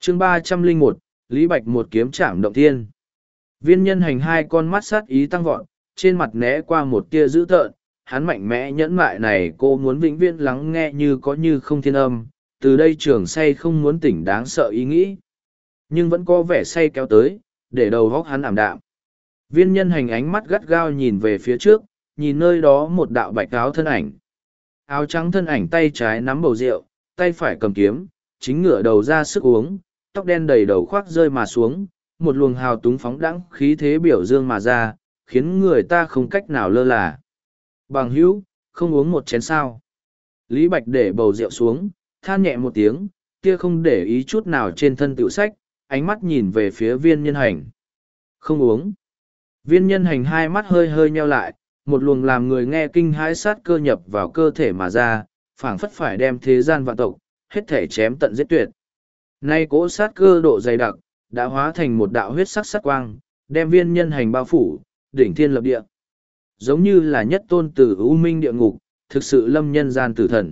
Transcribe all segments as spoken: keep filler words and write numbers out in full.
chương ba trăm linh một, Lý Bạch một kiếm chạm động thiên. Viên nhân hành hai con mắt sát ý tăng vọt, trên mặt né qua một tia dữ tợn, hắn mạnh mẽ nhẫn mại này cô muốn vĩnh viễn lắng nghe như có như không thiên âm, từ đây trường say không muốn tỉnh đáng sợ ý nghĩ. Nhưng vẫn có vẻ say kéo tới, để đầu góc hắn ảm đạm. Viên nhân hành ánh mắt gắt gao nhìn về phía trước, nhìn nơi đó một đạo bạch áo thân ảnh. Áo trắng thân ảnh tay trái nắm bầu rượu, tay phải cầm kiếm, chính ngửa đầu ra sức uống, tóc đen đầy đầu khoác rơi mà xuống, một luồng hào túng phóng đãng khí thế biểu dương mà ra, khiến người ta không cách nào lơ là. Bằng hữu, không uống một chén sao. Lý Bạch để bầu rượu xuống, than nhẹ một tiếng, kia không để ý chút nào trên thân tiểu sách, ánh mắt nhìn về phía viên nhân hành. Không uống. Viên nhân hành hai mắt hơi hơi nheo lại, một luồng làm người nghe kinh hãi sát cơ nhập vào cơ thể mà ra, phảng phất phải đem thế gian vạn tộc, hết thể chém tận giết tuyệt. Nay cỗ sát cơ độ dày đặc, đã hóa thành một đạo huyết sắc sắc quang, đem viên nhân hành bao phủ, đỉnh thiên lập địa. Giống như là nhất tôn tử u minh địa ngục, thực sự lâm nhân gian tử thần.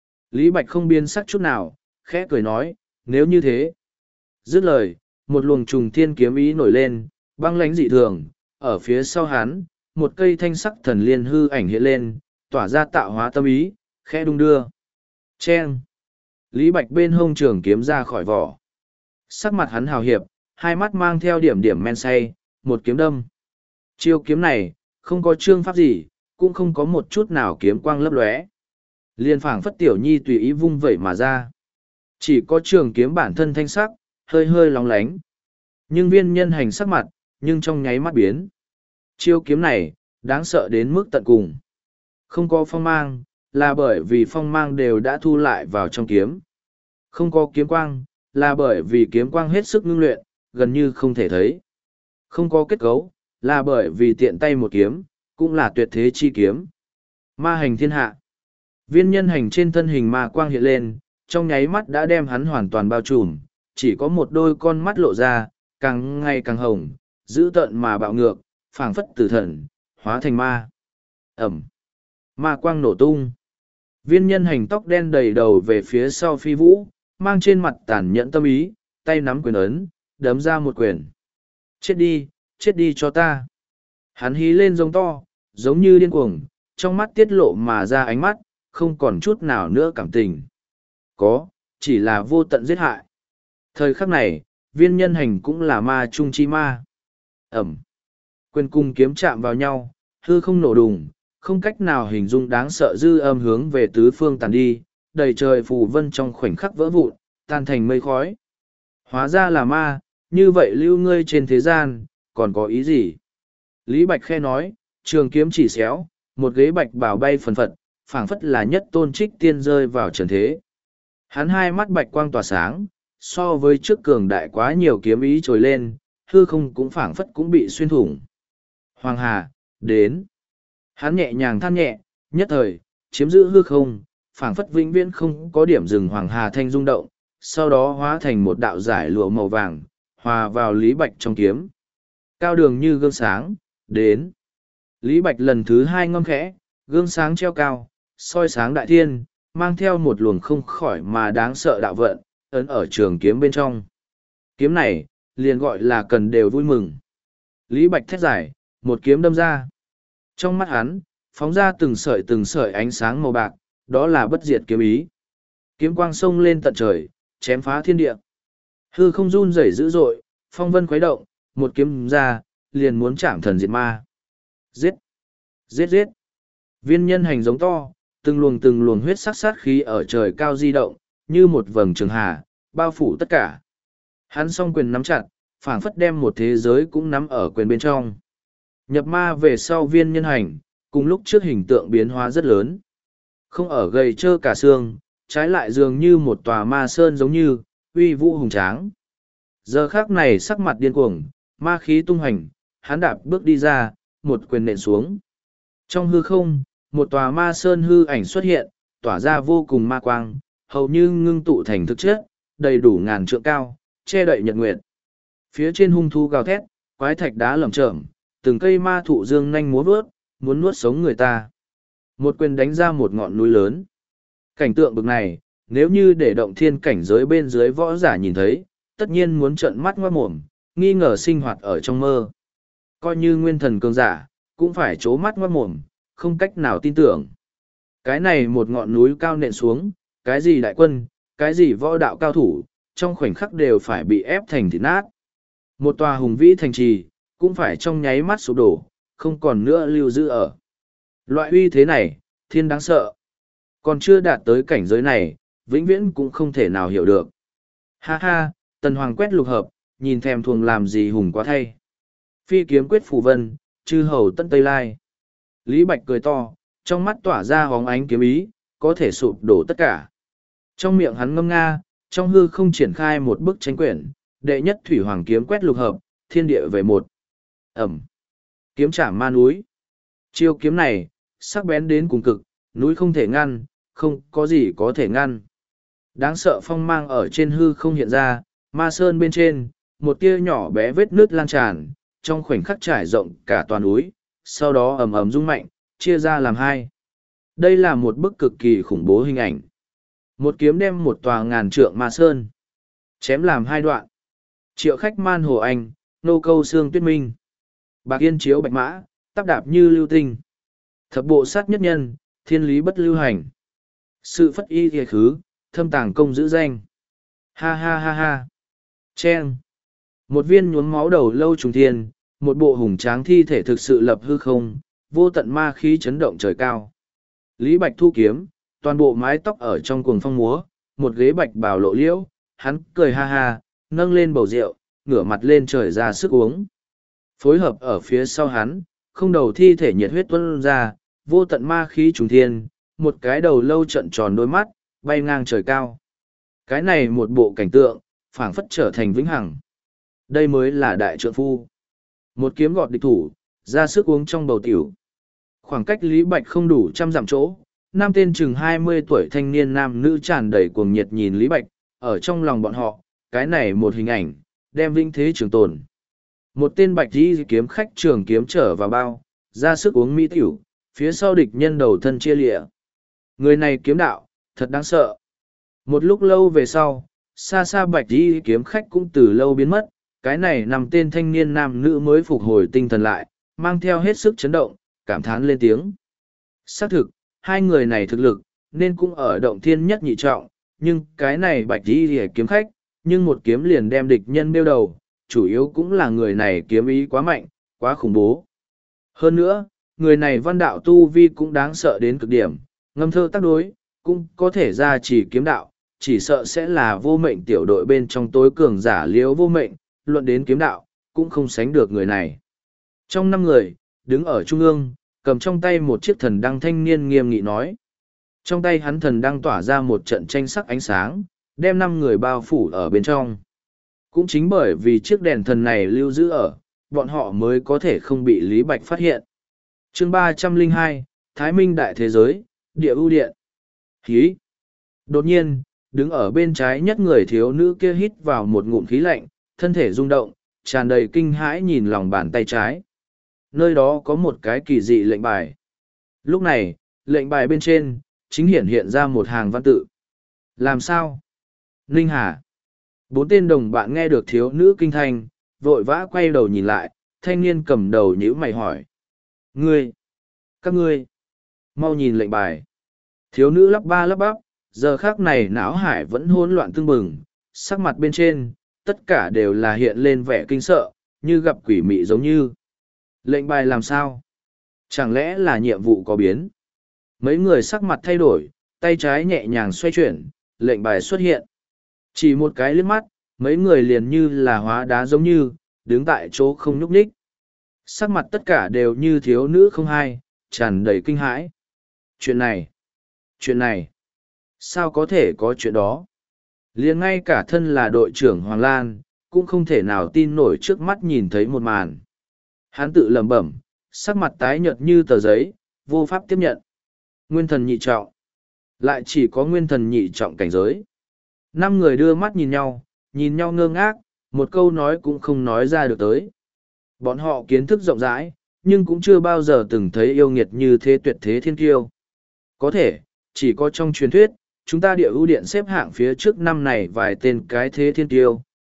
Lý Bạch không biến sắc chút nào, khẽ cười nói, nếu như thế. Dứt lời, một luồng trùng thiên kiếm ý nổi lên, băng lãnh dị thường, ở phía sau hắn, một cây thanh sắc thần liên hư ảnh hiện lên, tỏa ra tạo hóa tâm ý, khẽ đung đưa. Chen! Lý Bạch bên hông trường kiếm ra khỏi vỏ. Sắc mặt hắn hào hiệp, hai mắt mang theo điểm điểm men say, một kiếm đâm. Chiêu kiếm này, không có trương pháp gì, cũng không có một chút nào kiếm quang lấp lóe. Liên phảng phất tiểu nhi tùy ý vung vẩy mà ra. Chỉ có trường kiếm bản thân thanh sắc, hơi hơi lóng lánh. Nhưng viên nhân hành sắc mặt, nhưng trong nháy mắt biến. Chiêu kiếm này, đáng sợ đến mức tận cùng. Không có phong mang, là bởi vì phong mang đều đã thu lại vào trong kiếm. Không có kiếm quang, là bởi vì kiếm quang hết sức ngưng luyện, gần như không thể thấy. Không có kết cấu, là bởi vì tiện tay một kiếm, cũng là tuyệt thế chi kiếm. Ma hành thiên hạ. Viên nhân hành trên thân hình ma quang hiện lên, trong nháy mắt đã đem hắn hoàn toàn bao trùm, chỉ có một đôi con mắt lộ ra, càng ngày càng hồng, dữ tợn mà bạo ngược, phảng phất tử thần, hóa thành ma. Ẩm. Ma quang nổ tung. Viên nhân hành tóc đen đầy đầu về phía sau phi vũ, mang trên mặt tàn nhẫn tâm ý, tay nắm quyền ấn, đấm ra một quyền. Chết đi, chết đi cho ta. Hắn hí lên giống to, giống như điên cuồng, trong mắt tiết lộ mà ra ánh mắt, không còn chút nào nữa cảm tình. Có, chỉ là vô tận giết hại. Thời khắc này, viên nhân hành cũng là ma trung chi ma. Ẩm. Quyền cung kiếm chạm vào nhau, hư không nổ đùng, không cách nào hình dung đáng sợ dư âm hướng về tứ phương tàn đi, đầy trời phù vân trong khoảnh khắc vỡ vụn, tan thành mây khói. Hóa ra là ma, như vậy lưu ngươi trên thế gian, còn có ý gì? Lý Bạch khe nói, trường kiếm chỉ xéo, một ghế bạch bảo bay phần phật, phảng phất là nhất tôn trích tiên rơi vào trần thế. Hắn hai mắt bạch quang tỏa sáng, so với trước cường đại quá nhiều kiếm ý trồi lên, hư không cũng phảng phất cũng bị xuyên thủng. Hoàng Hà, đến. Hắn nhẹ nhàng than nhẹ, nhất thời, chiếm giữ hư không, phảng phất vĩnh viễn không có điểm dừng Hoàng Hà thanh rung động, sau đó hóa thành một đạo giải lụa màu vàng, hòa vào Lý Bạch trong kiếm. Cao đường như gương sáng, đến. Lý Bạch lần thứ hai ngâm khẽ, gương sáng treo cao, soi sáng đại thiên, mang theo một luồng không khỏi mà đáng sợ đạo vận, ấn ở trường kiếm bên trong. Kiếm này, liền gọi là cần đều vui mừng. Lý Bạch thét giải, một kiếm đâm ra. Trong mắt hắn, phóng ra từng sợi từng sợi ánh sáng màu bạc, đó là bất diệt kiếm ý. Kiếm quang sông lên tận trời, chém phá thiên địa. Hư không run rẩy dữ dội, phong vân khuấy động, một kiếm ra, liền muốn chạm thần diệt ma. Giết! Giết giết! Viên nhân hành giống to, từng luồng từng luồng huyết sắc sát khí ở trời cao di động, như một vầng trường hà, bao phủ tất cả. Hắn song quyền nắm chặt, phảng phất đem một thế giới cũng nắm ở quyền bên trong. Nhập ma về sau viên nhân hành, cùng lúc trước hình tượng biến hóa rất lớn. Không ở gầy trơ cả xương, trái lại dường như một tòa ma sơn giống như, uy vũ hùng tráng. Giờ khác này sắc mặt điên cuồng, ma khí tung hành, hắn đạp bước đi ra, một quyền nện xuống. Trong hư không, một tòa ma sơn hư ảnh xuất hiện, tỏa ra vô cùng ma quang, hầu như ngưng tụ thành thực chất, đầy đủ ngàn trượng cao, che đậy nhật nguyệt. Phía trên hung thú gào thét, quái thạch đá lởm chởm, từng cây ma thụ dương nhanh múa vớt, muốn nuốt sống người ta. Một quyền đánh ra một ngọn núi lớn. Cảnh tượng bực này, nếu như để động thiên cảnh giới bên dưới võ giả nhìn thấy, tất nhiên muốn trợn mắt ngoác mồm, nghi ngờ sinh hoạt ở trong mơ. Coi như nguyên thần cường giả, cũng phải trố mắt ngoác mồm, không cách nào tin tưởng. Cái này một ngọn núi cao nện xuống, cái gì đại quân, cái gì võ đạo cao thủ, trong khoảnh khắc đều phải bị ép thành thịt nát. Một tòa hùng vĩ thành trì, cũng phải trong nháy mắt sụp đổ, không còn nữa lưu giữ ở. Loại uy thế này, thiên đáng sợ. Còn chưa đạt tới cảnh giới này, vĩnh viễn cũng không thể nào hiểu được. Ha ha, tần hoàng quét lục hợp, nhìn thèm thuồng làm gì hùng quá thay. Phi kiếm quyết phù vân, chư hầu tân tây lai. Lý Bạch cười to, trong mắt tỏa ra hóng ánh kiếm ý, có thể sụp đổ tất cả. Trong miệng hắn ngâm nga, trong hư không triển khai một bức tranh quyển, đệ nhất thủy hoàng kiếm quét lục hợp, thiên địa về một. Ẩm. Kiếm chạm ma núi. Chiêu kiếm này, sắc bén đến cùng cực, núi không thể ngăn, không có gì có thể ngăn. Đáng sợ phong mang ở trên hư không hiện ra, ma sơn bên trên, một tia nhỏ bé vết nước lan tràn, trong khoảnh khắc trải rộng cả toàn núi, sau đó ầm ầm rung mạnh, chia ra làm hai. Đây là một bức cực kỳ khủng bố hình ảnh. Một kiếm đem một tòa ngàn trượng ma sơn, chém làm hai đoạn. Triệu khách man hồ anh, nô câu xương tuyết minh. Bạc yên chiếu bạch mã, tắp đạp như lưu tinh. Thập bộ sát nhất nhân, thiên lý bất lưu hành. Sự phất y thề khứ, thâm tàng công giữ danh. Ha ha ha ha. Chen. Một viên nhuốm máu đầu lâu trùng thiên, một bộ hùng tráng thi thể thực sự lập hư không, vô tận ma khí chấn động trời cao. Lý Bạch thu kiếm, toàn bộ mái tóc ở trong cuồng phong múa, một ghế bạch bào lộ liễu, hắn cười ha ha, nâng lên bầu rượu, ngửa mặt lên trời ra sức uống. Phối hợp ở phía sau hắn, không đầu thi thể nhiệt huyết tuôn ra, vô tận ma khí trùng thiên, một cái đầu lâu trận tròn đôi mắt, bay ngang trời cao. Cái này một bộ cảnh tượng, phảng phất trở thành vĩnh hằng. Đây mới là đại trượng phu. Một kiếm gọt địch thủ, ra sức uống trong bầu tiểu. Khoảng cách Lý Bạch không đủ trăm dặm chỗ, năm tên chừng hai mươi tuổi thanh niên nam nữ tràn đầy cuồng nhiệt nhìn Lý Bạch, ở trong lòng bọn họ, cái này một hình ảnh, đem vinh thế trường tồn. Một tên bạch y kiếm khách trường kiếm trở vào bao, ra sức uống mỹ tiểu, phía sau địch nhân đầu thân chia lịa. Người này kiếm đạo, thật đáng sợ. Một lúc lâu về sau, xa xa bạch y kiếm khách cũng từ lâu biến mất, cái này nằm tên thanh niên nam nữ mới phục hồi tinh thần lại, mang theo hết sức chấn động, cảm thán lên tiếng. Xác thực, hai người này thực lực, nên cũng ở động thiên nhất nhị trọng, nhưng cái này bạch y kiếm khách, nhưng một kiếm liền đem địch nhân đeo đầu, chủ yếu cũng là người này kiếm ý quá mạnh, quá khủng bố. Hơn nữa, người này văn đạo tu vi cũng đáng sợ đến cực điểm, ngâm thơ tác đối, cũng có thể ra chỉ kiếm đạo, chỉ sợ sẽ là vô mệnh tiểu đội bên trong tối cường giả liếu vô mệnh, luận đến kiếm đạo, cũng không sánh được người này. Trong năm người, đứng ở trung ương, cầm trong tay một chiếc thần đăng thanh niên nghiêm nghị nói. Trong tay hắn thần đăng tỏa ra một trận tranh sắc ánh sáng, đem năm người bao phủ ở bên trong. Cũng chính bởi vì chiếc đèn thần này lưu giữ ở, bọn họ mới có thể không bị Lý Bạch phát hiện. Chương ba trăm lẻ hai, Thái Minh Đại Thế Giới, Địa ưu điện. Khí. Đột nhiên, đứng ở bên trái nhất người thiếu nữ kia hít vào một ngụm khí lạnh, thân thể rung động, tràn đầy kinh hãi nhìn lòng bàn tay trái. Nơi đó có một cái kỳ dị lệnh bài. Lúc này, lệnh bài bên trên, chính hiển hiện ra một hàng văn tự. Làm sao? Ninh Hà. Bốn tên đồng bạn nghe được thiếu nữ kinh thanh, vội vã quay đầu nhìn lại, thanh niên cầm đầu nhíu mày hỏi. Ngươi! Các ngươi! Mau nhìn lệnh bài. Thiếu nữ lắp ba lắp bắp, giờ khác này não hải vẫn hỗn loạn tưng bừng, sắc mặt bên trên, tất cả đều là hiện lên vẻ kinh sợ, như gặp quỷ mị giống như. Lệnh bài làm sao? Chẳng lẽ là nhiệm vụ có biến? Mấy người sắc mặt thay đổi, tay trái nhẹ nhàng xoay chuyển, lệnh bài xuất hiện. Chỉ một cái liếc mắt, mấy người liền như là hóa đá giống như, đứng tại chỗ không nhúc nhích. Sắc mặt tất cả đều như thiếu nữ không hai, tràn đầy kinh hãi. Chuyện này, chuyện này, sao có thể có chuyện đó? Liền ngay cả thân là đội trưởng Hoàng Lan, cũng không thể nào tin nổi trước mắt nhìn thấy một màn. Hắn tự lẩm bẩm, sắc mặt tái nhợt như tờ giấy, vô pháp tiếp nhận. Nguyên thần nhị trọng. Lại chỉ có nguyên thần nhị trọng cảnh giới. Năm người đưa mắt nhìn nhau, nhìn nhau ngơ ngác, một câu nói cũng không nói ra được tới. Bọn họ kiến thức rộng rãi, nhưng cũng chưa bao giờ từng thấy yêu nghiệt như thế tuyệt thế thiên kiêu. Có thể, chỉ có trong truyền thuyết, chúng ta địa ưu điện xếp hạng phía trước năm này vài tên cái thế thiên kiêu,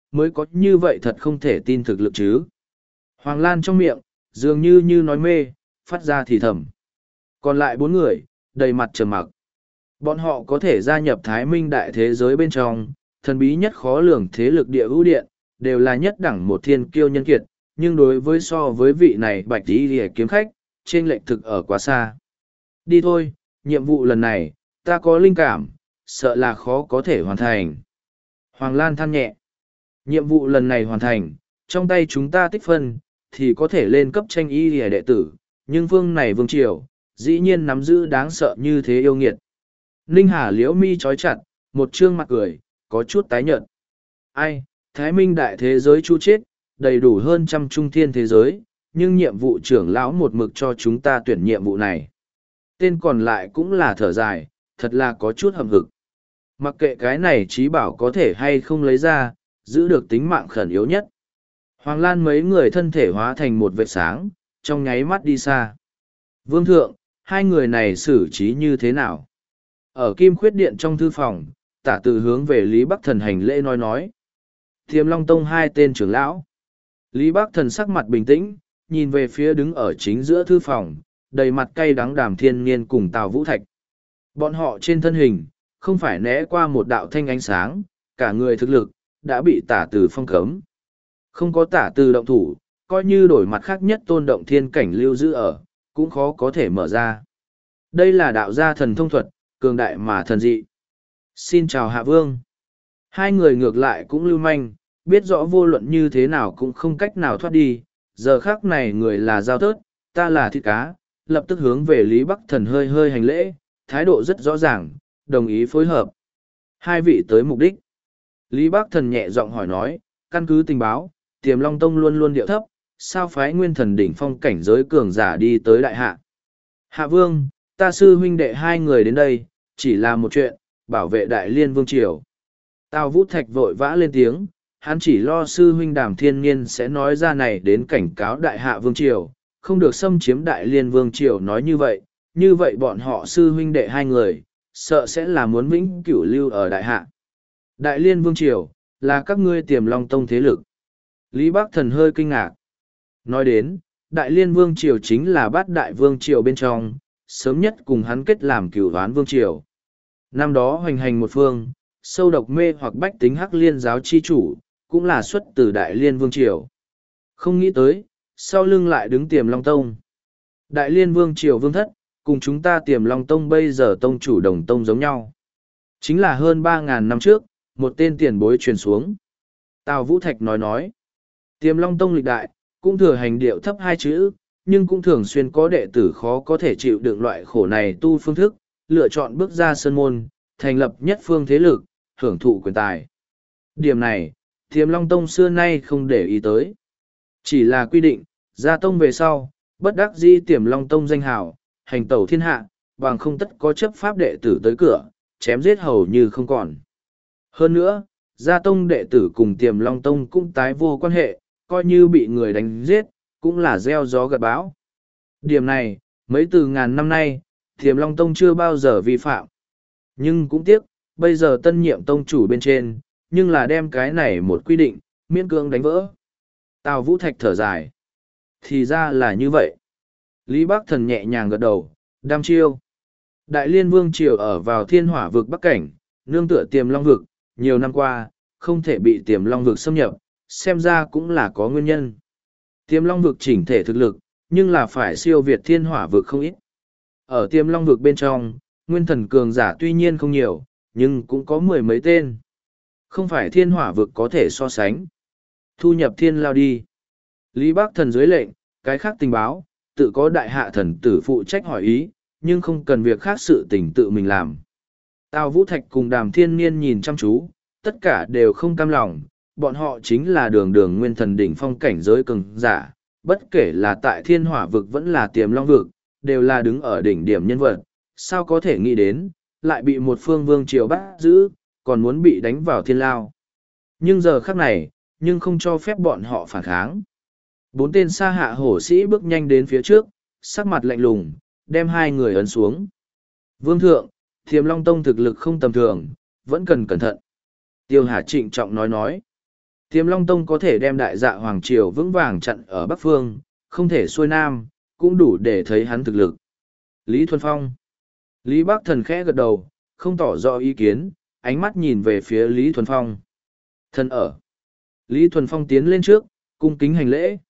mới có như vậy thật không thể tin thực lực chứ. Hoàng Lan trong miệng, dường như như nói mê, phát ra thì thầm. Còn lại bốn người, đầy mặt trầm mặc. Bọn họ có thể gia nhập Thái Minh đại thế giới bên trong, thần bí nhất khó lường thế lực địa ưu điện, đều là nhất đẳng một thiên kiêu nhân kiệt, nhưng đối với so với vị này bạch tí lìa kiếm khách, trên lệnh thực ở quá xa. Đi thôi, nhiệm vụ lần này, ta có linh cảm, sợ là khó có thể hoàn thành. Hoàng Lan than nhẹ. Nhiệm vụ lần này hoàn thành, trong tay chúng ta tích phân, thì có thể lên cấp tranh y lìa đệ tử, nhưng vương này vương triều, dĩ nhiên nắm giữ đáng sợ như thế yêu nghiệt. Ninh Hà liễu mi trói chặt, một trương mặt cười, có chút tái nhợt. Ai, Thái Minh đại thế giới chu chết, đầy đủ hơn trăm trung thiên thế giới, nhưng nhiệm vụ trưởng lão một mực cho chúng ta tuyển nhiệm vụ này. Tên còn lại cũng là thở dài, thật là có chút hậm hực. Mặc kệ cái này trí bảo có thể hay không lấy ra, giữ được tính mạng khẩn yếu nhất. Hoàng Lan mấy người thân thể hóa thành một vệt sáng, trong nháy mắt đi xa. Vương thượng, hai người này xử trí như thế nào? Ở Kim Khuyết Điện trong thư phòng, tả từ hướng về Lý Bắc Thần hành lễ nói nói. Thiềm Long Tông hai tên trưởng lão. Lý Bắc Thần sắc mặt bình tĩnh, nhìn về phía đứng ở chính giữa thư phòng, đầy mặt cay đắng Đàm Thiên Niên cùng Tào Vũ Thạch. Bọn họ trên thân hình, không phải né qua một đạo thanh ánh sáng, cả người thực lực, đã bị tả từ phong cấm. Không có tả từ động thủ, coi như đổi mặt khác nhất tôn động thiên cảnh lưu giữ ở, cũng khó có thể mở ra. Đây là đạo gia thần thông thuật, cường đại mà thần dị. Xin chào Hạ Vương. Hai người ngược lại cũng lưu manh, biết rõ vô luận như thế nào cũng không cách nào thoát đi. Giờ khác này người là giao tớt, ta là thịt cá, lập tức hướng về Lý Bắc Thần hơi hơi hành lễ, thái độ rất rõ ràng, đồng ý phối hợp. Hai vị tới mục đích. Lý Bắc Thần nhẹ giọng hỏi nói, căn cứ tình báo, Tiềm Long Tông luôn luôn điệu thấp, sao phái nguyên thần đỉnh phong cảnh giới cường giả đi tới đại hạ. Hạ Vương, ta sư huynh đệ hai người đến đây, chỉ là một chuyện, bảo vệ đại liên vương triều. Tào Vũ Thạch vội vã lên tiếng, hắn chỉ lo sư huynh Đàm Thiên Niên sẽ nói ra này đến cảnh cáo đại hạ vương triều, không được xâm chiếm đại liên vương triều nói như vậy, như vậy bọn họ sư huynh đệ hai người, sợ sẽ là muốn vĩnh cửu lưu ở đại hạ. Đại liên vương triều, là các ngươi Tiềm Long Tông thế lực. Lý Bắc Thần hơi kinh ngạc. Nói đến, đại liên vương triều chính là bát đại vương triều bên trong, sớm nhất cùng hắn kết làm cửu đoán vương triều. Năm đó hoành hành một phương, sâu độc mê hoặc bách tính hắc liên giáo chi chủ, cũng là xuất từ đại liên vương triều. Không nghĩ tới, sau lưng lại đứng Tiềm Long Tông. Đại liên vương triều vương thất, cùng chúng ta Tiềm Long Tông bây giờ tông chủ đồng tông giống nhau. Chính là hơn ba ngàn năm trước, một tên tiền bối truyền xuống. Tào Vũ Thạch nói nói, Tiềm Long Tông lịch đại, cũng thừa hành điệu thấp hai chữ, nhưng cũng thường xuyên có đệ tử khó có thể chịu đựng loại khổ này tu phương thức, lựa chọn bước ra sân môn, thành lập nhất phương thế lực, hưởng thụ quyền tài. Điểm này, Tiềm Long Tông xưa nay không để ý tới. Chỉ là quy định, ra tông về sau, bất đắc dĩ Tiềm Long Tông danh hào, hành tẩu thiên hạ, bằng không tất có chấp pháp đệ tử tới cửa, chém giết hầu như không còn. Hơn nữa, gia tông đệ tử cùng Tiềm Long Tông cũng tái vô quan hệ, coi như bị người đánh giết, cũng là gieo gió gặt bão. Điểm này, mấy từ ngàn năm nay, Tiềm Long Tông chưa bao giờ vi phạm. Nhưng cũng tiếc, bây giờ tân nhiệm tông chủ bên trên, nhưng là đem cái này một quy định, miễn cưỡng đánh vỡ. Tào Vũ Thạch thở dài. Thì ra là như vậy. Lý Bắc Thần nhẹ nhàng gật đầu, đam chiêu. Đại liên vương triều ở vào thiên hỏa vực Bắc Cảnh, nương tựa Tiềm Long vực, nhiều năm qua, không thể bị Tiềm Long vực xâm nhập, xem ra cũng là có nguyên nhân. Tiềm Long vực chỉnh thể thực lực, nhưng là phải siêu việt thiên hỏa vực không ít. Ở Tiềm Long vực bên trong, nguyên thần cường giả tuy nhiên không nhiều, nhưng cũng có mười mấy tên. Không phải thiên hỏa vực có thể so sánh. Thu nhập thiên lao đi. Lý Bắc Thần dưới lệnh, cái khác tình báo, tự có đại hạ thần tử phụ trách hỏi ý, nhưng không cần việc khác sự tình tự mình làm. Tào Vũ Thạch cùng Đàm Thiên Niên nhìn chăm chú, tất cả đều không cam lòng, bọn họ chính là đường đường nguyên thần đỉnh phong cảnh giới cường giả, bất kể là tại thiên hỏa vực vẫn là Tiềm Long vực, đều là đứng ở đỉnh điểm nhân vật, sao có thể nghĩ đến, lại bị một phương vương triều bắt giữ, còn muốn bị đánh vào thiên lao. Nhưng giờ khắc này, nhưng không cho phép bọn họ phản kháng. Bốn tên sa hạ hổ sĩ bước nhanh đến phía trước, sắc mặt lạnh lùng, đem hai người ấn xuống. Vương thượng, Tiềm Long Tông thực lực không tầm thường, vẫn cần cẩn thận. Tiêu Hà trịnh trọng nói nói. Tiềm Long Tông có thể đem đại dạ Hoàng Triều vững vàng chặn ở Bắc Phương, không thể xuôi Nam, cũng đủ để thấy hắn thực lực. Lý Thuần Phong. Lý Bắc Thần khẽ gật đầu, không tỏ rõ ý kiến, ánh mắt nhìn về phía Lý Thuần Phong. Thân ở. Lý Thuần Phong tiến lên trước, cung kính hành lễ.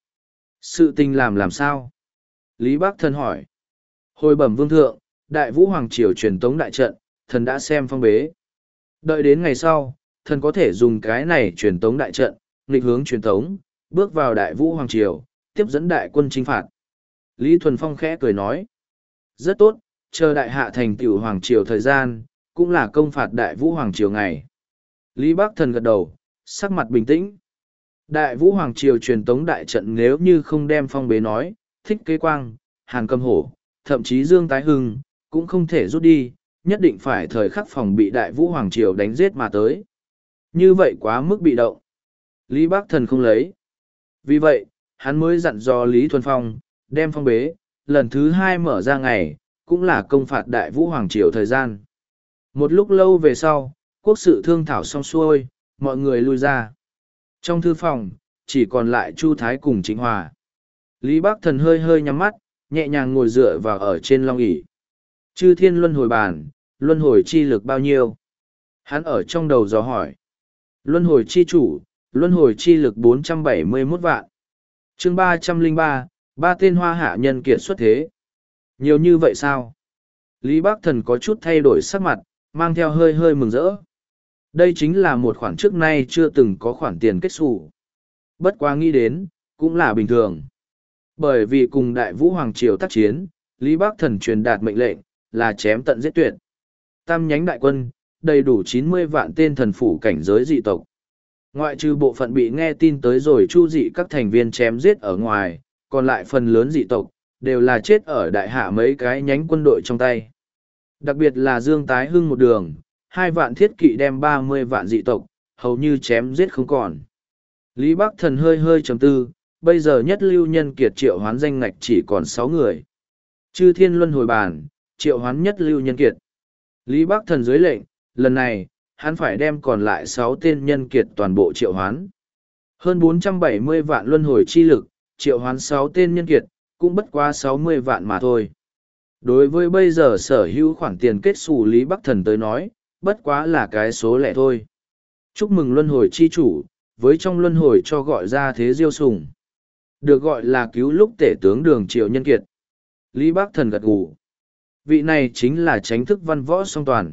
Sự tình làm làm sao? Lý Bắc Thần hỏi. Hồi bẩm vương thượng, đại vũ hoàng triều truyền tống đại trận, thần đã xem phong bế. Đợi đến ngày sau, thần có thể dùng cái này truyền tống đại trận, nghịch hướng truyền tống, bước vào đại vũ hoàng triều, tiếp dẫn đại quân chinh phạt. Lý Thuần Phong khẽ cười nói. Rất tốt, chờ đại hạ thành tựu hoàng triều thời gian, cũng là công phạt đại vũ hoàng triều ngày. Lý Bắc Thần gật đầu, sắc mặt bình tĩnh. Đại vũ hoàng triều truyền tống đại trận nếu như không đem phong bế nói, Thích Kế Quang, Hàn Cầm Hổ, thậm chí Dương Tái Hưng, cũng không thể rút đi, nhất định phải thời khắc phòng bị đại vũ hoàng triều đánh giết mà tới. Như vậy quá mức bị động. Lý Bắc Thần không lấy. Vì vậy, hắn mới dặn dò Lý Thuần Phong, đem phong bế, lần thứ hai mở ra ngày, cũng là công phạt đại vũ hoàng triều thời gian. Một lúc lâu về sau, quốc sự thương thảo xong xuôi, mọi người lui ra. Trong thư phòng, chỉ còn lại Chu Thái cùng Trịnh Hòa. Lý Bắc Thần hơi hơi nhắm mắt, nhẹ nhàng ngồi dựa vào ở trên long ỷ. Chư thiên luân hồi bàn, luân hồi chi lực bao nhiêu? Hắn ở trong đầu dò hỏi. Luân hồi chi chủ, luân hồi chi lực bốn trăm bảy mươi mốt vạn. chương ba trăm lẻ ba, ba tên hoa hạ nhân kiệt xuất thế. Nhiều như vậy sao? Lý Bắc Thần có chút thay đổi sắc mặt, mang theo hơi hơi mừng rỡ. Đây chính là một khoản trước nay chưa từng có khoản tiền kết xù. Bất quá nghĩ đến, cũng là bình thường. Bởi vì cùng đại vũ hoàng triều tác chiến, Lý Bắc Thần truyền đạt mệnh lệnh, là chém tận giết tuyệt. Tam nhánh đại quân, đầy đủ chín mươi vạn tên thần phủ cảnh giới dị tộc. Ngoại trừ bộ phận bị nghe tin tới rồi chu dị các thành viên chém giết ở ngoài, còn lại phần lớn dị tộc, đều là chết ở đại hạ mấy cái nhánh quân đội trong tay. Đặc biệt là Dương Tái Hưng một đường, hai vạn thiết kỵ đem ba mươi vạn dị tộc, hầu như chém giết không còn. Lý Bắc Thần hơi hơi trầm tư, bây giờ nhất lưu nhân kiệt triệu hoán danh ngạch chỉ còn sáu người. Chư thiên luân hồi bàn, triệu hoán nhất lưu nhân kiệt. Lý Bắc Thần dưới lệnh, lần này, hắn phải đem còn lại sáu tên nhân kiệt toàn bộ triệu hoán. Hơn bốn trăm bảy mươi vạn luân hồi chi lực, triệu hoán sáu tên nhân kiệt, cũng bất quá sáu mươi vạn mà thôi. Đối với bây giờ sở hữu khoản tiền kết xù Lý Bắc Thần tới nói, bất quá là cái số lẻ thôi. Chúc mừng luân hồi chi chủ, với trong luân hồi cho gọi ra thế diêu sùng. Được gọi là cứu lúc tể tướng đường triệu nhân kiệt. Lý Bắc Thần gật gù. Vị này chính là chánh thức văn võ song toàn.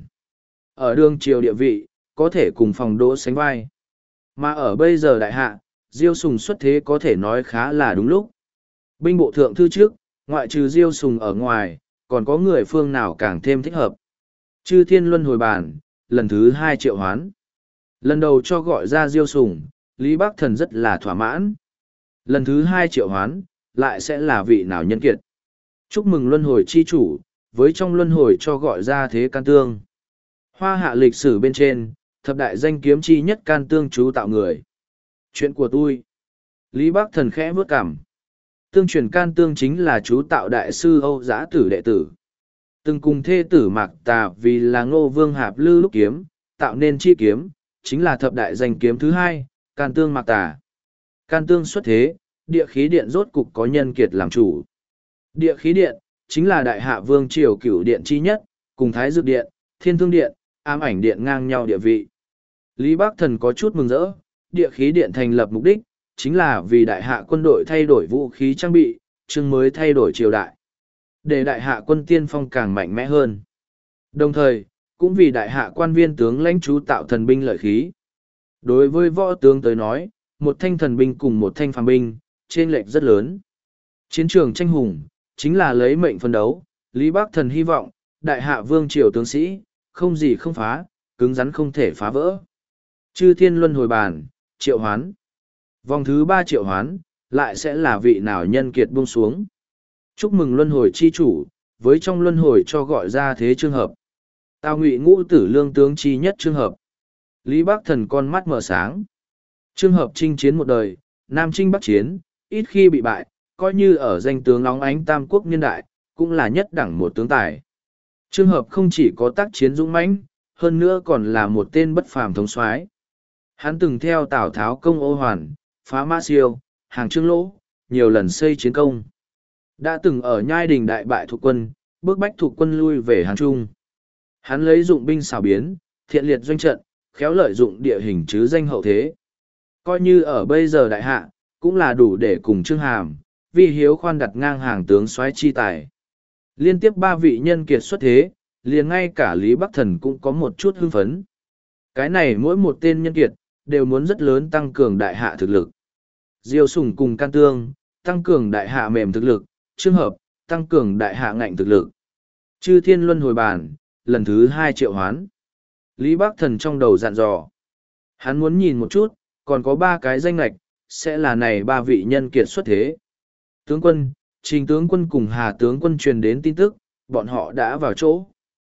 Ở đường triều địa vị, có thể cùng phòng đỗ sánh vai. Mà ở bây giờ đại hạ, diêu sùng xuất thế có thể nói khá là đúng lúc. Binh bộ thượng thư trước, ngoại trừ diêu sùng ở ngoài, còn có người phương nào càng thêm thích hợp. Chư thiên luân hồi bàn, lần thứ hai triệu hoán. Lần đầu cho gọi ra diêu sùng, Lý Bắc Thần rất là thỏa mãn. Lần thứ hai triệu hoán, lại sẽ là vị nào nhân kiệt. Chúc mừng luân hồi chi chủ, với trong luân hồi cho gọi ra thế can tương. Hoa hạ lịch sử bên trên, thập đại danh kiếm chi nhất can tương chú tạo người. Chuyện của tôi. Lý Bắc Thần khẽ vớt cảm. Tương truyền can tương chính là chú tạo đại sư Âu Giã Tử đệ tử. Từng cùng thê tử Mạc Tà vì là Ngô Vương Hạp Lư lúc kiếm, tạo nên chi kiếm, chính là thập đại danh kiếm thứ hai, can tương Mạc Tà. Can tương xuất thế, địa khí điện rốt cục có nhân kiệt làm chủ. Địa khí điện, chính là đại hạ vương triều cửu điện chi nhất, cùng Thái Dược Điện, Thiên Thương Điện, Ám Ảnh Điện ngang nhau địa vị. Lý Bắc Thần có chút mừng rỡ, địa khí điện thành lập mục đích, chính là vì đại hạ quân đội thay đổi vũ khí trang bị, chương mới thay đổi triều đại. Để đại hạ quân tiên phong càng mạnh mẽ hơn. Đồng thời, cũng vì đại hạ quan viên tướng lãnh chú tạo thần binh lợi khí. Đối với võ tướng tới nói, một thanh thần binh cùng một thanh phàm binh, trên lệch rất lớn. Chiến trường tranh hùng, chính là lấy mệnh phân đấu, Lý Bắc Thần hy vọng, đại hạ vương triều tướng sĩ, không gì không phá, cứng rắn không thể phá vỡ. Chư thiên luân hồi bàn, triệu hoán. Vòng thứ ba triệu hoán, lại sẽ là vị nào nhân kiệt buông xuống. Chúc mừng luân hồi chi chủ, với trong luân hồi cho gọi ra thế trường hợp. Tào Ngụy ngũ tử lương tướng chi nhất trường hợp. Lý Bắc Thần con mắt mở sáng. Trường hợp chinh chiến một đời, Nam chinh Bắc chiến, ít khi bị bại, coi như ở danh tướng nóng ánh tam quốc niên đại, cũng là nhất đẳng một tướng tài. Trường hợp không chỉ có tác chiến dũng mãnh, hơn nữa còn là một tên bất phàm thống soái. Hắn từng theo Tào Tháo công ô hoàn, phá Mã Siêu, hàng Trương Lỗ, nhiều lần xây chiến công. Đã từng ở Nhai Đình đại bại thuộc quân, bước bách thuộc quân lui về Hán Trung. Hắn lấy dụng binh xảo biến, thiện liệt doanh trận, khéo lợi dụng địa hình chứ danh hậu thế. Coi như ở bây giờ đại hạ, cũng là đủ để cùng Trương Hàm, Vi Hiếu khoan đặt ngang hàng tướng soái chi tài. Liên tiếp ba vị nhân kiệt xuất thế, liền ngay cả Lý Bắc Thần cũng có một chút hưng phấn. Cái này mỗi một tên nhân kiệt, đều muốn rất lớn tăng cường đại hạ thực lực. Diêu Sùng cùng Can Tương, tăng cường đại hạ mềm thực lực, Trương Hợp, tăng cường đại hạ ngạnh thực lực. Chư Thiên Luân hồi bàn, lần thứ hai triệu hoán. Lý Bắc Thần trong đầu dặn dò. Hắn muốn nhìn một chút, còn có ba cái danh lạch, sẽ là này ba vị nhân kiệt xuất thế. Tướng quân, Trình tướng quân cùng Hà tướng quân truyền đến tin tức, bọn họ đã vào chỗ.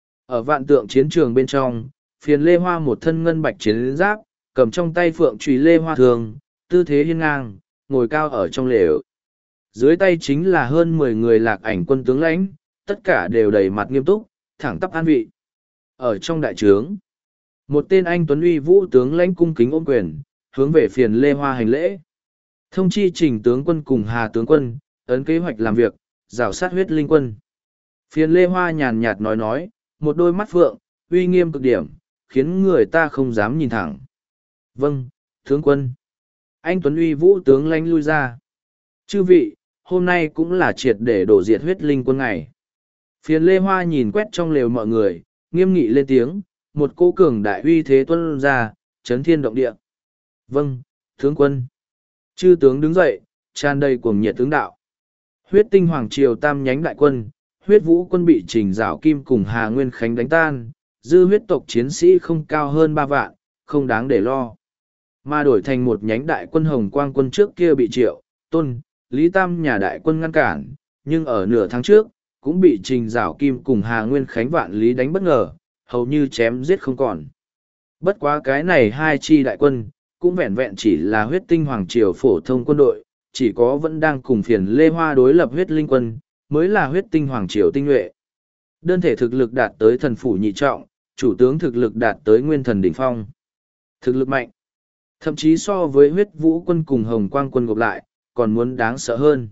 Ở vạn tượng chiến trường bên trong, phiền Lê Hoa một thân ngân bạch chiến giáp, cầm trong tay phượng trùy Lê Hoa thường, tư thế hiên ngang, ngồi cao ở trong lều. Dưới tay chính là hơn mười người lạc ảnh quân tướng lãnh, tất cả đều đầy mặt nghiêm túc, thẳng tắp an vị. Ở trong đại trướng, một tên anh tuấn uy vũ tướng lãnh cung kính ôm quyền, hướng về phiền Lê Hoa hành lễ. Thông chi Trình tướng quân cùng Hà tướng quân, ấn kế hoạch làm việc, rào sát huyết linh quân. Phiền Lê Hoa nhàn nhạt nói nói, một đôi mắt phượng, uy nghiêm cực điểm, khiến người ta không dám nhìn thẳng. Vâng, tướng quân. Anh tuấn uy vũ tướng lãnh lui ra. Chư vị, hôm nay cũng là triệt để đổ diệt huyết linh quân ngày. Phiền Lê Hoa nhìn quét trong lều mọi người, nghiêm nghị lên tiếng, một cô cường đại uy thế tuân ra, chấn thiên động địa. Vâng, tướng quân. Chư tướng đứng dậy, tràn đầy cuồng nhiệt tướng đạo. Huyết tinh hoàng triều tam nhánh đại quân, huyết vũ quân bị Trình Giảo Kim cùng Hà Nguyên Khánh đánh tan, dư huyết tộc chiến sĩ không cao hơn ba vạn, không đáng để lo. Mà đổi thành một nhánh đại quân Hồng Quang quân trước kia bị Triệu, Tôn, Lý Tam nhà đại quân ngăn cản, nhưng ở nửa tháng trước, cũng bị Trình Giảo Kim cùng Hà Nguyên Khánh vạn lý đánh bất ngờ, hầu như chém giết không còn. Bất quá cái này hai chi đại quân, cũng vẹn vẹn chỉ là huyết tinh hoàng triều phổ thông quân đội, chỉ có vẫn đang cùng phiền Lê Hoa đối lập huyết linh quân, mới là huyết tinh hoàng triều tinh nhuệ. Đơn thể thực lực đạt tới thần phủ nhị trọng, chủ tướng thực lực đạt tới nguyên thần đỉnh phong. Thực lực mạnh, thậm chí so với huyết vũ quân cùng hồng quang quân gộp lại, còn muốn đáng sợ hơn.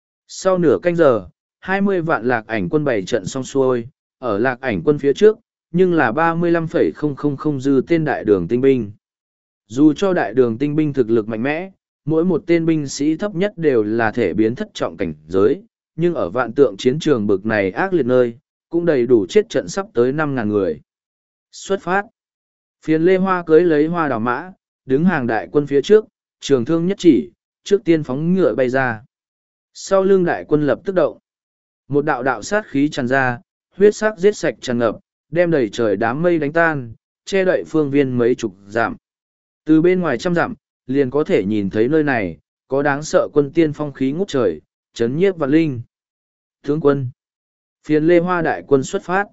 Sau nửa canh giờ, hai mươi vạn lạc ảnh quân bày trận xong xuôi, ở lạc ảnh quân phía trước, nhưng là ba mươi lăm phẩy không không không dư tên đại đường tinh binh. Dù cho đại đường tinh binh thực lực mạnh mẽ, mỗi một tên binh sĩ thấp nhất đều là thể biến thất trọng cảnh giới, nhưng ở vạn tượng chiến trường bực này ác liệt nơi, cũng đầy đủ chết trận sắp tới năm ngàn người. Xuất phát. Phiền Lê Hoa cưới lấy hoa đào mã, đứng hàng đại quân phía trước, trường thương nhất chỉ, trước tiên phóng ngựa bay ra. Sau lưng đại quân lập tức động. Một đạo đạo sát khí tràn ra, huyết sắc giết sạch tràn ngập, đem đầy trời đám mây đánh tan, che đậy phương viên mấy chục dặm. Từ bên ngoài trăm dặm, liền có thể nhìn thấy nơi này, có đáng sợ quân tiên phong khí ngút trời, chấn nhiếp vạn linh. Tướng quân. Phiền Lê Hoa đại quân xuất phát.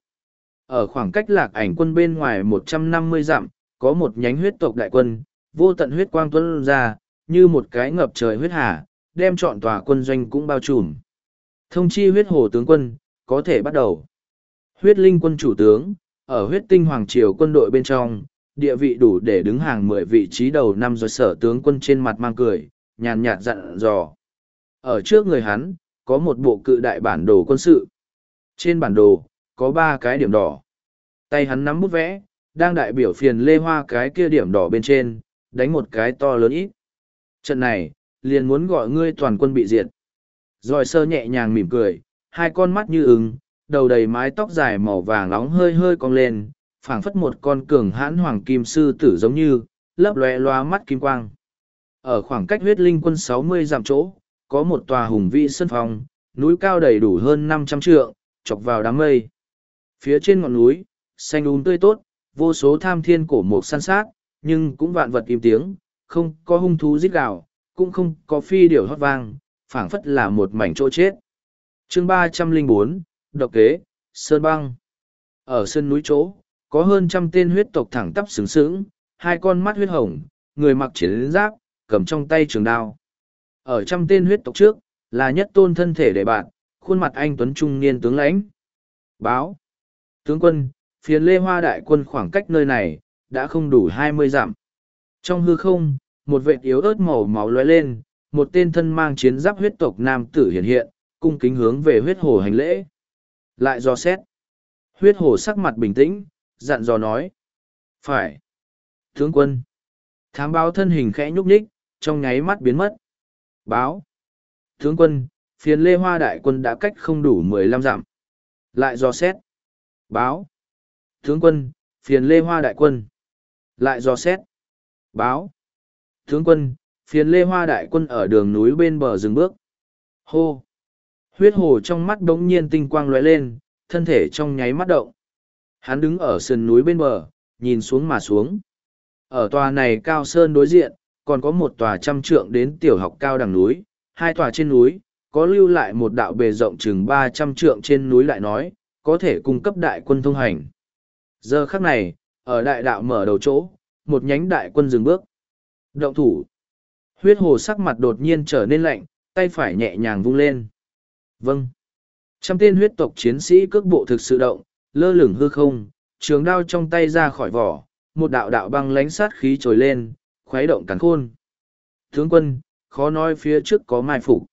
Ở khoảng cách lạc ảnh quân bên ngoài một trăm năm mươi dặm, có một nhánh huyết tộc đại quân, vô tận huyết quang tuôn ra, như một cái ngập trời huyết hà, đem trọn tòa quân doanh cũng bao trùm. Thông chi huyết hồ tướng quân, có thể bắt đầu. Huyết linh quân chủ tướng, ở huyết tinh hoàng triều quân đội bên trong, địa vị đủ để đứng hàng mười vị trí đầu năm rồi sở tướng quân trên mặt mang cười, nhàn nhạt dặn dò. Ở trước người hắn, có một bộ cự đại bản đồ quân sự. Trên bản đồ, có ba cái điểm đỏ. Tay hắn nắm bút vẽ, đang đại biểu phiền Lê Hoa cái kia điểm đỏ bên trên, đánh một cái to lớn ít. Trận này, liền muốn gọi ngươi toàn quân bị diệt. Rồi sơ nhẹ nhàng mỉm cười, hai con mắt như ứng, đầu đầy mái tóc dài màu vàng nóng hơi hơi cong lên, phảng phất một con cường hãn hoàng kim sư tử giống như, lấp lóe loa mắt kim quang. Ở khoảng cách huyết linh quân sáu mươi dặm chỗ, có một tòa hùng vĩ sân phòng, núi cao đầy đủ hơn năm trăm trượng, chọc vào đám mây. Phía trên ngọn núi, xanh um tươi tốt, vô số tham thiên cổ mục san sát, nhưng cũng vạn vật im tiếng, không có hung thú rít gào, cũng không có phi điểu hót vang, phảng phất là một mảnh chỗ chết. Chương ba trăm lẻ bốn, Độc kế, Sơn băng. Ở sơn núi chỗ, có hơn trăm tên huyết tộc thẳng tắp sướng sướng, hai con mắt huyết hồng, người mặc chiến giáp, cầm trong tay trường đao. Ở trăm tên huyết tộc trước, là nhất tôn thân thể để bạn, khuôn mặt anh tuấn trung niên tướng lãnh. Báo. Tướng quân, phiền Lê Hoa đại quân khoảng cách nơi này, đã không đủ hai mươi dặm. Trong hư không, một vệt yếu ớt màu máu lóe lên, một tên thân mang chiến giáp huyết tộc nam tử hiện hiện, cung kính hướng về huyết hồ hành lễ. Lại dò xét. Huyết hồ sắc mặt bình tĩnh, dặn dò nói. Phải. Tướng quân. Thám báo thân hình khẽ nhúc nhích, trong nháy mắt biến mất. Báo. Tướng quân, phiền Lê Hoa đại quân đã cách không đủ mười lăm dặm. Lại dò xét. Báo. Tướng quân, phiền Lê Hoa đại quân. Lại dò xét. Báo. Tướng quân, phiền Lê Hoa đại quân ở đường núi bên bờ dừng bước. Hô. Huyết hồ trong mắt bỗng nhiên tinh quang lóe lên, thân thể trong nháy mắt động. Hắn đứng ở sườn núi bên bờ, nhìn xuống mà xuống. Ở tòa này cao sơn đối diện, còn có một tòa trăm trượng đến tiểu học cao đằng núi, hai tòa trên núi, có lưu lại một đạo bề rộng chừng ba trăm trượng trên núi lại nói, có thể cung cấp đại quân thông hành. Giờ khắc này, ở đại đạo mở đầu chỗ, một nhánh đại quân dừng bước. Động thủ. Huyết hồ sắc mặt đột nhiên trở nên lạnh, tay phải nhẹ nhàng vung lên. Vâng. Trăm tên huyết tộc chiến sĩ cước bộ thực sự động, lơ lửng hư không, trường đao trong tay ra khỏi vỏ, một đạo đạo băng lánh sát khí trồi lên, khuấy động cắn khôn. Tướng quân, khó nói phía trước có mai phục.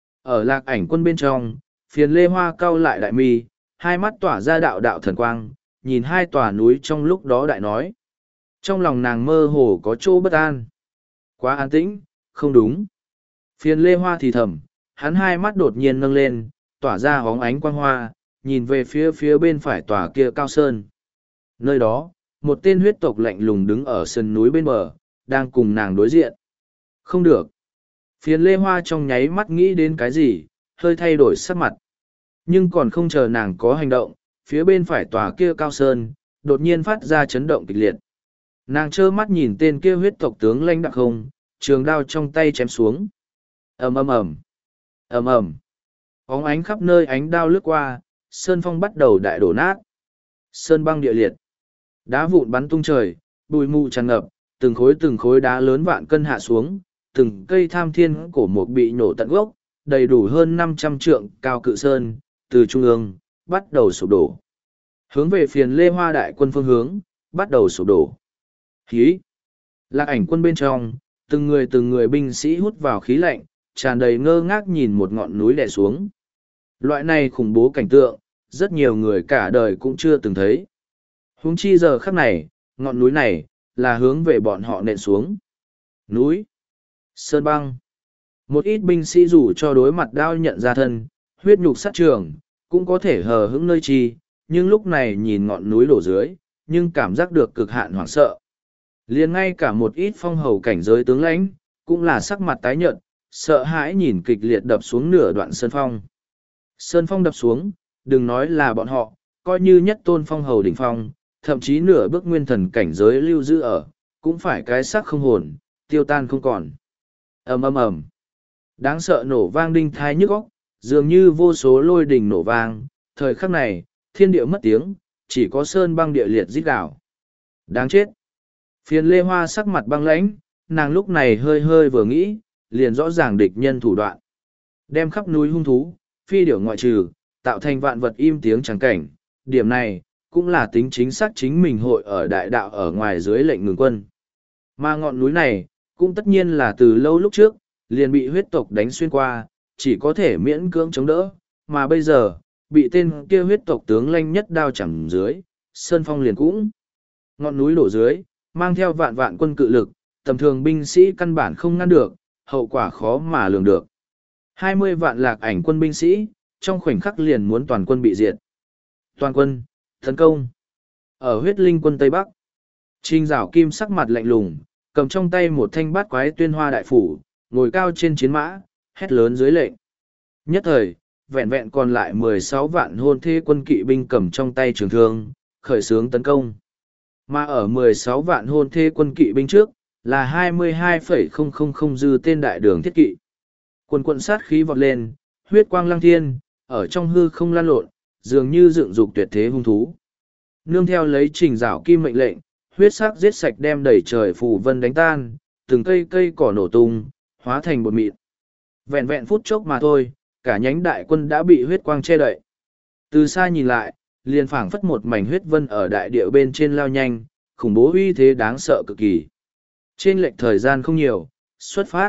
Ở lạc ảnh quân bên trong, phiền Lê Hoa cau lại đại mi, hai mắt tỏa ra đạo đạo thần quang, nhìn hai tòa núi trong lúc đó đại nói. Trong lòng nàng mơ hồ có chỗ bất an. Quá an tĩnh, không đúng. Phiền Lê Hoa thì thầm, hắn hai mắt đột nhiên nâng lên, tỏa ra hóng ánh quang hoa, nhìn về phía phía bên phải tòa kia cao sơn. Nơi đó, một tên huyết tộc lạnh lùng đứng ở sườn núi bên bờ, đang cùng nàng đối diện. Không được. Phiền Lê Hoa trong nháy mắt nghĩ đến cái gì, hơi thay đổi sắc mặt. Nhưng còn không chờ nàng có hành động, phía bên phải tòa kia cao sơn, đột nhiên phát ra chấn động kịch liệt. Nàng trơ mắt nhìn tên kia huyết tộc tướng lãnh đặc không, trường đao trong tay chém xuống. ầm ầm ầm, ầm ầm, óng ánh khắp nơi ánh đao lướt qua, sơn phong bắt đầu đại đổ nát. Sơn băng địa liệt, đá vụn bắn tung trời, bụi mù tràn ngập, từng khối từng khối đá lớn vạn cân hạ xuống, từng cây tham thiên cổ mục bị nhổ tận gốc, đầy đủ hơn năm trăm trượng cao cự sơn, từ trung ương, bắt đầu sụp đổ. Hướng về phiền Lê Hoa đại quân phương hướng, bắt đầu sụp đổ. Khí. Lạc ảnh quân bên trong, từng người từng người binh sĩ hút vào khí lạnh, tràn đầy ngơ ngác nhìn một ngọn núi đè xuống. Loại này khủng bố cảnh tượng, rất nhiều người cả đời cũng chưa từng thấy. Huống chi giờ khắc này, ngọn núi này, là hướng về bọn họ nện xuống. Núi. Sơn băng. Một ít binh sĩ dù cho đối mặt đao nhận ra thân, huyết nhục sát trường, cũng có thể hờ hững nơi chi, nhưng lúc này nhìn ngọn núi đổ dưới, nhưng cảm giác được cực hạn hoảng sợ. Liền ngay cả một ít phong hầu cảnh giới tướng lãnh, cũng là sắc mặt tái nhợt, sợ hãi nhìn kịch liệt đập xuống nửa đoạn sơn phong. Sơn phong đập xuống, đừng nói là bọn họ, coi như nhất tôn phong hầu đỉnh phong, thậm chí nửa bước nguyên thần cảnh giới lưu giữ ở, cũng phải cái xác không hồn, tiêu tan không còn. ầm ầm ầm, đáng sợ nổ vang đinh thai nhức óc, dường như vô số lôi đình nổ vang, thời khắc này, thiên địa mất tiếng, chỉ có sơn băng địa liệt rít gào. Đáng chết. Phiền Lê Hoa sắc mặt băng lãnh, nàng lúc này hơi hơi vừa nghĩ, liền rõ ràng địch nhân thủ đoạn. Đem khắp núi hung thú, phi điểu ngoại trừ, tạo thành vạn vật im tiếng trắng cảnh, điểm này, cũng là tính chính xác chính mình hội ở đại đạo ở ngoài dưới lệnh ngừng quân. Mà ngọn núi này, cũng tất nhiên là từ lâu lúc trước, liền bị huyết tộc đánh xuyên qua, chỉ có thể miễn cưỡng chống đỡ, mà bây giờ, bị tên kia huyết tộc tướng lanh nhất đao chẳng dưới, sơn phong liền cũng. Ngọn núi đổ dưới, mang theo vạn vạn quân cự lực, tầm thường binh sĩ căn bản không ngăn được, hậu quả khó mà lường được. Hai mươi vạn lạc ảnh quân binh sĩ, trong khoảnh khắc liền muốn toàn quân bị diệt. Toàn quân, tấn công. Ở huyết linh quân Tây Bắc, Trình Giảo Kim sắc mặt lạnh lùng, cầm trong tay một thanh bát quái tuyên hoa đại phủ, ngồi cao trên chiến mã, hét lớn dưới lệnh. Nhất thời, vẹn vẹn còn lại mười sáu vạn hôn thê quân kỵ binh cầm trong tay trường thương, khởi xướng tấn công. Mà ở mười sáu vạn hôn thê quân kỵ binh trước, là hai mươi hai phẩy không không không dư tên đại đường thiết kỵ. Quần quận sát khí vọt lên, huyết quang lăng thiên, ở trong hư không lan lộn, dường như dựng dục tuyệt thế hung thú. Nương theo lấy Trình Giảo Kim mệnh lệnh, huyết sắc giết sạch đem đẩy trời phù vân đánh tan, từng cây cây cỏ nổ tung, hóa thành bột mịn. Vẹn vẹn phút chốc mà thôi, cả nhánh đại quân đã bị huyết quang che đậy. Từ xa nhìn lại, liền phảng phất một mảnh huyết vân ở đại địa bên trên lao nhanh, khủng bố uy thế đáng sợ cực kỳ. Trên lệch thời gian không nhiều, xuất phát.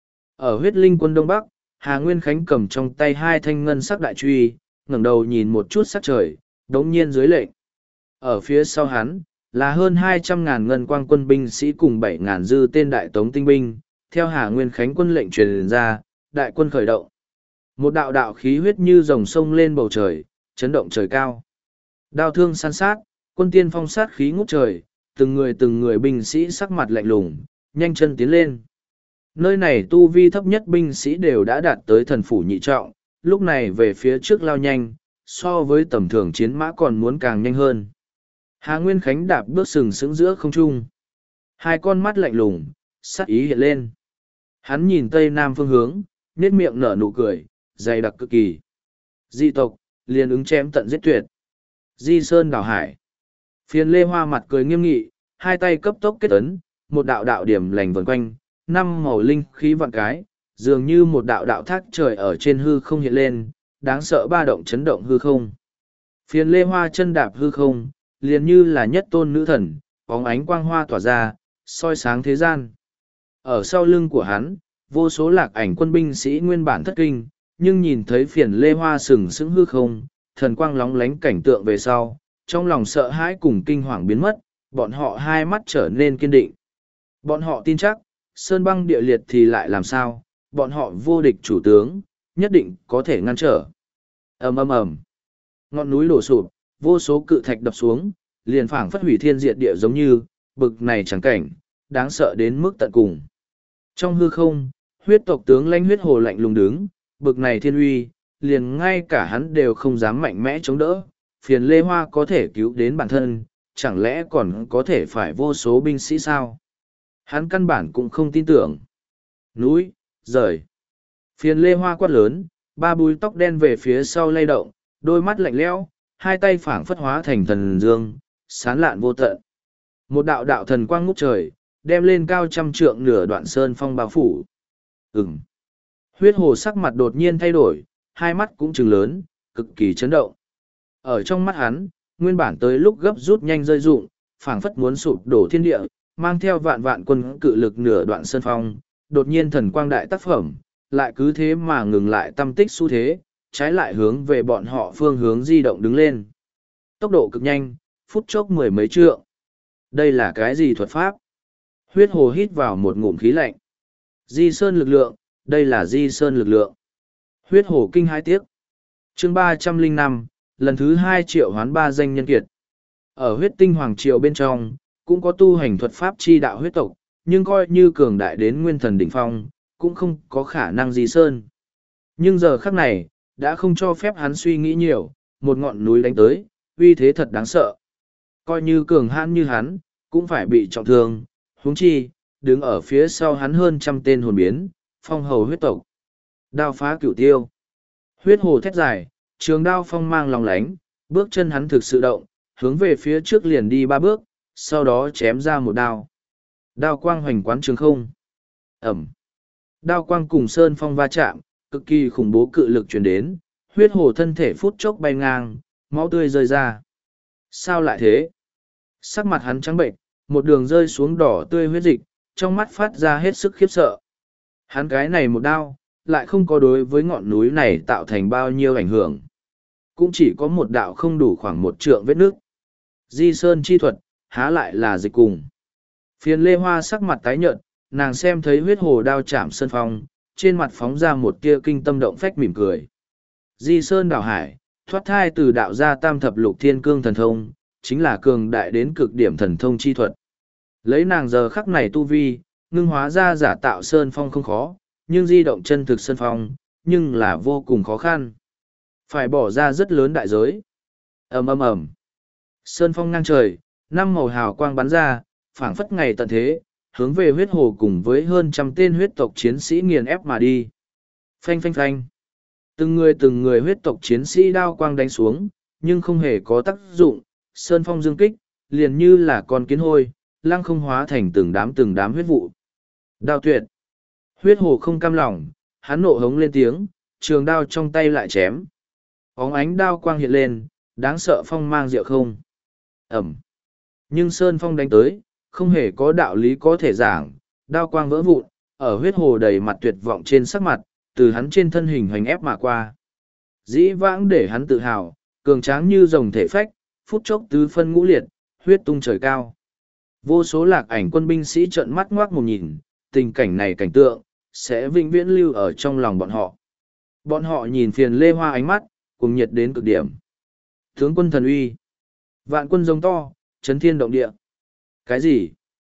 Ở huyết linh quân Đông Bắc, Hà Nguyên Khánh cầm trong tay hai thanh ngân sắc đại truy, ngẩng đầu nhìn một chút sắc trời, đống nhiên dưới lệnh. Ở phía sau hắn, là hơn hai trăm ngàn ngân quang quân binh sĩ cùng bảy ngàn dư tên đại tống tinh binh, theo Hà Nguyên Khánh quân lệnh truyền ra, đại quân khởi động. Một đạo đạo khí huyết như dòng sông lên bầu trời, chấn động trời cao. Đao thương san sát, quân tiên phong sát khí ngút trời, từng người từng người binh sĩ sắc mặt lạnh lùng, nhanh chân tiến lên. Nơi này tu vi thấp nhất binh sĩ đều đã đạt tới thần phủ nhị trọng, lúc này về phía trước lao nhanh, so với tầm thường chiến mã còn muốn càng nhanh hơn. Hà Nguyên Khánh đạp bước sừng sững giữa không trung. Hai con mắt lạnh lùng, sát ý hiện lên. Hắn nhìn tây nam phương hướng, nét miệng nở nụ cười, dày đặc cực kỳ. Dị tộc, liền ứng chém tận giết tuyệt. Di Sơn đảo hải. Phiền Lê Hoa mặt cười nghiêm nghị, hai tay cấp tốc kết ấn, một đạo đạo điểm lành vần quanh, năm màu linh khí vạn cái, dường như một đạo đạo thác trời ở trên hư không hiện lên, đáng sợ ba động chấn động hư không. Phiền Lê Hoa chân đạp hư không, liền như là nhất tôn nữ thần, bóng ánh quang hoa tỏa ra, soi sáng thế gian. Ở sau lưng của hắn, vô số lạc ảnh quân binh sĩ nguyên bản thất kinh, nhưng nhìn thấy phiền Lê Hoa sừng sững hư không, thần quang lóng lánh cảnh tượng về sau, trong lòng sợ hãi cùng kinh hoàng biến mất, bọn họ hai mắt trở nên kiên định. Bọn họ tin chắc, sơn băng địa liệt thì lại làm sao, bọn họ vô địch chủ tướng, nhất định có thể ngăn trở. Ầm ầm ầm, ngọn núi đổ sụp, vô số cự thạch đập xuống, liền phảng phất hủy thiên diệt địa giống như, bực này chẳng cảnh, đáng sợ đến mức tận cùng. Trong hư không, huyết tộc tướng lãnh huyết hồ lạnh lùng đứng, bực này thiên uy, liền ngay cả hắn đều không dám mạnh mẽ chống đỡ, phiền Lê Hoa có thể cứu đến bản thân, chẳng lẽ còn có thể phải vô số binh sĩ sao? Hắn căn bản cũng không tin tưởng. Núi, rời. Phiền Lê Hoa quát lớn, ba búi tóc đen về phía sau lay động, đôi mắt lạnh lẽo, hai tay phảng phất hóa thành thần dương, sán lạn vô tận. Một đạo đạo thần quang ngút trời, đem lên cao trăm trượng nửa đoạn sơn phong bao phủ. Ừm. Huyết hồ sắc mặt đột nhiên thay đổi, hai mắt cũng trừng lớn, cực kỳ chấn động. Ở trong mắt hắn, nguyên bản tới lúc gấp rút nhanh rơi rụng, phảng phất muốn sụp đổ thiên địa, mang theo vạn vạn quân cự lực nửa đoạn sơn phong, đột nhiên thần quang đại tác phẩm, lại cứ thế mà ngừng lại tâm tích xu thế, trái lại hướng về bọn họ phương hướng di động đứng lên. Tốc độ cực nhanh, phút chốc mười mấy trượng. Đây là cái gì thuật pháp? Huyết hồ hít vào một ngụm khí lạnh. Di Sơn lực lượng, đây là Di Sơn lực lượng. Huyết hồ kinh hai tiếc. Chương ba trăm linh năm, lần thứ hai triệu hoán ba danh nhân kiệt. Ở huyết tinh hoàng triều bên trong, cũng có tu hành thuật pháp chi đạo huyết tộc, nhưng coi như cường đại đến nguyên thần đỉnh phong, cũng không có khả năng Di Sơn. Nhưng giờ khắc này, đã không cho phép hắn suy nghĩ nhiều, một ngọn núi đánh tới, uy thế thật đáng sợ. Coi như cường hãn như hắn, cũng phải bị trọng thương, huống chi, đứng ở phía sau hắn hơn trăm tên hồn biến, phong hầu huyết tộc. Đao phá cửu tiêu. Huyết hồ thét dài, trường đao phong mang lòng lánh, bước chân hắn thực sự động, hướng về phía trước liền đi ba bước, sau đó chém ra một đao. Đao quang hoành quán trường không. Ẩm. Đao quang cùng sơn phong va chạm, cực kỳ khủng bố cự lực truyền đến, huyết hồ thân thể phút chốc bay ngang, máu tươi rơi ra. Sao lại thế? Sắc mặt hắn trắng bệnh, một đường rơi xuống đỏ tươi huyết dịch, trong mắt phát ra hết sức khiếp sợ. Hắn cái này một đao, lại không có đối với ngọn núi này tạo thành bao nhiêu ảnh hưởng. Cũng chỉ có một đạo không đủ khoảng một trượng vết nước. Di Sơn chi thuật, há lại là dịch cùng. Phiền Lê Hoa sắc mặt tái nhợt, nàng xem thấy huyết hồ đao chạm sơn phong, trên mặt phóng ra một tia kinh tâm động phách mỉm cười. Di Sơn đảo hải, thoát thai từ đạo gia tam thập lục thiên cương thần thông, chính là cường đại đến cực điểm thần thông chi thuật. Lấy nàng giờ khắc này tu vi, ngưng hóa ra giả tạo sơn phong không khó, nhưng di động chân thực sơn phong, nhưng là vô cùng khó khăn. Phải bỏ ra rất lớn đại giới. Ầm ầm ầm. Sơn phong ngang trời, năm màu hào quang bắn ra, phảng phất ngày tận thế, hướng về huyết hồ cùng với hơn trăm tên huyết tộc chiến sĩ nghiền ép mà đi. Phanh phanh phanh. Từng người từng người huyết tộc chiến sĩ đao quang đánh xuống, nhưng không hề có tác dụng, sơn phong dương kích, liền như là con kiến hôi, lăng không hóa thành từng đám từng đám huyết vụ. Đao tuyệt. Huyết hồ không cam lòng, hắn nộ hống lên tiếng, trường đao trong tay lại chém. Óng ánh đao quang hiện lên, đáng sợ phong mang diệu không. Ẩm. Nhưng sơn phong đánh tới, không hề có đạo lý có thể giảng, đao quang vỡ vụn, ở huyết hồ đầy mặt tuyệt vọng trên sắc mặt, từ hắn trên thân hình hoành ép mà qua. Dĩ vãng để hắn tự hào, cường tráng như rồng thể phách, phút chốc tứ phân ngũ liệt, huyết tung trời cao. Vô số lạc ảnh quân binh sĩ trợn mắt ngoác một nhìn, tình cảnh này cảnh tượng, sẽ vĩnh viễn lưu ở trong lòng bọn họ. Bọn họ nhìn phiền Lê Hoa ánh mắt, cùng nhiệt đến cực điểm. Tướng quân thần uy. Vạn quân giống to, chấn thiên động địa. Cái gì?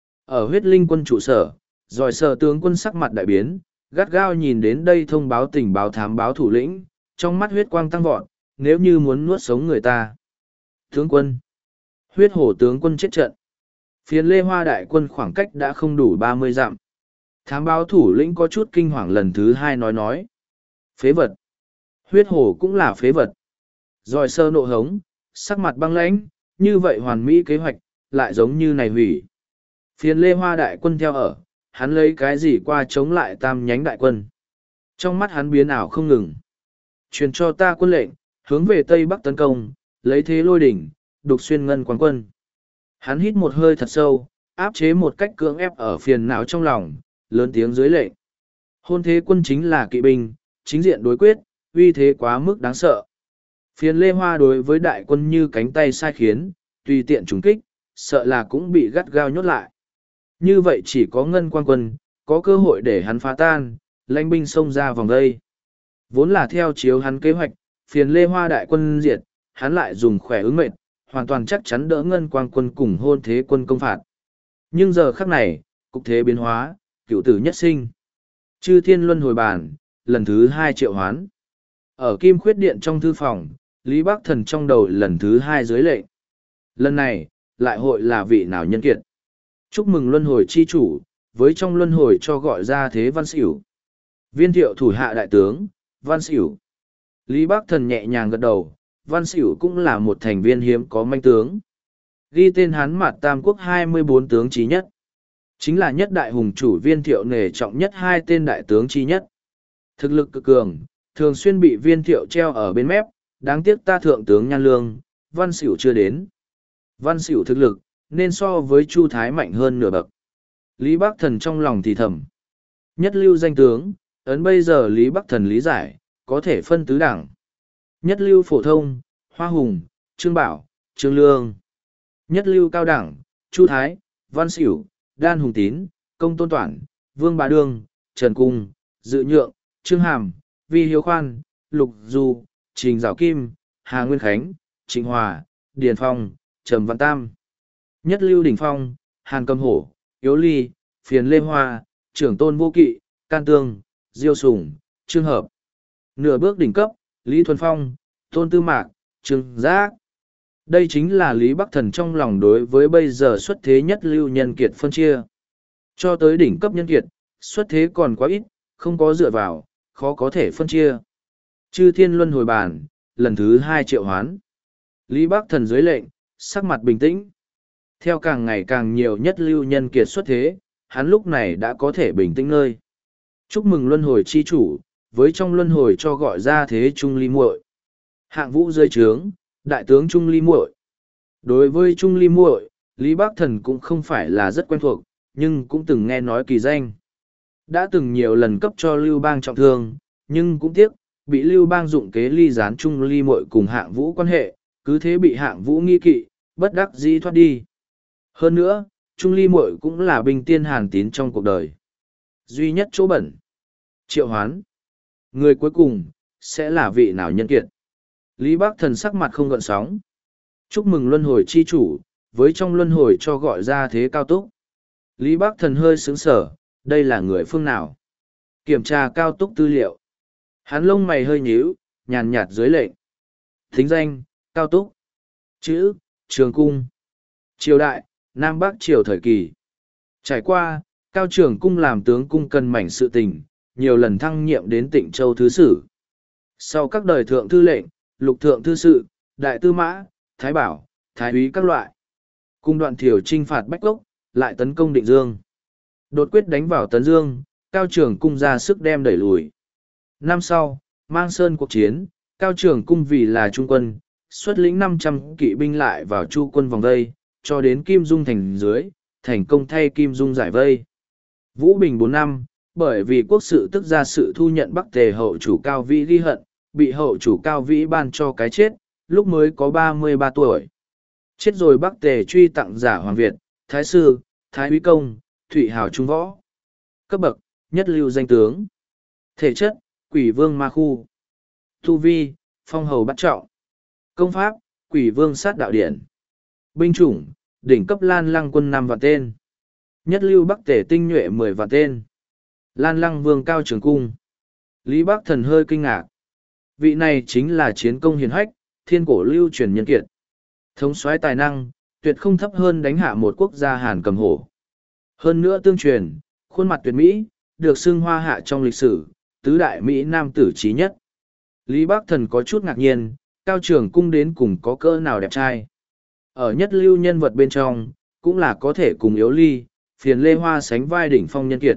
Ở huyết linh quân trụ sở, rồi sở tướng quân sắc mặt đại biến, gắt gao nhìn đến đây thông báo tình báo thám báo thủ lĩnh, trong mắt huyết quang tăng vọt, nếu như muốn nuốt sống người ta. Tướng quân. Huyết hổ tướng quân chết trận. Phiền Lê Hoa đại quân khoảng cách đã không đủ ba mươi dặm. Thám báo thủ lĩnh có chút kinh hoàng lần thứ hai nói nói. Phế vật. Huyết hổ cũng là phế vật. Rồi sơ nộ hống, sắc mặt băng lãnh, như vậy hoàn mỹ kế hoạch, lại giống như này hủy. Phiền Lê Hoa đại quân theo ở, hắn lấy cái gì qua chống lại tam nhánh đại quân. Trong mắt hắn biến ảo không ngừng. Truyền cho ta quân lệnh, hướng về Tây Bắc tấn công, lấy thế lôi đỉnh, đục xuyên ngân quán quân. Hắn hít một hơi thật sâu, áp chế một cách cưỡng ép ở phiền não trong lòng, lớn tiếng dưới lệnh. Hôn thế quân chính là kỵ binh, chính diện đối quyết, uy thế quá mức đáng sợ. Phiền Lê Hoa đối với đại quân như cánh tay sai khiến, tùy tiện trúng kích, sợ là cũng bị gắt gao nhốt lại. Như vậy chỉ có ngân quan quân, có cơ hội để hắn phá tan, lãnh binh xông ra vòng đây. Vốn là theo chiếu hắn kế hoạch, phiền Lê Hoa đại quân diệt, hắn lại dùng khỏe ứng mệnh, hoàn toàn chắc chắn đỡ ngân quang quân cùng hôn thế quân công phạt. Nhưng giờ khắc này, cục thế biến hóa, cựu tử nhất sinh. Chư thiên luân hồi bàn, lần thứ hai triệu hoán. Ở Kim Khuyết Điện trong thư phòng, Lý Bắc Thần trong đầu lần thứ hai dưới lệnh. Lần này, lại hội là vị nào nhân kiệt. Chúc mừng luân hồi chi chủ, với trong luân hồi cho gọi ra thế Văn Xỉu. Viên thiệu thủ hạ đại tướng, Văn Xỉu. Lý Bắc Thần nhẹ nhàng gật đầu, Văn Xỉu cũng là một thành viên hiếm có manh tướng. Ghi tên hắn mặt Tam Quốc hai mươi bốn tướng trí nhất. Chính là nhất đại hùng chủ viên thiệu nể trọng nhất hai tên đại tướng trí nhất. Thực lực cực cường, thường xuyên bị viên thiệu treo ở bên mép, đáng tiếc ta thượng tướng Nhan Lương, Văn Xỉu chưa đến. Văn Xỉu thực lực, nên so với Chu Thái mạnh hơn nửa bậc. Lý Bắc Thần trong lòng thì thầm. Nhất lưu danh tướng, ấn bây giờ Lý Bắc Thần lý giải, có thể phân tứ đẳng. Nhất lưu phổ thông, Hoa Hùng, Trương Bảo, Trương Lương. Nhất lưu cao đẳng, Chu Thái, Văn Xỉu, Đan Hùng Tín, Công Tôn Toản, Vương Bá Đương, Trần Cung, Dự Nhượng, Trương Hàm, Vi Hiếu Khoan, Lục Du, Trình Giảo Kim, Hà Nguyên Khánh, Trịnh Hòa, Điền Phong, Trầm Văn Tam. Nhất lưu đỉnh phong, Hàn Cầm Hổ, Yếu Ly, Phiền Lê Hoa, Trưởng Tôn Vô Kỵ, Can Tương, Diêu Sùng, Trương Hợp. Nửa bước đỉnh cấp, Lý Thuần Phong, Tôn Tư Mạc, Trương Giác. Đây chính là Lý Bắc Thần trong lòng đối với bây giờ xuất thế nhất lưu nhân kiệt phân chia. Cho tới đỉnh cấp nhân kiệt, xuất thế còn quá ít, không có dựa vào, khó có thể phân chia. Chư thiên luân hồi bàn, lần thứ hai triệu hoán. Lý Bắc Thần dưới lệnh, sắc mặt bình tĩnh. Theo càng ngày càng nhiều nhất lưu nhân kiệt xuất thế, hắn lúc này đã có thể bình tĩnh nơi. Chúc mừng luân hồi chi chủ, với trong luân hồi cho gọi ra thế Trung Ly muội. Hạng vũ dưới trướng, đại tướng Trung Ly muội. Đối với Trung Ly muội, Lý Bắc Thần cũng không phải là rất quen thuộc, nhưng cũng từng nghe nói kỳ danh. Đã từng nhiều lần cấp cho Lưu Bang trọng thương, nhưng cũng tiếc, bị Lưu Bang dụng kế ly gián Trung Ly muội cùng Hạng Vũ quan hệ, cứ thế bị Hạng Vũ nghi kỵ, bất đắc dĩ thoát đi. Hơn nữa, Trung Ly muội cũng là binh tiên Hàn Tín trong cuộc đời. Duy nhất chỗ bẩn. Triệu hoán. Người cuối cùng, sẽ là vị nào nhân kiệt. Lý Bắc Thần sắc mặt không gợn sóng. Chúc mừng luân hồi chi chủ, với trong luân hồi cho gọi ra thế cao túc. Lý Bắc Thần hơi sướng sở, đây là người phương nào? Kiểm tra cao túc tư liệu. Hắn lông mày hơi nhíu, nhàn nhạt dưới lệnh. Thính danh, cao túc. Chữ, trường cung. Triều đại, Nam Bắc triều thời kỳ. Trải qua, cao trường cung làm tướng cung cần mảnh sự tình, nhiều lần thăng nhiệm đến Tịnh Châu Thứ Sử. Sau các đời thượng thư lệnh, lục thượng thư sự, đại tư mã, thái bảo, thái úy các loại. Cung đoạn thiểu trinh phạt Bách Cốc, lại tấn công Định Dương. Đột quyết đánh vào Tấn Dương, cao trường cung ra sức đem đẩy lùi. Năm sau, mang sơn cuộc chiến, cao trường cung vì là trung quân, xuất lĩnh năm trăm kỵ binh lại vào chu quân vòng vây, cho đến Kim Dung thành dưới, thành công thay Kim Dung giải vây. Vũ Bình bốn năm, bởi vì quốc sự tức ra sự thu nhận Bắc Tề hậu chủ Cao Vĩ ghi hận, bị hậu chủ Cao Vĩ ban cho cái chết, lúc mới có ba mươi ba tuổi. Chết rồi Bắc Tề truy tặng giả Hoàng Việt, Thái Sư, Thái Úy Công, Thụy Hào Trung Võ. Cấp bậc, nhất lưu danh tướng. Thể chất, Quỷ Vương Ma Khu. Tu vi, Phong Hầu Bắt Trọng. Công pháp, Quỷ Vương Sát Đạo Điển. Binh chủng, đỉnh cấp Lan Lăng quân năm vạn tên. Nhất lưu Bắc Tề tinh nhuệ mười vạn tên. Lan Lăng Vương Cao Trường Cung. Lý Bắc Thần hơi kinh ngạc. Vị này chính là chiến công hiển hách, thiên cổ lưu truyền nhân kiệt. Thống soái tài năng, tuyệt không thấp hơn đánh hạ một quốc gia Hàn Cầm Hổ. Hơn nữa tương truyền, khuôn mặt tuyệt mỹ, được xưng hoa hạ trong lịch sử, tứ đại Mỹ nam tử trí nhất. Lý Bắc Thần có chút ngạc nhiên, Cao Trường Cung đến cùng có cỡ nào đẹp trai. Ở nhất lưu nhân vật bên trong, cũng là có thể cùng Yếu Ly, Phiền Lê Hoa sánh vai đỉnh phong nhân kiệt.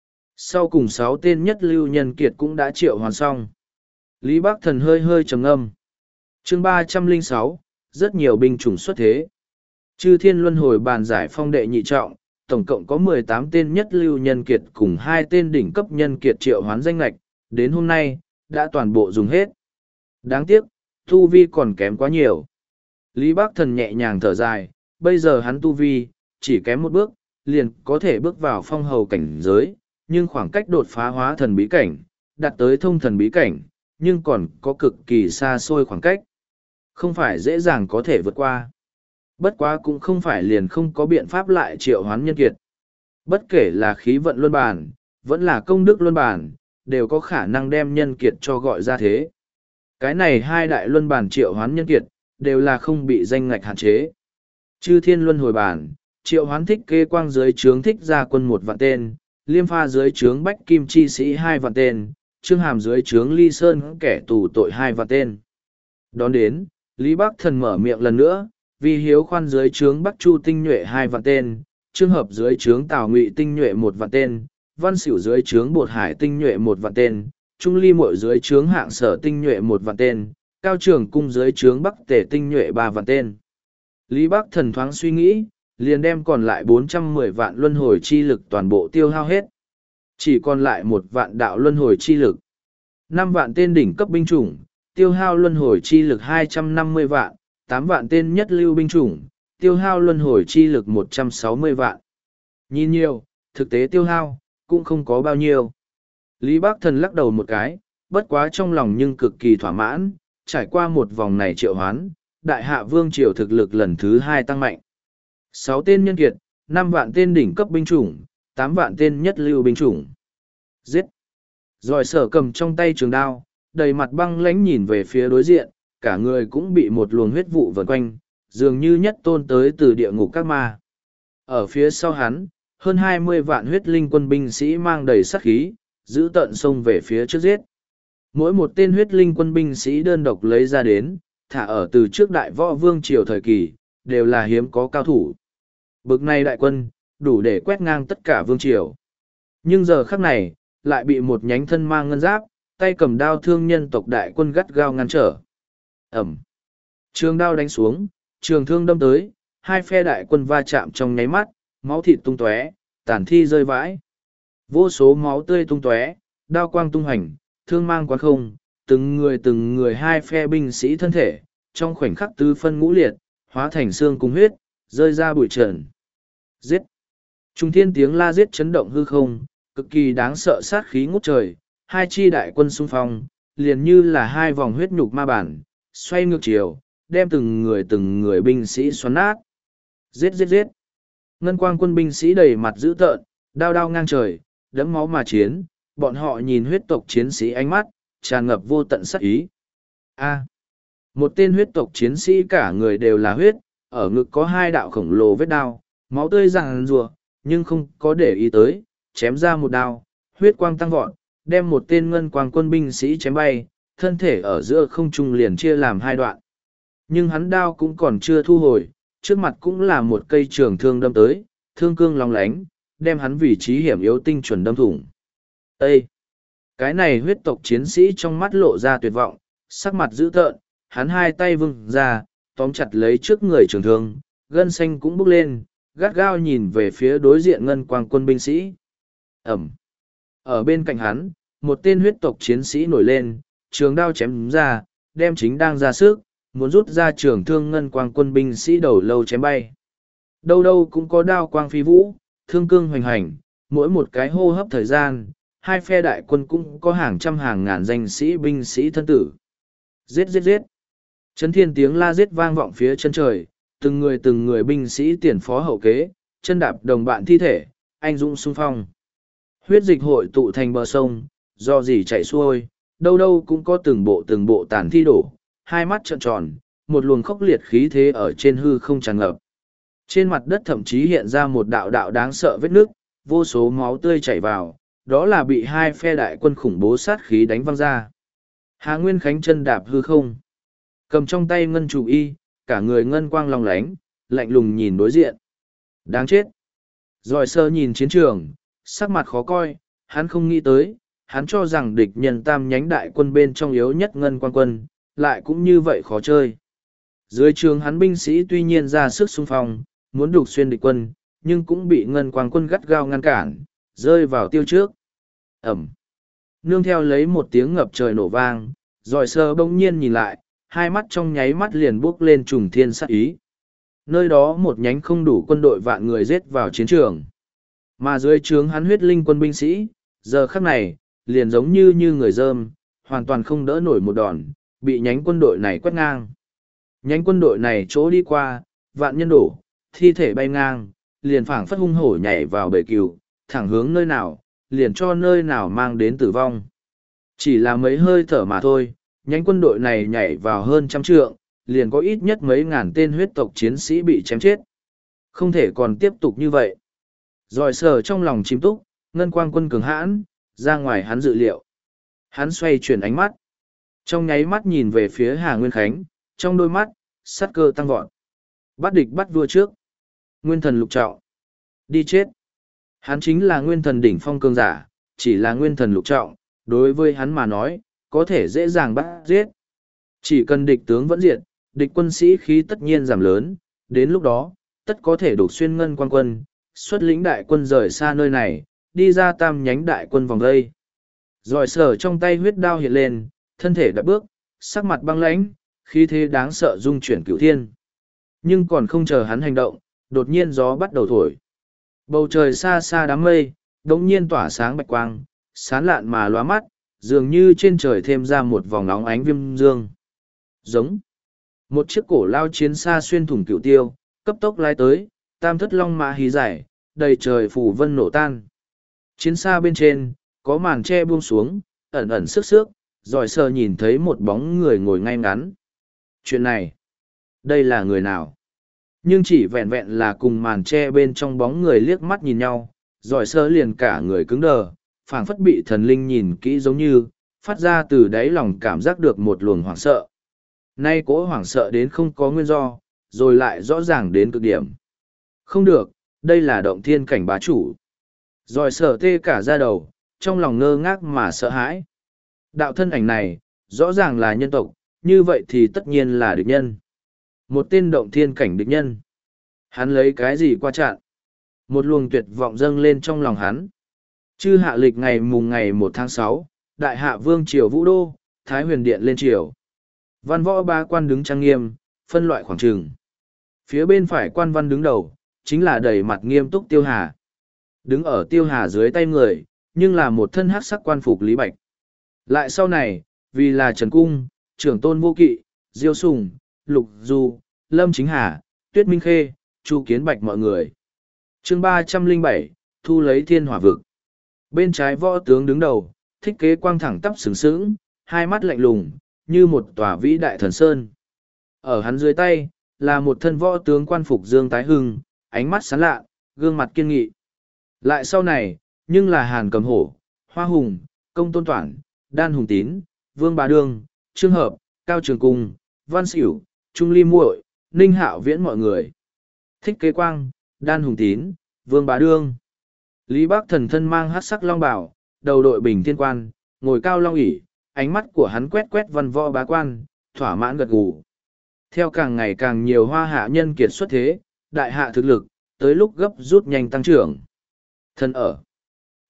Sau cùng sáu tên nhất lưu nhân kiệt cũng đã triệu hoàn xong. Lý Bắc Thần hơi hơi trầm ngâm. Chương ba trăm lẻ sáu, rất nhiều binh chủng xuất thế. Chư Thiên Luân Hồi bàn giải phong đệ nhị trọng, tổng cộng có mười tám tên nhất lưu nhân kiệt cùng hai tên đỉnh cấp nhân kiệt triệu hoán danh lạch, đến hôm nay, đã toàn bộ dùng hết. Đáng tiếc, tu vi còn kém quá nhiều. Lý Bắc Thần nhẹ nhàng thở dài, bây giờ hắn tu vi, chỉ kém một bước, liền có thể bước vào phong hầu cảnh giới, nhưng khoảng cách đột phá hóa thần bí cảnh, đạt tới thông thần bí cảnh, nhưng còn có cực kỳ xa xôi khoảng cách. Không phải dễ dàng có thể vượt qua. Bất quá cũng không phải liền không có biện pháp lại triệu hoán nhân kiệt. Bất kể là khí vận luân bản, vẫn là công đức luân bản, đều có khả năng đem nhân kiệt cho gọi ra thế. Cái này hai đại luân bản triệu hoán nhân kiệt, đều là không bị danh ngạch hạn chế. Chư Thiên Luân Hồi bản, triệu hoán thích kê quang dưới trướng thích gia quân một vạn tên, liêm pha dưới trướng bách kim chi sĩ hai vạn tên, trương hàm dưới trướng ly sơn kẻ tù tội hai vạn tên. Đón đến, Lý Bắc Thần mở miệng lần nữa, vì hiếu khoan dưới trướng bắc chu tinh nhuệ hai vạn tên, trương hợp dưới trướng tào ngụy tinh nhuệ một vạn tên, văn xỉu dưới trướng bột hải tinh nhuệ một vạn tên, trung ly mội dưới trướng hạng sở tinh nhuệ một vạn tên, cao trường cung dưới trướng bắc tể tinh nhuệ ba vạn tên. Lý Bắc Thần thoáng suy nghĩ, liền đem còn lại bốn trăm mười vạn luân hồi chi lực toàn bộ tiêu hao hết. Chỉ còn lại một vạn đạo luân hồi chi lực. Năm vạn tên đỉnh cấp binh chủng, tiêu hao luân hồi chi lực hai trăm năm mươi vạn, tám vạn tên nhất lưu binh chủng, tiêu hao luân hồi chi lực một trăm sáu mươi vạn. Nhìn nhiều, thực tế tiêu hao, cũng không có bao nhiêu. Lý Bắc Thần lắc đầu một cái, bất quá trong lòng nhưng cực kỳ thỏa mãn, trải qua một vòng này triệu hoán, đại hạ vương triều thực lực lần thứ hai tăng mạnh. Sáu tên nhân kiệt, năm vạn tên đỉnh cấp binh chủng, tám vạn tên nhất lưu binh chủng. Giết! Rồi sở cầm trong tay trường đao, đầy mặt băng lãnh nhìn về phía đối diện, cả người cũng bị một luồng huyết vụ vần quanh, dường như nhất tôn tới từ địa ngục các ma. Ở phía sau hắn, hơn hai mươi vạn huyết linh quân binh sĩ mang đầy sát khí, giữ tận xông về phía trước giết. Mỗi một tên huyết linh quân binh sĩ đơn độc lấy ra đến, thả ở từ trước đại võ vương triều thời kỳ, đều là hiếm có cao thủ. Bực này đại quân, đủ để quét ngang tất cả vương triều. Nhưng giờ khắc này, lại bị một nhánh thân mang ngân giáp, tay cầm đao thương nhân tộc đại quân gắt gao ngăn trở. Ẩm. Trường đao đánh xuống, trường thương đâm tới, hai phe đại quân va chạm trong nháy mắt, máu thịt tung tóe, tàn thi rơi vãi. Vô số máu tươi tung tóe, đao quang tung hành, thương mang quán không, từng người từng người hai phe binh sĩ thân thể, trong khoảnh khắc tứ phân ngũ liệt, hóa thành xương cùng huyết, rơi ra bụi trần. Giết! Trung thiên tiếng la giết chấn động hư không, cực kỳ đáng sợ sát khí ngút trời, hai chi đại quân xung phong, liền như là hai vòng huyết nhục ma bản, xoay ngược chiều, đem từng người từng người binh sĩ xoắn nát. Giết giết giết! Ngân quang quân binh sĩ đầy mặt dữ tợn, đao đao ngang trời, đẫm máu mà chiến, bọn họ nhìn huyết tộc chiến sĩ ánh mắt, tràn ngập vô tận sát ý. A. Một tên huyết tộc chiến sĩ cả người đều là huyết, ở ngực có hai đạo khổng lồ vết đao, máu tươi ràng rùa, nhưng không có để ý tới, chém ra một đao, huyết quang tăng vọt, đem một tên ngân quang quân binh sĩ chém bay, thân thể ở giữa không trung liền chia làm hai đoạn. Nhưng hắn đao cũng còn chưa thu hồi, trước mặt cũng là một cây trường thương đâm tới, thương cương long lánh, đem hắn vị trí hiểm yếu tinh chuẩn đâm thủng. Ê! Cái này huyết tộc chiến sĩ trong mắt lộ ra tuyệt vọng, sắc mặt dữ tợn, hắn hai tay vung ra, tóm chặt lấy trước người trường thương, gân xanh cũng bốc lên, gắt gao nhìn về phía đối diện ngân quang quân binh sĩ. Ẩm. Ở bên cạnh hắn, một tên huyết tộc chiến sĩ nổi lên, trường đao chém ra, đem chính đang ra sức, muốn rút ra trường thương ngân quang quân binh sĩ đầu lâu chém bay. Đâu đâu cũng có đao quang phi vũ, thương cương hoành hành, mỗi một cái hô hấp thời gian, hai phe đại quân cũng có hàng trăm hàng ngàn danh sĩ binh sĩ thân tử. Giết giết giết. Chấn thiên tiếng la giết vang vọng phía chân trời, từng người từng người binh sĩ tiền phó hậu kế, chân đạp đồng bạn thi thể, anh dũng xung phong. Huyết dịch hội tụ thành bờ sông, do gì chạy xuôi, đâu đâu cũng có từng bộ từng bộ tàn thi đổ, hai mắt trợn tròn, một luồng khốc liệt khí thế ở trên hư không tràn ngập. Trên mặt đất thậm chí hiện ra một đạo đạo đáng sợ vết nước, vô số máu tươi chảy vào, đó là bị hai phe đại quân khủng bố sát khí đánh văng ra. Hà Nguyên Khánh chân đạp hư không, cầm trong tay ngân chủ y, cả người ngân quang long lánh, lạnh lùng nhìn đối diện. Đáng chết. Rồi sơ nhìn chiến trường, sắc mặt khó coi, hắn không nghĩ tới, hắn cho rằng địch nhân tam nhánh đại quân bên trong yếu nhất ngân quang quân, lại cũng như vậy khó chơi. Dưới trường hắn binh sĩ tuy nhiên ra sức xung phong, muốn đục xuyên địch quân, nhưng cũng bị ngân quang quân gắt gao ngăn cản, rơi vào tiêu trước. Ẩm. Nương theo lấy một tiếng ngập trời nổ vang, rồi sơ bỗng nhiên nhìn lại, hai mắt trong nháy mắt liền bước lên trùng thiên sát ý. Nơi đó một nhánh không đủ quân đội vạn người giết vào chiến trường. Mà dưới trướng hắn huyết linh quân binh sĩ, giờ khắc này, liền giống như như người dơm, hoàn toàn không đỡ nổi một đòn, bị nhánh quân đội này quét ngang. Nhánh quân đội này chỗ đi qua, vạn nhân đổ, thi thể bay ngang, liền phảng phất hung hổ nhảy vào bể cừu, thẳng hướng nơi nào, liền cho nơi nào mang đến tử vong. Chỉ là mấy hơi thở mà thôi, nhánh quân đội này nhảy vào hơn trăm trượng, liền có ít nhất mấy ngàn tên huyết tộc chiến sĩ bị chém chết. Không thể còn tiếp tục như vậy. Rồi sở trong lòng chìm túc, ngân quang quân cường hãn, ra ngoài hắn dự liệu. Hắn xoay chuyển ánh mắt. Trong nháy mắt nhìn về phía Hà Nguyên Khánh, trong đôi mắt, sát cơ tăng vọt. Bắt địch bắt vua trước. Nguyên thần lục trọng. Đi chết. Hắn chính là nguyên thần đỉnh phong cường giả, chỉ là nguyên thần lục trọng, đối với hắn mà nói, có thể dễ dàng bắt giết. Chỉ cần địch tướng vẫn diệt, địch quân sĩ khí tất nhiên giảm lớn, đến lúc đó, tất có thể đột xuyên ngân quan quân, xuất lĩnh đại quân rời xa nơi này, đi ra tam nhánh đại quân vòng đây. Rồi sở trong tay huyết đao hiện lên, thân thể đã bước, sắc mặt băng lãnh, khí thế đáng sợ dung chuyển cửu thiên. Nhưng còn không chờ hắn hành động, đột nhiên gió bắt đầu thổi. Bầu trời xa xa đám mây, đống nhiên tỏa sáng bạch quang, sán lạn mà lóa mắt, dường như trên trời thêm ra một vòng nóng ánh viêm dương. Giống. Một chiếc cổ lao chiến xa xuyên thủng cửu tiêu, cấp tốc lái tới, tam thất long mã hí giải, đầy trời phủ vân nổ tan. Chiến xa bên trên, có màn tre buông xuống, ẩn ẩn sức sức, rồi sờ nhìn thấy một bóng người ngồi ngay ngắn. Chuyện này, đây là người nào? Nhưng chỉ vẹn vẹn là cùng màn tre bên trong bóng người liếc mắt nhìn nhau, rồi sơ liền cả người cứng đờ, phảng phất bị thần linh nhìn kỹ giống như, phát ra từ đáy lòng cảm giác được một luồng hoảng sợ. Nay cỗ hoảng sợ đến không có nguyên do, rồi lại rõ ràng đến cực điểm. Không được, đây là động thiên cảnh bá chủ. Rồi sở tê cả ra đầu, trong lòng ngơ ngác mà sợ hãi. Đạo thân ảnh này, rõ ràng là nhân tộc, như vậy thì tất nhiên là địch nhân. Một tên động thiên cảnh địch nhân. Hắn lấy cái gì qua chặn? Một luồng tuyệt vọng dâng lên trong lòng hắn. Chư hạ lịch ngày mùng ngày một tháng sáu, đại hạ vương triều Vũ Đô, Thái Huyền Điện lên triều. Văn võ ba quan đứng trang nghiêm, phân loại khoảng trường. Phía bên phải quan văn đứng đầu, chính là đầy mặt nghiêm túc Tiêu Hà. Đứng ở Tiêu Hà dưới tay người, nhưng là một thân hắc sắc quan phục Lý Bạch. Lại sau này, vì là Trần Cung, trưởng tôn vô kỵ, Diêu Sùng, Lục Du, Lâm Chính Hà, Tuyết Minh Khê, Chu Kiến Bạch mọi người. chương ba trăm lẻ bảy, thu lấy thiên hỏa vực. Bên trái võ tướng đứng đầu, thích kế quang thẳng tắp sừng sững, hai mắt lạnh lùng, như một tòa vĩ đại thần sơn. Ở hắn dưới tay, là một thân võ tướng quan phục Dương Tái Hưng, ánh mắt sáng lạ, gương mặt kiên nghị. Lại sau này, nhưng là Hàn Cầm Hổ, Hoa Hùng, Công Tôn Toản, Đan Hùng Tín, Vương Bá Đương, Trương Hợp, Cao Trường Cung, Văn Xỉu, Trung Ly Muội, Ninh Hạo Viễn mọi người. Thích kế quang, Đan Hùng Tín, Vương Bá Đương. Lý Bác Thần thân mang hắc sắc long bào, đầu đội bình thiên quan, ngồi cao long ỷ, ánh mắt của hắn quét quét văn võ bá quan, thỏa mãn gật gù. Theo càng ngày càng nhiều hoa hạ nhân kiệt xuất thế, đại hạ thực lực, tới lúc gấp rút nhanh tăng trưởng. Thân ở.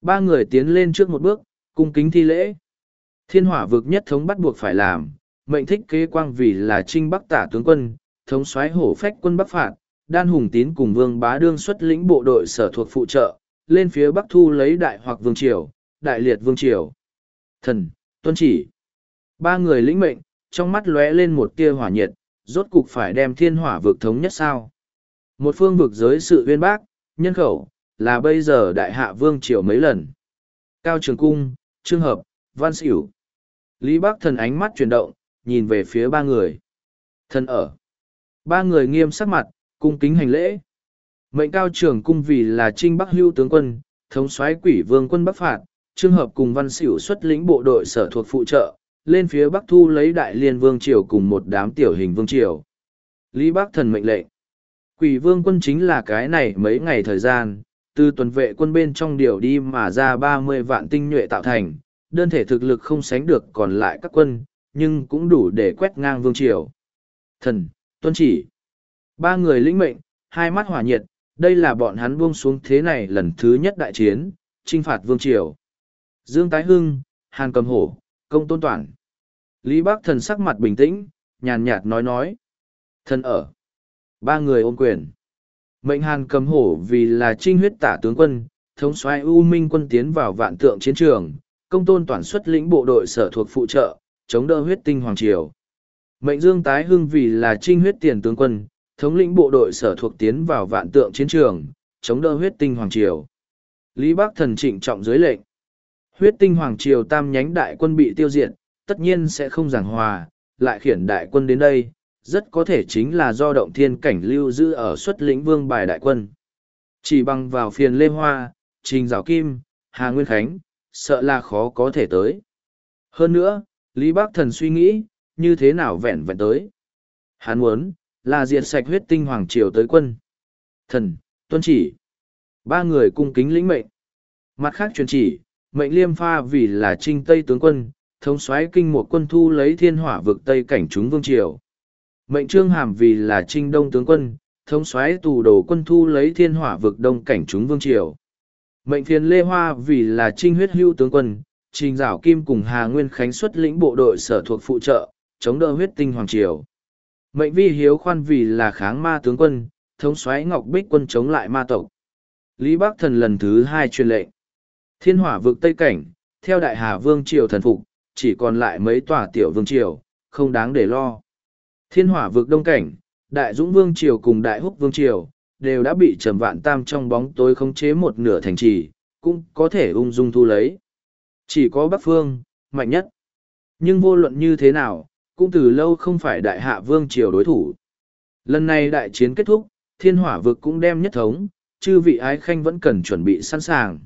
Ba người tiến lên trước một bước, cung kính thi lễ. Thiên hỏa vực nhất thống bắt buộc phải làm, mệnh thích kế quang vì là trinh bắc tả tướng quân, thống soái hổ phách quân bắc phạt, đan hùng tín cùng vương bá đương xuất lĩnh bộ đội sở thuộc phụ trợ, lên phía bắc thu lấy đại hoặc vương triều, đại liệt vương triều. Thần, tuân chỉ. Ba người lĩnh mệnh, trong mắt lóe lên một tia hỏa nhiệt, rốt cục phải đem thiên hỏa vực thống nhất sao. Một phương vực giới sự uyên bác, nhân khẩu, là bây giờ đại hạ vương triều mấy lần. Cao Trường Cung, Trương Hợp, Văn Xỉu. Lý Bắc Thần ánh mắt chuyển động, nhìn về phía ba người. Thần ở. Ba người nghiêm sắc mặt, cung kính hành lễ. Mệnh Cao Trường Cung vì là Trinh Bắc Hưu tướng quân, thống soái Quỷ Vương quân Bắc phạt, Trương Hợp cùng Văn Xỉu xuất lĩnh bộ đội sở thuộc phụ trợ, lên phía Bắc thu lấy Đại Liên Vương triều cùng một đám tiểu hình vương triều. Lý Bắc Thần mệnh lệnh. Quỷ Vương quân chính là cái này mấy ngày thời gian, từ tuần vệ quân bên trong điều đi mà ra ba mươi vạn tinh nhuệ tạo thành, đơn thể thực lực không sánh được còn lại các quân, nhưng cũng đủ để quét ngang vương triều. Thần, tuân chỉ. Ba người lĩnh mệnh, hai mắt hỏa nhiệt, đây là bọn hắn buông xuống thế này lần thứ nhất đại chiến, chinh phạt vương triều. Dương Tái Hưng, Hàn Cầm Hổ, Công Tôn Toản. Lý Bắc Thần sắc mặt bình tĩnh, nhàn nhạt nói nói. Thần ở. Ba người ôm quyền. Mệnh Hàn Cầm Hổ vì là trinh huyết tả tướng quân, thống soái U Minh quân tiến vào vạn tượng chiến trường, Công Tôn Toản xuất lĩnh bộ đội sở thuộc phụ trợ, chống đỡ huyết tinh hoàng triều. Mệnh Dương Tái Hưng vì là trinh huyết tiền tướng quân, thống lĩnh bộ đội sở thuộc tiến vào vạn tượng chiến trường, chống đỡ huyết tinh hoàng triều. Lý Bắc Thần trịnh trọng dưới lệnh. Huyết tinh hoàng triều tam nhánh đại quân bị tiêu diệt, tất nhiên sẽ không giảng hòa, lại khiển đại quân đến đây, rất có thể chính là do động thiên cảnh lưu giữ ở xuất lĩnh vương bài đại quân. Chỉ bằng vào phiền Lê Hoa, Trình Giảo Kim, Hà Nguyên Khánh, sợ là khó có thể tới. Hơn nữa, Lý Bắc Thần suy nghĩ, như thế nào vẹn vẹn tới. Hắn muốn, là diệt sạch huyết tinh hoàng triều tới quân. Thần, tuân chỉ. Ba người cung kính lĩnh mệnh. Mặt khác truyền chỉ, mệnh Liêm Pha vì là trinh Tây tướng quân, thống soái kinh một quân thu lấy thiên hỏa vực Tây cảnh chúng vương triều. Mệnh Trương Hàm vì là trinh Đông tướng quân, thống soái tù đồ quân thu lấy thiên hỏa vực Đông cảnh chúng vương triều. Mệnh Phiền Lê Hoa vì là trinh huyết hưu tướng quân, Trình Giảo Kim cùng Hà Nguyên Khánh xuất lĩnh bộ đội sở thuộc phụ trợ, chống đỡ huyết tinh hoàng triều. Mệnh Vi Hiếu Khoan vì là kháng ma tướng quân, thống soái Ngọc Bích quân chống lại ma tộc. Lý Bắc Thần lần thứ hai truyền lệnh. Thiên hỏa vực Tây cảnh, theo Đại Hà Vương triều thần phục, chỉ còn lại mấy tòa tiểu vương triều, không đáng để lo. Thiên hỏa vực Đông cảnh, Đại Dũng Vương triều cùng Đại Húc Vương triều, đều đã bị Trầm Vạn Tam trong bóng tối khống chế một nửa thành trì, cũng có thể ung dung thu lấy. Chỉ có Bắc Phương, mạnh nhất. Nhưng vô luận như thế nào, cũng từ lâu không phải Đại Hạ Vương triều đối thủ. Lần này đại chiến kết thúc, thiên hỏa vực cũng đem nhất thống, chư vị ái khanh vẫn cần chuẩn bị sẵn sàng.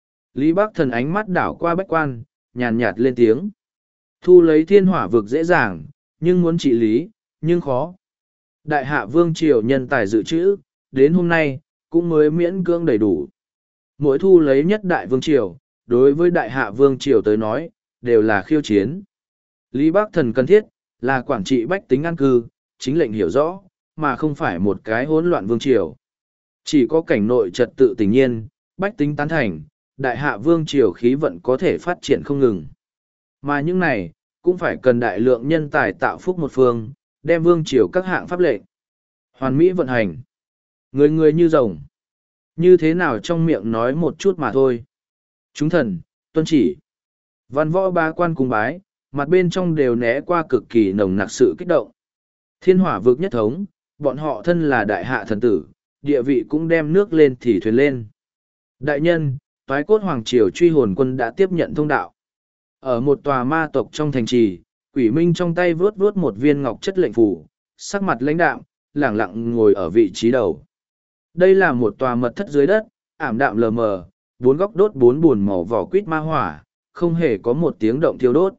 Lý Bắc Thần ánh mắt đảo qua bách quan, nhàn nhạt lên tiếng. Thu lấy thiên hỏa vực dễ dàng, nhưng muốn trị lý, nhưng khó. Đại Hạ Vương triều nhân tài dự trữ, đến hôm nay, cũng mới miễn cưỡng đầy đủ. Mỗi thu lấy nhất đại vương triều, đối với Đại Hạ Vương triều tới nói, đều là khiêu chiến. Lý Bắc Thần cần thiết, là quản trị bách tính an cư, chính lệnh hiểu rõ, mà không phải một cái hỗn loạn vương triều. Chỉ có cảnh nội trật tự tình nhiên, bách tính tán thành, Đại Hạ Vương triều khí vận có thể phát triển không ngừng. Mà những này, cũng phải cần đại lượng nhân tài tạo phúc một phương, đem vương triều các hạng pháp lệnh. Hoàn mỹ vận hành. Người người như rồng. Như thế nào trong miệng nói một chút mà thôi. Chúng thần, tuân chỉ. Văn võ ba quan cùng bái, mặt bên trong đều né qua cực kỳ nồng nặc sự kích động. Thiên hỏa vực nhất thống, bọn họ thân là đại hạ thần tử, địa vị cũng đem nước lên thì thuyền lên. Đại nhân, toái cốt hoàng triều truy hồn quân đã tiếp nhận thông đạo. Ở một tòa ma tộc trong thành trì, Quỷ Minh trong tay vướt vướt một viên ngọc chất lệnh phủ, sắc mặt lãnh đạm, lẳng lặng ngồi ở vị trí đầu. Đây là một tòa mật thất dưới đất, ảm đạm lờ mờ, bốn góc đốt bốn buồn màu vỏ quýt ma hỏa, không hề có một tiếng động thiêu đốt.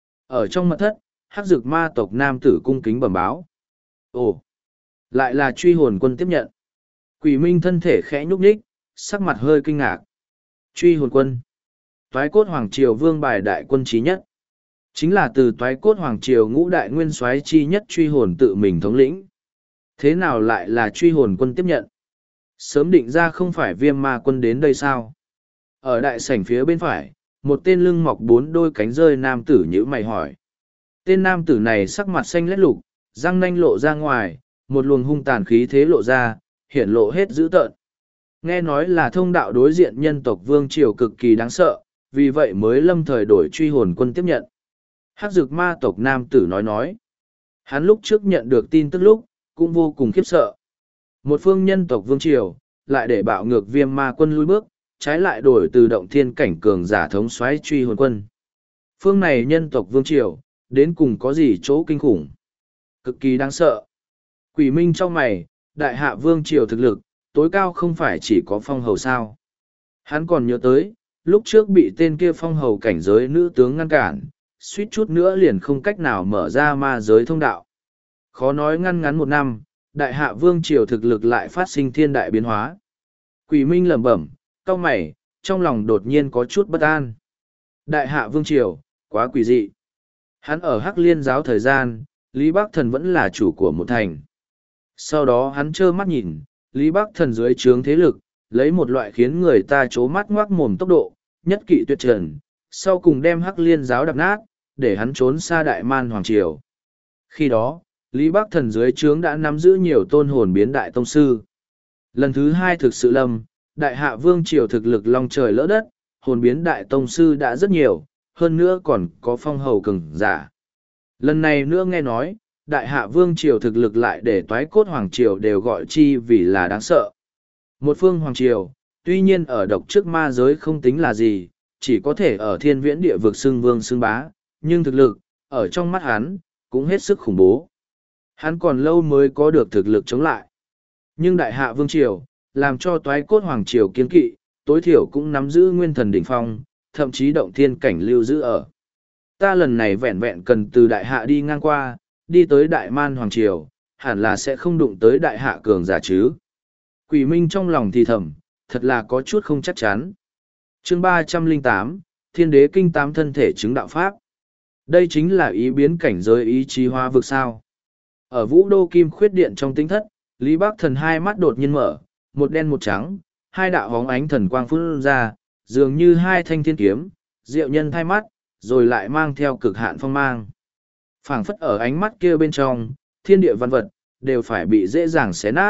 Ở trong mật thất, hắc dực ma tộc nam tử cung kính bẩm báo. Ồ, lại là truy hồn quân tiếp nhận. Quỷ Minh thân thể khẽ nhúc nhích, sắc mặt hơi kinh ngạc. Truy hồn quân. Toái cốt hoàng triều vương bài đại quân trí nhất. Chính là từ toái cốt hoàng triều ngũ đại nguyên soái chi nhất truy hồn tự mình thống lĩnh. Thế nào lại là truy hồn quân tiếp nhận? Sớm định ra không phải viêm ma quân đến đây sao? Ở đại sảnh phía bên phải, một tên lưng mọc bốn đôi cánh rơi nam tử nhữ mày hỏi. Tên nam tử này sắc mặt xanh lét lục, răng nanh lộ ra ngoài, một luồng hung tàn khí thế lộ ra, hiển lộ hết dữ tợn. Nghe nói là thông đạo đối diện nhân tộc vương triều cực kỳ đáng sợ, vì vậy mới lâm thời đổi truy hồn quân tiếp nhận. Hắc dược ma tộc nam tử nói nói. Hắn lúc trước nhận được tin tức lúc, cũng vô cùng khiếp sợ. Một phương nhân tộc vương triều, lại để bạo ngược viêm ma quân lui bước, trái lại đổi từ động thiên cảnh cường giả thống soái truy hồn quân. Phương này nhân tộc vương triều, đến cùng có gì chỗ kinh khủng. Cực kỳ đáng sợ. Quỷ Minh trong mày, đại hạ vương triều thực lực, tối cao không phải chỉ có phong hầu sao. Hắn còn nhớ tới, lúc trước bị tên kia phong hầu cảnh giới nữ tướng ngăn cản, suýt chút nữa liền không cách nào mở ra ma giới thông đạo. Khó nói ngăn ngắn một năm, đại hạ vương triều thực lực lại phát sinh thiên đại biến hóa. Quỷ Minh lẩm bẩm, cau mày, trong lòng đột nhiên có chút bất an. Đại hạ vương triều, quá quỷ dị. Hắn ở Hắc Liên giáo thời gian, Lý Bắc Thần vẫn là chủ của một thành. Sau đó hắn trơ mắt nhìn, Lý Bắc Thần dưới trướng thế lực, lấy một loại khiến người ta chố mắt ngoác mồm tốc độ, nhất kỵ tuyệt trần, sau cùng đem Hắc Liên giáo đập nát, để hắn trốn xa Đại Man Hoàng Triều. Khi đó, Lý Bắc Thần dưới trướng đã nắm giữ nhiều tôn hồn biến đại tông sư. Lần thứ hai thực sự lâm, Đại Hạ Vương Triều thực lực long trời lỡ đất, hồn biến đại tông sư đã rất nhiều, hơn nữa còn có phong hầu cường giả. Lần này nữa nghe nói, Đại Hạ Vương Triều thực lực lại để toái cốt Hoàng Triều đều gọi chi vì là đáng sợ. Một phương Hoàng Triều, tuy nhiên ở độc trước ma giới không tính là gì, chỉ có thể ở thiên viễn địa vực xưng vương xưng bá, nhưng thực lực, ở trong mắt hắn, cũng hết sức khủng bố. Hắn còn lâu mới có được thực lực chống lại. Nhưng Đại Hạ Vương Triều, làm cho toái cốt Hoàng Triều kiên kỵ, tối thiểu cũng nắm giữ nguyên thần đỉnh phong, thậm chí động thiên cảnh lưu giữ ở. Ta lần này vẹn vẹn cần từ Đại Hạ đi ngang qua, đi tới Đại Man Hoàng Triều, hẳn là sẽ không đụng tới Đại Hạ cường giả chứ. Quỷ Minh trong lòng thì thầm, thật là có chút không chắc chắn. Chương ba trăm lẻ tám, Thiên Đế Kinh tám thân thể chứng đạo Pháp. Đây chính là ý biến cảnh giới ý chí hóa vực sao. Ở Vũ Đô Kim Khuyết Điện trong tinh thất, Lý Bắc Thần hai mắt đột nhiên mở, một đen một trắng, hai đạo hóng ánh thần quang phun ra, dường như hai thanh thiên kiếm, diệu nhân thay mắt, rồi lại mang theo cực hạn phong mang. Phảng phất ở ánh mắt kia bên trong, thiên địa văn vật, đều phải bị dễ dàng xé nát.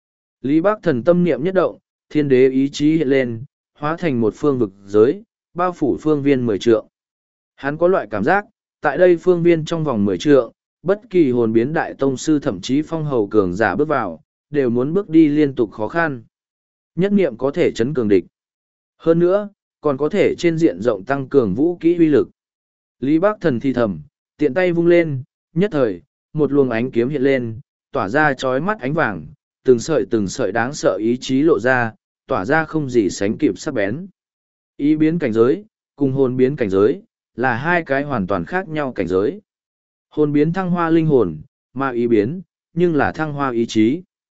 Lý Bắc Thần tâm niệm nhất động, thiên đế ý chí hiện lên, hóa thành một phương vực giới, bao phủ phương viên mười trượng. Hắn có loại cảm giác, tại đây phương viên trong vòng mười trượng, bất kỳ hồn biến đại tông sư thậm chí phong hầu cường giả bước vào, đều muốn bước đi liên tục khó khăn. Nhất niệm có thể chấn cường địch. Hơn nữa, còn có thể trên diện rộng tăng cường vũ kỹ uy lực. Lý Bắc Thần thì thầm, tiện tay vung lên, nhất thời, một luồng ánh kiếm hiện lên, tỏa ra chói mắt ánh vàng, từng sợi từng sợi đáng sợ ý chí lộ ra, tỏa ra không gì sánh kịp sắc bén. Ý biến cảnh giới, cùng hồn biến cảnh giới, là hai cái hoàn toàn khác nhau cảnh giới. Hồn biến thăng hoa linh hồn, mà ý biến, nhưng là thăng hoa ý chí.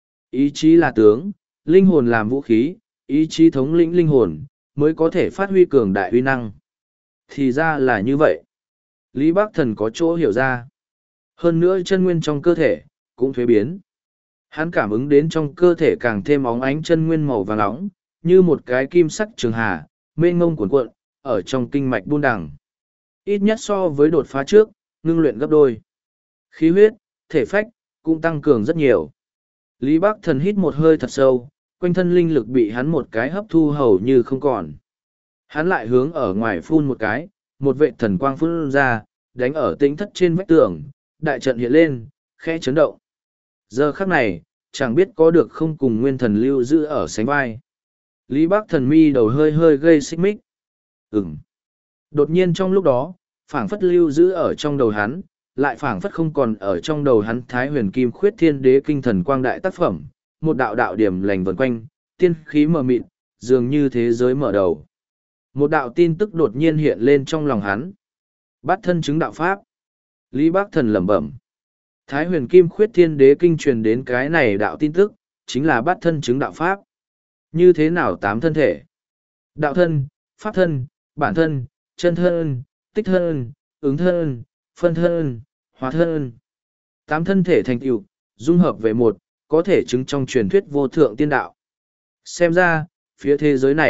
Ý chí là tướng, linh hồn làm vũ khí, ý chí thống lĩnh linh hồn, mới có thể phát huy cường đại uy năng. Thì ra là như vậy. Lý Bắc Thần có chỗ hiểu ra. Hơn nữa chân nguyên trong cơ thể, cũng thuế biến. Hắn cảm ứng đến trong cơ thể càng thêm óng ánh chân nguyên màu vàng óng, như một cái kim sắc trường hà, mênh mông cuộn cuộn, ở trong kinh mạch buôn đằng. Ít nhất so với đột phá trước, ngưng luyện gấp đôi. Khí huyết, thể phách, cũng tăng cường rất nhiều. Lý Bắc Thần hít một hơi thật sâu, quanh thân linh lực bị hắn một cái hấp thu hầu như không còn. Hắn lại hướng ở ngoài phun một cái, một vệ thần quang phun ra, đánh ở tĩnh thất trên vách tường, đại trận hiện lên, khẽ chấn động. Giờ khắc này, chẳng biết có được không cùng nguyên thần lưu giữ ở sánh vai. Lý Bắc Thần mi đầu hơi hơi gây xích mích. Ừm. Đột nhiên trong lúc đó, phảng phất lưu giữ ở trong đầu hắn, lại phảng phất không còn ở trong đầu hắn Thái Huyền Kim Khuyết Thiên Đế Kinh Thần Quang Đại tác phẩm, một đạo đạo điểm lành vần quanh, tiên khí mờ mịt, dường như thế giới mở đầu. Một đạo tin tức đột nhiên hiện lên trong lòng hắn. Bát thân chứng đạo Pháp. Lý Bắc Thần lẩm bẩm. Thái Huyền Kim Khuyết Thiên Đế Kinh truyền đến cái này đạo tin tức, chính là bát thân chứng đạo Pháp. Như thế nào tám thân thể? Đạo thân, Pháp thân, bản thân, chân thân, tích thân, ứng thân, phân thân, hóa thân. Tám thân thể thành tựu, dung hợp về một, có thể chứng trong truyền thuyết vô thượng tiên đạo. Xem ra, phía thế giới này,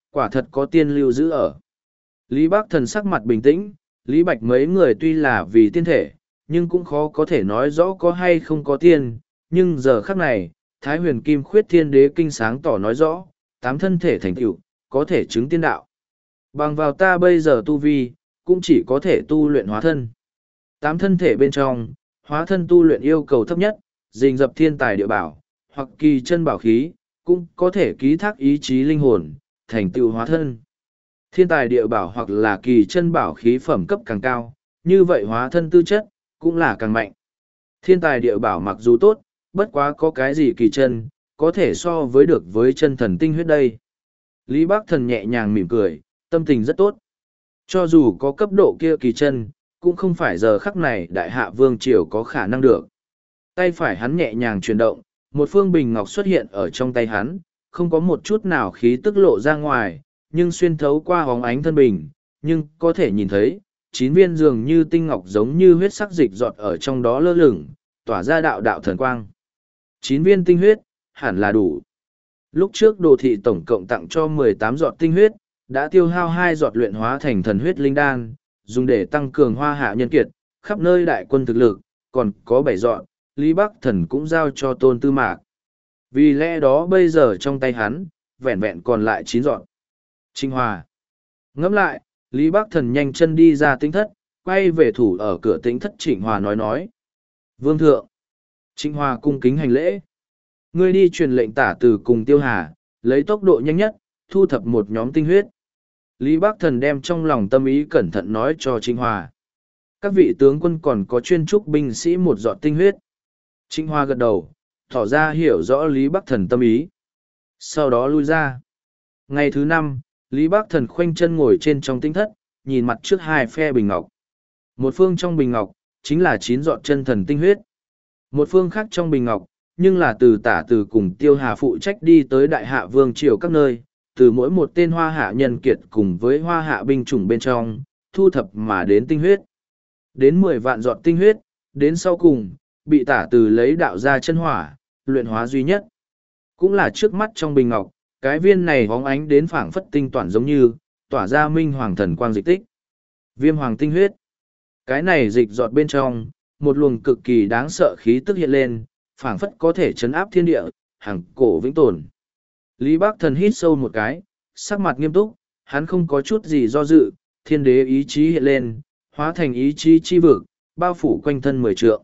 quả thật có tiên lưu giữ ở. Lý Bác Thần sắc mặt bình tĩnh, Lý Bạch mấy người tuy là vì tiên thể, nhưng cũng khó có thể nói rõ có hay không có tiên, nhưng giờ khắc này, Thái Huyền Kim Khuyết Thiên Đế kinh sáng tỏ nói rõ, tám thân thể thành tựu, có thể chứng tiên đạo. Bằng vào ta bây giờ tu vi, cũng chỉ có thể tu luyện hóa thân. Tám thân thể bên trong, hóa thân tu luyện yêu cầu thấp nhất, rình rập thiên tài địa bảo, hoặc kỳ chân bảo khí, cũng có thể ký thác ý chí linh hồn, thành tựu hóa thân. Thiên tài địa bảo hoặc là kỳ chân bảo khí phẩm cấp càng cao, như vậy hóa thân tư chất, cũng là càng mạnh. Thiên tài địa bảo mặc dù tốt, bất quá có cái gì kỳ chân, có thể so với được với chân thần tinh huyết đây. Lý Bác Thần nhẹ nhàng mỉm cười, tâm tình rất tốt. Cho dù có cấp độ kia kỳ chân, cũng không phải giờ khắc này đại hạ vương triều có khả năng được. Tay phải hắn nhẹ nhàng chuyển động, một phương bình ngọc xuất hiện ở trong tay hắn, không có một chút nào khí tức lộ ra ngoài, nhưng xuyên thấu qua hóng ánh thân bình, nhưng có thể nhìn thấy, chín viên dường như tinh ngọc giống như huyết sắc dịch giọt ở trong đó lơ lửng, tỏa ra đạo đạo thần quang. Chín viên tinh huyết, hẳn là đủ. Lúc trước đồ thị tổng cộng tặng cho mười tám giọt tinh huyết, đã tiêu hao hai giọt luyện hóa thành thần huyết linh đan, dùng để tăng cường hoa hạ nhân kiệt, khắp nơi đại quân thực lực, còn có bảy giọt, Lý Bắc Thần cũng giao cho Tôn Tư Mạc. Vì lẽ đó bây giờ trong tay hắn, vẹn vẹn còn lại chín giọt. Trinh Hòa. Ngẫm lại, Lý Bắc Thần nhanh chân đi ra tinh thất, quay về thủ ở cửa tinh thất Trịnh Hòa nói nói. Vương thượng. Trịnh Hòa cung kính hành lễ. Ngươi đi truyền lệnh tả từ cùng Tiêu Hà, lấy tốc độ nhanh nhất, thu thập một nhóm tinh huyết. Lý Bắc Thần đem trong lòng tâm ý cẩn thận nói cho Trịnh Hòa. Các vị tướng quân còn có chuyên trúc binh sĩ một giọt tinh huyết. Trịnh Hòa gật đầu, tỏ ra hiểu rõ Lý Bắc Thần tâm ý. Sau đó lui ra. Ngày thứ năm, Lý Bắc Thần khoanh chân ngồi trên trong tinh thất, nhìn mặt trước hai phe bình ngọc. Một phương trong bình ngọc, chính là chín giọt chân thần tinh huyết. Một phương khác trong bình ngọc, nhưng là từ tả từ cùng Tiêu Hà phụ trách đi tới đại hạ vương triều các nơi, từ mỗi một tên hoa hạ nhân kiệt cùng với hoa hạ binh chủng bên trong, thu thập mà đến tinh huyết. Đến mười vạn giọt tinh huyết, đến sau cùng, bị tả từ lấy đạo ra chân hỏa, luyện hóa duy nhất. Cũng là trước mắt trong bình ngọc, cái viên này hóng ánh đến phảng phất tinh toàn giống như, tỏa ra minh hoàng thần quang dịch tích. Viêm hoàng tinh huyết. Cái này dịch giọt bên trong, một luồng cực kỳ đáng sợ khí tức hiện lên, phảng phất có thể chấn áp thiên địa, hàng cổ vĩnh tồn. Lý Bắc Thần hít sâu một cái, sắc mặt nghiêm túc, hắn không có chút gì do dự, thiên đế ý chí hiện lên, hóa thành ý chí chi vực, bao phủ quanh thân mười trượng.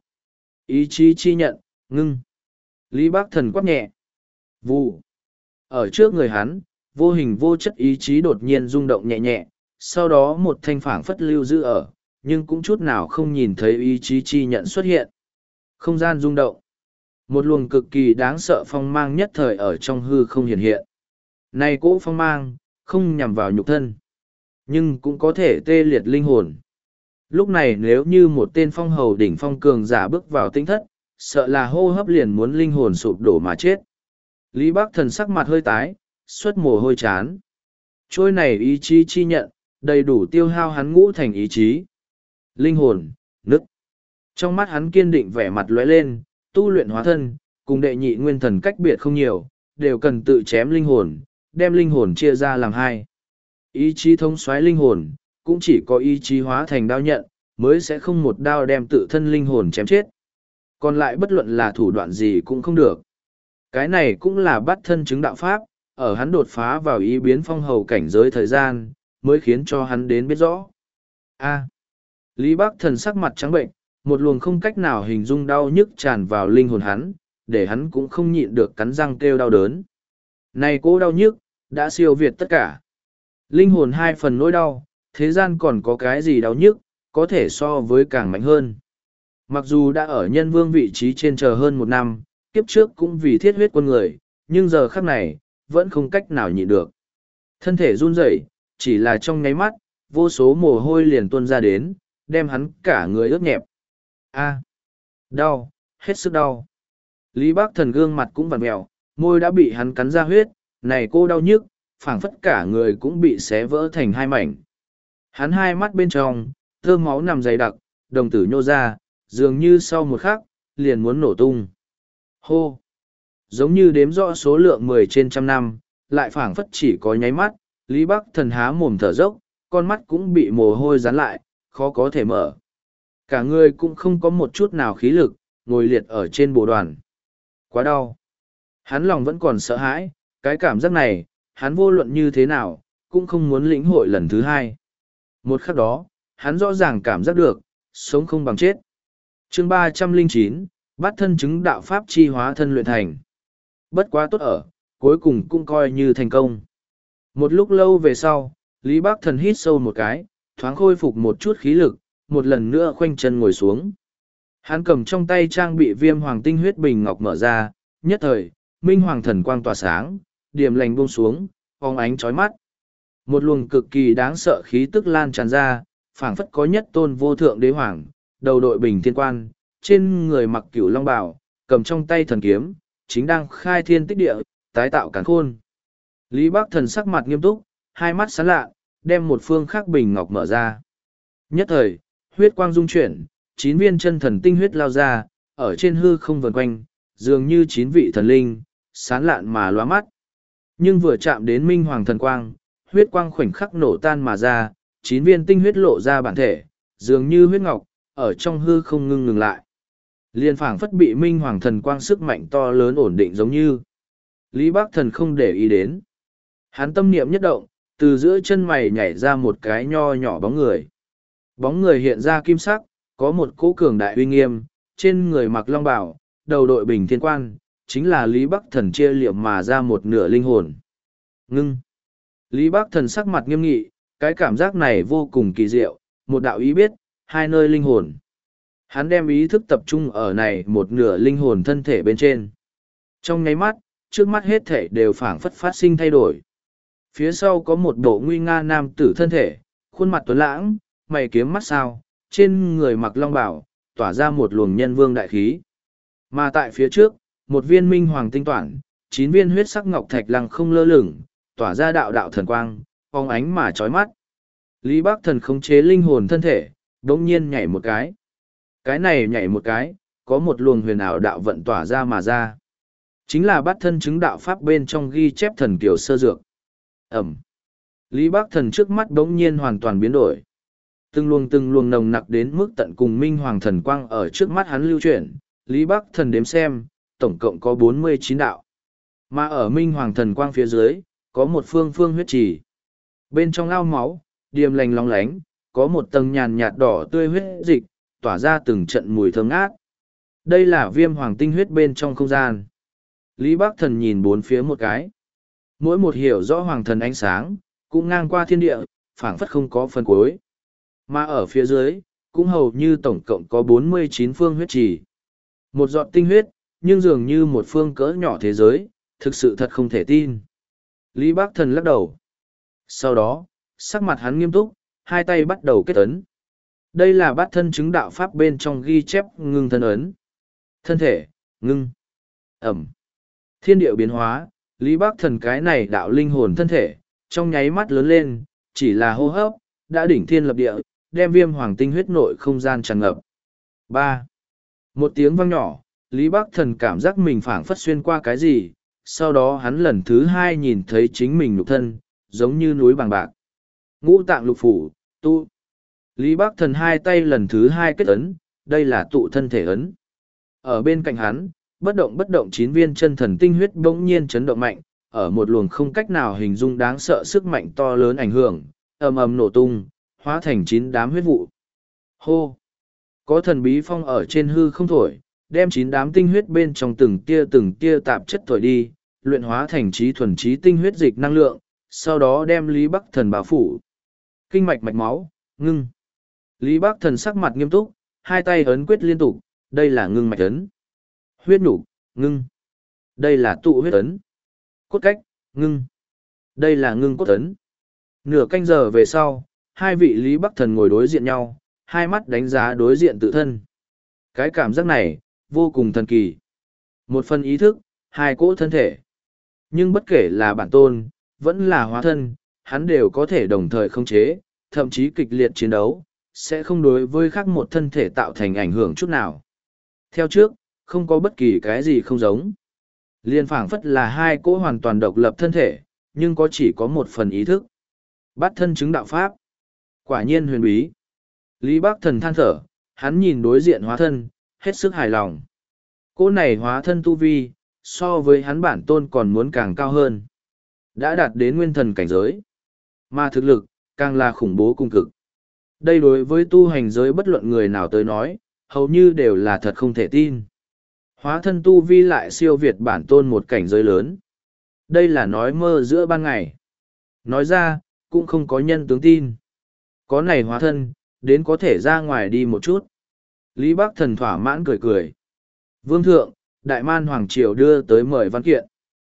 Ý chí chi nhận, ngưng. Lý Bắc Thần quát nhẹ. Vụ. Ở trước người hắn, vô hình vô chất ý chí đột nhiên rung động nhẹ nhẹ, sau đó một thanh phảng phất lưu giữ ở, nhưng cũng chút nào không nhìn thấy ý chí chi nhận xuất hiện. Không gian rung động. Một luồng cực kỳ đáng sợ phong mang nhất thời ở trong hư không hiện hiện. Này cỗ phong mang, không nhằm vào nhục thân, nhưng cũng có thể tê liệt linh hồn. Lúc này nếu như một tên phong hầu đỉnh phong cường giả bước vào tinh thất, sợ là hô hấp liền muốn linh hồn sụp đổ mà chết. Lý Bắc Thần sắc mặt hơi tái, xuất mồ hôi chán. Trôi này ý chí chi nhận, đầy đủ tiêu hao hắn ngũ thành ý chí. Linh hồn, nức. Trong mắt hắn kiên định vẻ mặt lóe lên, tu luyện hóa thân, cùng đệ nhị nguyên thần cách biệt không nhiều, đều cần tự chém linh hồn, đem linh hồn chia ra làm hai. Ý chí thống soái linh hồn, cũng chỉ có ý chí hóa thành đao nhận, mới sẽ không một đao đem tự thân linh hồn chém chết. Còn lại bất luận là thủ đoạn gì cũng không được. Cái này cũng là bắt thân chứng đạo pháp, ở hắn đột phá vào ý biến phong hầu cảnh giới thời gian, mới khiến cho hắn đến biết rõ. A. Lý Bắc Thần sắc mặt trắng bệnh, một luồng không cách nào hình dung đau nhức tràn vào linh hồn hắn, để hắn cũng không nhịn được cắn răng kêu đau đớn. Này cô đau nhức, đã siêu việt tất cả. Linh hồn hai phần nỗi đau, thế gian còn có cái gì đau nhức, có thể so với càng mạnh hơn. Mặc dù đã ở nhân vương vị trí trên chờ hơn một năm, kiếp trước cũng vì thiết huyết quân người, nhưng giờ khắc này, vẫn không cách nào nhịn được. Thân thể run rẩy, chỉ là trong nháy mắt, vô số mồ hôi liền tuôn ra đến, đem hắn cả người ướt nhẹp. A. Đau, hết sức đau. Lý Bắc Thần gương mặt cũng vặn mèo, môi đã bị hắn cắn ra huyết, này cô đau nhức, phảng phất cả người cũng bị xé vỡ thành hai mảnh. Hắn hai mắt bên trong, thơm máu nằm dày đặc, đồng tử nhô ra, dường như sau một khắc, liền muốn nổ tung. Hô! Giống như đếm rõ số lượng mười trên trăm năm, lại phảng phất chỉ có nháy mắt, Lý Bắc Thần há mồm thở dốc, con mắt cũng bị mồ hôi dán lại, khó có thể mở. Cả người cũng không có một chút nào khí lực, ngồi liệt ở trên bồ đoàn. Quá đau. Hắn lòng vẫn còn sợ hãi, cái cảm giác này, hắn vô luận như thế nào, cũng không muốn lĩnh hội lần thứ hai. Một khắc đó, hắn rõ ràng cảm giác được, sống không bằng chết. chương ba trăm lẻ chín, bắt thân chứng đạo pháp chi hóa thân luyện thành. Bất quá tốt ở, cuối cùng cũng coi như thành công. Một lúc lâu về sau, Lý Bắc Thần hít sâu một cái, thoáng khôi phục một chút khí lực, một lần nữa khoanh chân ngồi xuống. Hắn cầm trong tay trang bị viêm hoàng tinh huyết bình ngọc mở ra, nhất thời, minh hoàng thần quang tỏa sáng, điểm lành buông xuống, phóng ánh chói mắt. Một luồng cực kỳ đáng sợ khí tức lan tràn ra, phảng phất có nhất tôn vô thượng đế hoàng, đầu đội bình thiên quan, trên người mặc cửu long bào, cầm trong tay thần kiếm, chính đang khai thiên tích địa, tái tạo càn khôn. Lý Bắc Thần sắc mặt nghiêm túc, hai mắt sáng lạ, đem một phương khắc bình ngọc mở ra. Nhất thời, huyết quang dung chuyển, chín viên chân thần tinh huyết lao ra, ở trên hư không vần quanh, dường như chín vị thần linh, sán lạn mà lóa mắt. Nhưng vừa chạm đến minh hoàng thần quang, huyết quang khoảnh khắc nổ tan mà ra, chín viên tinh huyết lộ ra bản thể, dường như huyết ngọc, ở trong hư không ngưng ngừng lại. Liên phảng phất bị minh hoàng thần quang sức mạnh to lớn ổn định giống như. Lý Bắc Thần không để ý đến. Hắn tâm niệm nhất động, từ giữa chân mày nhảy ra một cái nho nhỏ bóng người. Bóng người hiện ra kim sắc, có một cỗ cường đại uy nghiêm, trên người mặc long bào, đầu đội bình thiên quan, chính là Lý Bắc Thần chia liệm mà ra một nửa linh hồn. Ngưng. Lý Bắc Thần sắc mặt nghiêm nghị, cái cảm giác này vô cùng kỳ diệu, một đạo ý biết, hai nơi linh hồn. Hắn đem ý thức tập trung ở này một nửa linh hồn thân thể bên trên. Trong nháy mắt, trước mắt hết thể đều phảng phất phát sinh thay đổi. Phía sau có một bộ nguy nga nam tử thân thể, khuôn mặt tuấn lãng, mày kiếm mắt sao, trên người mặc long bào, tỏa ra một luồng nhân vương đại khí. Mà tại phía trước, một viên minh hoàng tinh toản, chín viên huyết sắc ngọc thạch lăng không lơ lửng, tỏa ra đạo đạo thần quang, phóng ánh mà chói mắt. Lý Bắc Thần khống chế linh hồn thân thể, đống nhiên nhảy một cái. Cái này nhảy một cái, có một luồng huyền ảo đạo vận tỏa ra mà ra. Chính là bắt thân chứng đạo pháp bên trong ghi chép thần kiều sơ dược. Ẩm. Lý Bắc Thần trước mắt đống nhiên hoàn toàn biến đổi. Từng luồng từng luồng nồng nặc đến mức tận cùng minh hoàng thần quang ở trước mắt hắn lưu chuyển. Lý Bắc Thần đếm xem, tổng cộng có bốn mươi chín đạo. Mà ở minh hoàng thần quang phía dưới, có một phương phương huyết trì. Bên trong ao máu, điềm lành lóng lánh, có một tầng nhàn nhạt đỏ tươi huyết dịch, tỏa ra từng trận mùi thơm ngát. Đây là viêm hoàng tinh huyết bên trong không gian. Lý Bắc Thần nhìn bốn phía một cái. Mỗi một hiểu rõ hoàng thần ánh sáng, cũng ngang qua thiên địa, phảng phất không có phần cuối. Mà ở phía dưới, cũng hầu như tổng cộng có bốn mươi chín phương huyết trì. Một giọt tinh huyết, nhưng dường như một phương cỡ nhỏ thế giới, thực sự thật không thể tin. Lý Bắc Thần lắc đầu. Sau đó, sắc mặt hắn nghiêm túc, hai tay bắt đầu kết ấn. Đây là bát thân chứng đạo pháp bên trong ghi chép ngưng thân ấn. Thân thể, ngưng. Ẩm. Thiên điệu biến hóa, Lý Bắc Thần cái này đạo linh hồn thân thể, trong nháy mắt lớn lên, chỉ là hô hấp, đã đỉnh thiên lập địa, đem viêm hoàng tinh huyết nội không gian tràn ngập. ba. Một tiếng vang nhỏ, Lý Bắc Thần cảm giác mình phảng phất xuyên qua cái gì, sau đó hắn lần thứ hai nhìn thấy chính mình nhục thân, giống như núi bằng bạc. Ngũ tạng lục phủ, tu. Lý Bắc Thần hai tay lần thứ hai kết ấn, đây là tụ thân thể ấn. Ở bên cạnh hắn, bất động bất động chín viên chân thần tinh huyết bỗng nhiên chấn động mạnh, ở một luồng không cách nào hình dung đáng sợ sức mạnh to lớn ảnh hưởng, ầm ầm nổ tung, hóa thành chín đám huyết vụ. Hô! Có thần bí phong ở trên hư không thổi, đem chín đám tinh huyết bên trong từng tia từng tia tạp chất thổi đi, luyện hóa thành trí thuần trí tinh huyết dịch năng lượng, sau đó đem Lý Bắc Thần bao phủ. Kinh mạch mạch máu, ngưng. Lý Bắc Thần sắc mặt nghiêm túc, hai tay ấn quyết liên tục, đây là ngưng mạch ấn. Huyết nhục, ngưng. Đây là tụ huyết ấn. Cốt cách, ngưng. Đây là ngưng cốt ấn. Nửa canh giờ về sau, hai vị Lý Bắc Thần ngồi đối diện nhau, hai mắt đánh giá đối diện tự thân. Cái cảm giác này, vô cùng thần kỳ. Một phần ý thức, hai cỗ thân thể. Nhưng bất kể là bản tôn, vẫn là hóa thân, hắn đều có thể đồng thời khống chế, thậm chí kịch liệt chiến đấu, sẽ không đối với khác một thân thể tạo thành ảnh hưởng chút nào. Theo trước, không có bất kỳ cái gì không giống. Liên phảng phất là hai cỗ hoàn toàn độc lập thân thể, nhưng có chỉ có một phần ý thức. Bắt thân chứng đạo pháp. Quả nhiên huyền bí. Lý Bắc Thần than thở, hắn nhìn đối diện hóa thân, hết sức hài lòng. Cô này hóa thân tu vi, so với hắn bản tôn còn muốn càng cao hơn. Đã đạt đến nguyên thần cảnh giới. Mà thực lực, càng là khủng bố cung cực. Đây đối với tu hành giới bất luận người nào tới nói, hầu như đều là thật không thể tin. Hóa thân tu vi lại siêu việt bản tôn một cảnh giới lớn. Đây là nói mơ giữa ban ngày. Nói ra, cũng không có nhân tướng tin. Có này hóa thân, đến có thể ra ngoài đi một chút. Lý Bắc Thần thỏa mãn cười cười. Vương thượng, Đại Man Hoàng Triều đưa tới mời văn kiện.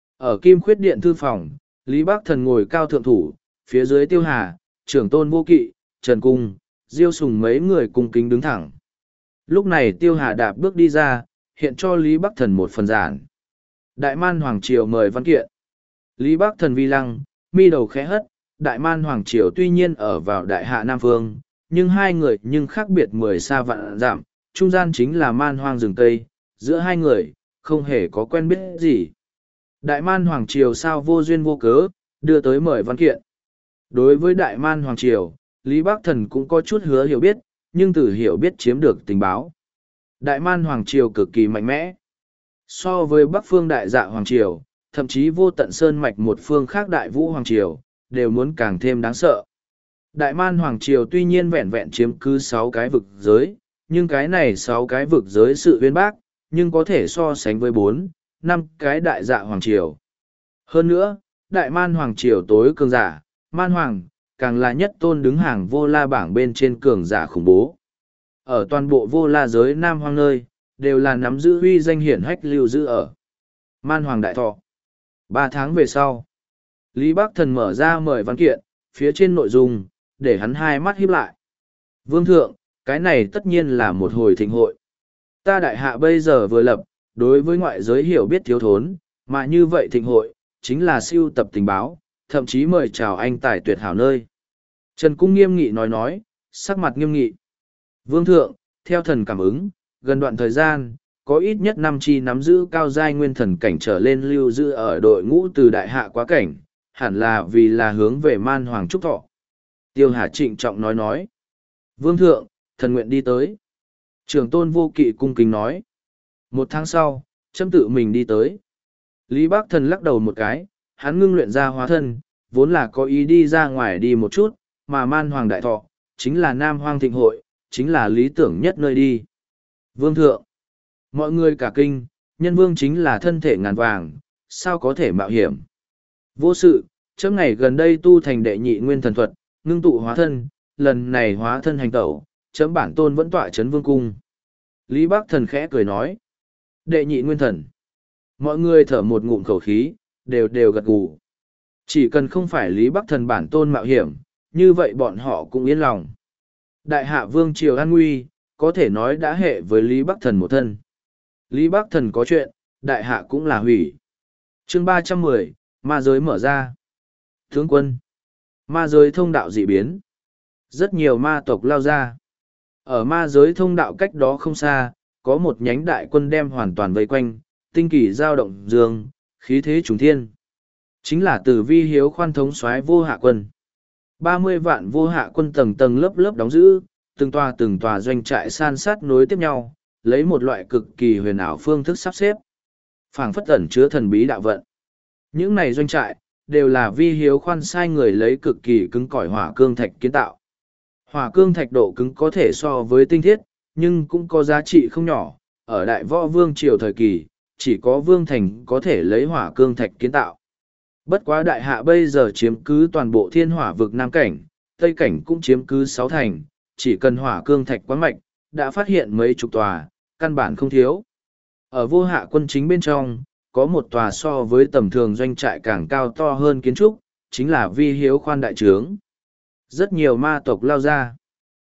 Ở Kim Khuyết Điện thư phòng, Lý Bắc Thần ngồi cao thượng thủ, phía dưới Tiêu Hà, Trưởng Tôn Vô Kỵ, Trần Cung, Diêu Sùng mấy người cung kính đứng thẳng. Lúc này Tiêu Hà đạp bước đi ra, hiện cho Lý Bắc Thần một phần giản. Đại Man Hoàng Triều mời văn kiện. Lý Bắc Thần vi lăng, mi đầu khẽ hất, Đại Man Hoàng Triều tuy nhiên ở vào Đại Hạ Nam Phương, nhưng hai người nhưng khác biệt mười xa vạn dặm, trung gian chính là man hoang rừng Tây, giữa hai người, không hề có quen biết gì. Đại Man Hoàng Triều sao vô duyên vô cớ, đưa tới mời văn kiện. Đối với Đại Man Hoàng Triều, Lý Bắc Thần cũng có chút hứa hiểu biết, nhưng từ hiểu biết chiếm được tình báo. Đại Man Hoàng Triều cực kỳ mạnh mẽ. So với Bắc Phương Đại Dạ Hoàng Triều, thậm chí vô tận sơn mạch một phương khác Đại Vũ Hoàng Triều, đều muốn càng thêm đáng sợ. Đại Man Hoàng Triều tuy nhiên vẹn vẹn chiếm cứ sáu cái vực giới, nhưng cái này sáu cái vực giới sự uyên bác, nhưng có thể so sánh với bốn, năm cái Đại Dạ Hoàng Triều. Hơn nữa, Đại Man Hoàng Triều tối cường giả, Man Hoàng, càng là nhất tôn đứng hàng vô la bảng bên trên cường giả khủng bố. Ở toàn bộ vô la giới Nam Hoang nơi, đều là nắm giữ huy danh hiển hách lưu giữ ở Man Hoàng Đại Thọ. Ba tháng về sau, Lý Bắc Thần mở ra mời văn kiện, phía trên nội dung, để hắn hai mắt híp lại. Vương thượng, cái này tất nhiên là một hồi thịnh hội. Ta đại hạ bây giờ vừa lập, đối với ngoại giới hiểu biết thiếu thốn, mà như vậy thịnh hội, chính là siêu tập tình báo, thậm chí mời chào anh tài tuyệt hảo nơi. Trần Cung nghiêm nghị nói nói, sắc mặt nghiêm nghị. Vương thượng, theo thần cảm ứng, gần đoạn thời gian, có ít nhất năm chi nắm giữ cao giai nguyên thần cảnh trở lên lưu giữ ở đội ngũ từ đại hạ quá cảnh, hẳn là vì là hướng về Man Hoàng Trúc Thọ. Tiêu Hà trịnh trọng nói nói. Vương thượng, thần nguyện đi tới. Trường Tôn Vô Kỵ cung kính nói. Một tháng sau, châm tự mình đi tới. Lý Bắc Thần lắc đầu một cái, hắn ngưng luyện ra hóa thân, vốn là có ý đi ra ngoài đi một chút, mà Man Hoàng Đại Thọ, chính là Nam Hoang Thịnh Hội, chính là lý tưởng nhất nơi đi. Vương thượng, mọi người cả kinh, nhân vương chính là thân thể ngàn vàng, sao có thể mạo hiểm. Vô sự, chấm ngày gần đây tu thành đệ nhị nguyên thần thuật, ngưng tụ hóa thân, lần này hóa thân hành tẩu, chấm bản tôn vẫn tọa chấn vương cung. Lý Bắc Thần khẽ cười nói, đệ nhị nguyên thần. Mọi người thở một ngụm khẩu khí, đều đều gật gù. Chỉ cần không phải Lý Bắc Thần bản tôn mạo hiểm, như vậy bọn họ cũng yên lòng. Đại hạ vương triều an nguy, có thể nói đã hệ với Lý Bắc Thần một thân. Lý Bắc Thần có chuyện, đại hạ cũng là hủy. Chương ba trăm mười, ma giới mở ra. Tướng quân, ma giới thông đạo dị biến. Rất nhiều ma tộc lao ra. Ở ma giới thông đạo cách đó không xa, có một nhánh đại quân đem hoàn toàn vây quanh, tinh kỳ giao động dương, khí thế trùng thiên. Chính là từ vi hiếu khoan thống soái vô hạ quân. ba mươi vạn vô hạ quân tầng tầng lớp lớp đóng giữ, từng tòa từng tòa doanh trại san sát nối tiếp nhau, lấy một loại cực kỳ huyền ảo phương thức sắp xếp. Phảng phất ẩn chứa thần bí đạo vận. Những này doanh trại, đều là vi hiếu khoan sai người lấy cực kỳ cứng cỏi hỏa cương thạch kiến tạo. Hỏa cương thạch độ cứng có thể so với tinh thiết, nhưng cũng có giá trị không nhỏ. Ở đại võ vương triều thời kỳ, chỉ có vương thành có thể lấy hỏa cương thạch kiến tạo. Bất quá đại hạ bây giờ chiếm cứ toàn bộ thiên hỏa vực Nam Cảnh, Tây Cảnh cũng chiếm cứ sáu thành, chỉ cần hỏa cương thạch quán mạch, đã phát hiện mấy chục tòa, căn bản không thiếu. Ở vô hạ quân chính bên trong, có một tòa so với tầm thường doanh trại càng cao to hơn kiến trúc, chính là vi hiếu khoan đại trướng. Rất nhiều ma tộc lao ra.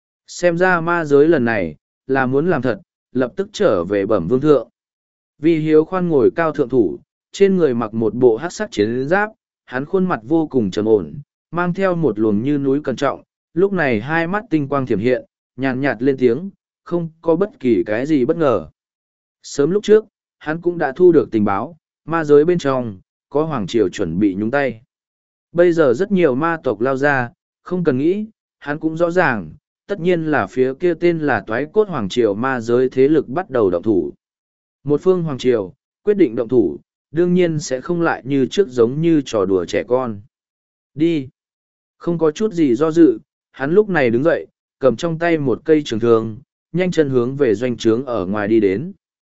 Xem ra ma giới lần này, là muốn làm thật, lập tức trở về bẩm vương thượng. Vi hiếu khoan ngồi cao thượng thủ, trên người mặc một bộ hắc sắc chiến giáp, hắn khuôn mặt vô cùng trầm ổn, mang theo một luồng như núi cẩn trọng, lúc này hai mắt tinh quang thiểm hiện, nhàn nhạt lên tiếng, không có bất kỳ cái gì bất ngờ. Sớm lúc trước, hắn cũng đã thu được tình báo, ma giới bên trong, có hoàng triều chuẩn bị nhúng tay. Bây giờ rất nhiều ma tộc lao ra, Không cần nghĩ, hắn cũng rõ ràng, tất nhiên là phía kia tên là Toái Cốt Hoàng Triều ma giới thế lực bắt đầu động thủ. Một phương Hoàng Triều, quyết định động thủ, đương nhiên sẽ không lại như trước giống như trò đùa trẻ con. Đi! Không có chút gì do dự, hắn lúc này đứng dậy, cầm trong tay một cây trường thương, nhanh chân hướng về doanh trướng ở ngoài đi đến.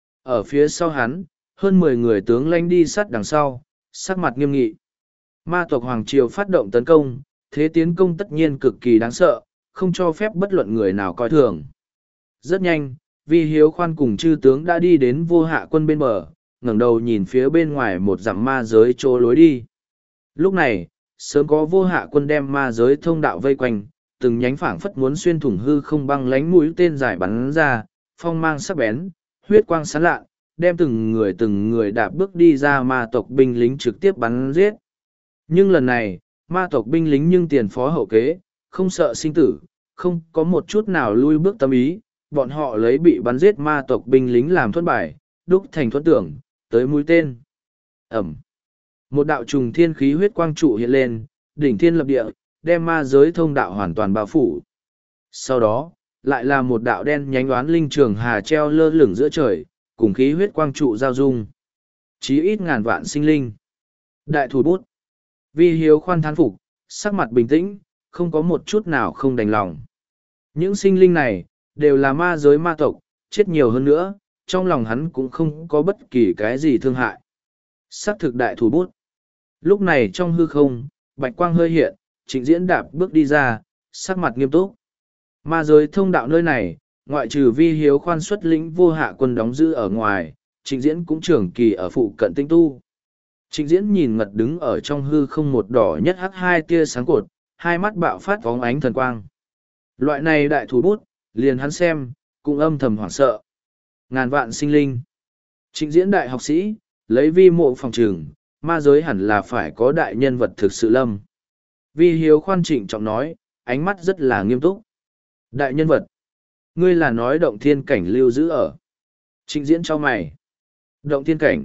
Ở phía sau hắn, hơn mười người tướng lãnh đi sát đằng sau, sắc mặt nghiêm nghị. Ma tộc Hoàng Triều phát động tấn công, thế tiến công tất nhiên cực kỳ đáng sợ, không cho phép bất luận người nào coi thường. Rất nhanh, Vi Hiếu Khoan cùng chư tướng đã đi đến vô hạ quân bên bờ, ngẩng đầu nhìn phía bên ngoài một dặm ma giới chỗ lối đi. Lúc này, sớm có vô hạ quân đem ma giới thông đạo vây quanh, từng nhánh phảng phất muốn xuyên thủng hư không băng lánh mũi tên dài bắn ra, phong mang sắc bén, huyết quang sáng lạ, đem từng người từng người đạp bước đi ra ma tộc binh lính trực tiếp bắn giết. Nhưng lần này, ma tộc binh lính nhưng tiền phó hậu kế, không sợ sinh tử, không có một chút nào lui bước tâm ý, bọn họ lấy bị bắn giết ma tộc binh lính làm thuẫn bài, đúc thành thuẫn tưởng, tới mũi tên. Ẩm. Một đạo trùng thiên khí huyết quang trụ hiện lên, đỉnh thiên lập địa, đem ma giới thông đạo hoàn toàn bao phủ. Sau đó, lại là một đạo đen nhánh oán linh trường hà treo lơ lửng giữa trời, cùng khí huyết quang trụ giao dung. Chí ít ngàn vạn sinh linh. Đại thủ bút. Vi Hiếu Khoan thán phục, sắc mặt bình tĩnh, không có một chút nào không đành lòng. Những sinh linh này, đều là ma giới ma tộc, chết nhiều hơn nữa, trong lòng hắn cũng không có bất kỳ cái gì thương hại. Sắc thực đại thủ bút. Lúc này trong hư không, bạch quang hơi hiện, Trịnh Diễn đạp bước đi ra, sắc mặt nghiêm túc. Ma giới thông đạo nơi này, ngoại trừ Vi Hiếu Khoan xuất lĩnh vô hạ quân đóng giữ ở ngoài, Trịnh Diễn cũng trưởng kỳ ở phụ cận tinh tu. Trịnh Diễn nhìn ngật đứng ở trong hư không một đỏ nhất hắc hai tia sáng cột, hai mắt bạo phát vóng ánh thần quang. Loại này đại thủ bút, liền hắn xem, cũng âm thầm hoảng sợ. Ngàn vạn sinh linh. Trịnh Diễn đại học sĩ, lấy vi mộ phòng trường, ma giới hẳn là phải có đại nhân vật thực sự lâm. Vi Hiếu Khoan trịnh trọng nói, ánh mắt rất là nghiêm túc. Đại nhân vật. Ngươi là nói động thiên cảnh lưu giữ ở. Trịnh Diễn cho mày. Động thiên cảnh.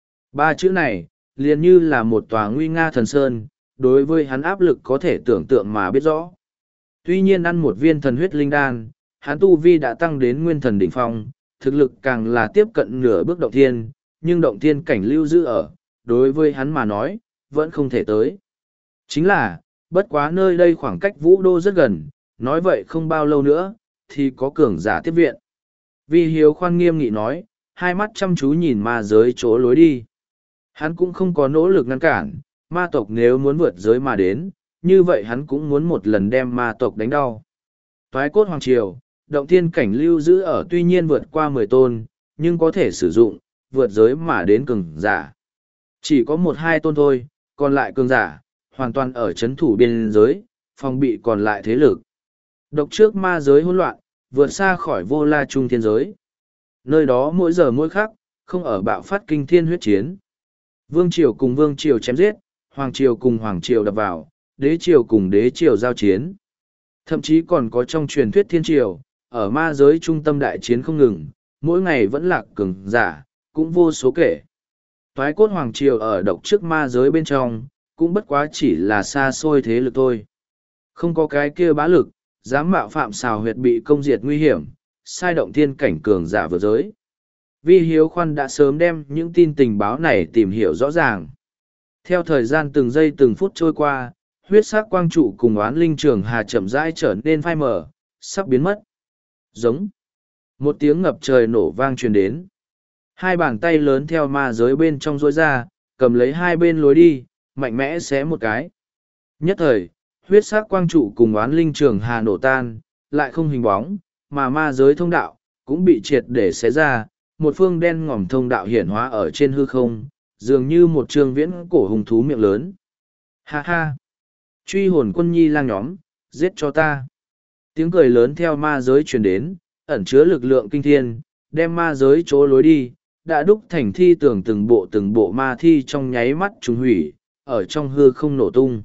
Ba chữ này, liền như là một tòa nguy nga thần sơn, đối với hắn áp lực có thể tưởng tượng mà biết rõ. Tuy nhiên ăn một viên thần huyết linh đan, hắn tu vi đã tăng đến nguyên thần đỉnh phong, thực lực càng là tiếp cận nửa bước động thiên, nhưng động thiên cảnh lưu giữ ở, đối với hắn mà nói, vẫn không thể tới. Chính là, bất quá nơi đây khoảng cách Vũ Đô rất gần, nói vậy không bao lâu nữa, thì có cường giả tiếp viện. Vi Hiếu Khoan nghiêm nghị nói, hai mắt chăm chú nhìn ma giới chỗ lối đi. Hắn cũng không có nỗ lực ngăn cản, ma tộc nếu muốn vượt giới mà đến, như vậy hắn cũng muốn một lần đem ma tộc đánh đau. Toái Cốt Hoàng Triều, động thiên cảnh lưu giữ ở tuy nhiên vượt qua mười tôn, nhưng có thể sử dụng, vượt giới mà đến cường giả. Chỉ có một hai tôn thôi, còn lại cường giả, hoàn toàn ở chấn thủ biên giới, phòng bị còn lại thế lực. Độc trước ma giới hỗn loạn, vượt xa khỏi vô la trung thiên giới. Nơi đó mỗi giờ mỗi khắc, không ở bạo phát kinh thiên huyết chiến. Vương triều cùng vương triều chém giết, hoàng triều cùng hoàng triều đập vào, đế triều cùng đế triều giao chiến. Thậm chí còn có trong truyền thuyết thiên triều, ở ma giới trung tâm đại chiến không ngừng, mỗi ngày vẫn lạc cường giả, cũng vô số kể. Toái Cốt Hoàng Triều ở độc trước ma giới bên trong, cũng bất quá chỉ là xa xôi thế lực thôi. Không có cái kia bá lực, dám mạo phạm xào huyệt bị công diệt nguy hiểm, sai động thiên cảnh cường giả vượt giới. Vi Hiếu Khoan đã sớm đem những tin tình báo này tìm hiểu rõ ràng. Theo thời gian từng giây từng phút trôi qua, huyết sắc quang trụ cùng oán linh trường hà chậm rãi trở nên phai mờ, sắp biến mất. Giống. Một tiếng ngập trời nổ vang truyền đến. Hai bàn tay lớn theo ma giới bên trong rối ra, cầm lấy hai bên lối đi, mạnh mẽ xé một cái. Nhất thời, huyết sắc quang trụ cùng oán linh trường hà nổ tan, lại không hình bóng, mà ma giới thông đạo, cũng bị triệt để xé ra, một phương đen ngòm thông đạo hiển hóa ở trên hư không, dường như một trường viễn cổ hùng thú miệng lớn. Ha ha! Truy hồn quân nhi lang nhóm, giết cho ta! Tiếng cười lớn theo ma giới truyền đến, ẩn chứa lực lượng kinh thiên, đem ma giới chỗ lối đi, đã đúc thành thi tưởng từng bộ từng bộ ma thi trong nháy mắt trùng hủy, ở trong hư không nổ tung.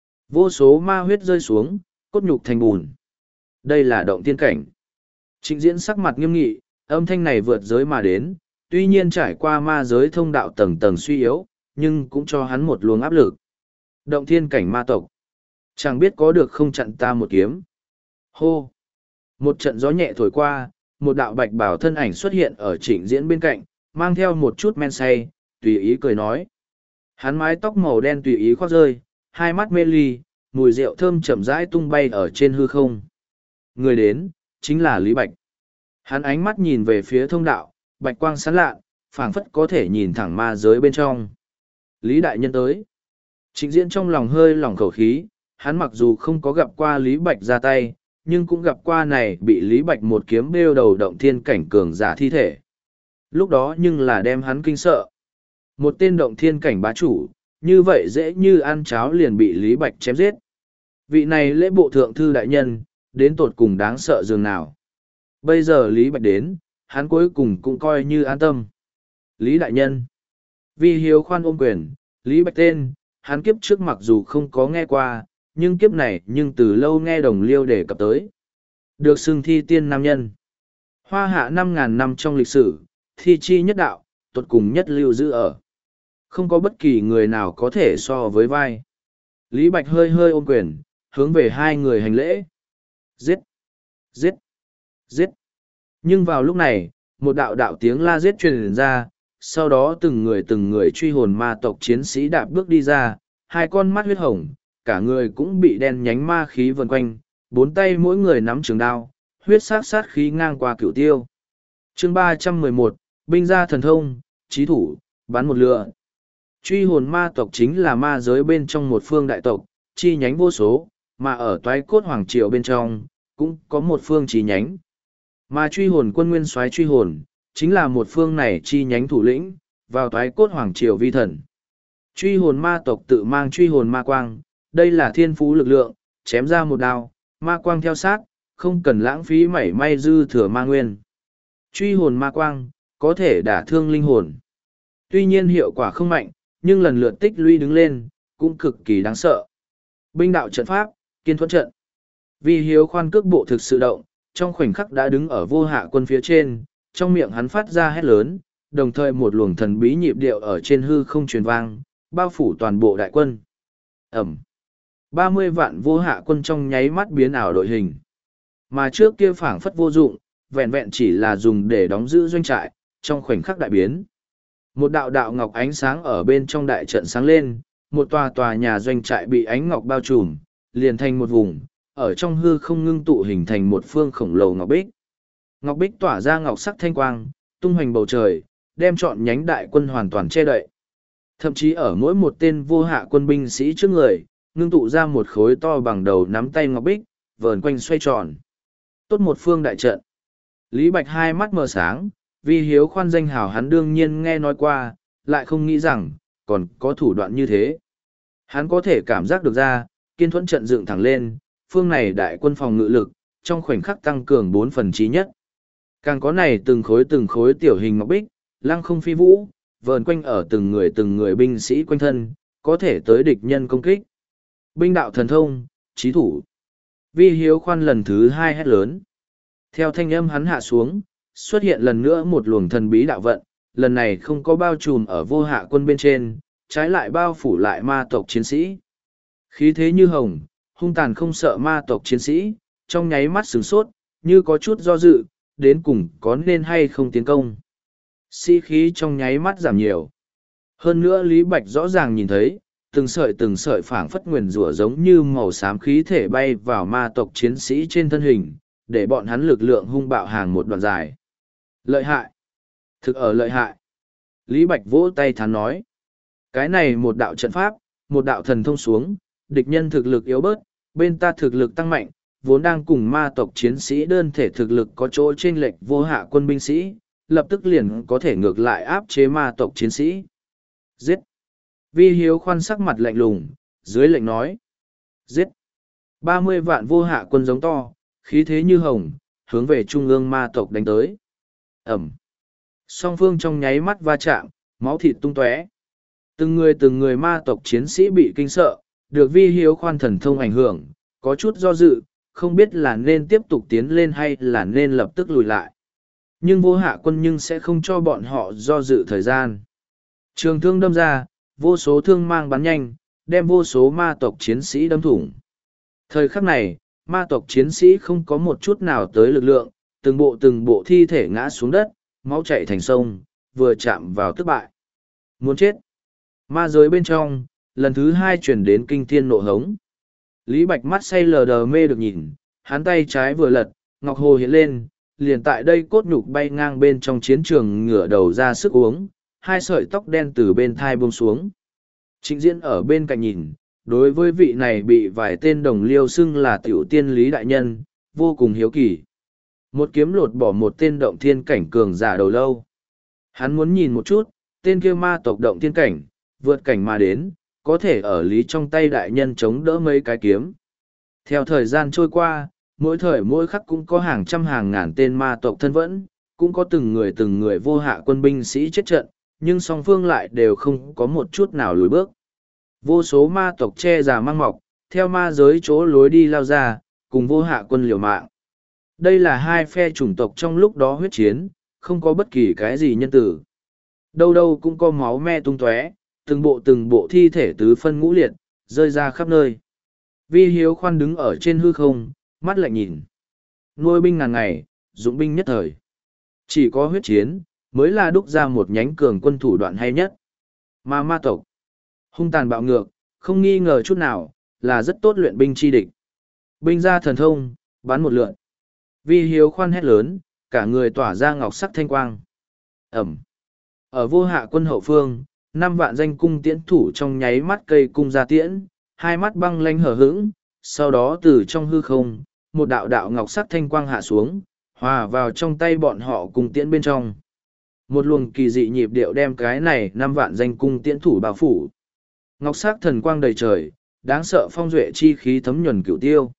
Vô số ma huyết rơi xuống, cốt nhục thành bùn. Đây là động tiên cảnh. Trịnh Diễn sắc mặt nghiêm nghị, âm thanh này vượt giới mà đến, tuy nhiên trải qua ma giới thông đạo tầng tầng suy yếu, nhưng cũng cho hắn một luồng áp lực. Động thiên cảnh ma tộc. Chẳng biết có được không chặn ta một kiếm. Hô! Một trận gió nhẹ thổi qua, một đạo bạch bảo thân ảnh xuất hiện ở Trịnh Diễn bên cạnh, mang theo một chút men say, tùy ý cười nói. Hắn mái tóc màu đen tùy ý khoác rơi, hai mắt mê ly, mùi rượu thơm chậm rãi tung bay ở trên hư không. Người đến, chính là Lý Bạch. Hắn ánh mắt nhìn về phía thông đạo, bạch quang sáng lạ, phảng phất có thể nhìn thẳng ma giới bên trong. Lý Đại Nhân tới. Trịnh Diễn trong lòng hơi lỏng khẩu khí, hắn mặc dù không có gặp qua Lý Bạch ra tay, nhưng cũng gặp qua này bị Lý Bạch một kiếm bêu đầu động thiên cảnh cường giả thi thể. Lúc đó nhưng là đem hắn kinh sợ. Một tên động thiên cảnh bá chủ, như vậy dễ như ăn cháo liền bị Lý Bạch chém giết. Vị này lễ bộ thượng thư đại nhân, đến tột cùng đáng sợ dường nào. Bây giờ Lý Bạch đến, hắn cuối cùng cũng coi như an tâm. Lý đại nhân. Vi Hiếu khoan ôm quyền, Lý Bạch tên, hắn kiếp trước mặc dù không có nghe qua, nhưng kiếp này nhưng từ lâu nghe đồng liêu đề cập tới. Được xưng thi tiên nam nhân. Hoa hạ năm ngàn năm trong lịch sử, thi chi nhất đạo, tuột cùng nhất lưu giữ ở. Không có bất kỳ người nào có thể so với vai. Lý Bạch hơi hơi ôm quyền, hướng về hai người hành lễ. Giết! Giết! Giết! Nhưng vào lúc này, một đạo đạo tiếng la giết truyền ra, sau đó từng người từng người truy hồn ma tộc chiến sĩ đạp bước đi ra, hai con mắt huyết hồng, cả người cũng bị đen nhánh ma khí vần quanh, bốn tay mỗi người nắm trường đao, huyết sát sát khí ngang qua cửu tiêu. Chương ba trăm mười một, binh gia thần thông, chí thủ, bắn một lửa. Truy hồn ma tộc chính là ma giới bên trong một phương đại tộc, chi nhánh vô số, mà ở toái cốt hoàng triều bên trong, cũng có một phương chi nhánh. Mà truy hồn quân nguyên soái truy hồn, chính là một phương này chi nhánh thủ lĩnh, vào toái cốt hoàng triều vi thần. Truy hồn ma tộc tự mang truy hồn ma quang, đây là thiên phú lực lượng, chém ra một đao, ma quang theo sát, không cần lãng phí mảy may dư thừa ma nguyên. Truy hồn ma quang, có thể đả thương linh hồn. Tuy nhiên hiệu quả không mạnh, nhưng lần lượt tích lũy đứng lên, cũng cực kỳ đáng sợ. Binh đạo trận pháp, kiên thuẫn trận. Vì Hiếu khoan cước bộ thực sự động, trong khoảnh khắc đã đứng ở vô hạ quân phía trên, trong miệng hắn phát ra hét lớn, đồng thời một luồng thần bí nhịp điệu ở trên hư không truyền vang, bao phủ toàn bộ đại quân. Ẩm. ba mươi vạn vô hạ quân trong nháy mắt biến ảo đội hình. Mà trước kia phảng phất vô dụng, vẹn vẹn chỉ là dùng để đóng giữ doanh trại, trong khoảnh khắc đại biến. Một đạo đạo ngọc ánh sáng ở bên trong đại trận sáng lên, một tòa tòa nhà doanh trại bị ánh ngọc bao trùm, liền thành một vùng, ở trong hư không ngưng tụ hình thành một phương khổng lồ ngọc bích. Ngọc bích tỏa ra ngọc sắc thanh quang, tung hoành bầu trời, đem trọn nhánh đại quân hoàn toàn che đậy. Thậm chí ở mỗi một tên vô hạ quân binh sĩ trước người, ngưng tụ ra một khối to bằng đầu nắm tay ngọc bích, vờn quanh xoay tròn. Tốt một phương đại trận. Lý Bạch hai mắt mờ sáng, vì Hiếu khoan danh hào hắn đương nhiên nghe nói qua, lại không nghĩ rằng, còn có thủ đoạn như thế. Hắn có thể cảm giác được ra, kiên thuẫn trận dựng thẳng lên, phương này đại quân phòng ngự lực, trong khoảnh khắc tăng cường bốn phần trí nhất. Càng có này từng khối từng khối tiểu hình ngọc bích, lăng không phi vũ, vờn quanh ở từng người từng người binh sĩ quanh thân, có thể tới địch nhân công kích. Binh đạo thần thông, chí thủ. Vi Hiếu khoan lần thứ hai hét lớn. Theo thanh âm hắn hạ xuống, xuất hiện lần nữa một luồng thần bí đạo vận, lần này không có bao trùm ở vô hạ quân bên trên, trái lại bao phủ lại ma tộc chiến sĩ. Khí thế như hồng, hung tàn không sợ ma tộc chiến sĩ, trong nháy mắt sửng sốt, như có chút do dự, đến cùng có nên hay không tiến công. Sĩ khí trong nháy mắt giảm nhiều. Hơn nữa Lý Bạch rõ ràng nhìn thấy, từng sợi từng sợi phảng phất nguyền rủa giống như màu xám khí thể bay vào ma tộc chiến sĩ trên thân hình, để bọn hắn lực lượng hung bạo hàng một đoạn dài. Lợi hại! Thực ở lợi hại! Lý Bạch vỗ tay thán nói. Cái này một đạo trận pháp, một đạo thần thông xuống, địch nhân thực lực yếu bớt, bên ta thực lực tăng mạnh, vốn đang cùng ma tộc chiến sĩ đơn thể thực lực có chỗ chênh lệch vô hạ quân binh sĩ, lập tức liền có thể ngược lại áp chế ma tộc chiến sĩ. Giết! Vi Hiếu khoan sắc mặt lạnh lùng, dưới lệnh nói. Giết! ba mươi vạn vô hạ quân giống to, khí thế như hồng, hướng về trung ương ma tộc đánh tới. Ẩm! Song phương trong nháy mắt va chạm, máu thịt tung tóe. Từng người từng người ma tộc chiến sĩ bị kinh sợ, được Vi Hiếu khoan thần thông ảnh hưởng, có chút do dự, không biết là nên tiếp tục tiến lên hay là nên lập tức lùi lại. Nhưng vô hạ quân nhưng sẽ không cho bọn họ do dự thời gian. Trường thương đâm ra, vô số thương mang bắn nhanh, đem vô số ma tộc chiến sĩ đâm thủng. Thời khắc này, ma tộc chiến sĩ không có một chút nào tới lực lượng, từng bộ từng bộ thi thể ngã xuống đất, máu chảy thành sông, vừa chạm vào thất bại. Muốn chết. Ma giới bên trong, lần thứ hai chuyển đến kinh thiên nộ hống. Lý Bạch mắt say lờ đờ mê được nhìn, hắn tay trái vừa lật, ngọc hồ hiện lên, liền tại đây cốt nhục bay ngang bên trong chiến trường ngửa đầu ra sức uống, hai sợi tóc đen từ bên thai buông xuống. Trịnh Diễn ở bên cạnh nhìn, đối với vị này bị vài tên đồng liêu xưng là tiểu tiên Lý Đại Nhân, vô cùng hiếu kỳ. Một kiếm lột bỏ một tên động thiên cảnh cường giả đầu lâu. Hắn muốn nhìn một chút, tên kia ma tộc động thiên cảnh, vượt cảnh mà đến, có thể ở lý trong tay đại nhân chống đỡ mấy cái kiếm. Theo thời gian trôi qua, mỗi thời mỗi khắc cũng có hàng trăm hàng ngàn tên ma tộc thân vẫn, cũng có từng người từng người vô hạ quân binh sĩ chết trận, nhưng song phương lại đều không có một chút nào lùi bước. Vô số ma tộc che già mang mọc, theo ma giới chỗ lối đi lao ra, cùng vô hạ quân liều mạng. Đây là hai phe chủng tộc trong lúc đó huyết chiến, không có bất kỳ cái gì nhân tử. Đâu đâu cũng có máu me tung tóe, từng bộ từng bộ thi thể tứ phân ngũ liệt, rơi ra khắp nơi. Vi Hiếu khoan đứng ở trên hư không, mắt lạnh nhìn. Nuôi binh ngàn ngày, dụng binh nhất thời. Chỉ có huyết chiến, mới là đúc ra một nhánh cường quân thủ đoạn hay nhất. Mà ma tộc, hung tàn bạo ngược, không nghi ngờ chút nào, là rất tốt luyện binh chi địch. Binh ra thần thông, bắn một lượn. Vi Hiếu khoan hét lớn, cả người tỏa ra ngọc sắc thanh quang. Ẩm. Ở vô hạ quân hậu phương, năm vạn danh cung tiễn thủ trong nháy mắt cây cung ra tiễn, hai mắt băng lanh hở hững, sau đó từ trong hư không, một đạo đạo ngọc sắc thanh quang hạ xuống, hòa vào trong tay bọn họ cung tiễn bên trong. Một luồng kỳ dị nhịp điệu đem cái này năm vạn danh cung tiễn thủ bao phủ. Ngọc sắc thần quang đầy trời, đáng sợ phong duệ chi khí thấm nhuần cửu tiêu.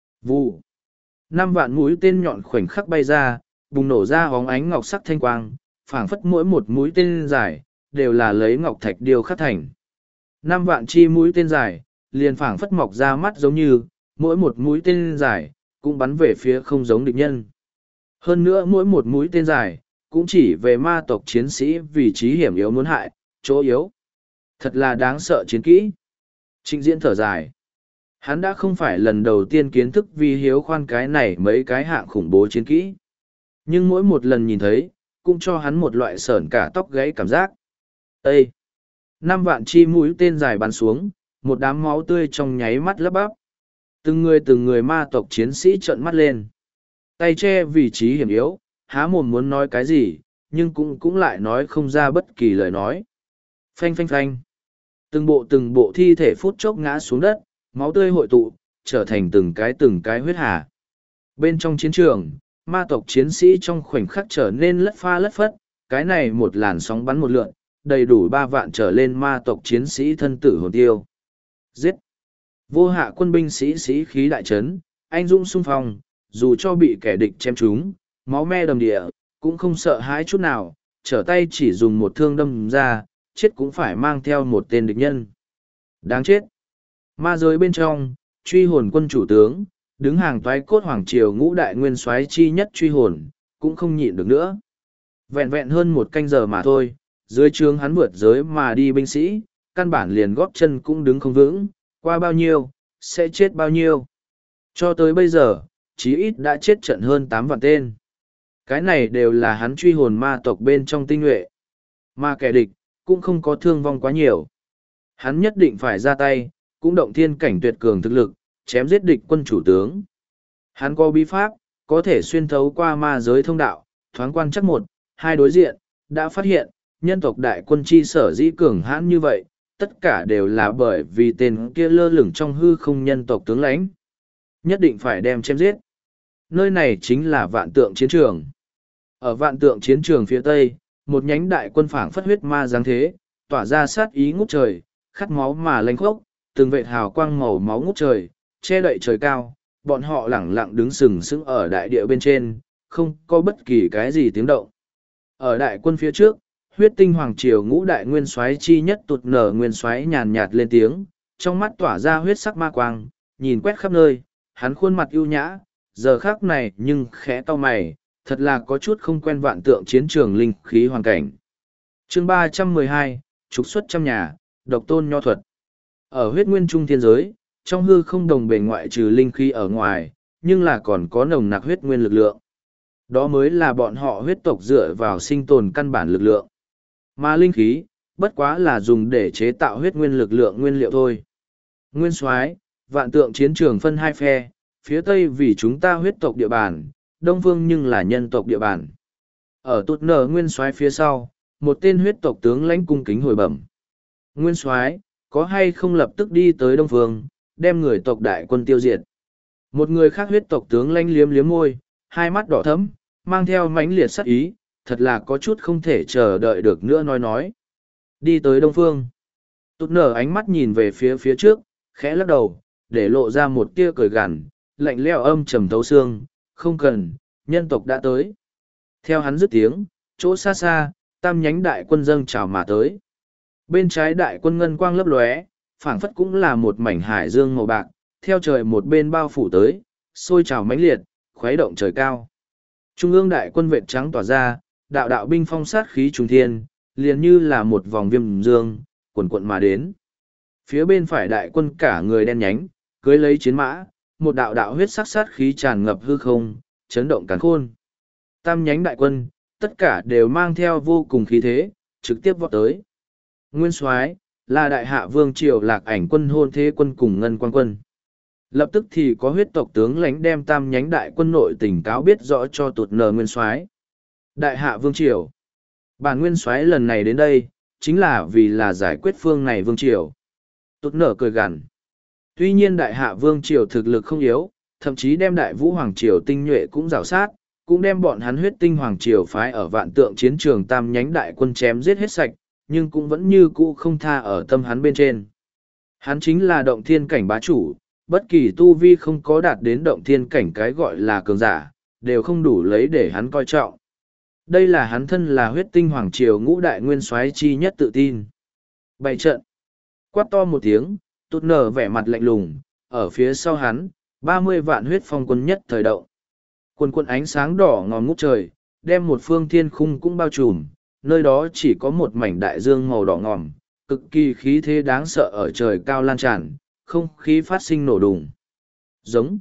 Vụ. Năm vạn mũi tên nhọn khoảnh khắc bay ra, bùng nổ ra hóng ánh ngọc sắc thanh quang, phảng phất mỗi một mũi tên dài, đều là lấy ngọc thạch điêu khắc thành. Năm vạn chi mũi tên dài, liền phảng phất mọc ra mắt giống như, mỗi một mũi tên dài, cũng bắn về phía không giống địch nhân. Hơn nữa mỗi một mũi tên dài, cũng chỉ về ma tộc chiến sĩ vị trí hiểm yếu muốn hại, chỗ yếu. Thật là đáng sợ chiến kỹ. Trịnh Diễn thở dài. Hắn đã không phải lần đầu tiên kiến thức Vi Hiếu khoan cái này mấy cái hạng khủng bố chiến kỹ. Nhưng mỗi một lần nhìn thấy, cũng cho hắn một loại sởn cả tóc gáy cảm giác. Ê! Năm vạn chi mũi tên dài bắn xuống, một đám máu tươi trong nháy mắt lấp bắp. Từng người từng người ma tộc chiến sĩ trợn mắt lên. Tay che vị trí hiểm yếu, há mồm muốn nói cái gì, nhưng cũng cũng lại nói không ra bất kỳ lời nói. Phanh phanh phanh. Từng bộ từng bộ thi thể phút chốc ngã xuống đất, máu tươi hội tụ, trở thành từng cái từng cái huyết hà. Bên trong chiến trường, ma tộc chiến sĩ trong khoảnh khắc trở nên lất pha lất phất, cái này một làn sóng bắn một lượn, đầy đủ ba vạn trở lên ma tộc chiến sĩ thân tử hồn tiêu. Giết! Vô hạ quân binh sĩ sĩ khí đại trấn, anh dũng xung phong, dù cho bị kẻ địch chém trúng, máu me đầm địa, cũng không sợ hãi chút nào, trở tay chỉ dùng một thương đâm ra, chết cũng phải mang theo một tên địch nhân. Đáng chết! Ma giới bên trong, truy hồn quân chủ tướng, đứng hàng toái cốt hoàng triều ngũ đại nguyên soái chi nhất truy hồn, cũng không nhịn được nữa. Vẹn vẹn hơn một canh giờ mà thôi, dưới trướng hắn vượt giới mà đi binh sĩ, căn bản liền góp chân cũng đứng không vững, qua bao nhiêu, sẽ chết bao nhiêu. Cho tới bây giờ, chí ít đã chết trận hơn tám vạn tên. Cái này đều là hắn truy hồn ma tộc bên trong tinh nhuệ. Mà kẻ địch, cũng không có thương vong quá nhiều. Hắn nhất định phải ra tay, cũng động thiên cảnh tuyệt cường thực lực, chém giết địch quân chủ tướng. Hắn có bí pháp, có thể xuyên thấu qua ma giới thông đạo, thoáng quan chắc một, hai đối diện, đã phát hiện, nhân tộc đại quân chi sở dĩ cường hãn như vậy, tất cả đều là bởi vì tên kia lơ lửng trong hư không nhân tộc tướng lãnh. Nhất định phải đem chém giết. Nơi này chính là vạn tượng chiến trường. Ở vạn tượng chiến trường phía tây, một nhánh đại quân phảng phất huyết ma giáng thế, tỏa ra sát ý ngút trời, khát máu mà lanh khốc, từng vệt hào quang màu máu ngút trời, che đậy trời cao, bọn họ lẳng lặng đứng sừng sững ở đại địa bên trên, không có bất kỳ cái gì tiếng động. Ở đại quân phía trước, huyết tinh hoàng triều ngũ đại nguyên soái chi nhất tụt nở nguyên soái nhàn nhạt lên tiếng, trong mắt tỏa ra huyết sắc ma quang, nhìn quét khắp nơi, hắn khuôn mặt ưu nhã, giờ khắc này nhưng khẽ cau mày, thật là có chút không quen vạn tượng chiến trường linh khí hoàn cảnh. Chương ba trăm mười hai, trục xuất trăm nhà, độc tôn nho thuật. Ở huyết nguyên trung thiên giới, Trong hư không đồng bề ngoại trừ linh khí ở ngoài, nhưng là còn có nồng nặc huyết nguyên lực lượng. Đó mới là bọn họ huyết tộc dựa vào sinh tồn căn bản lực lượng. Mà linh khí, bất quá là dùng để chế tạo huyết nguyên lực lượng nguyên liệu thôi. Nguyên soái, vạn tượng chiến trường phân hai phe, phía tây vì chúng ta huyết tộc địa bàn, đông phương nhưng là nhân tộc địa bàn. Ở tụt nở nguyên soái phía sau, một tên huyết tộc tướng lãnh cung kính hồi bẩm. Nguyên soái, có hay không lập tức đi tới đông phương, đem người tộc đại quân tiêu diệt. Một người khác huyết tộc tướng lãnh liếm liếm môi, hai mắt đỏ thẫm, mang theo mãnh liệt sắc ý, thật là có chút không thể chờ đợi được nữa nói nói. Đi tới đông phương. Tụt nở ánh mắt nhìn về phía phía trước, khẽ lắc đầu, để lộ ra một tia cười gằn, lạnh lẽo âm trầm thấu xương, không cần, nhân tộc đã tới. Theo hắn dứt tiếng, chỗ xa xa, tam nhánh đại quân dâng trào mà tới. Bên trái đại quân ngân quang lấp lóe, phảng phất cũng là một mảnh hải dương màu bạc, theo trời một bên bao phủ tới, sôi trào mãnh liệt, khuấy động trời cao. Trung ương đại quân vệt trắng tỏa ra, đạo đạo binh phong sát khí trùng thiên, liền như là một vòng viêm dương, quần quận mà đến. Phía bên phải đại quân cả người đen nhánh, cưới lấy chiến mã, một đạo đạo huyết sắc sát khí tràn ngập hư không, chấn động càn khôn. Tam nhánh đại quân, tất cả đều mang theo vô cùng khí thế, trực tiếp vọt tới. Nguyên soái là đại hạ vương triều lạc ảnh quân hôn thế quân cùng ngân quan quân. Lập tức thì có huyết tộc tướng lãnh đem tam nhánh đại quân nội tình cáo biết rõ cho tụt nờ nguyên soái. Đại hạ vương triều. Bản nguyên soái lần này đến đây, chính là vì là giải quyết phương này vương triều. Tụt nở cười gằn. Tuy nhiên đại hạ vương triều thực lực không yếu, thậm chí đem đại vũ hoàng triều tinh nhuệ cũng rào sát, cũng đem bọn hắn huyết tinh hoàng triều phái ở vạn tượng chiến trường tam nhánh đại quân chém giết hết sạch, nhưng cũng vẫn như cũ không tha ở tâm hắn bên trên. Hắn chính là động thiên cảnh bá chủ, bất kỳ tu vi không có đạt đến động thiên cảnh cái gọi là cường giả, đều không đủ lấy để hắn coi trọng. Đây là hắn thân là huyết tinh hoàng triều ngũ đại nguyên soái chi nhất tự tin. Bày trận. Quát to một tiếng, tụt nở vẻ mặt lạnh lùng, ở phía sau hắn, ba mươi vạn huyết phong quân nhất thời động. Quân quân ánh sáng đỏ ngòm ngút trời, đem một phương thiên khung cũng bao trùm, nơi đó chỉ có một mảnh đại dương màu đỏ ngòm, cực kỳ khí thế đáng sợ ở trời cao lan tràn, không khí phát sinh nổ đùng. Giống.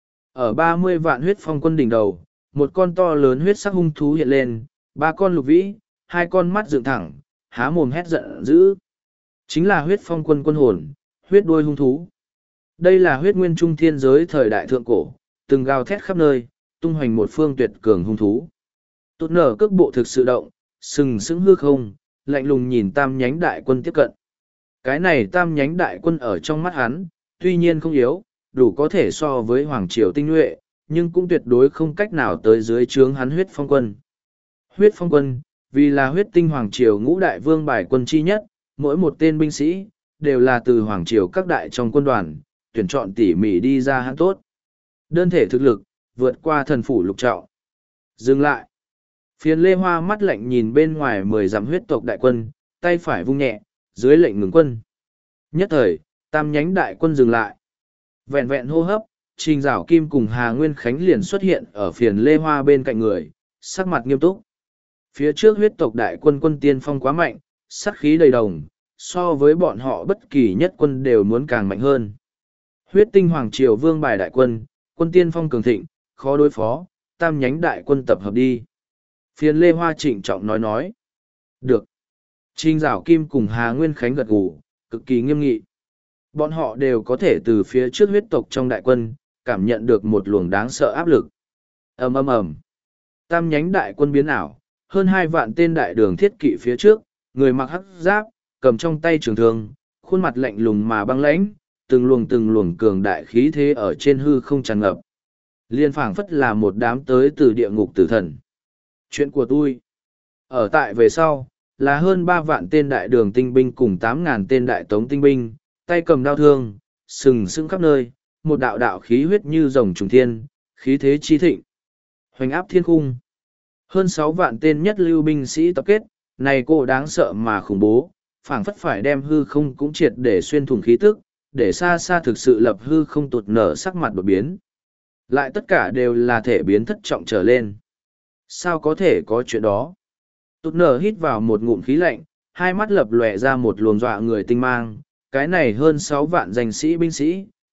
Ở ba mươi vạn huyết phong quân đỉnh đầu, một con to lớn huyết sắc hung thú hiện lên, ba con lục vĩ, hai con mắt dựng thẳng, há mồm hét giận dữ. Chính là huyết phong quân quân hồn, huyết đuôi hung thú. Đây là huyết nguyên trung thiên giới thời đại thượng cổ, từng gào thét khắp nơi, tung hoành một phương tuyệt cường hung thú. Tốt nở cước bộ thực sự động, sừng sững hư không, lạnh lùng nhìn tam nhánh đại quân tiếp cận. Cái này tam nhánh đại quân ở trong mắt hắn, tuy nhiên không yếu, đủ có thể so với hoàng triều tinh nhuệ, nhưng cũng tuyệt đối không cách nào tới dưới trướng hắn huyết phong quân. Huyết phong quân, vì là huyết tinh hoàng triều ngũ đại vương bài quân chi nhất, mỗi một tên binh sĩ, đều là từ hoàng triều các đại trong quân đoàn, tuyển chọn tỉ mỉ đi ra hắn tốt. Đơn thể thực lực, vượt qua thần phủ lục trọng. Dừng lại. Phiền lê hoa mắt lạnh nhìn bên ngoài mười dặm huyết tộc đại quân, tay phải vung nhẹ, dưới lệnh ngừng quân. Nhất thời, tam nhánh đại quân dừng lại. Vẹn vẹn hô hấp, Trình Giảo Kim cùng Hà Nguyên Khánh liền xuất hiện ở phiền lê hoa bên cạnh người, sắc mặt nghiêm túc. Phía trước huyết tộc đại quân quân tiên phong quá mạnh, sát khí đầy đồng, so với bọn họ bất kỳ nhất quân đều muốn càng mạnh hơn. Huyết tinh hoàng triều vương bài đại quân, quân tiên phong cường thịnh, khó đối phó, tam nhánh đại quân tập hợp đi. Phiền lê hoa trịnh trọng nói nói. Được. Trình Giảo Kim cùng Hà Nguyên Khánh gật gù, cực kỳ nghiêm nghị. Bọn họ đều có thể từ phía trước huyết tộc trong đại quân, cảm nhận được một luồng đáng sợ áp lực. ầm ầm ầm. Tam nhánh đại quân biến ảo, hơn hai vạn tên đại đường thiết kỵ phía trước, người mặc hắc giáp, cầm trong tay trường thương, khuôn mặt lạnh lùng mà băng lãnh, từng luồng từng luồng cường đại khí thế ở trên hư không tràn ngập. Liên phảng phất là một đám tới từ địa ngục tử thần. Chuyện của tôi. Ở tại về sau, là hơn ba vạn tên đại đường tinh binh cùng tám ngàn tên đại tống tinh binh, tay cầm đao thương, sừng sững khắp nơi, một đạo đạo khí huyết như rồng trùng thiên, khí thế chi thịnh. Hoành áp thiên khung. Hơn sáu vạn tên nhất lưu binh sĩ tập kết, này cô đáng sợ mà khủng bố, phảng phất phải đem hư không cũng triệt để xuyên thủng khí tức, để xa xa thực sự lập hư không tụt nở sắc mặt đột biến. Lại tất cả đều là thể biến thất trọng trở lên. Sao có thể có chuyện đó? Tụt nở hít vào một ngụm khí lạnh, hai mắt lập lòe ra một luồng dọa người tinh mang, cái này hơn sáu vạn danh sĩ binh sĩ,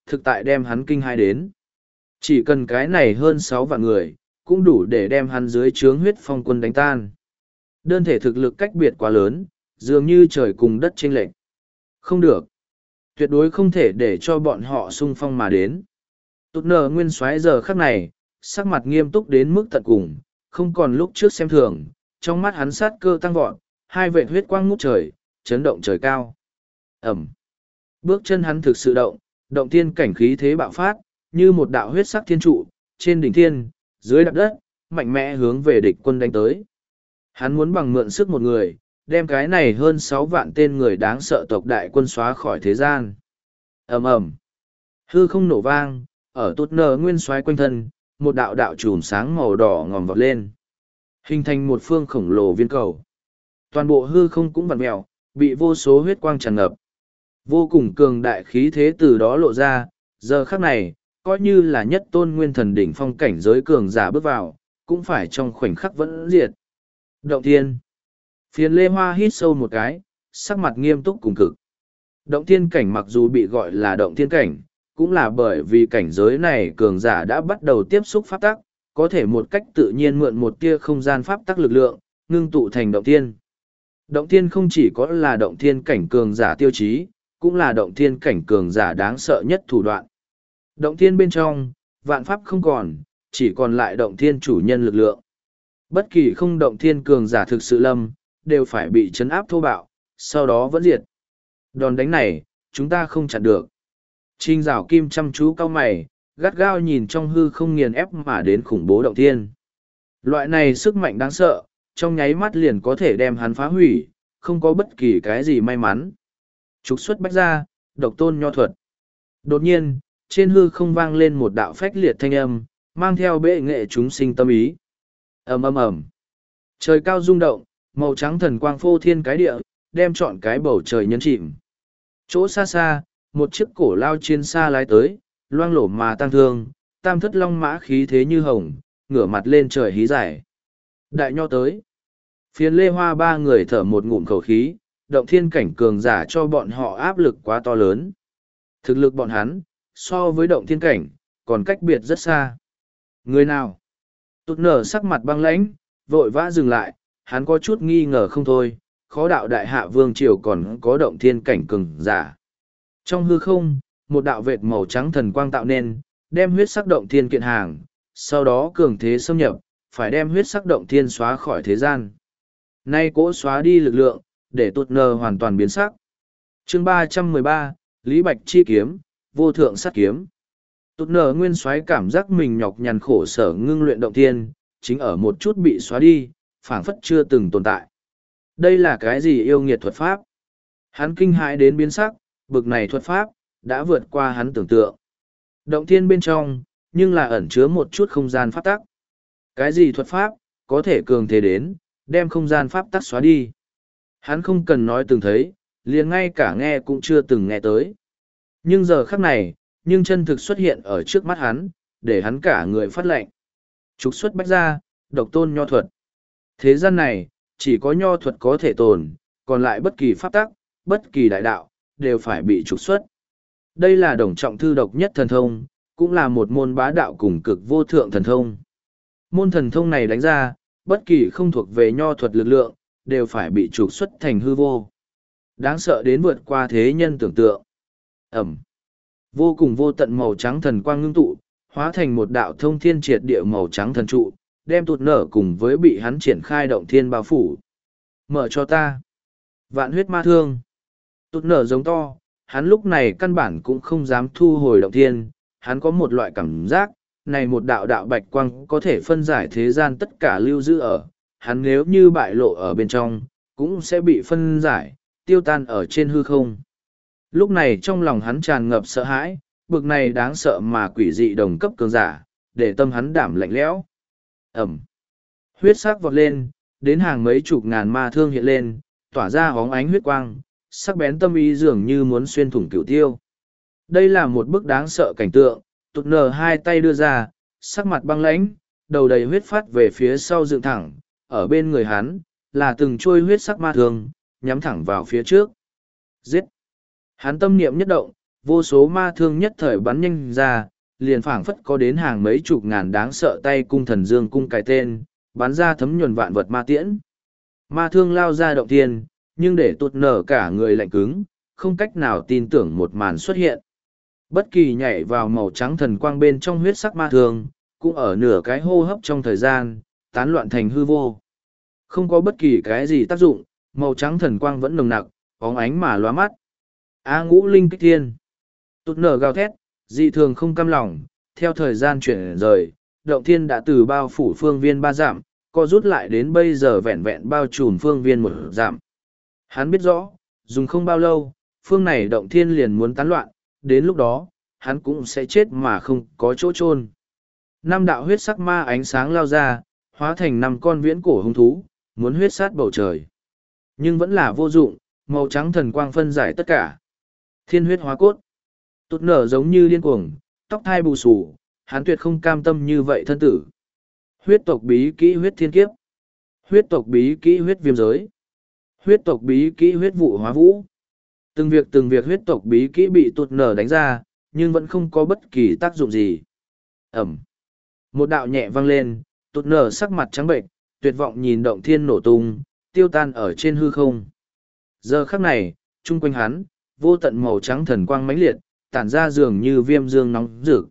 thực tại đem hắn kinh hai đến. Chỉ cần cái này hơn sáu vạn người, cũng đủ để đem hắn dưới trướng huyết phong quân đánh tan. Đơn thể thực lực cách biệt quá lớn, dường như trời cùng đất chênh lệch. Không được. Tuyệt đối không thể để cho bọn họ xung phong mà đến. Tụt nở nguyên soái giờ khắc này, sắc mặt nghiêm túc đến mức tận cùng, không còn lúc trước xem thường, trong mắt hắn sát cơ tăng vọt, hai vệt huyết quang ngút trời, chấn động trời cao. Ẩm. Bước chân hắn thực sự động, động thiên cảnh khí thế bạo phát, như một đạo huyết sắc thiên trụ, trên đỉnh thiên, dưới đạp đất, mạnh mẽ hướng về địch quân đánh tới. Hắn muốn bằng mượn sức một người, đem cái này hơn sáu vạn tên người đáng sợ tộc đại quân xóa khỏi thế gian. Ầm ầm. Hư không nổ vang, ở tụt nở nguyên soái quanh thân, một đạo đạo chùm sáng màu đỏ ngòm vọt lên, hình thành một phương khổng lồ viên cầu. Toàn bộ hư không cũng vặn mèo, bị vô số huyết quang tràn ngập. Vô cùng cường đại khí thế từ đó lộ ra, giờ khắc này, coi như là nhất tôn nguyên thần đỉnh phong cảnh giới cường giả bước vào, cũng phải trong khoảnh khắc vẫn diệt. Động thiên. Phiền Lê Hoa hít sâu một cái, sắc mặt nghiêm túc cùng cực. Động thiên cảnh mặc dù bị gọi là động thiên cảnh, cũng là bởi vì cảnh giới này cường giả đã bắt đầu tiếp xúc pháp tắc, có thể một cách tự nhiên mượn một tia không gian pháp tắc lực lượng, ngưng tụ thành động thiên. Động thiên không chỉ có là động thiên cảnh cường giả tiêu chí, cũng là động thiên cảnh cường giả đáng sợ nhất thủ đoạn. Động thiên bên trong, vạn pháp không còn, chỉ còn lại động thiên chủ nhân lực lượng. Bất kỳ không động thiên cường giả thực sự lâm, đều phải bị chấn áp thô bạo, sau đó vẫn diệt. Đòn đánh này, chúng ta không chặn được. Trình Dạo Kim chăm chú cau mày, gắt gao nhìn trong hư không nghiền ép mà đến khủng bố động thiên. Loại này sức mạnh đáng sợ, trong nháy mắt liền có thể đem hắn phá hủy, không có bất kỳ cái gì may mắn. Trục xuất bách ra, độc tôn nho thuật. Đột nhiên, trên hư không vang lên một đạo phách liệt thanh âm, mang theo bệ nghệ chúng sinh tâm ý. Ầm ầm ầm. Trời cao rung động, màu trắng thần quang phô thiên cái địa, đem trọn cái bầu trời nhấn chìm. Chỗ xa xa, một chiếc cổ lao chiến xa lái tới, loang lổ mà tăng thương, tam thất long mã khí thế như hồng, ngửa mặt lên trời hí giải. Đại nho tới. Phiền Lê Hoa ba người thở một ngụm khẩu khí, động thiên cảnh cường giả cho bọn họ áp lực quá to lớn. Thực lực bọn hắn, so với động thiên cảnh, còn cách biệt rất xa. Người nào? Tụt nở sắc mặt băng lãnh, vội vã dừng lại, hắn có chút nghi ngờ không thôi, khó đạo đại hạ vương triều còn có động thiên cảnh cường giả. Trong hư không, một đạo vệt màu trắng thần quang tạo nên, đem huyết sắc động thiên kiện hàng, sau đó cường thế xâm nhập, phải đem huyết sắc động thiên xóa khỏi thế gian. Nay cỗ xóa đi lực lượng, để tụt nở hoàn toàn biến sắc. Chương ba trăm mười ba, Lý Bạch chi kiếm, vô thượng sát kiếm. Tụt nở nguyên soái cảm giác mình nhọc nhằn khổ sở ngưng luyện động thiên, chính ở một chút bị xóa đi, phảng phất chưa từng tồn tại. Đây là cái gì yêu nghiệt thuật pháp? Hắn kinh hãi đến biến sắc, bực này thuật pháp, đã vượt qua hắn tưởng tượng. Động thiên bên trong, nhưng là ẩn chứa một chút không gian pháp tắc. Cái gì thuật pháp, có thể cường thế đến, đem không gian pháp tắc xóa đi. Hắn không cần nói từng thấy, liền ngay cả nghe cũng chưa từng nghe tới. Nhưng giờ khắc này, nhưng chân thực xuất hiện ở trước mắt hắn, để hắn cả người phát lệnh. Trục xuất bách ra, độc tôn nho thuật. Thế gian này, chỉ có nho thuật có thể tồn, còn lại bất kỳ pháp tắc, bất kỳ đại đạo, đều phải bị trục xuất. Đây là đồng trọng thư độc nhất thần thông, cũng là một môn bá đạo cùng cực vô thượng thần thông. Môn thần thông này đánh ra, bất kỳ không thuộc về nho thuật lực lượng, đều phải bị trục xuất thành hư vô. Đáng sợ đến vượt qua thế nhân tưởng tượng. Ẩm. Vô cùng vô tận màu trắng thần quang ngưng tụ, hóa thành một đạo thông thiên triệt địa màu trắng thần trụ, đem tụt nở cùng với bị hắn triển khai động thiên bao phủ. Mở cho ta. Vạn huyết ma thương. Tụt nở giống to, hắn lúc này căn bản cũng không dám thu hồi động thiên, hắn có một loại cảm giác, này một đạo đạo bạch quang có thể phân giải thế gian tất cả lưu giữ ở, hắn nếu như bại lộ ở bên trong, cũng sẽ bị phân giải, tiêu tan ở trên hư không. Lúc này trong lòng hắn tràn ngập sợ hãi, bực này đáng sợ mà quỷ dị đồng cấp cường giả, để tâm hắn đảm lạnh lẽo. Ẩm. Huyết sắc vọt lên, đến hàng mấy chục ngàn ma thương hiện lên, tỏa ra hóng ánh huyết quang, sắc bén tâm ý dường như muốn xuyên thủng cửu tiêu. Đây là một bức đáng sợ cảnh tượng, tụt nở hai tay đưa ra, sắc mặt băng lãnh, đầu đầy huyết phát về phía sau dựng thẳng, ở bên người hắn, là từng trôi huyết sắc ma thương, nhắm thẳng vào phía trước. Giết! Hắn tâm niệm nhất động, vô số ma thương nhất thời bắn nhanh ra, liền phảng phất có đến hàng mấy chục ngàn đáng sợ tay cung thần dương cung cái tên, bắn ra thấm nhuần vạn vật ma tiễn. Ma thương lao ra động thiên, nhưng để tụt nở cả người lạnh cứng, không cách nào tin tưởng một màn xuất hiện. Bất kỳ nhảy vào màu trắng thần quang bên trong huyết sắc ma thương, cũng ở nửa cái hô hấp trong thời gian, tán loạn thành hư vô. Không có bất kỳ cái gì tác dụng, màu trắng thần quang vẫn nồng nặc, bóng ánh mà lóa mắt. A ngũ linh kích thiên. Tụt nở gào thét, dị thường không cam lòng, theo thời gian chuyển rời, động thiên đã từ bao phủ phương viên ba dặm, co rút lại đến bây giờ vẹn vẹn bao trùm phương viên một dặm. Hắn biết rõ, dùng không bao lâu, phương này động thiên liền muốn tán loạn, đến lúc đó, hắn cũng sẽ chết mà không có chỗ chôn. Năm đạo huyết sắc ma ánh sáng lao ra, hóa thành năm con viễn cổ hung thú, muốn huyết sát bầu trời. Nhưng vẫn là vô dụng, màu trắng thần quang phân giải tất cả. Thiên huyết hóa cốt. Tụt nở giống như điên cuồng, tóc thai bù xù, hắn tuyệt không cam tâm như vậy thân tử. Huyết tộc bí kỹ huyết thiên kiếp. Huyết tộc bí kỹ huyết viêm giới. Huyết tộc bí kỹ huyết vụ hóa vũ. Từng việc từng việc huyết tộc bí kỹ bị tụt nở đánh ra, nhưng vẫn không có bất kỳ tác dụng gì. Ẩm. Một đạo nhẹ vang lên, tụt nở sắc mặt trắng bệnh, tuyệt vọng nhìn động thiên nổ tung, tiêu tan ở trên hư không. Giờ khắc này, chung quanh hắn, vô tận màu trắng thần quang mãnh liệt, tản ra dường như viêm dương nóng rực.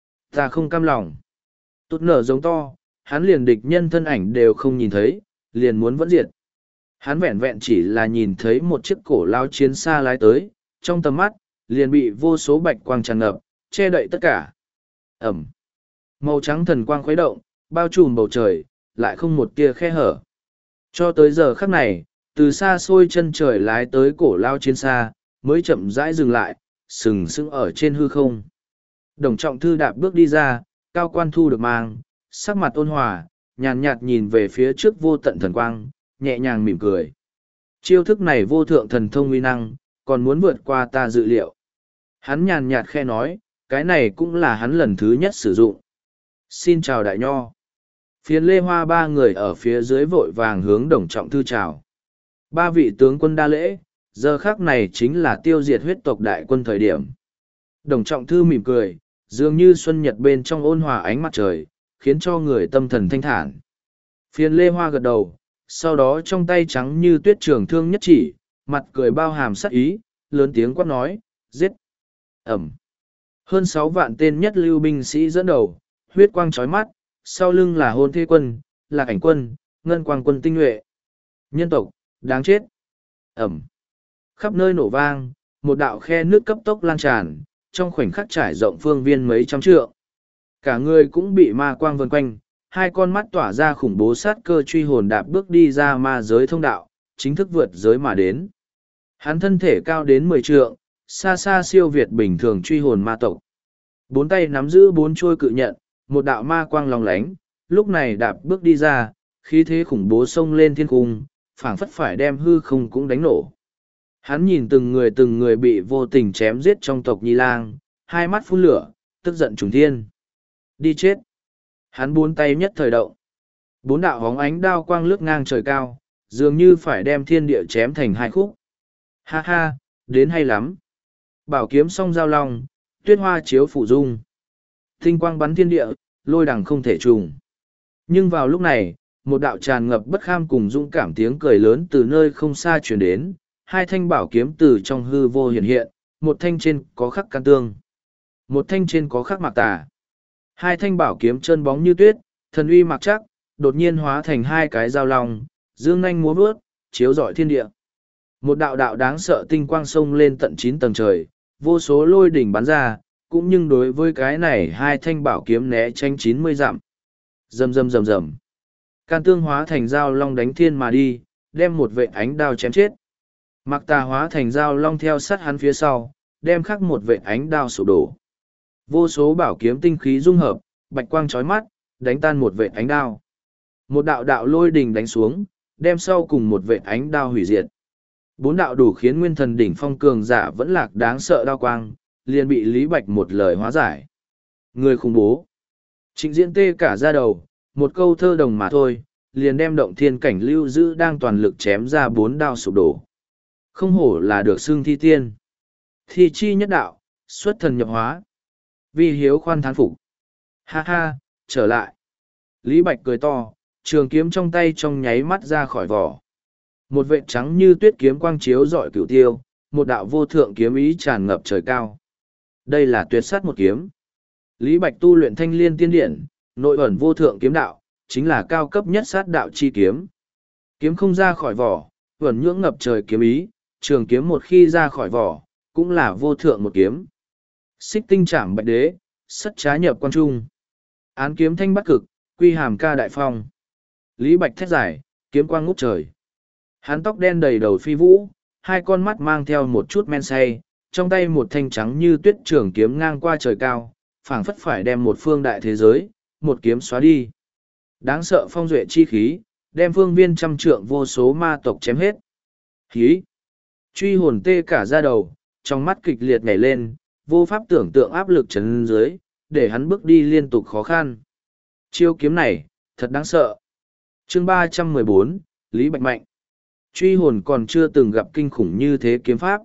Ta không cam lòng. Tụt nở giống to, hắn liền địch nhân thân ảnh đều không nhìn thấy, liền muốn vẫn diệt. Hắn vẹn vẹn chỉ là nhìn thấy một chiếc cổ lao chiến xa lái tới, trong tầm mắt, liền bị vô số bạch quang tràn ngập, che đậy tất cả. Ẩm. Màu trắng thần quang khuấy động, bao trùm bầu trời, lại không một tia khe hở. Cho tới giờ khắc này, từ xa xôi chân trời lái tới cổ lao chiến xa, mới chậm rãi dừng lại, sừng sững ở trên hư không. Đồng trọng thư đạp bước đi ra, cao quan thu được mang, sắc mặt ôn hòa, nhàn nhạt nhìn về phía trước vô tận thần quang, nhẹ nhàng mỉm cười. Chiêu thức này vô thượng thần thông uy năng, còn muốn vượt qua ta dự liệu. Hắn nhàn nhạt khe nói, cái này cũng là hắn lần thứ nhất sử dụng. Xin chào đại nho. Phiến lê hoa ba người ở phía dưới vội vàng hướng đồng trọng thư chào. Ba vị tướng quân đa lễ, giờ khác này chính là tiêu diệt huyết tộc đại quân thời điểm. Đồng trọng thư mỉm cười, dường như xuân nhật bên trong ôn hòa ánh mặt trời, khiến cho người tâm thần thanh thản. Phiền lê hoa gật đầu, sau đó trong tay trắng như tuyết trường thương nhất chỉ, mặt cười bao hàm sắc ý, lớn tiếng quát nói, giết. Ẩm. Hơn sáu vạn tên nhất lưu binh sĩ dẫn đầu, huyết quang trói mắt, sau lưng là hôn thế quân, lạc ảnh quân, ngân quang quân tinh nhuệ. Nhân tộc, đáng chết. Ẩm. Khắp nơi nổ vang, một đạo khe nước cấp tốc lan tràn, trong khoảnh khắc trải rộng phương viên mấy trăm trượng. Cả người cũng bị ma quang vần quanh, hai con mắt tỏa ra khủng bố sát cơ truy hồn đạp bước đi ra ma giới thông đạo, chính thức vượt giới mà đến. Hắn thân thể cao đến mười trượng, xa xa siêu việt bình thường truy hồn ma tộc. Bốn tay nắm giữ bốn trôi cự nhận, một đạo ma quang lòng lánh, lúc này đạp bước đi ra, khí thế khủng bố xông lên thiên cung, phảng phất phải đem hư không cũng đánh nổ. Hắn nhìn từng người từng người bị vô tình chém giết trong tộc Nhi Lang, hai mắt phun lửa, tức giận trùng thiên. Đi chết! Hắn bốn tay nhất thời động. Bốn đạo hóng ánh đao quang lướt ngang trời cao, dường như phải đem thiên địa chém thành hai khúc. Ha ha, đến hay lắm! Bảo kiếm song giao long, tuyết hoa chiếu phủ dung. Tinh quang bắn thiên địa, lôi đằng không thể trùng. Nhưng vào lúc này, một đạo tràn ngập bất kham cùng dũng cảm tiếng cười lớn từ nơi không xa truyền đến, hai thanh bảo kiếm từ trong hư vô hiện hiện, một thanh trên có khắc can tương, một thanh trên có khắc mạc tà. Hai thanh bảo kiếm chân bóng như tuyết, thần uy mặc chắc, đột nhiên hóa thành hai cái dao long, dương nanh múa vớt, chiếu rọi thiên địa. Một đạo đạo đáng sợ tinh quang sông lên tận chín tầng trời, vô số lôi đỉnh bắn ra, cũng nhưng đối với cái này hai thanh bảo kiếm né tranh chín mươi dặm. Rầm rầm rầm rầm. Can tương hóa thành dao long đánh thiên mà đi, đem một vệ ánh đao chém chết. Mặc tà hóa thành dao long theo sát hắn phía sau, đem khắc một vệ ánh đao sụp đổ. Vô số bảo kiếm tinh khí dung hợp, bạch quang chói mắt, đánh tan một vệ ánh đao. Một đạo đạo lôi đình đánh xuống, đem sau cùng một vệ ánh đao hủy diệt. Bốn đạo đủ khiến nguyên thần đỉnh phong cường giả vẫn lạc đáng sợ đao quang, liền bị Lý Bạch một lời hóa giải. Người khủng bố. Trịnh Diễn tê cả ra đầu, một câu thơ đồng mà thôi, liền đem động thiên cảnh lưu giữ đang toàn lực chém ra bốn đao sụp đổ. Không hổ là được xưng thi tiên. Thi chi nhất đạo, xuất thần nhập hóa. Vi Hiếu khoan thán phục. Ha ha, trở lại. Lý Bạch cười to, trường kiếm trong tay trong nháy mắt ra khỏi vỏ. Một vệt trắng như tuyết kiếm quang chiếu rọi cửu tiêu, một đạo vô thượng kiếm ý tràn ngập trời cao. Đây là tuyệt sát một kiếm. Lý Bạch tu luyện thanh liên tiên điển, nội ẩn vô thượng kiếm đạo, chính là cao cấp nhất sát đạo chi kiếm. Kiếm không ra khỏi vỏ, ẩn nhưỡng ngập trời kiếm ý, trường kiếm một khi ra khỏi vỏ, cũng là vô thượng một kiếm. Xích tinh trảm bạch đế, sất trá nhập quan trung. Án kiếm thanh bắt cực, quy hàm ca đại phong. Lý Bạch thét giải, kiếm quang ngút trời. Hắn tóc đen đầy đầu phi vũ, hai con mắt mang theo một chút men say, trong tay một thanh trắng như tuyết trường kiếm ngang qua trời cao, phảng phất phải đem một phương đại thế giới, một kiếm xóa đi. Đáng sợ phong duệ chi khí, đem phương viên trăm trượng vô số ma tộc chém hết. Hí! Truy hồn tê cả da đầu, trong mắt kịch liệt nhảy lên, vô pháp tưởng tượng áp lực chấn dưới, để hắn bước đi liên tục khó khăn. Chiêu kiếm này, thật đáng sợ. Chương ba trăm mười bốn, Lý Bạch Mạnh. Truy hồn còn chưa từng gặp kinh khủng như thế kiếm pháp.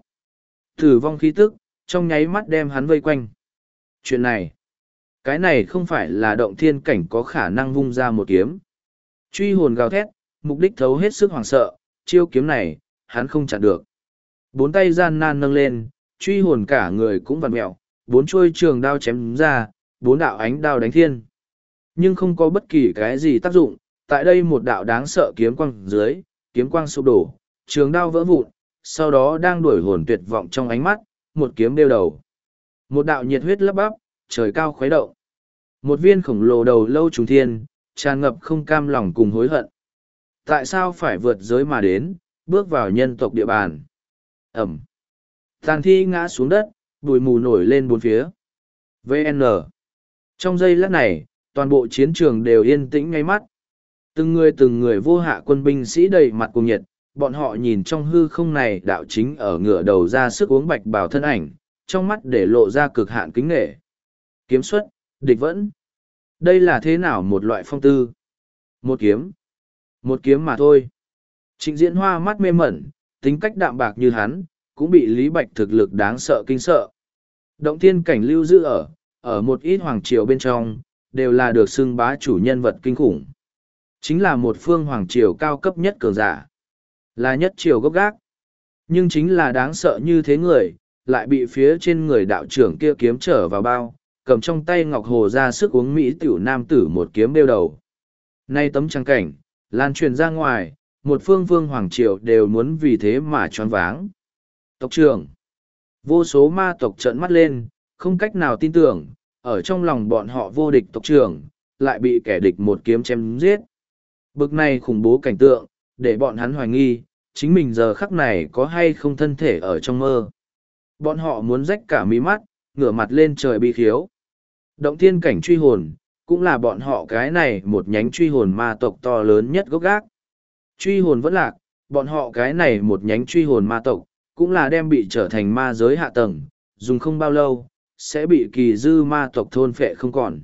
Tử vong khí tức, trong nháy mắt đem hắn vây quanh. Chuyện này, cái này không phải là động thiên cảnh có khả năng vung ra một kiếm. Truy hồn gào thét, mục đích thấu hết sức hoảng sợ, chiêu kiếm này, hắn không chặn được. Bốn tay gian nan nâng lên, truy hồn cả người cũng vặn mẹo, bốn chuôi trường đao chém ra, bốn đạo ánh đao đánh thiên. Nhưng không có bất kỳ cái gì tác dụng, tại đây một đạo đáng sợ kiếm quang dưới, kiếm quang sụp đổ, trường đao vỡ vụn, sau đó đang đuổi hồn tuyệt vọng trong ánh mắt, một kiếm đeo đầu. Một đạo nhiệt huyết lấp bắp, trời cao khuấy động. Một viên khổng lồ đầu lâu trùng thiên, tràn ngập không cam lòng cùng hối hận. Tại sao phải vượt giới mà đến, bước vào nhân tộc địa bàn? Ẩm. Tàn thi ngã xuống đất, bụi mù nổi lên bốn phía. vê en Trong giây lát này, toàn bộ chiến trường đều yên tĩnh ngay mắt. Từng người từng người vô hạ quân binh sĩ đầy mặt cùng nhiệt, bọn họ nhìn trong hư không này đạo chính ở ngựa đầu ra sức uống bạch bào thân ảnh, trong mắt để lộ ra cực hạn kính nghệ. Kiếm xuất, địch vẫn. Đây là thế nào một loại phong tư? Một kiếm. Một kiếm mà thôi. Trịnh Diễn Hoa mắt mê mẩn, tính cách đạm bạc như hắn, cũng bị Lý Bạch thực lực đáng sợ kinh sợ. Động thiên cảnh lưu giữ ở, ở một ít hoàng triều bên trong, đều là được xưng bá chủ nhân vật kinh khủng. Chính là một phương hoàng triều cao cấp nhất cường giả. Là nhất triều gốc gác. Nhưng chính là đáng sợ như thế người, lại bị phía trên người đạo trưởng kia kiếm trở vào bao, cầm trong tay ngọc hồ ra sức uống mỹ tiểu nam tử một kiếm đeo đầu. Nay tấm trang cảnh, lan truyền ra ngoài, một phương vương hoàng triều đều muốn vì thế mà choáng váng. Tộc trưởng. Vô số ma tộc trợn mắt lên, không cách nào tin tưởng, ở trong lòng bọn họ vô địch tộc trưởng, lại bị kẻ địch một kiếm chém giết. Bực này khủng bố cảnh tượng, để bọn hắn hoài nghi, chính mình giờ khắc này có hay không thân thể ở trong mơ. Bọn họ muốn rách cả mí mắt, ngửa mặt lên trời bi khiếu. Động thiên cảnh truy hồn, cũng là bọn họ cái này một nhánh truy hồn ma tộc to lớn nhất gốc gác. Truy hồn vẫn lạc, bọn họ cái này một nhánh truy hồn ma tộc, cũng là đem bị trở thành ma giới hạ tầng, dùng không bao lâu, sẽ bị kỳ dư ma tộc thôn phệ không còn.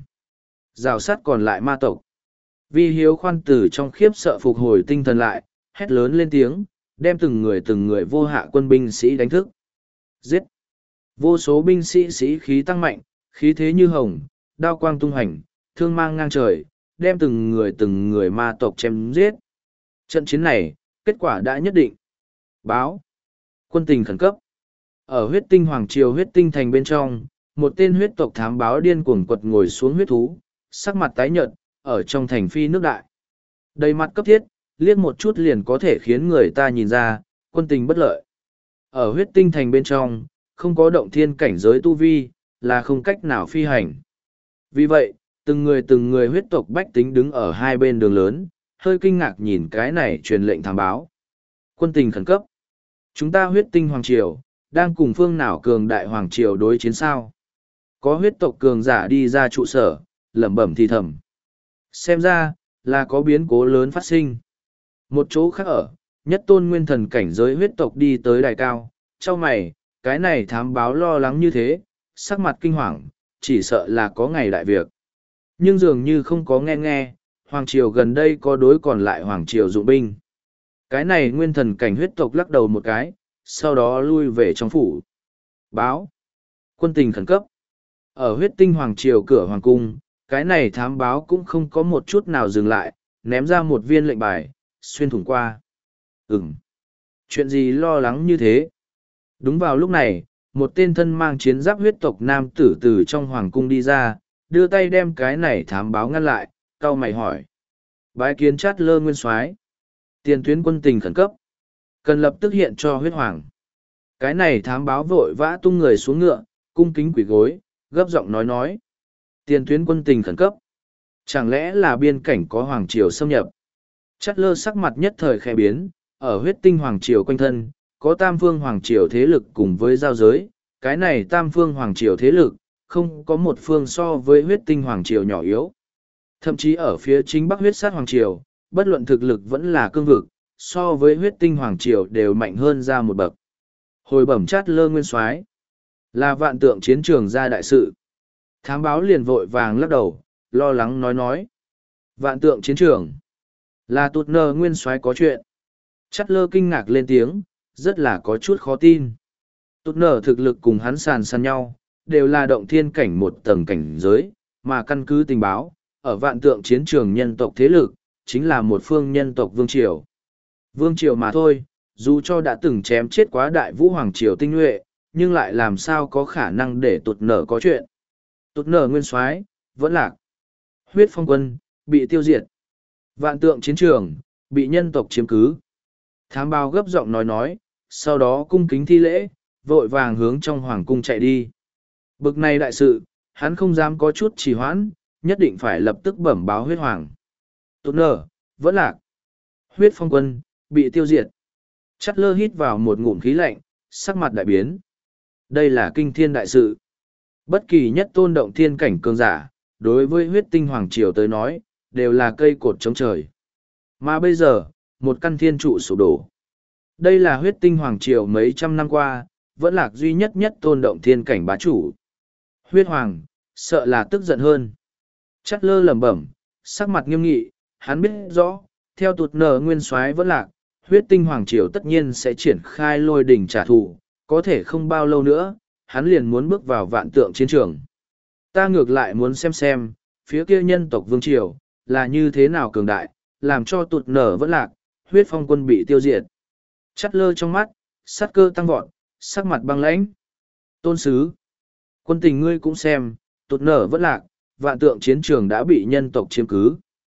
Rào sát còn lại ma tộc. Vi Hiếu khoan tử trong khiếp sợ phục hồi tinh thần lại, hét lớn lên tiếng, đem từng người từng người vô hạ quân binh sĩ đánh thức. Giết! Vô số binh sĩ sĩ khí tăng mạnh, khí thế như hồng, đao quang tung hành, thương mang ngang trời, đem từng người từng người ma tộc chém giết. Trận chiến này, kết quả đã nhất định. Báo! Quân tình khẩn cấp. Ở huyết tinh hoàng triều huyết tinh thành bên trong, một tên huyết tộc thám báo điên cuồng quật ngồi xuống huyết thú, sắc mặt tái nhợt, ở trong thành phi nước đại. Đầy mặt cấp thiết, liếc một chút liền có thể khiến người ta nhìn ra, quân tình bất lợi. Ở huyết tinh thành bên trong, không có động thiên cảnh giới tu vi, là không cách nào phi hành. Vì vậy, từng người từng người huyết tộc bách tính đứng ở hai bên đường lớn, hơi kinh ngạc nhìn cái này truyền lệnh thám báo. Quân tình khẩn cấp. Chúng ta huyết tinh hoàng triều, đang cùng phương nào cường đại hoàng triều đối chiến sao? Có huyết tộc cường giả đi ra trụ sở, lẩm bẩm thì thầm. Xem ra, là có biến cố lớn phát sinh. Một chỗ khác ở, nhất tôn nguyên thần cảnh giới huyết tộc đi tới đài cao, cho mày, cái này thám báo lo lắng như thế, sắc mặt kinh hoàng, chỉ sợ là có ngày đại việc. Nhưng dường như không có nghe nghe, hoàng triều gần đây có đối còn lại hoàng triều dụng binh. Cái này nguyên thần cảnh huyết tộc lắc đầu một cái, sau đó lui về trong phủ. Báo. Quân tình khẩn cấp. Ở huyết tinh hoàng triều cửa hoàng cung, cái này thám báo cũng không có một chút nào dừng lại, ném ra một viên lệnh bài, xuyên thủng qua. Ừm. Chuyện gì lo lắng như thế? Đúng vào lúc này, một tên thân mang chiến giáp huyết tộc nam tử từ trong hoàng cung đi ra, đưa tay đem cái này thám báo ngăn lại, cau mày hỏi. Bái kiến Chát Lơ nguyên soái, tiền tuyến quân tình khẩn cấp, cần lập tức hiện cho huyết hoàng. Cái này thám báo vội vã tung người xuống ngựa, cung kính quỳ gối, gấp giọng nói nói. Tiền tuyến quân tình khẩn cấp. Chẳng lẽ là biên cảnh có hoàng triều xâm nhập? Chát Lơ sắc mặt nhất thời khẽ biến, ở huyết tinh hoàng triều quanh thân, có tam phương hoàng triều thế lực cùng với giao giới, cái này tam phương hoàng triều thế lực, không có một phương so với huyết tinh hoàng triều nhỏ yếu. Thậm chí ở phía chính bắc huyết sát hoàng triều, bất luận thực lực vẫn là cương vực, so với huyết tinh hoàng triều đều mạnh hơn ra một bậc. Hồi bẩm Chát Lơ nguyên soái, là vạn tượng chiến trường ra đại sự. Thám báo liền vội vàng lắc đầu, lo lắng nói nói. Vạn tượng chiến trường, là Tụt Nơ nguyên soái có chuyện. Chát Lơ kinh ngạc lên tiếng, rất là có chút khó tin. Tụt Nơ thực lực cùng hắn sàn sàn nhau, đều là động thiên cảnh một tầng cảnh giới, mà căn cứ tình báo, ở vạn tượng chiến trường nhân tộc thế lực, chính là một phương nhân tộc vương triều. Vương triều mà thôi, dù cho đã từng chém chết quá đại vũ hoàng triều tinh nhuệ, nhưng lại làm sao có khả năng để Tụt Nở có chuyện. Tụt Nở nguyên soái vẫn lạc. Huyết phong quân, bị tiêu diệt. Vạn tượng chiến trường, bị nhân tộc chiếm cứ. Thám báo gấp giọng nói nói, sau đó cung kính thi lễ, vội vàng hướng trong hoàng cung chạy đi. Bực này đại sự, hắn không dám có chút trì hoãn, nhất định phải lập tức bẩm báo huyết hoàng. Tụt Nở, vẫn lạc. Huyết phong quân, bị tiêu diệt. Chát Lơ hít vào một ngụm khí lạnh, sắc mặt đại biến. Đây là kinh thiên đại sự. Bất kỳ nhất tôn động thiên cảnh cường giả, đối với huyết tinh hoàng triều tới nói, đều là cây cột chống trời. Mà bây giờ, một căn thiên trụ sụp đổ. Đây là huyết tinh hoàng triều mấy trăm năm qua, vẫn lạc duy nhất nhất tôn động thiên cảnh bá chủ. Huyết hoàng, sợ là tức giận hơn. Chát Lơ lẩm bẩm, sắc mặt nghiêm nghị, hắn biết rõ, theo Tụt Nở nguyên soái vẫn lạc, huyết tinh hoàng triều tất nhiên sẽ triển khai lôi đỉnh trả thù, có thể không bao lâu nữa, hắn liền muốn bước vào vạn tượng chiến trường. Ta ngược lại muốn xem xem, phía kia nhân tộc vương triều, là như thế nào cường đại, làm cho Tụt Nở vẫn lạc, huyết phong quân bị tiêu diệt. Chát Lơ trong mắt, sát cơ tăng vọt, sắc mặt băng lãnh. Tôn sứ, quân tình ngươi cũng xem, Tụt Nở vẫn lạc, vạn tượng chiến trường đã bị nhân tộc chiếm cứ.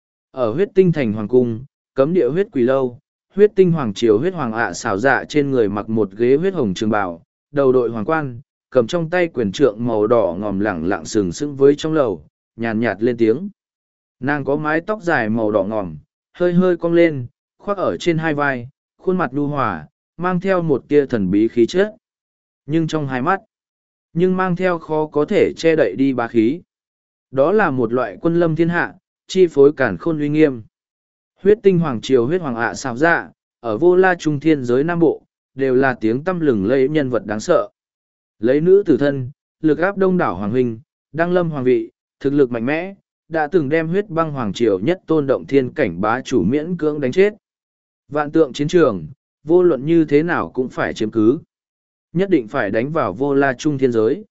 Ở huyết tinh thành hoàng cung, cấm địa huyết quỷ lâu, huyết tinh hoàng triều huyết hoàng ạ xảo dạ trên người mặc một ghế huyết hồng trường bào, đầu đội hoàng quan, cầm trong tay quyền trượng màu đỏ ngòm lẳng lặng sừng sững với trong lầu, nhàn nhạt, nhạt lên tiếng. Nàng có mái tóc dài màu đỏ ngòm, hơi hơi cong lên, khoác ở trên hai vai, khuôn mặt nhu hòa, mang theo một tia thần bí khí chất. Nhưng trong hai mắt, nhưng mang theo khó có thể che đậy đi bá khí. Đó là một loại quân lâm thiên hạ, chi phối cản khôn uy nghiêm. Huyết tinh hoàng triều huyết hoàng ạ xảo dạ, ở vô la trung thiên giới Nam Bộ, đều là tiếng tăm lừng lẫy nhân vật đáng sợ. Lấy nữ tử thân, lực áp đông đảo hoàng huynh, đăng lâm hoàng vị, thực lực mạnh mẽ, đã từng đem huyết băng hoàng triều nhất tôn động thiên cảnh bá chủ miễn cưỡng đánh chết. Vạn tượng chiến trường, vô luận như thế nào cũng phải chiếm cứ. Nhất định phải đánh vào vô la trung thiên giới.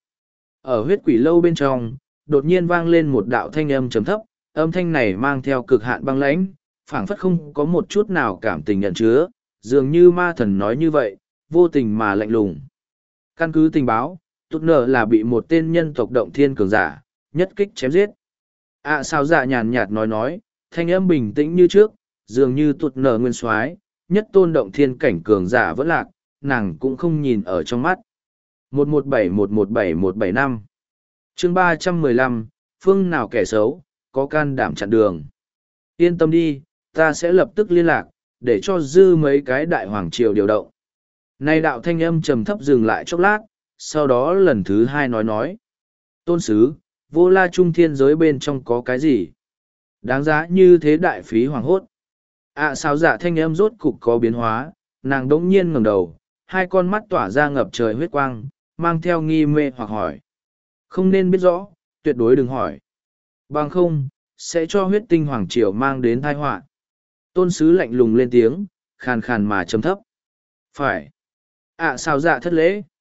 Ở huyết quỷ lâu bên trong, đột nhiên vang lên một đạo thanh âm trầm thấp, âm thanh này mang theo cực hạn băng lãnh, phảng phất không có một chút nào cảm tình nhận chứa, dường như ma thần nói như vậy, vô tình mà lạnh lùng. Căn cứ tình báo, Tụt Nở là bị một tên nhân tộc động thiên cường giả, nhất kích chém giết. À sao dạ nhàn nhạt nói nói, thanh âm bình tĩnh như trước, dường như Tụt Nở nguyên soái, nhất tôn động thiên cảnh cường giả vẫn lạc, nàng cũng không nhìn ở trong mắt. một một bảy một một bảy một bảy năm chương ba trăm mười lăm, phương nào kẻ xấu, có can đảm chặn đường. Yên tâm đi, ta sẽ lập tức liên lạc, để cho dư mấy cái đại hoàng triều điều động. Này đạo thanh âm trầm thấp dừng lại chốc lát, sau đó lần thứ hai nói nói. Tôn sứ, vô la trung thiên giới bên trong có cái gì? Đáng giá như thế đại phí hoàng hốt. À sao dạ thanh âm rốt cục có biến hóa, nàng đống nhiên ngẩng đầu, hai con mắt tỏa ra ngập trời huyết quang, mang theo nghi mê hoặc hỏi. Không nên biết rõ, tuyệt đối đừng hỏi. Bằng không, sẽ cho huyết tinh hoàng triều mang đến tai họa. Tôn sứ lạnh lùng lên tiếng, khàn khàn mà trầm thấp. Phải. À sao dạ thất lễ.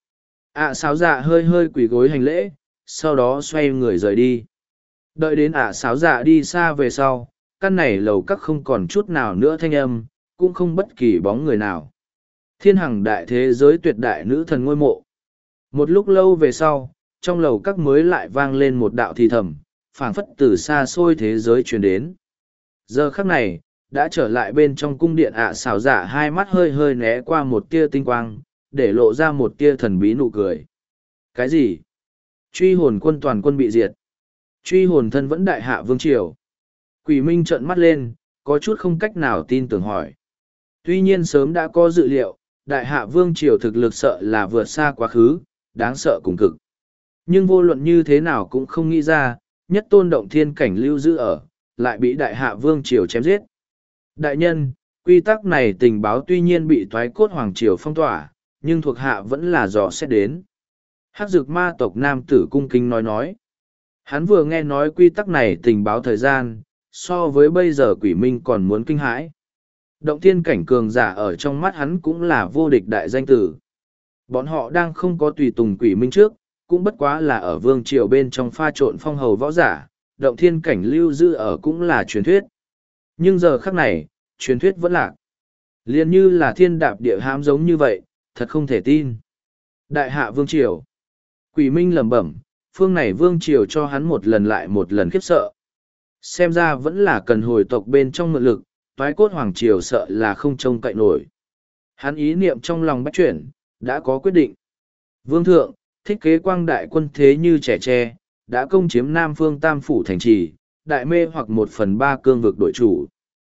ạ sáo dạ hơi hơi quỳ gối hành lễ, sau đó xoay người rời đi. Đợi đến ạ sáo dạ đi xa về sau, căn này lầu các không còn chút nào nữa thanh âm, cũng không bất kỳ bóng người nào. Thiên hằng đại thế giới tuyệt đại nữ thần ngôi mộ. Một lúc lâu về sau, trong lầu các mới lại vang lên một đạo thì thầm, phảng phất từ xa xôi thế giới truyền đến. Giờ khắc này, đã trở lại bên trong cung điện ạ xào dạ hai mắt hơi hơi né qua một tia tinh quang, để lộ ra một tia thần bí nụ cười. Cái gì? Truy hồn quân toàn quân bị diệt. Truy hồn thân vẫn đại hạ vương triều. Quỷ Minh trợn mắt lên, có chút không cách nào tin tưởng hỏi. Tuy nhiên sớm đã có dự liệu, đại hạ vương triều thực lực sợ là vượt xa quá khứ, đáng sợ cùng cực. Nhưng vô luận như thế nào cũng không nghĩ ra, nhất tôn động thiên cảnh lưu giữ ở, lại bị đại hạ vương triều chém giết. Đại nhân, quy tắc này tình báo tuy nhiên bị thoái cốt hoàng triều phong tỏa, nhưng thuộc hạ vẫn là dò xét đến. Hắc dược ma tộc nam tử cung kính nói nói. Hắn vừa nghe nói quy tắc này tình báo thời gian, so với bây giờ quỷ minh còn muốn kinh hãi. Động thiên cảnh cường giả ở trong mắt hắn cũng là vô địch đại danh tử. Bọn họ đang không có tùy tùng quỷ minh trước, cũng bất quá là ở vương triều bên trong pha trộn phong hầu võ giả, động thiên cảnh lưu giữ ở cũng là truyền thuyết. Nhưng giờ khắc này, truyền thuyết vẫn lạc. Liên như là thiên đạp địa hãm giống như vậy, thật không thể tin. Đại hạ vương triều. Quỷ minh lẩm bẩm, phương này vương triều cho hắn một lần lại một lần khiếp sợ. Xem ra vẫn là cần hồi tộc bên trong mượn lực, toái cốt hoàng triều sợ là không trông cậy nổi. Hắn ý niệm trong lòng bách chuyển, đã có quyết định. Vương thượng, thích kế quang đại quân thế như trẻ tre, đã công chiếm Nam Phương Tam Phủ thành trì, đại mê hoặc một phần ba cương vực đội chủ.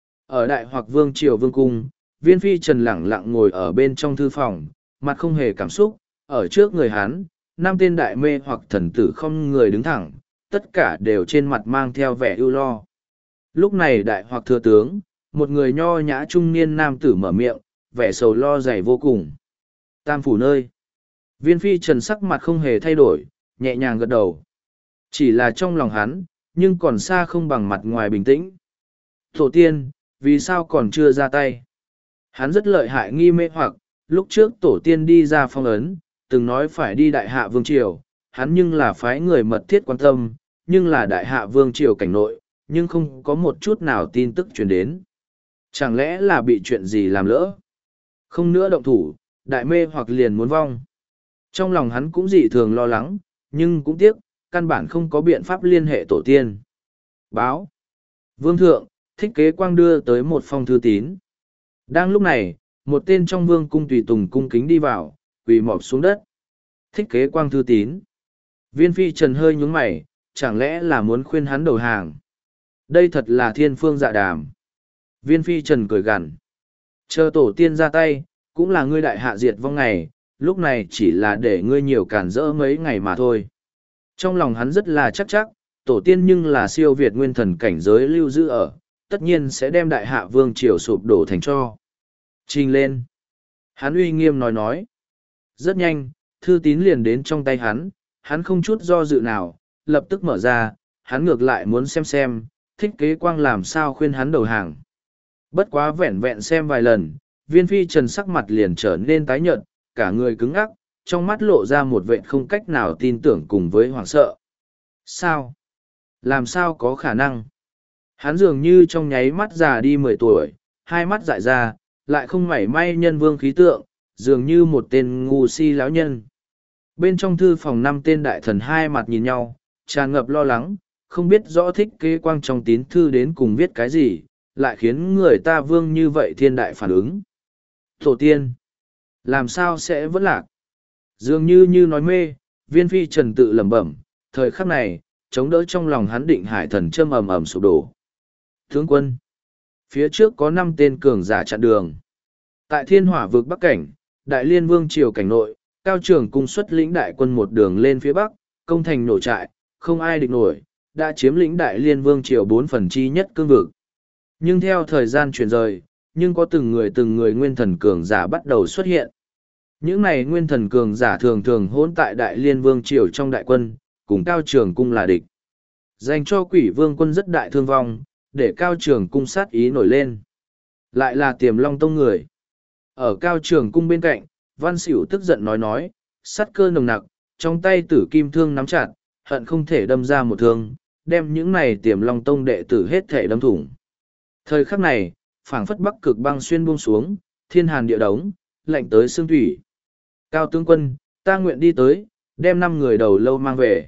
Ở đại hoặc vương triều vương cung, viên phi trần lẳng lặng ngồi ở bên trong thư phòng, mặt không hề cảm xúc, ở trước người hắn, năm tên đại mê hoặc thần tử không người đứng thẳng, tất cả đều trên mặt mang theo vẻ ưu lo. Lúc này đại hoặc thừa tướng, một người nho nhã trung niên nam tử mở miệng, vẻ sầu lo dày vô cùng. Tam phủ nơi. Viên phi trần sắc mặt không hề thay đổi, nhẹ nhàng gật đầu. Chỉ là trong lòng hắn, nhưng còn xa không bằng mặt ngoài bình tĩnh. Tổ tiên, vì sao còn chưa ra tay? Hắn rất lợi hại nghi mê hoặc, lúc trước tổ tiên đi ra phong ấn, từng nói phải đi đại hạ vương triều, hắn nhưng là phái người mật thiết quan tâm, nhưng là đại hạ vương triều cảnh nội, nhưng không có một chút nào tin tức truyền đến. Chẳng lẽ là bị chuyện gì làm lỡ? Không nữa động thủ, đại mê hoặc liền muốn vong. Trong lòng hắn cũng dị thường lo lắng, nhưng cũng tiếc, căn bản không có biện pháp liên hệ tổ tiên. Báo. Vương thượng, thích kế quang đưa tới một phong thư tín. Đang lúc này, một tên trong vương cung tùy tùng cung kính đi vào, quỳ mọp xuống đất. Thích kế quang thư tín. Viên phi trần hơi nhúng mày, chẳng lẽ là muốn khuyên hắn đầu hàng. Đây thật là thiên phương dạ đàm. Viên phi trần cười gằn. Chờ tổ tiên ra tay, cũng là ngươi đại hạ diệt vong ngày, lúc này chỉ là để ngươi nhiều cản rỡ mấy ngày mà thôi. Trong lòng hắn rất là chắc chắc, tổ tiên nhưng là siêu việt nguyên thần cảnh giới lưu giữ ở, tất nhiên sẽ đem đại hạ vương triều sụp đổ thành cho. Trình lên. Hắn uy nghiêm nói nói. Rất nhanh, thư tín liền đến trong tay hắn, hắn không chút do dự nào, lập tức mở ra, hắn ngược lại muốn xem xem, thích kế quang làm sao khuyên hắn đầu hàng. Bất quá vẹn vẹn xem vài lần, viên phi trần sắc mặt liền trở nên tái nhợt, cả người cứng ngắc, trong mắt lộ ra một vệ không cách nào tin tưởng cùng với hoảng sợ. Sao? Làm sao có khả năng? Hắn dường như trong nháy mắt già đi mười tuổi, hai mắt dại ra, lại không mảy may nhân vương khí tượng, dường như một tên ngu si lão nhân. Bên trong thư phòng năm tên đại thần hai mặt nhìn nhau, tràn ngập lo lắng, không biết rõ thích kế quang trong tín thư đến cùng viết cái gì, lại khiến người ta vương như vậy thiên đại phản ứng. Tổ tiên, làm sao sẽ vẫn lạc? Dường như như nói mê, viên phi trần tự lẩm bẩm, thời khắc này, chống đỡ trong lòng hắn định hải thần châm ầm ầm sụp đổ. Tướng quân, phía trước có năm tên cường giả chặn đường. Tại thiên hỏa vực bắc cảnh, đại liên vương triều cảnh nội, cao trường cung xuất lĩnh đại quân một đường lên phía bắc, công thành nổ trại, không ai địch nổi, đã chiếm lĩnh đại liên vương triều bốn phần chi nhất cương vực. Nhưng theo thời gian chuyển rời, nhưng có từng người từng người nguyên thần cường giả bắt đầu xuất hiện. Những này nguyên thần cường giả thường thường hỗn tại đại liên vương triều trong đại quân, cùng cao trường cung là địch. Dành cho quỷ vương quân rất đại thương vong, để cao trường cung sát ý nổi lên. Lại là tiềm long tông người. Ở cao trường cung bên cạnh, văn xỉu tức giận nói nói, sắt cơ nồng nặc, trong tay tử kim thương nắm chặt, hận không thể đâm ra một thương, đem những này tiềm long tông đệ tử hết thể đâm thủng. Thời khắc này, phảng phất bắc cực băng xuyên buông xuống, thiên hàn địa đống, lạnh tới xương thủy. Cao tướng quân, ta nguyện đi tới, đem năm người đầu lâu mang về.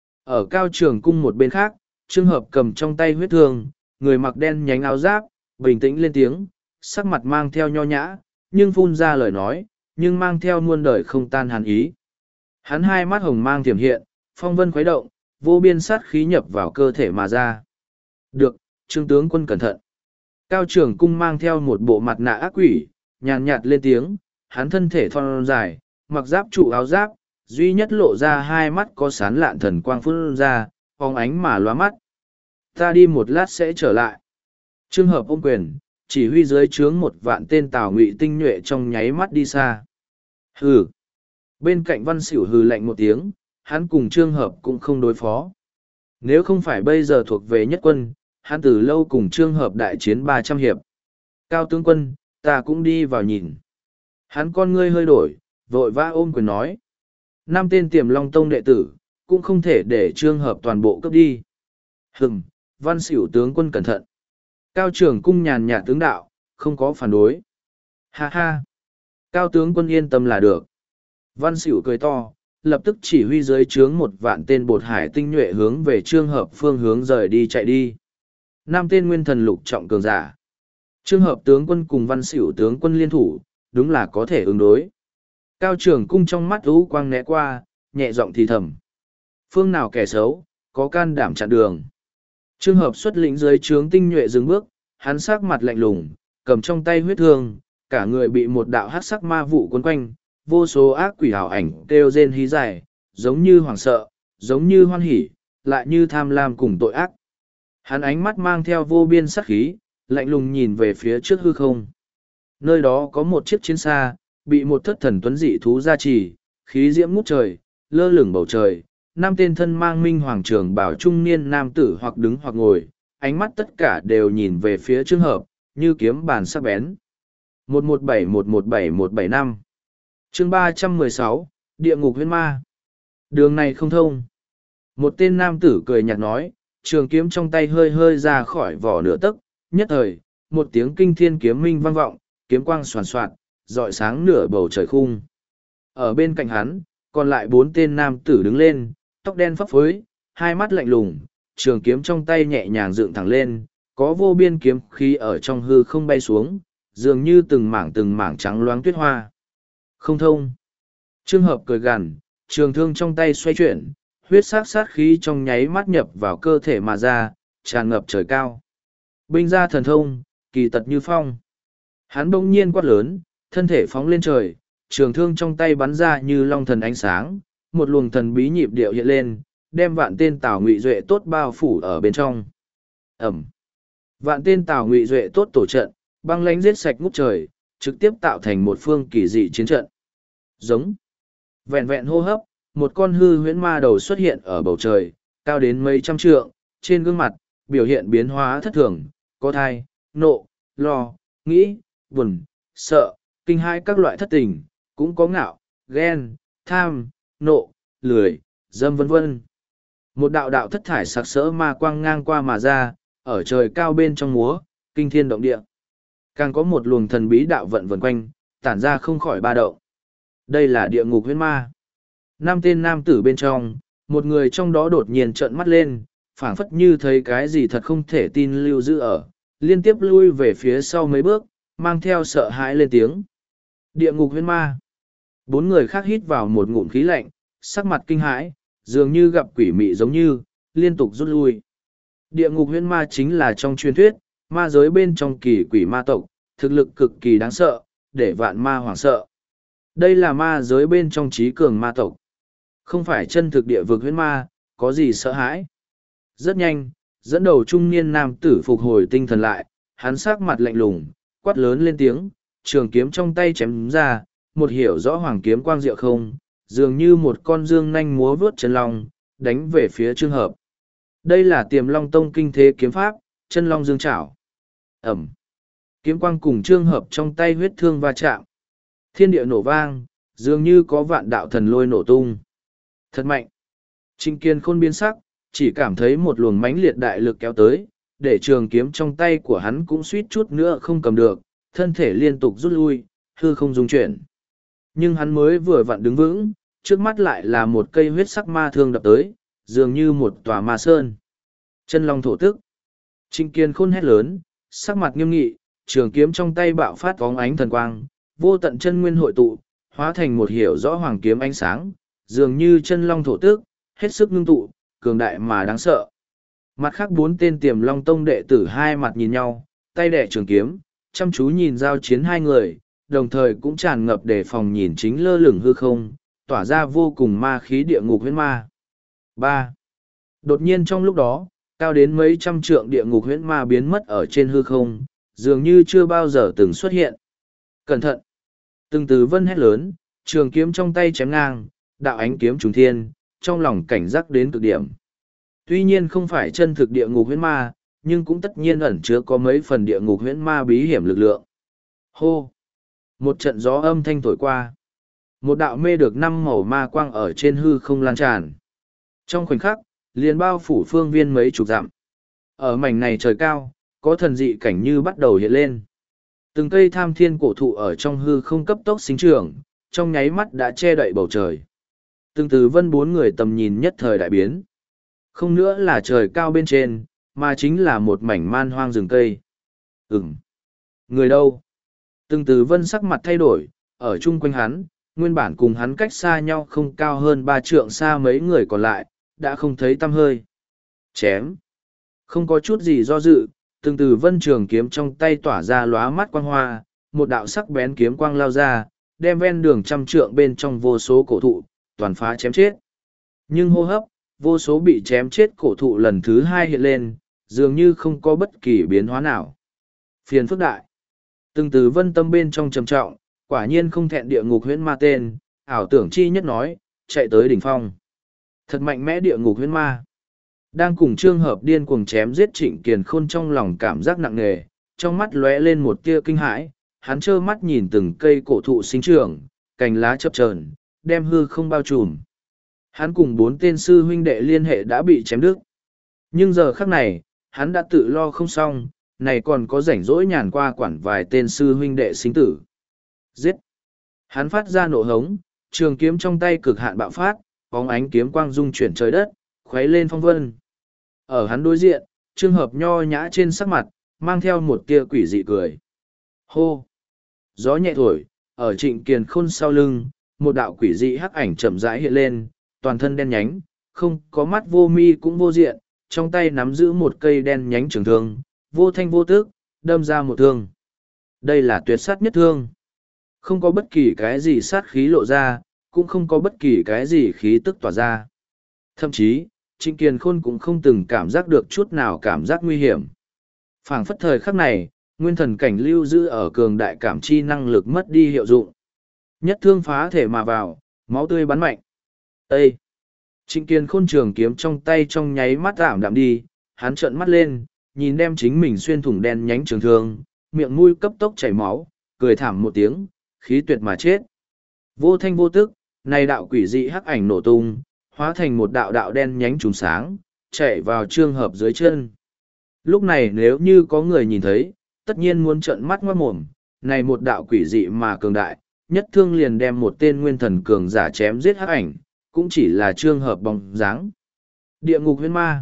Ở cao trường cung một bên khác, Trương Hợp cầm trong tay huyết thương, người mặc đen nhánh áo giáp, bình tĩnh lên tiếng, sắc mặt mang theo nho nhã, nhưng phun ra lời nói, nhưng mang theo muôn đời không tan hàn ý. Hắn hai mắt hồng mang tiềm hiện, phong vân khuấy động, vô biên sát khí nhập vào cơ thể mà ra. Được, Trương tướng quân cẩn thận. Cao trường cung mang theo một bộ mặt nạ ác quỷ, nhàn nhạt lên tiếng, hắn thân thể thon dài, mặc giáp trụ áo giáp, duy nhất lộ ra hai mắt có sán lạn thần quang phun ra, phóng ánh mà lóa mắt. Ta đi một lát sẽ trở lại. Trường Hợp ôm quyền, chỉ huy dưới trướng một vạn tên Tào Ngụy tinh nhuệ trong nháy mắt đi xa. Hừ. Bên cạnh Văn Xỉu hừ lạnh một tiếng, hắn cùng Trương Hợp cũng không đối phó. Nếu không phải bây giờ thuộc về nhất quân, hắn từ lâu cùng Trương Hợp đại chiến ba trăm hiệp. Cao tướng quân, ta cũng đi vào nhìn. Hắn con ngươi hơi đổi, vội vã ôm quyền nói. Năm tên tiềm long tông đệ tử, cũng không thể để Trương Hợp toàn bộ cấp đi. Hừm, Văn Xỉu tướng quân cẩn thận. Cao trưởng cung nhàn nhạt tướng đạo, không có phản đối. Ha ha. Cao tướng quân yên tâm là được. Văn Xỉu cười to, lập tức chỉ huy dưới trướng một vạn tên bột hải tinh nhuệ hướng về Trương Hợp phương hướng rời đi chạy đi. Năm tên nguyên thần lục trọng cường giả. Trương Hợp tướng quân cùng Văn Xỉu tướng quân liên thủ, đúng là có thể ứng đối. Cao trưởng cung trong mắt ú quang né qua, nhẹ giọng thì thầm. Phương nào kẻ xấu, có can đảm chặn đường. Trương Hợp xuất lĩnh dưới trướng tinh nhuệ dừng bước, hắn sắc mặt lạnh lùng, cầm trong tay huyết thương, cả người bị một đạo hắc sắc ma vụ cuốn quanh, vô số ác quỷ hảo ảnh kêu rên hí dài, giống như hoảng sợ, giống như hoan hỉ, lại như tham lam cùng tội ác. Hắn ánh mắt mang theo vô biên sát khí, lạnh lùng nhìn về phía trước hư không. Nơi đó có một chiếc chiến xa, bị một thất thần tuấn dị thú gia trì, khí diễm ngút trời, lơ lửng bầu trời. Năm tên thân mang minh hoàng trường bảo trung niên nam tử hoặc đứng hoặc ngồi, ánh mắt tất cả đều nhìn về phía Trương Hợp, như kiếm bàn sắc bén. một một bảy một một bảy một bảy năm chương ba trăm mười sáu, Địa ngục huyễn ma. Đường này không thông. Một tên nam tử cười nhạt nói, trường kiếm trong tay hơi hơi ra khỏi vỏ nửa tấc, nhất thời, một tiếng kinh thiên kiếm minh vang vọng, kiếm quang soàn soạt, rọi sáng nửa bầu trời khung. Ở bên cạnh hắn, còn lại bốn tên nam tử đứng lên, tóc đen phấp phới, hai mắt lạnh lùng, trường kiếm trong tay nhẹ nhàng dựng thẳng lên, có vô biên kiếm khí ở trong hư không bay xuống, dường như từng mảng từng mảng trắng loáng tuyết hoa. Không thông. Trương Hợp cười gằn, trường thương trong tay xoay chuyển, huyết sát sát khí trong nháy mắt nhập vào cơ thể mà ra, tràn ngập trời cao. Binh gia thần thông, kỳ tật như phong. Hắn bỗng nhiên quát lớn, thân thể phóng lên trời, trường thương trong tay bắn ra như long thần ánh sáng, một luồng thần bí nhịp điệu hiện lên, đem vạn tên Tào Ngụy Duệ tốt bao phủ ở bên trong. Ẩm. Vạn tên Tào Ngụy Duệ tốt tổ trận, băng lãnh giết sạch ngút trời, trực tiếp tạo thành một phương kỳ dị chiến trận. Giống. Vẹn vẹn hô hấp, một con hư huyễn ma đầu xuất hiện ở bầu trời, cao đến mấy trăm trượng, trên gương mặt, biểu hiện biến hóa thất thường, có thai, nộ, lo, nghĩ, buồn, sợ, kinh hãi các loại thất tình, cũng có ngạo, ghen, tham, nộ, lười, dâm vân vân. Một đạo đạo thất thải sặc sỡ ma quang ngang qua mà ra, ở trời cao bên trong múa, kinh thiên động địa. Càng có một luồng thần bí đạo vận vần quanh, tản ra không khỏi ba động. Đây là địa ngục huyễn ma. Năm tên nam tử bên trong, một người trong đó đột nhiên trợn mắt lên, phảng phất như thấy cái gì thật không thể tin lưu giữ ở, liên tiếp lui về phía sau mấy bước, mang theo sợ hãi lên tiếng. Địa ngục huyễn ma. Bốn người khác hít vào một ngụm khí lạnh, sắc mặt kinh hãi, dường như gặp quỷ mị giống như, liên tục rút lui. Địa ngục huyễn ma chính là trong truyền thuyết, ma giới bên trong kỳ quỷ ma tộc, thực lực cực kỳ đáng sợ, để vạn ma hoảng sợ. Đây là ma giới bên trong trí cường ma tộc. Không phải chân thực địa vực huyễn ma, có gì sợ hãi. Rất nhanh, dẫn đầu trung niên nam tử phục hồi tinh thần lại, hắn sắc mặt lạnh lùng, quát lớn lên tiếng, trường kiếm trong tay chém ra, một hiểu rõ hoàng kiếm quang diệu không, dường như một con dương nanh múa vớt chân long, đánh về phía Trương Hợp. Đây là Tiềm Long Tông kinh thế kiếm pháp, chân long dương chảo. Ẩm. Kiếm quang cùng Trương Hợp trong tay huyết thương va chạm. Thiên địa nổ vang, Dường như có vạn đạo thần lôi nổ tung. Thật mạnh. Trịnh Kiên Khôn biến sắc, chỉ cảm thấy một luồng mãnh liệt đại lực kéo tới, để trường kiếm trong tay của hắn cũng suýt chút nữa không cầm được, thân thể liên tục rút lui, hư không dung chuyển. Nhưng hắn mới vừa vặn đứng vững, trước mắt lại là một cây huyết sắc ma thương đập tới, dường như một tòa ma sơn. Chân long thổ tức. Trịnh Kiên Khôn hét lớn, sắc mặt nghiêm nghị, trường kiếm trong tay bạo phát bóng ánh thần quang, vô tận chân nguyên hội tụ, hóa thành một hiểu rõ hoàng kiếm ánh sáng, dường như chân long thổ tức, hết sức ngưng tụ, cường đại mà đáng sợ. Mặt khác bốn tên Tiềm Long Tông đệ tử hai mặt nhìn nhau, tay đẻ trường kiếm, chăm chú nhìn giao chiến hai người, đồng thời cũng tràn ngập đề phòng nhìn chính lơ lửng hư không, tỏa ra vô cùng ma khí địa ngục huyễn ma. ba. Đột nhiên trong lúc đó, cao đến mấy trăm trượng địa ngục huyễn ma biến mất ở trên hư không, dường như chưa bao giờ từng xuất hiện. Cẩn thận! Từng từ vân hét lớn, trường kiếm trong tay chém ngang, đạo ánh kiếm trùng thiên, trong lòng cảnh giác đến cực điểm. Tuy nhiên không phải chân thực địa ngục huyễn ma, nhưng cũng tất nhiên ẩn chứa có mấy phần địa ngục huyễn ma bí hiểm lực lượng. Hô! Một trận gió âm thanh thổi qua. Một đạo mê được năm màu ma quang ở trên hư không lan tràn. Trong khoảnh khắc, liền bao phủ phương viên mấy chục dặm. Ở mảnh này trời cao, có thần dị cảnh như bắt đầu hiện lên. Từng cây tham thiên cổ thụ ở trong hư không cấp tốc sinh trưởng, trong nháy mắt đã che đậy bầu trời. Từng từ vân bốn người tầm nhìn nhất thời đại biến. Không nữa là trời cao bên trên, mà chính là một mảnh man hoang rừng cây. Ừm. Người đâu? Từng từ vân sắc mặt thay đổi, ở chung quanh hắn, nguyên bản cùng hắn cách xa nhau không cao hơn ba trượng xa mấy người còn lại, đã không thấy tăm hơi. Chém. Không có chút gì do dự, từng từ vân trường kiếm trong tay tỏa ra lóa mắt quang hoa, một đạo sắc bén kiếm quang lao ra, đem ven đường trăm trượng bên trong vô số cổ thụ, toàn phá chém chết. Nhưng hô hấp, vô số bị chém chết cổ thụ lần thứ hai hiện lên, dường như không có bất kỳ biến hóa nào. Phiền phức đại. Từng từ vân tâm bên trong trầm trọng, quả nhiên không thẹn địa ngục huyễn ma tên, ảo tưởng chi nhất nói, chạy tới đỉnh phong. Thật mạnh mẽ địa ngục huyễn ma. Đang cùng trường hợp điên cuồng chém giết Trịnh Kiền Khôn trong lòng cảm giác nặng nề, trong mắt lóe lên một tia kinh hãi, hắn trơ mắt nhìn từng cây cổ thụ sinh trưởng, cành lá chập chờn, đem hư không bao trùm. Hắn cùng bốn tên sư huynh đệ liên hệ đã bị chém đứt. Nhưng giờ khắc này, hắn đã tự lo không xong, này còn có rảnh rỗi nhàn qua quản vài tên sư huynh đệ sinh tử. Giết! Hắn phát ra nộ hống, trường kiếm trong tay cực hạn bạo phát, bóng ánh kiếm quang dung chuyển trời đất, khuấy lên phong vân. Ở hắn đối diện, trường hợp nho nhã trên sắc mặt, mang theo một tia quỷ dị cười. Hô! Gió nhẹ thổi, ở Trịnh Kiền Khôn sau lưng, một đạo quỷ dị hắc ảnh chậm rãi hiện lên, toàn thân đen nhánh, không có mắt vô mi cũng vô diện, trong tay nắm giữ một cây đen nhánh trường thương, vô thanh vô tức, đâm ra một thương. Đây là tuyệt sát nhất thương. Không có bất kỳ cái gì sát khí lộ ra, cũng không có bất kỳ cái gì khí tức tỏa ra. Thậm chí, Trịnh Kiền Khôn cũng không từng cảm giác được chút nào cảm giác nguy hiểm. Phảng phất thời khắc này, nguyên thần cảnh lưu giữ ở cường đại cảm chi năng lực mất đi hiệu dụng. Nhất thương phá thể mà vào, máu tươi bắn mạnh. Ê! Trịnh Kiền Khôn trường kiếm trong tay trong nháy mắt ảm đạm đi, hắn trợn mắt lên, nhìn đem chính mình xuyên thủng đen nhánh trường thương, miệng mũi cấp tốc chảy máu, cười thảm một tiếng, khí tuyệt mà chết. Vô thanh vô tức, này đạo quỷ dị hắc ảnh nổ tung, hóa thành một đạo đạo đen nhánh trùng sáng, chạy vào trường hợp dưới chân. Lúc này nếu như có người nhìn thấy, tất nhiên muốn trợn mắt ngoát mồm, này một đạo quỷ dị mà cường đại, nhất thương liền đem một tên nguyên thần cường giả chém giết hắc ảnh, cũng chỉ là trường hợp bóng dáng. Địa ngục huyễn ma.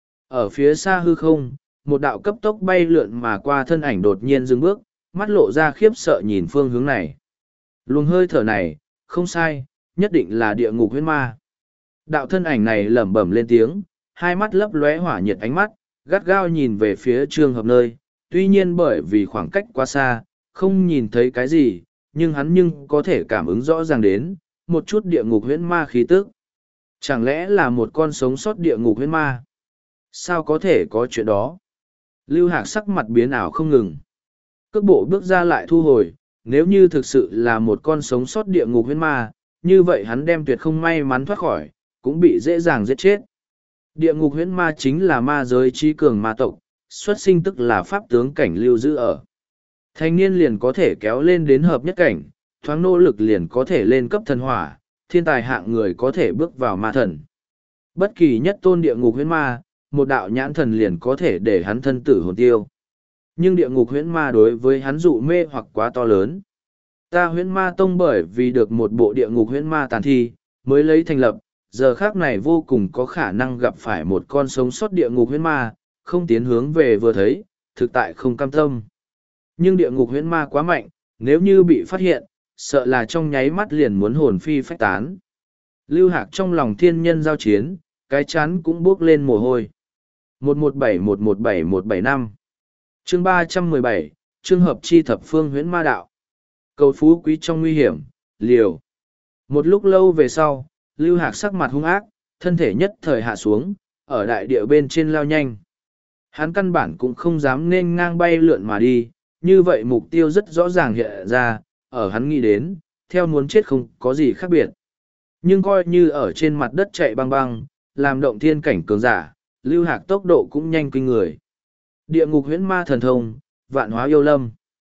Ở phía xa hư không, một đạo cấp tốc bay lượn mà qua thân ảnh đột nhiên dừng bước, mắt lộ ra khiếp sợ nhìn phương hướng này. Luồng hơi thở này, không sai, nhất định là địa ngục huyễn ma. Đạo thân ảnh này lẩm bẩm lên tiếng, hai mắt lấp lóe hỏa nhiệt ánh mắt, gắt gao nhìn về phía trường hợp nơi, tuy nhiên bởi vì khoảng cách quá xa, không nhìn thấy cái gì, nhưng hắn nhưng có thể cảm ứng rõ ràng đến, một chút địa ngục huyễn ma khí tức. Chẳng lẽ là một con sống sót địa ngục huyễn ma? Sao có thể có chuyện đó? Lưu Hạc sắc mặt biến ảo không ngừng. Cước bộ bước ra lại thu hồi, nếu như thực sự là một con sống sót địa ngục huyễn ma, như vậy hắn đem tuyệt không may mắn thoát khỏi, cũng bị dễ dàng giết chết. Địa ngục huyễn ma chính là ma giới trí cường ma tộc, xuất sinh tức là pháp tướng cảnh lưu giữ ở. Thanh niên liền có thể kéo lên đến hợp nhất cảnh, thoáng nỗ lực liền có thể lên cấp thần hỏa, thiên tài hạng người có thể bước vào ma thần. Bất kỳ nhất tôn địa ngục huyễn ma, một đạo nhãn thần liền có thể để hắn thân tử hồn tiêu. Nhưng địa ngục huyễn ma đối với hắn dụ mê hoặc quá to lớn. Ta huyễn ma tông bởi vì được một bộ địa ngục huyễn ma tàn thi, mới lấy thành lập, giờ khác này vô cùng có khả năng gặp phải một con sống sót địa ngục huyễn ma, không tiến hướng về vừa thấy, thực tại không cam tâm. Nhưng địa ngục huyễn ma quá mạnh, nếu như bị phát hiện, sợ là trong nháy mắt liền muốn hồn phi phách tán. Lưu Hạc trong lòng thiên nhân giao chiến, cái chán cũng bước lên mồ hôi. một một bảy một một bảy một bảy năm Chương ba trăm mười bảy, Trường hợp chi thập phương huyễn ma đạo. Cầu phú quý trong nguy hiểm, liều. Một lúc lâu về sau, Lưu Hạc sắc mặt hung ác, thân thể nhất thời hạ xuống, ở đại địa bên trên lao nhanh. Hắn căn bản cũng không dám nên ngang bay lượn mà đi, như vậy mục tiêu rất rõ ràng hiện ra, ở hắn nghĩ đến, theo muốn chết không có gì khác biệt. Nhưng coi như ở trên mặt đất chạy băng băng, làm động thiên cảnh cường giả, Lưu Hạc tốc độ cũng nhanh kinh người. Địa ngục huyễn ma thần thông, vạn hóa yêu lâm.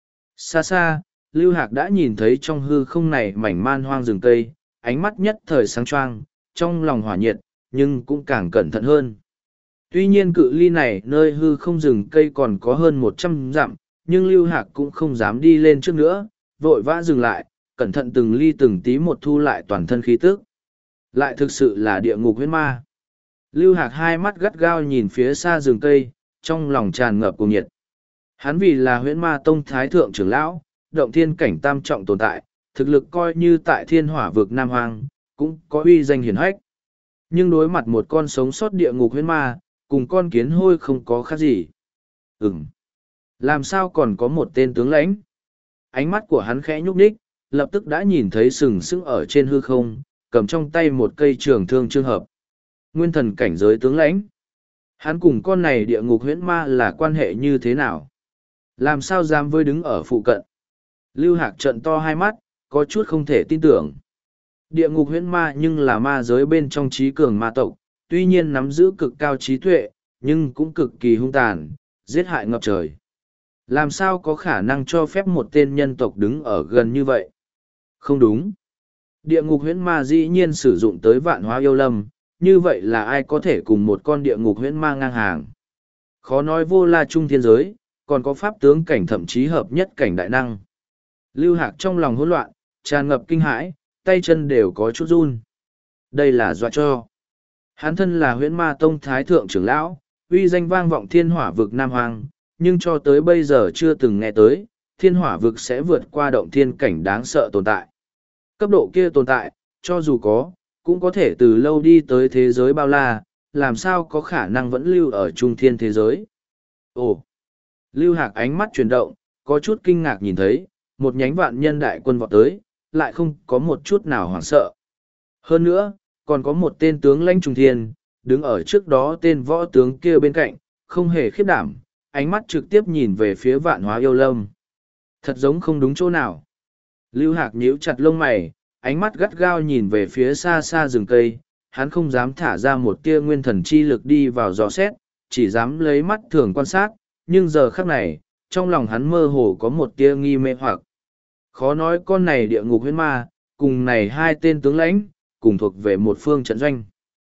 Xa xa, Lưu Hạc đã nhìn thấy trong hư không này mảnh man hoang rừng cây, ánh mắt nhất thời sáng choang, trong lòng hỏa nhiệt, nhưng cũng càng cẩn thận hơn. Tuy nhiên cự ly này nơi hư không rừng cây còn có hơn một trăm dặm, nhưng Lưu Hạc cũng không dám đi lên trước nữa, vội vã dừng lại, cẩn thận từng ly từng tí một thu lại toàn thân khí tức. Lại thực sự là địa ngục huyễn ma. Lưu Hạc hai mắt gắt gao nhìn phía xa rừng cây, trong lòng tràn ngập cuồng nhiệt. Hắn vì là huyễn ma tông thái thượng trưởng lão, động thiên cảnh tam trọng tồn tại, thực lực coi như tại thiên hỏa vực Nam Hoang, cũng có uy danh hiển hách. Nhưng đối mặt một con sống sót địa ngục huyễn ma, cùng con kiến hôi không có khác gì. Ừm. Làm sao còn có một tên tướng lãnh? Ánh mắt của hắn khẽ nhúc nhích, lập tức đã nhìn thấy sừng sững ở trên hư không, cầm trong tay một cây trường thương trường hợp. Nguyên thần cảnh giới tướng lãnh. Hắn cùng con này địa ngục huyễn ma là quan hệ như thế nào? Làm sao dám với đứng ở phụ cận? Lưu Hạc trợn to hai mắt, có chút không thể tin tưởng. Địa ngục huyễn ma nhưng là ma giới bên trong trí cường ma tộc, tuy nhiên nắm giữ cực cao trí tuệ, nhưng cũng cực kỳ hung tàn, giết hại ngập trời. Làm sao có khả năng cho phép một tên nhân tộc đứng ở gần như vậy? Không đúng. Địa ngục huyễn ma dĩ nhiên sử dụng tới vạn hóa yêu lâm, như vậy là ai có thể cùng một con địa ngục huyễn ma ngang hàng? Khó nói vô la trung thiên giới, còn có pháp tướng cảnh thậm chí hợp nhất cảnh đại năng. Lưu Hạc trong lòng hỗn loạn, tràn ngập kinh hãi, tay chân đều có chút run. Đây là dọa cho. Hắn thân là huyễn ma tông thái thượng trưởng lão, uy danh vang vọng thiên hỏa vực Nam Hoàng, nhưng cho tới bây giờ chưa từng nghe tới, thiên hỏa vực sẽ vượt qua động thiên cảnh đáng sợ tồn tại. Cấp độ kia tồn tại, cho dù có, cũng có thể từ lâu đi tới thế giới bao la, làm sao có khả năng vẫn lưu ở trung thiên thế giới. Ồ! Lưu Hạc ánh mắt chuyển động, có chút kinh ngạc nhìn thấy, một nhánh vạn nhân đại quân vọt tới, lại không có một chút nào hoảng sợ. Hơn nữa, còn có một tên tướng lãnh trung thiên, đứng ở trước đó tên võ tướng kia bên cạnh, không hề khiếp đảm, ánh mắt trực tiếp nhìn về phía vạn hóa yêu lâm. Thật giống không đúng chỗ nào. Lưu Hạc nhíu chặt lông mày, ánh mắt gắt gao nhìn về phía xa xa rừng cây, hắn không dám thả ra một tia nguyên thần chi lực đi vào dò xét, chỉ dám lấy mắt thường quan sát, nhưng giờ khắc này, trong lòng hắn mơ hồ có một tia nghi mê hoặc. Khó nói con này địa ngục huyễn ma, cùng này hai tên tướng lãnh, cùng thuộc về một phương trận doanh.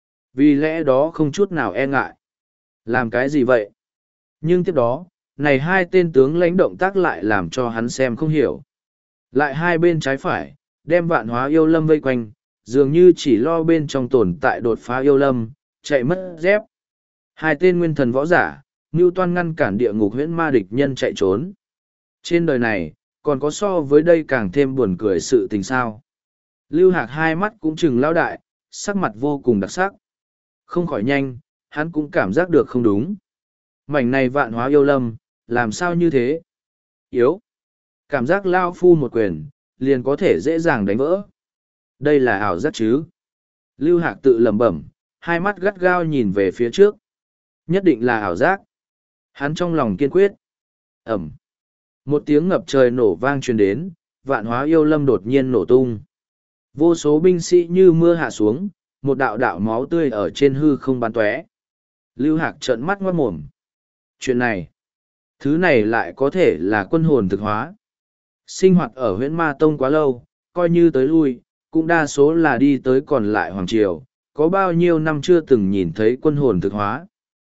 Vì lẽ đó không chút nào e ngại. Làm cái gì vậy? Nhưng tiếp đó, này hai tên tướng lãnh động tác lại làm cho hắn xem không hiểu. Lại hai bên trái phải, đem vạn hóa yêu lâm vây quanh, dường như chỉ lo bên trong tồn tại đột phá yêu lâm, chạy mất dép. Hai tên nguyên thần võ giả, mưu toan ngăn cản địa ngục huyễn ma địch nhân chạy trốn. Trên đời này, còn có so với đây càng thêm buồn cười sự tình sao. Lưu Hạc hai mắt cũng chừng lao đại, sắc mặt vô cùng đặc sắc. Không khỏi nhanh, hắn cũng cảm giác được không đúng. Mảnh này vạn hóa yêu lâm, làm sao như thế? Yếu. Cảm giác lao phu một quyền, liền có thể dễ dàng đánh vỡ. Đây là ảo giác chứ? Lưu Hạc tự lẩm bẩm, hai mắt gắt gao nhìn về phía trước. Nhất định là ảo giác. Hắn trong lòng kiên quyết. Ẩm. Một tiếng ngập trời nổ vang truyền đến, vạn hóa yêu lâm đột nhiên nổ tung. Vô số binh sĩ như mưa hạ xuống, một đạo đạo máu tươi ở trên hư không bắn tóe. Lưu Hạc trợn mắt ngoát mồm. Chuyện này, thứ này lại có thể là quân hồn thực hóa. Sinh hoạt ở huyễn ma tông quá lâu, coi như tới lui, cũng đa số là đi tới còn lại Hoàng Triều, có bao nhiêu năm chưa từng nhìn thấy quân hồn thực hóa.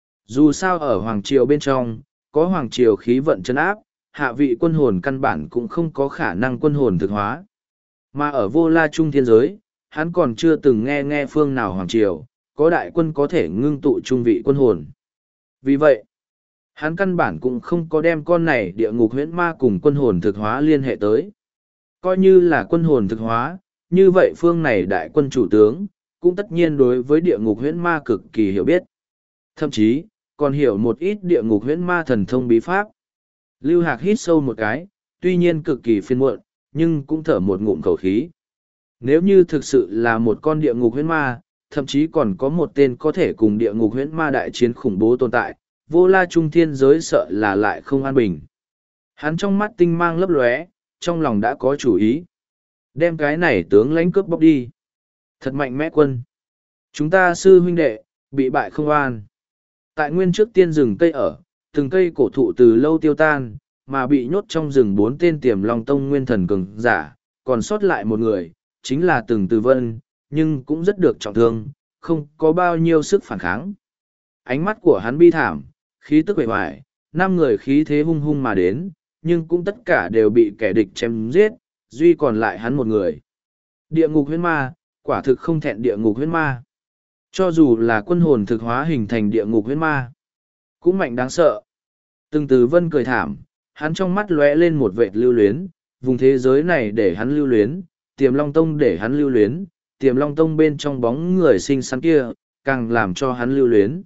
Dù sao ở Hoàng Triều bên trong, có Hoàng Triều khí vận chân áp, hạ vị quân hồn căn bản cũng không có khả năng quân hồn thực hóa. Mà ở vô la trung thiên giới, hắn còn chưa từng nghe nghe phương nào Hoàng Triều, có đại quân có thể ngưng tụ trung vị quân hồn. Vì vậy, hắn căn bản cũng không có đem con này địa ngục huyễn ma cùng quân hồn thực hóa liên hệ tới. Coi như là quân hồn thực hóa, như vậy phương này đại quân chủ tướng, cũng tất nhiên đối với địa ngục huyễn ma cực kỳ hiểu biết. Thậm chí, còn hiểu một ít địa ngục huyễn ma thần thông bí pháp. Lưu Hạc hít sâu một cái, tuy nhiên cực kỳ phiền muộn, nhưng cũng thở một ngụm khẩu khí. Nếu như thực sự là một con địa ngục huyễn ma, thậm chí còn có một tên có thể cùng địa ngục huyễn ma đại chiến khủng bố tồn tại, vô la trung thiên giới sợ là lại không an bình. Hắn trong mắt tinh mang lấp lóe, trong lòng đã có chủ ý. Đem cái này tướng lãnh cướp bóc đi. Thật mạnh mẽ quân. Chúng ta sư huynh đệ, bị bại không an. Tại nguyên trước tiên rừng cây ở, từng cây cổ thụ từ lâu tiêu tan, mà bị nhốt trong rừng bốn tên tiềm long tông nguyên thần cường giả, còn sót lại một người, chính là từng từ vân, nhưng cũng rất được trọng thương, không có bao nhiêu sức phản kháng. Ánh mắt của hắn bi thảm, khí tức bề hoài, năm người khí thế hung hung mà đến, nhưng cũng tất cả đều bị kẻ địch chém giết, duy còn lại hắn một người. Địa ngục huyễn ma, quả thực không thẹn địa ngục huyễn ma. Cho dù là quân hồn thực hóa hình thành địa ngục huyễn ma, cũng mạnh đáng sợ. Từng từ vân cười thảm, hắn trong mắt lóe lên một vệt lưu luyến, vùng thế giới này để hắn lưu luyến, tiềm long tông để hắn lưu luyến, tiềm long tông bên trong bóng người xinh xắn kia, càng làm cho hắn lưu luyến.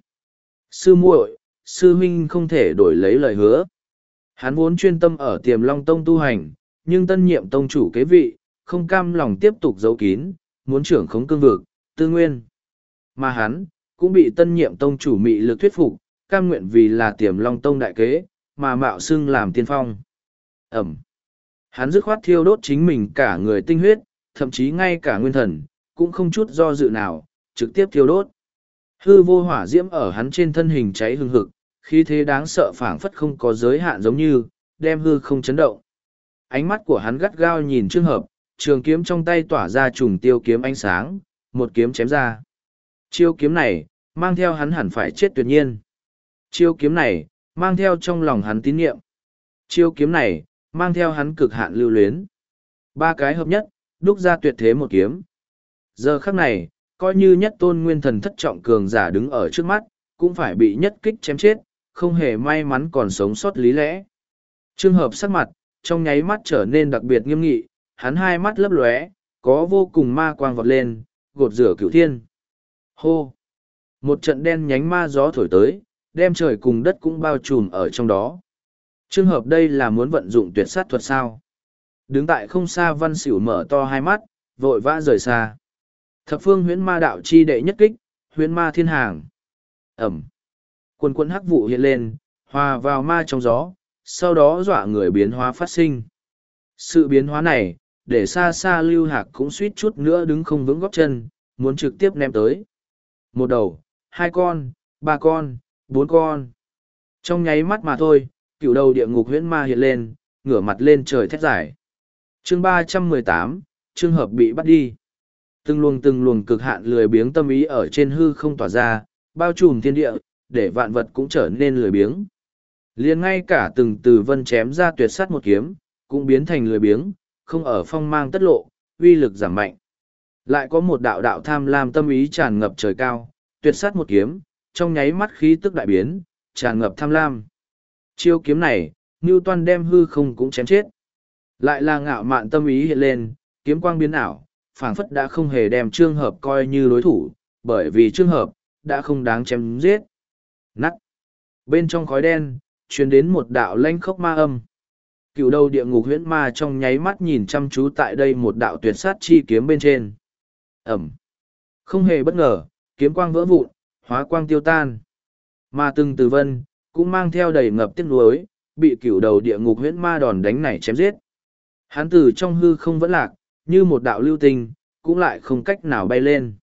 Sư muội, sư huynh không thể đổi lấy lời hứa. Hắn vốn chuyên tâm ở tiềm long tông tu hành, nhưng tân nhiệm tông chủ kế vị, không cam lòng tiếp tục giấu kín, muốn trưởng khống cương vực, tư nguyên. Mà hắn, cũng bị tân nhiệm tông chủ mị lực thuyết phục, cam nguyện vì là tiềm long tông đại kế, mà mạo xưng làm tiên phong. Ẩm. Hắn dứt khoát thiêu đốt chính mình cả người tinh huyết, thậm chí ngay cả nguyên thần, cũng không chút do dự nào, trực tiếp thiêu đốt. Hư vô hỏa diễm ở hắn trên thân hình cháy hừng hực, khí thế đáng sợ phảng phất không có giới hạn giống như, đem hư không chấn động. Ánh mắt của hắn gắt gao nhìn Trương Hợp, trường kiếm trong tay tỏa ra trùng tiêu kiếm ánh sáng, một kiếm chém ra. Chiêu kiếm này, mang theo hắn hẳn phải chết tuyệt nhiên. Chiêu kiếm này, mang theo trong lòng hắn tín nhiệm. Chiêu kiếm này, mang theo hắn cực hạn lưu luyến. Ba cái hợp nhất, đúc ra tuyệt thế một kiếm. Giờ khắc này, coi như nhất tôn nguyên thần thất trọng cường giả đứng ở trước mắt, cũng phải bị nhất kích chém chết, không hề may mắn còn sống sót lý lẽ. Trường hợp sắc mặt, trong nháy mắt trở nên đặc biệt nghiêm nghị, hắn hai mắt lấp lóe, có vô cùng ma quang vọt lên, gột rửa cửu thiên. Hô! Một trận đen nhánh ma gió thổi tới, đem trời cùng đất cũng bao trùm ở trong đó. Trường hợp đây là muốn vận dụng tuyệt sát thuật sao? Đứng tại không xa Văn Xỉu mở to hai mắt, vội vã rời xa. Thập phương huyễn ma đạo chi đệ nhất kích, huyễn ma thiên hàng. Ẩm. Quần quần hắc vụ hiện lên, hòa vào ma trong gió, sau đó dọa người biến hóa phát sinh. Sự biến hóa này, để xa xa Lưu Hạc cũng suýt chút nữa đứng không vững góp chân, muốn trực tiếp ném tới. Một đầu, hai con, ba con, bốn con. Trong nháy mắt mà thôi, cựu đầu địa ngục huyễn ma hiện lên, ngửa mặt lên trời thét giải. Chương ba trăm mười tám, trường hợp bị bắt đi. Từng luồng từng luồng cực hạn lười biếng tâm ý ở trên hư không tỏa ra, bao trùm thiên địa, để vạn vật cũng trở nên lười biếng. Liền ngay cả từng từ vân chém ra tuyệt sát một kiếm, cũng biến thành lười biếng, không ở phong mang tất lộ, uy lực giảm mạnh. Lại có một đạo đạo tham lam tâm ý tràn ngập trời cao, tuyệt sát một kiếm, trong nháy mắt khí tức đại biến, tràn ngập tham lam. Chiêu kiếm này, Newton đem hư không cũng chém chết. Lại là ngạo mạn tâm ý hiện lên, kiếm quang biến ảo, phảng phất đã không hề đem Trương Hợp coi như đối thủ, bởi vì Trương Hợp đã không đáng chém giết. Nắt. Bên trong khói đen, truyền đến một đạo lanh khốc ma âm. Cựu đầu địa ngục huyễn ma trong nháy mắt nhìn chăm chú tại đây một đạo tuyệt sát chi kiếm bên trên. Ẩm. Không hề bất ngờ, kiếm quang vỡ vụn, hóa quang tiêu tan. Mà từng từ vân, cũng mang theo đầy ngập tiếc nuối, bị cựu đầu địa ngục huyễn ma đòn đánh này chém giết. Hắn từ trong hư không vẫn lạc, như một đạo lưu tinh, cũng lại không cách nào bay lên.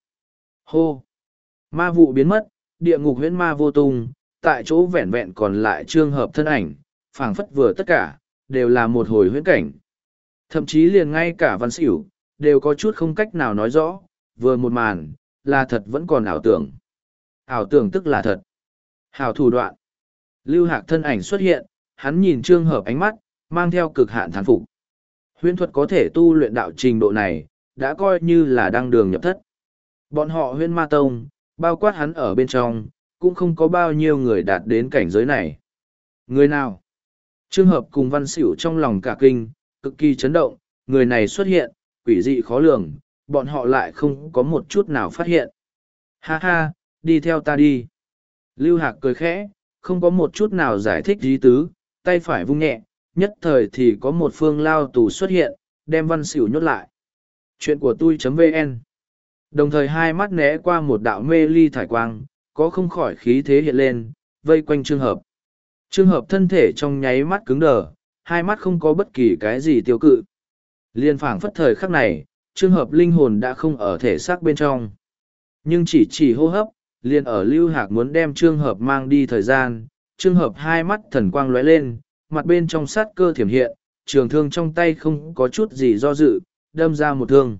Hô! Ma vụ biến mất, địa ngục huyễn ma vô tung, tại chỗ vẹn vẹn còn lại Trương Hợp thân ảnh, phảng phất vừa tất cả, đều là một hồi huyễn cảnh. Thậm chí liền ngay cả Văn Xỉu, đều có chút không cách nào nói rõ, vừa một màn, là thật vẫn còn ảo tưởng. Ảo tưởng tức là thật. Hảo thủ đoạn. Lưu Hạc thân ảnh xuất hiện, hắn nhìn Trương Hợp ánh mắt, mang theo cực hạn thán phục. Huyễn thuật có thể tu luyện đạo trình độ này, đã coi như là đăng đường nhập thất. Bọn họ huyễn ma tông, bao quát hắn ở bên trong, cũng không có bao nhiêu người đạt đến cảnh giới này. Người nào? Trương Hợp cùng Văn Xỉu trong lòng cả kinh, cực kỳ chấn động, người này xuất hiện, quỷ dị khó lường, bọn họ lại không có một chút nào phát hiện. Ha ha, đi theo ta đi. Lưu Hạc cười khẽ, không có một chút nào giải thích ý tứ, tay phải vung nhẹ, nhất thời thì có một phương lao tù xuất hiện, đem Văn Xỉu nhốt lại. Chuyện của tôi.vn. Đồng thời hai mắt né qua một đạo mê ly thải quang, có không khỏi khí thế hiện lên, vây quanh Trương Hợp. Trương Hợp thân thể trong nháy mắt cứng đờ, hai mắt không có bất kỳ cái gì tiêu cự. Liên phảng phất thời khắc này, Trương Hợp linh hồn đã không ở thể xác bên trong. Nhưng chỉ chỉ hô hấp, liền ở Lưu Hạc muốn đem Trương Hợp mang đi thời gian, Trương Hợp hai mắt thần quang lóe lên, mặt bên trong sát cơ thiểm hiện, trường thương trong tay không có chút gì do dự, đâm ra một thương.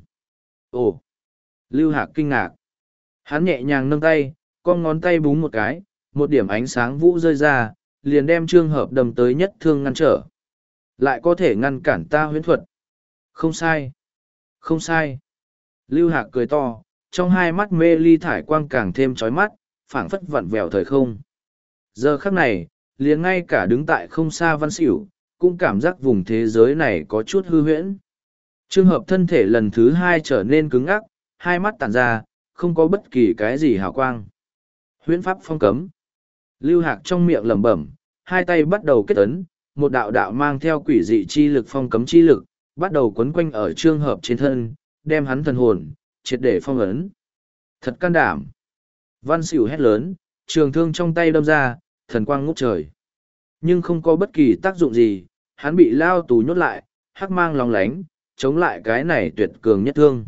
Ồ! Lưu Hạc kinh ngạc. Hắn nhẹ nhàng nâng tay, con ngón tay búng một cái, một điểm ánh sáng vũ rơi ra, liền đem Trương Hợp đâm tới nhất thương ngăn trở. Lại có thể ngăn cản ta huyễn thuật. Không sai. Không sai. Lưu Hạc cười to, trong hai mắt mê ly thải quang càng thêm chói mắt, phảng phất vặn vẹo thời không. Giờ khắc này, liền ngay cả đứng tại không xa Văn Xỉu, cũng cảm giác vùng thế giới này có chút hư huyễn. Trương Hợp thân thể lần thứ hai trở nên cứng ngắc, hai mắt tản ra, không có bất kỳ cái gì hào quang. Huyễn pháp phong cấm. Lưu Hạc trong miệng lẩm bẩm, hai tay bắt đầu kết ấn, một đạo đạo mang theo quỷ dị chi lực phong cấm chi lực, bắt đầu quấn quanh ở Trương Hợp trên thân, đem hắn thần hồn, triệt để phong ấn. Thật can đảm. Văn Xỉu hét lớn, trường thương trong tay đâm ra, thần quang ngút trời. Nhưng không có bất kỳ tác dụng gì, hắn bị lao tù nhốt lại, hắc mang lóng lánh, chống lại cái này tuyệt cường nhất thương.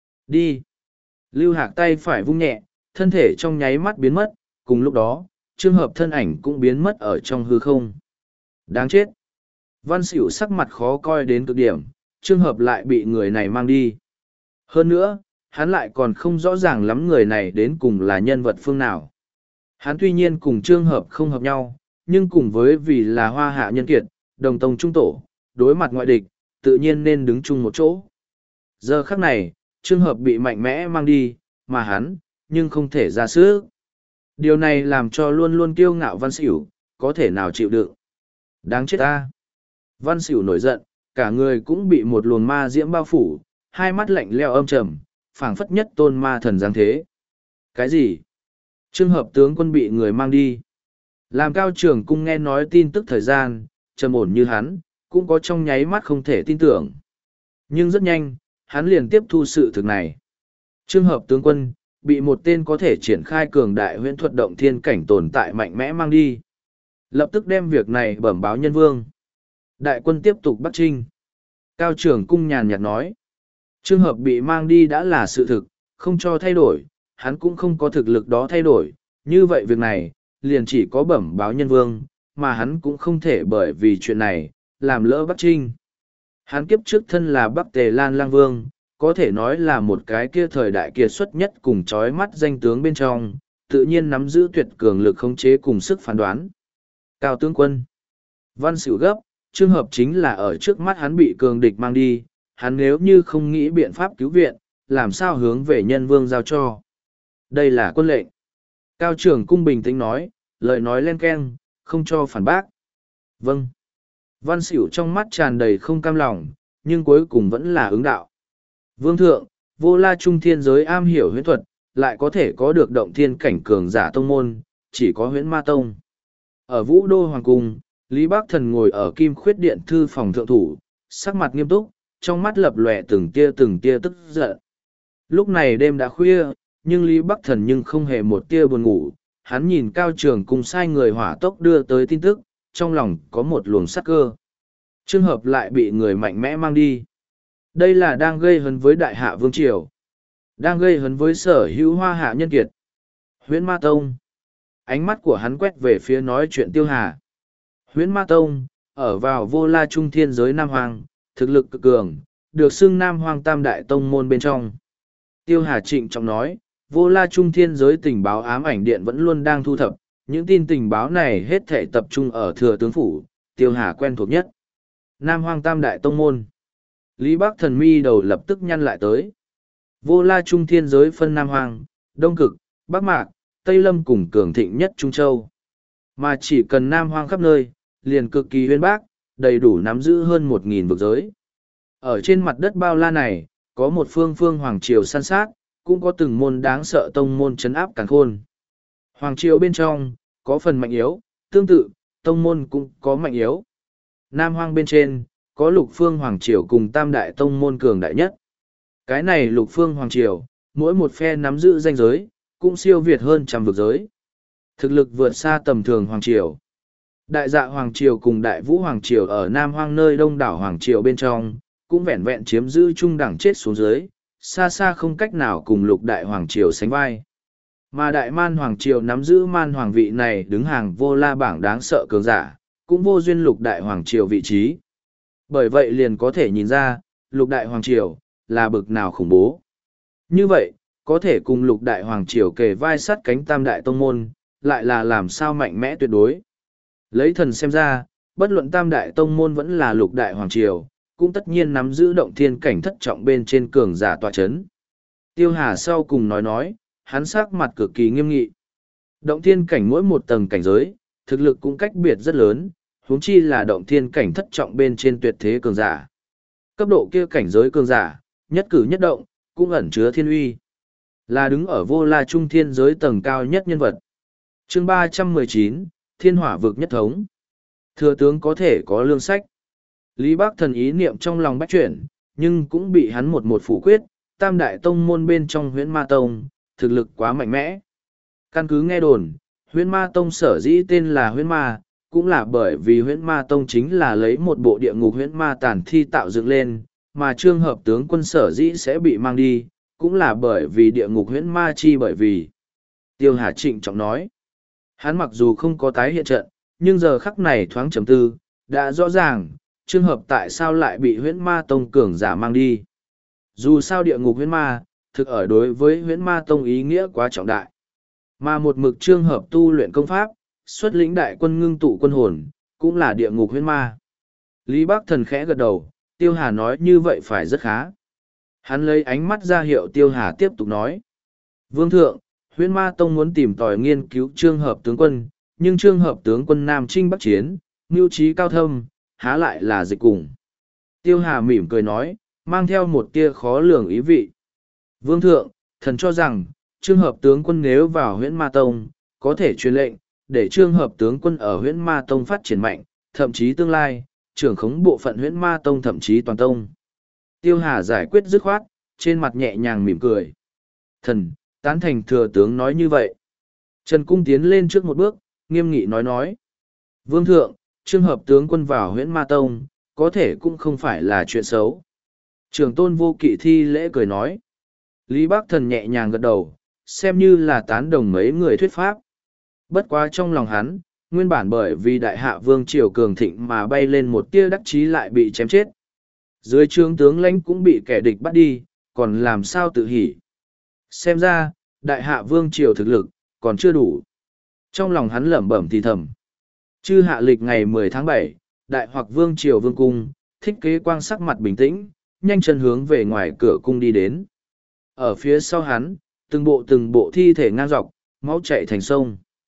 Đi. Lưu Hạc tay phải vung nhẹ, thân thể trong nháy mắt biến mất, cùng lúc đó, Trương Hợp thân ảnh cũng biến mất ở trong hư không. Đáng chết. Văn Xỉu sắc mặt khó coi đến cực điểm, Trương Hợp lại bị người này mang đi. Hơn nữa, hắn lại còn không rõ ràng lắm người này đến cùng là nhân vật phương nào. Hắn tuy nhiên cùng Trương Hợp không hợp nhau, nhưng cùng với vì là hoa hạ nhân kiệt, đồng tông trung tổ, đối mặt ngoại địch, tự nhiên nên đứng chung một chỗ. Giờ khắc này, Trương Hợp bị mạnh mẽ mang đi, mà hắn, nhưng không thể ra sức. Điều này làm cho luôn luôn kiêu ngạo Văn Xỉu, có thể nào chịu đựng. Đáng chết ta. Văn Xỉu nổi giận, cả người cũng bị một luồng ma diễm bao phủ, hai mắt lạnh leo âm trầm, phảng phất nhất tôn ma thần giáng thế. Cái gì? Trương Hợp tướng quân bị người mang đi. Làm Cao Trường Cung nghe nói tin tức thời gian, trầm ổn như hắn, cũng có trong nháy mắt không thể tin tưởng. Nhưng rất nhanh, hắn liền tiếp thu sự thực này. Trương Hợp tướng quân, bị một tên có thể triển khai cường đại huyễn thuật động thiên cảnh tồn tại mạnh mẽ mang đi. Lập tức đem việc này bẩm báo nhân vương. Đại quân tiếp tục bắt trinh. Cao Trường Cung nhàn nhạt nói. Trương Hợp bị mang đi đã là sự thực, không cho thay đổi, hắn cũng không có thực lực đó thay đổi. Như vậy việc này, liền chỉ có bẩm báo nhân vương, mà hắn cũng không thể bởi vì chuyện này, làm lỡ Bắc Trinh. Hắn kiếp trước thân là Bắc Tề Lan Lang Vương, có thể nói là một cái kia thời đại kiệt xuất nhất cùng chói mắt danh tướng bên trong, tự nhiên nắm giữ tuyệt cường lực khống chế cùng sức phán đoán. Cao tướng quân. Văn Xỉu gấp, Trương Hợp chính là ở trước mắt hắn bị cường địch mang đi, hắn nếu như không nghĩ biện pháp cứu viện, làm sao hướng về nhân vương giao cho. Đây là quân lệnh. Cao Trường Cung bình tĩnh nói, lời nói len keng, không cho phản bác. Vâng. Văn Xỉu trong mắt tràn đầy không cam lòng, nhưng cuối cùng vẫn là ứng đạo. Vương thượng, vô la trung thiên giới am hiểu huyễn thuật, lại có thể có được động thiên cảnh cường giả tông môn, chỉ có huyễn ma tông. Ở Vũ Đô Hoàng Cung, Lý Bắc Thần ngồi ở Kim Khuyết Điện thư phòng thượng thủ, sắc mặt nghiêm túc, trong mắt lập lòe từng tia từng tia tức giận. Lúc này đêm đã khuya, nhưng Lý Bắc Thần nhưng không hề một tia buồn ngủ, hắn nhìn Cao Trường Cung sai người hỏa tốc đưa tới tin tức, trong lòng có một luồng sắc cơ. Trương Hợp lại bị người mạnh mẽ mang đi. Đây là đang gây hấn với Đại Hạ Vương Triều, đang gây hấn với sở hữu hoa hạ nhân kiệt. Huyễn Ma Tông. Ánh mắt của hắn quét về phía nói chuyện Tiêu Hà. Huyễn Ma Tông, ở vào vô la trung thiên giới Nam Hoàng, thực lực cực cường, được xưng Nam Hoang Tam Đại Tông Môn bên trong. Tiêu Hà trịnh trọng nói, vô la trung thiên giới tình báo ám ảnh điện vẫn luôn đang thu thập, những tin tình báo này hết thể tập trung ở Thừa Tướng Phủ, Tiêu Hà quen thuộc nhất. Nam Hoang Tam Đại Tông Môn. Lý Bắc Thần mi đầu lập tức nhăn lại tới. Vô la trung thiên giới phân Nam Hoang, Đông Cực, Bắc Mạc, Tây Lâm cùng cường thịnh nhất Trung Châu. Mà chỉ cần Nam Hoang khắp nơi, liền cực kỳ huyên bác, đầy đủ nắm giữ hơn một nghìn vực giới. Ở trên mặt đất bao la này, có một phương phương Hoàng Triều săn sát, cũng có từng môn đáng sợ tông môn chấn áp càn khôn. Hoàng Triều bên trong, có phần mạnh yếu, tương tự, tông môn cũng có mạnh yếu. Nam Hoang bên trên, có lục phương Hoàng Triều cùng tam đại tông môn cường đại nhất. Cái này lục phương Hoàng Triều, mỗi một phe nắm giữ danh giới, cũng siêu việt hơn trăm vực giới. Thực lực vượt xa tầm thường Hoàng Triều. Đại dạ Hoàng Triều cùng Đại Vũ Hoàng Triều ở Nam Hoang nơi đông đảo Hoàng Triều bên trong, cũng vẹn vẹn chiếm giữ trung đẳng chết xuống dưới, xa xa không cách nào cùng lục đại Hoàng Triều sánh vai. Mà Đại Man Hoàng Triều nắm giữ man hoàng vị này đứng hàng vô la bảng đáng sợ cường giả, cũng vô duyên lục đại Hoàng Triều vị trí. Bởi vậy liền có thể nhìn ra, lục đại Hoàng Triều, là bực nào khủng bố. Như vậy, có thể cùng lục đại Hoàng Triều kề vai sát cánh tam đại tông môn, lại là làm sao mạnh mẽ tuyệt đối. Lấy thần xem ra, bất luận tam đại tông môn vẫn là lục đại Hoàng Triều, cũng tất nhiên nắm giữ động thiên cảnh thất trọng bên trên cường giả tọa chấn. Tiêu Hà sau cùng nói nói, hắn sắc mặt cực kỳ nghiêm nghị. Động thiên cảnh mỗi một tầng cảnh giới, thực lực cũng cách biệt rất lớn, huống chi là động thiên cảnh thất trọng bên trên tuyệt thế cường giả. Cấp độ kia cảnh giới cường giả, nhất cử nhất động, cũng ẩn chứa thiên uy. Là đứng ở vô la trung thiên giới tầng cao nhất nhân vật. Chương ba trăm mười chín, Thiên Hỏa vực nhất thống. Thừa tướng có thể có lương sách. Lý Bắc Thần ý niệm trong lòng bách chuyển, nhưng cũng bị hắn một một phủ quyết, tam đại tông môn bên trong huyễn ma tông, thực lực quá mạnh mẽ. Căn cứ nghe đồn, huyễn ma tông sở dĩ tên là huyễn ma, cũng là bởi vì huyễn ma tông chính là lấy một bộ địa ngục huyễn ma tàn thi tạo dựng lên, mà trường hợp tướng quân sở dĩ sẽ bị mang đi, cũng là bởi vì địa ngục huyễn ma chi bởi vì. Tiêu Hà trịnh trọng nói, hắn mặc dù không có tái hiện trận, nhưng giờ khắc này thoáng chấm tư, đã rõ ràng, trường hợp tại sao lại bị huyễn ma tông cường giả mang đi. Dù sao địa ngục huyễn ma, thực ở đối với huyễn ma tông ý nghĩa quá trọng đại. Mà một mực trường hợp tu luyện công pháp, xuất lĩnh đại quân ngưng tụ quân hồn, cũng là địa ngục huyễn ma. Lý Bắc Thần khẽ gật đầu, Tiêu Hà nói như vậy phải rất khá. Hắn lấy ánh mắt ra hiệu Tiêu Hà tiếp tục nói. Vương thượng, huyễn ma tông muốn tìm tòi nghiên cứu trường hợp tướng quân, nhưng trường hợp tướng quân Nam Trinh Bắc Chiến, mưu trí cao thâm, há lại là dịch cùng. Tiêu Hà mỉm cười nói, mang theo một tia khó lường ý vị. Vương thượng, thần cho rằng, trường hợp tướng quân nếu vào huyễn ma tông, có thể truyền lệnh, để trường hợp tướng quân ở huyễn ma tông phát triển mạnh, thậm chí tương lai, trưởng khống bộ phận huyễn ma tông thậm chí toàn tông. Tiêu Hà giải quyết dứt khoát, trên mặt nhẹ nhàng mỉm cười. Thần, tán thành thừa tướng nói như vậy. Trần Cung tiến lên trước một bước, nghiêm nghị nói nói. Vương thượng, trường hợp tướng quân vào huyễn ma tông, có thể cũng không phải là chuyện xấu. Trường tôn vô kỵ thi lễ cười nói. Lý Bắc Thần nhẹ nhàng gật đầu, xem như là tán đồng mấy người thuyết pháp. Bất quá trong lòng hắn, nguyên bản bởi vì đại hạ vương triều cường thịnh mà bay lên một tia đắc chí lại bị chém chết. Dưới trướng tướng lãnh cũng bị kẻ địch bắt đi, còn làm sao tự hỉ. Xem ra, đại hạ vương triều thực lực, còn chưa đủ. Trong lòng hắn lẩm bẩm thì thầm. Chư hạ lịch ngày mười tháng bảy, đại hoặc vương triều vương cung, thích kế quang sắc mặt bình tĩnh, nhanh chân hướng về ngoài cửa cung đi đến. Ở phía sau hắn, từng bộ từng bộ thi thể ngang dọc, máu chảy thành sông.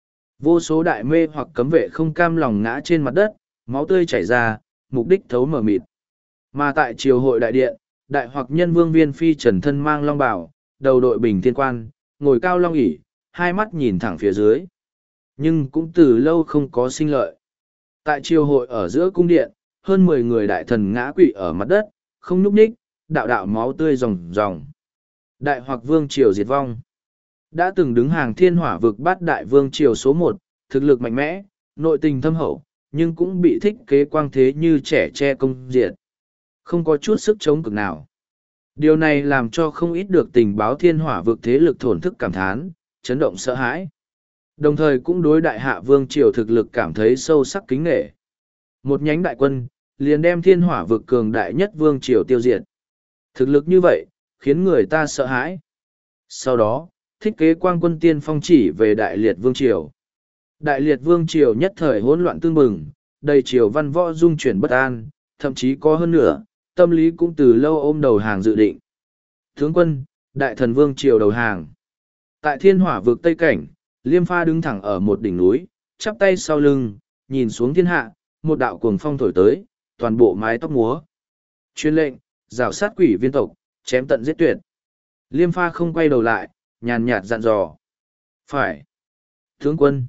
Vô số đại mê hoặc cấm vệ không cam lòng ngã trên mặt đất, máu tươi chảy ra, mục đích thấu mở mịt. Mà tại triều hội đại điện, đại hoặc nhân vương viên phi trần thân mang long bào, đầu đội bình thiên quan, ngồi cao long ỷ, hai mắt nhìn thẳng phía dưới. Nhưng cũng từ lâu không có sinh lợi. Tại triều hội ở giữa cung điện, hơn mười người đại thần ngã quỵ ở mặt đất, không nhúc nhích, đạo đạo máu tươi ròng ròng. Đại hoặc vương triều diệt vong. Đã từng đứng hàng thiên hỏa vực bát đại vương triều số một, thực lực mạnh mẽ, nội tình thâm hậu, nhưng cũng bị thích kế quang thế như trẻ che công diệt. Không có chút sức chống cực nào. Điều này làm cho không ít được tình báo thiên hỏa vực thế lực thổn thức cảm thán, chấn động sợ hãi. Đồng thời cũng đối đại hạ vương triều thực lực cảm thấy sâu sắc kính nghệ. Một nhánh đại quân, liền đem thiên hỏa vực cường đại nhất vương triều tiêu diệt. Thực lực như vậy, khiến người ta sợ hãi. Sau đó, thiết kế quang quân tiên phong chỉ về Đại Liệt Vương Triều. Đại Liệt Vương Triều nhất thời hỗn loạn tương bừng, đầy triều văn võ dung chuyển bất an, thậm chí có hơn nữa, tâm lý cũng từ lâu ôm đầu hàng dự định. Tướng quân, Đại Thần Vương Triều đầu hàng. Tại thiên hỏa vực Tây Cảnh, Liêm Pha đứng thẳng ở một đỉnh núi, chắp tay sau lưng, nhìn xuống thiên hạ, một đạo cuồng phong thổi tới, toàn bộ mái tóc múa. Chuyên lệnh, rào sát quỷ viên tộc, chém tận giết tuyệt. Liêm Pha không quay đầu lại, nhàn nhạt dặn dò. Phải. Tướng quân.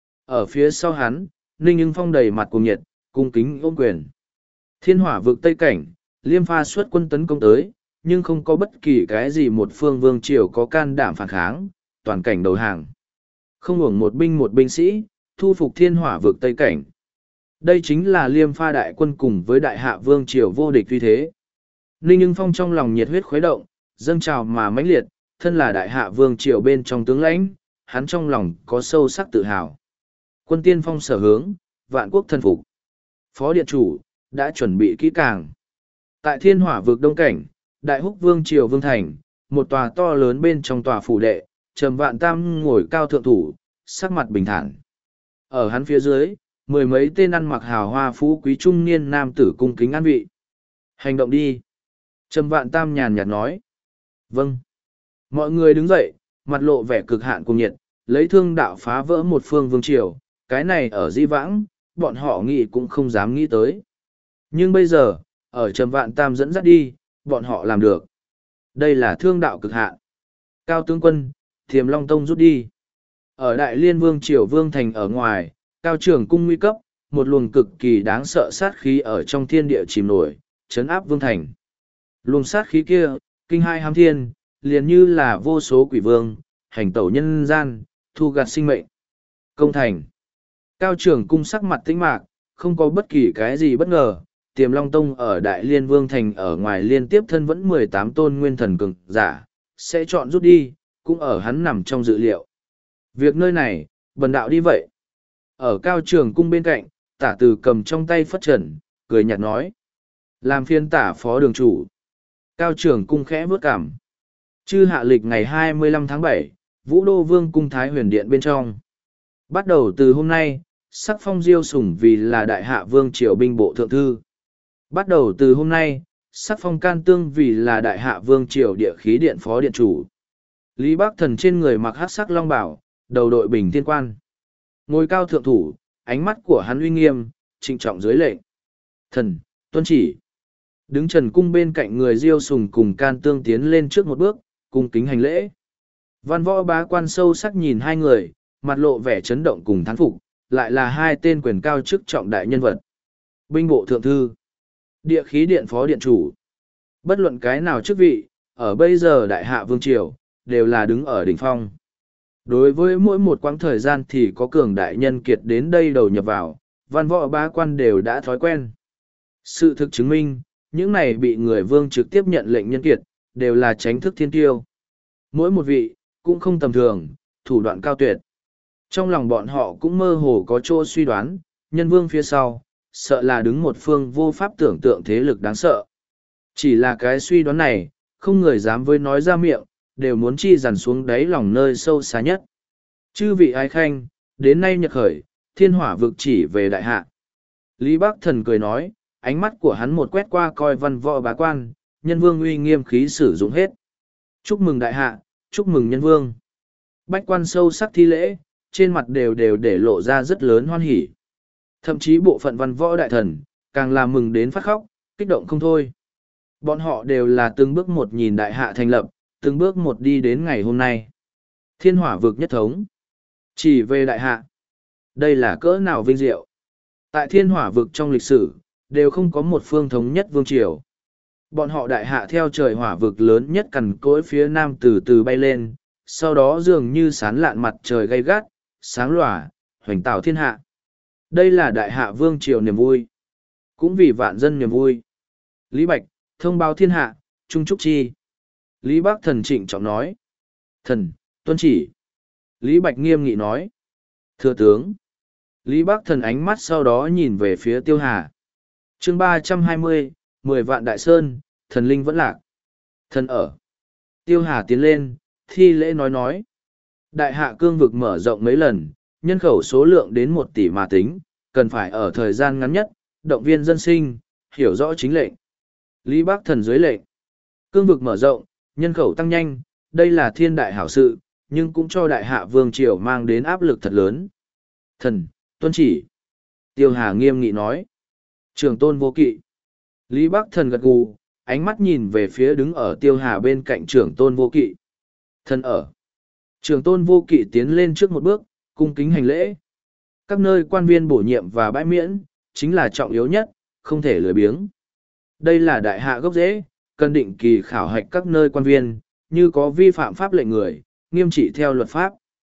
Ở phía sau hắn, Ninh Nhưng Phong đầy mặt cuồng nhiệt, cung kính ôm quyền. Thiên hỏa vực Tây Cảnh, Liêm Pha xuất quân tấn công tới, nhưng không có bất kỳ cái gì một phương vương triều có can đảm phản kháng, toàn cảnh đầu hàng. Không hưởng một binh một binh sĩ, thu phục thiên hỏa vực Tây Cảnh. Đây chính là Liêm Pha đại quân cùng với đại hạ vương triều vô địch uy thế. Ninh Nhưng Phong trong lòng nhiệt huyết khuấy động, dâng trào mà mãnh liệt, thân là đại hạ vương triều bên trong tướng lãnh, hắn trong lòng có sâu sắc tự hào. Quân tiên phong sở hướng, vạn quốc thân phục. Phó điện chủ, đã chuẩn bị kỹ càng. Tại thiên hỏa vực đông cảnh, đại húc vương triều vương thành, một tòa to lớn bên trong tòa phủ đệ, Trầm Vạn Tam ngồi cao thượng thủ, sắc mặt bình thản. Ở hắn phía dưới, mười mấy tên ăn mặc hào hoa phú quý trung niên nam tử cung kính an vị. Hành động đi. Trầm Vạn Tam nhàn nhạt nói. Vâng. Mọi người đứng dậy, mặt lộ vẻ cực hạn cùng nhiệt, lấy thương đạo phá vỡ một phương vương triều, cái này ở di vãng, bọn họ nghĩ cũng không dám nghĩ tới. Nhưng bây giờ, ở Trầm Vạn Tam dẫn dắt đi, bọn họ làm được. Đây là thương đạo cực hạn. Cao tướng quân, Thiềm Long Tông rút đi. Ở Đại Liên Vương triều Vương Thành ở ngoài, Cao Trường cung nguy cấp, một luồng cực kỳ đáng sợ sát khí ở trong thiên địa chìm nổi, chấn áp Vương Thành. Luồng sát khí kia, kinh hai hám thiên, liền như là vô số quỷ vương, hành tẩu nhân gian, thu gặt sinh mệnh. Công thành. Cao Trường cung sắc mặt tĩnh mạc, không có bất kỳ cái gì bất ngờ. Tiềm Long Tông ở Đại Liên Vương Thành ở ngoài liên tiếp thân vẫn mười tám tôn nguyên thần cường giả, sẽ chọn rút đi, cũng ở hắn nằm trong dự liệu. Việc nơi này, bần đạo đi vậy. Ở Cao Trường cung bên cạnh, tả từ cầm trong tay phất trần, cười nhạt nói. Làm phiên tả phó đường chủ. Cao Trường cung khẽ vớt cảm. Chư hạ lịch ngày hai mươi lăm tháng bảy, Vũ Đô Vương cung Thái Huyền Điện bên trong. Bắt đầu từ hôm nay, sắc phong Diêu Sủng vì là đại hạ vương triều binh bộ thượng thư. Bắt đầu từ hôm nay, sắc phong Can Tương vì là đại hạ vương triều địa khí điện phó điện chủ. Lý Bắc Thần trên người mặc hắc sắc long bảo, đầu đội bình thiên quan. Ngồi cao thượng thủ, ánh mắt của hắn uy nghiêm, trịnh trọng dưới lệnh. Thần, tuân chỉ. Đứng trần cung bên cạnh người Diêu Sùng cùng Can Tương tiến lên trước một bước, cung kính hành lễ. Văn võ bá quan sâu sắc nhìn hai người, mặt lộ vẻ chấn động cùng thán phục, lại là hai tên quyền cao chức trọng đại nhân vật. Binh bộ thượng thư, địa khí điện phó điện chủ. Bất luận cái nào chức vị, ở bây giờ đại hạ vương triều, đều là đứng ở đỉnh phong. Đối với mỗi một quãng thời gian thì có cường đại nhân kiệt đến đây đầu nhập vào, văn võ bá quan đều đã thói quen. Sự thực chứng minh, những này bị người vương trực tiếp nhận lệnh nhân kiệt, đều là tránh thức thiên tiêu. Mỗi một vị, cũng không tầm thường, thủ đoạn cao tuyệt. Trong lòng bọn họ cũng mơ hồ có chỗ suy đoán, nhân vương phía sau, sợ là đứng một phương vô pháp tưởng tượng thế lực đáng sợ. Chỉ là cái suy đoán này, không người dám với nói ra miệng, đều muốn chi dằn xuống đáy lòng nơi sâu xa nhất. Chư vị ái khanh, đến nay nhật khởi, thiên hỏa vực chỉ về đại hạ. Lý Bắc Thần cười nói, ánh mắt của hắn một quét qua coi văn võ bá quan, nhân vương uy nghiêm khí sử dụng hết. Chúc mừng đại hạ, chúc mừng nhân vương. Bách quan sâu sắc thi lễ, trên mặt đều đều để lộ ra rất lớn hoan hỉ. Thậm chí bộ phận văn võ đại thần, càng làm mừng đến phát khóc, kích động không thôi. Bọn họ đều là từng bước một nhìn đại hạ thành lập, từng bước một đi đến ngày hôm nay. Thiên hỏa vực nhất thống. Chỉ về đại hạ. Đây là cỡ nào vinh diệu. Tại thiên hỏa vực trong lịch sử, đều không có một phương thống nhất vương triều. Bọn họ đại hạ theo trời hỏa vực lớn nhất cằn cỗi phía nam từ từ bay lên, sau đó dường như sán lạn mặt trời gay gắt, sáng lòa, hoành tạo thiên hạ. Đây là đại hạ vương triều niềm vui. Cũng vì vạn dân niềm vui. Lý Bạch, thông báo thiên hạ, trung trúc chi. Lý Bắc Thần trịnh trọng nói. Thần, tuân chỉ. Lý Bạch nghiêm nghị nói. Thưa tướng. Lý Bắc Thần ánh mắt sau đó nhìn về phía Tiêu Hà. chương ba trăm hai mươi, mười vạn đại sơn, thần linh vẫn lạc. Thần ở. Tiêu Hà tiến lên, thi lễ nói nói. Đại hạ cương vực mở rộng mấy lần, nhân khẩu số lượng đến một tỷ mà tính, cần phải ở thời gian ngắn nhất, động viên dân sinh, hiểu rõ chính lệnh. Lý Bắc Thần dưới lệnh. Cương vực mở rộng, nhân khẩu tăng nhanh, đây là thiên đại hảo sự, nhưng cũng cho đại hạ vương triều mang đến áp lực thật lớn. Thần, tuân chỉ. Tiêu Hà nghiêm nghị nói. Trường tôn vô kỵ. Lý Bắc Thần gật gù, ánh mắt nhìn về phía đứng ở Tiêu Hà bên cạnh trưởng tôn vô kỵ. Thần ở. Trưởng tôn vô kỵ tiến lên trước một bước, cung kính hành lễ. Các nơi quan viên bổ nhiệm và bãi miễn, chính là trọng yếu nhất, không thể lười biếng. Đây là đại hạ gốc rễ, cần định kỳ khảo hạch các nơi quan viên, như có vi phạm pháp lệnh người, nghiêm trị theo luật pháp.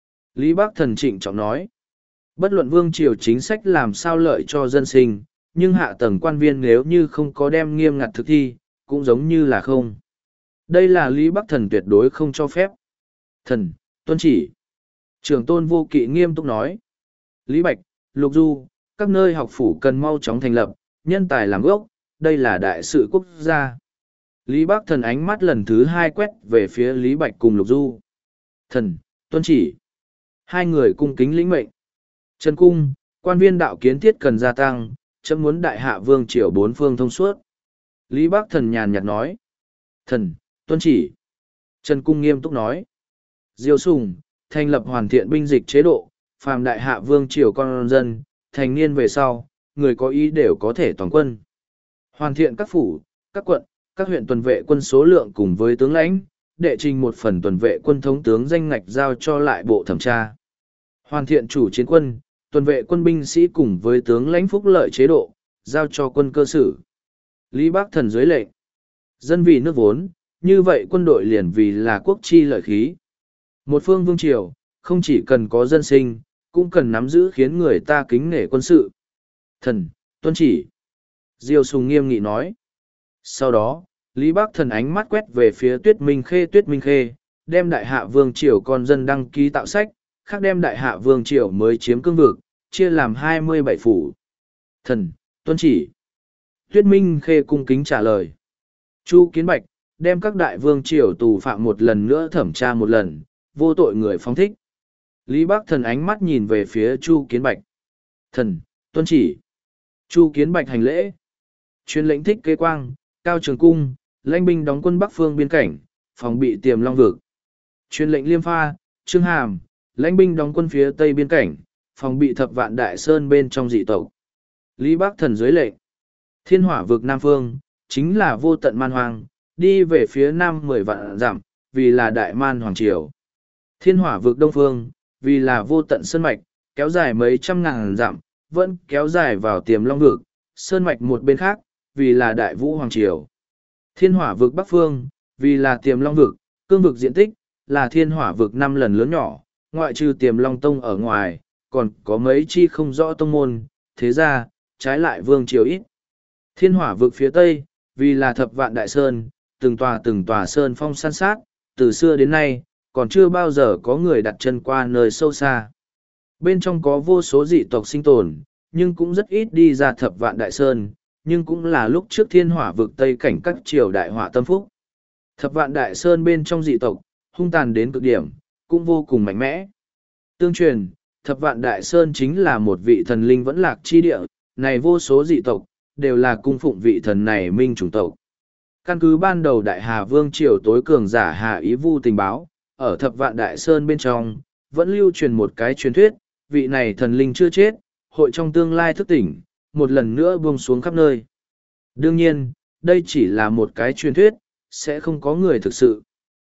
Lý Bắc Thần trịnh trọng nói. Bất luận vương triều chính sách làm sao lợi cho dân sinh, nhưng hạ tầng quan viên nếu như không có đem nghiêm ngặt thực thi, cũng giống như là không. Đây là Lý Bắc Thần tuyệt đối không cho phép. Thần, tuân chỉ. Trưởng tôn vô kỵ nghiêm túc nói. Lý Bạch, Lục Du, các nơi học phủ cần mau chóng thành lập, nhân tài làm gốc, đây là đại sự quốc gia. Lý Bắc Thần ánh mắt lần thứ hai quét về phía Lý Bạch cùng Lục Du. Thần, tuân chỉ. Hai người cung kính lĩnh mệnh. Trần Cung, quan viên đạo kiến thiết cần gia tăng, chấm muốn đại hạ vương triều bốn phương thông suốt. Lý Bắc Thần nhàn nhạt nói. Thần, tuân chỉ. Trần Cung nghiêm túc nói. Diêu Sùng, thành lập hoàn thiện binh dịch chế độ, phàm đại hạ vương triều con dân, thành niên về sau, người có ý đều có thể toàn quân. Hoàn thiện các phủ, các quận, các huyện tuần vệ quân số lượng cùng với tướng lãnh, đệ trình một phần tuần vệ quân thống tướng danh ngạch giao cho lại bộ thẩm tra. Hoàn thiện chủ chiến quân, tuần vệ quân binh sĩ cùng với tướng lãnh phúc lợi chế độ, giao cho quân cơ sử. Lý Bắc Thần dưới lệnh. Dân vì nước vốn, như vậy quân đội liền vì là quốc chi lợi khí. Một phương vương triều, không chỉ cần có dân sinh, cũng cần nắm giữ khiến người ta kính nể quân sự. Thần, tuân chỉ. Diêu Sùng nghiêm nghị nói. Sau đó, Lý Bắc Thần ánh mắt quét về phía Tuyết Minh Khê Tuyết Minh Khê, đem đại hạ vương triều con dân đăng ký tạo sách, khác đem đại hạ vương triều mới chiếm cương vực, chia làm hai mươi bảy phủ. Thần, tuân chỉ. Tuyết Minh Khê cung kính trả lời. Chu Kiến Bạch, đem các đại vương triều tù phạm một lần nữa thẩm tra một lần, vô tội người phóng thích. Lý Bắc Thần ánh mắt nhìn về phía Chu Kiến Bạch. Thần, tuân chỉ. Chu Kiến Bạch hành lễ. Chuyên lệnh Thích Kế Quang, Cao Trường Cung, lãnh binh đóng quân Bắc phương biên cảnh, phòng bị Tiềm Long vực. Chuyên lệnh Liêm Pha, Trương Hàm, lãnh binh đóng quân phía tây biên cảnh, phòng bị Thập Vạn Đại Sơn bên trong dị tộc. Lý Bắc Thần dưới lệnh. Thiên Hỏa vực Nam phương, chính là vô tận man hoang, đi về phía nam mười vạn dặm, vì là đại man hoàng triều. Thiên Hỏa vực Đông phương, vì là vô tận sơn mạch, kéo dài mấy trăm ngàn dặm, vẫn kéo dài vào Tiềm Long vực, sơn mạch một bên khác, vì là đại vũ hoàng triều. Thiên Hỏa vực Bắc phương, vì là Tiềm Long vực, cương vực diện tích, là Thiên Hỏa vực năm lần lớn nhỏ, ngoại trừ Tiềm Long tông ở ngoài, còn có mấy chi không rõ tông môn, thế ra, trái lại vương triều ít. Thiên Hỏa vực phía tây, vì là Thập Vạn Đại Sơn, từng tòa từng tòa sơn phong san sát, từ xưa đến nay, còn chưa bao giờ có người đặt chân qua nơi sâu xa. Bên trong có vô số dị tộc sinh tồn, nhưng cũng rất ít đi ra Thập Vạn Đại Sơn, nhưng cũng là lúc trước Thiên Hỏa vực tây cảnh các triều đại họa tâm phúc. Thập Vạn Đại Sơn bên trong dị tộc, hung tàn đến cực điểm, cũng vô cùng mạnh mẽ. Tương truyền, Thập Vạn Đại Sơn chính là một vị thần linh vẫn lạc chi địa, này vô số dị tộc, đều là cung phụng vị thần này minh chủng tộc. Căn cứ ban đầu Đại Hà Vương triều tối cường giả Hà Ý Vu tình báo, ở Thập Vạn Đại Sơn bên trong, vẫn lưu truyền một cái truyền thuyết, vị này thần linh chưa chết, hội trong tương lai thức tỉnh, một lần nữa buông xuống khắp nơi. Đương nhiên, đây chỉ là một cái truyền thuyết, sẽ không có người thực sự.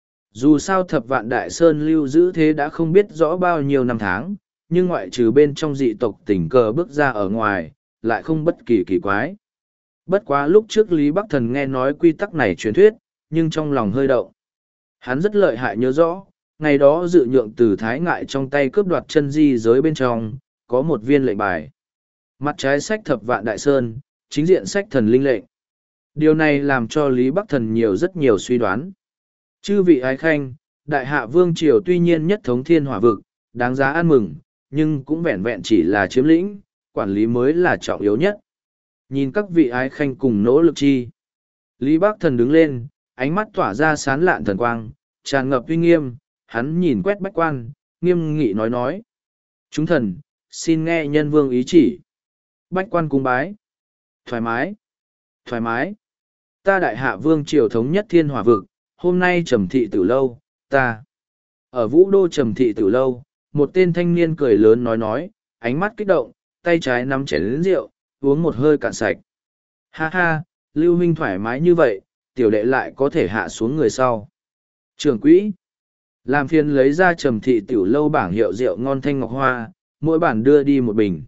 Dù sao Thập Vạn Đại Sơn lưu giữ thế đã không biết rõ bao nhiêu năm tháng, nhưng ngoại trừ bên trong dị tộc tình cờ bước ra ở ngoài, lại không bất kỳ kỳ quái. Bất quá lúc trước Lý Bắc Thần nghe nói quy tắc này truyền thuyết, nhưng trong lòng hơi động. Hắn rất lợi hại nhớ rõ, ngày đó dự nhượng từ Thái Ngại trong tay cướp đoạt chân di giới bên trong, có một viên lệnh bài. Mặt trái sách Thập Vạn Đại Sơn, chính diện sách thần linh lệnh. Điều này làm cho Lý Bắc Thần nhiều rất nhiều suy đoán. Chư vị ái khanh, Đại Hạ Vương triều tuy nhiên nhất thống Thiên Hỏa vực, đáng giá ăn mừng, nhưng cũng vẹn vẹn chỉ là chiếm lĩnh, quản lý mới là trọng yếu nhất. Nhìn các vị ái khanh cùng nỗ lực chi. Lý Bắc Thần đứng lên, ánh mắt tỏa ra sán lạn thần quang, tràn ngập uy nghiêm, hắn nhìn quét bách quan, nghiêm nghị nói nói. Chúng thần, xin nghe nhân vương ý chỉ. Bách quan cung bái. Thoải mái. Thoải mái. Ta đại hạ vương triều thống nhất thiên hỏa vực, hôm nay trầm thị tử lâu, ta. Ở vũ đô trầm thị tử lâu, một tên thanh niên cười lớn nói nói, ánh mắt kích động, tay trái nắm chén lớn rượu, uống một hơi cạn sạch. Ha ha, Lưu huynh thoải mái như vậy, tiểu đệ lại có thể hạ xuống người sau. Trưởng quỹ. Làm phiền lấy ra trầm thị tiểu lâu bảng hiệu rượu ngon thanh ngọc hoa, mỗi bản đưa đi một bình.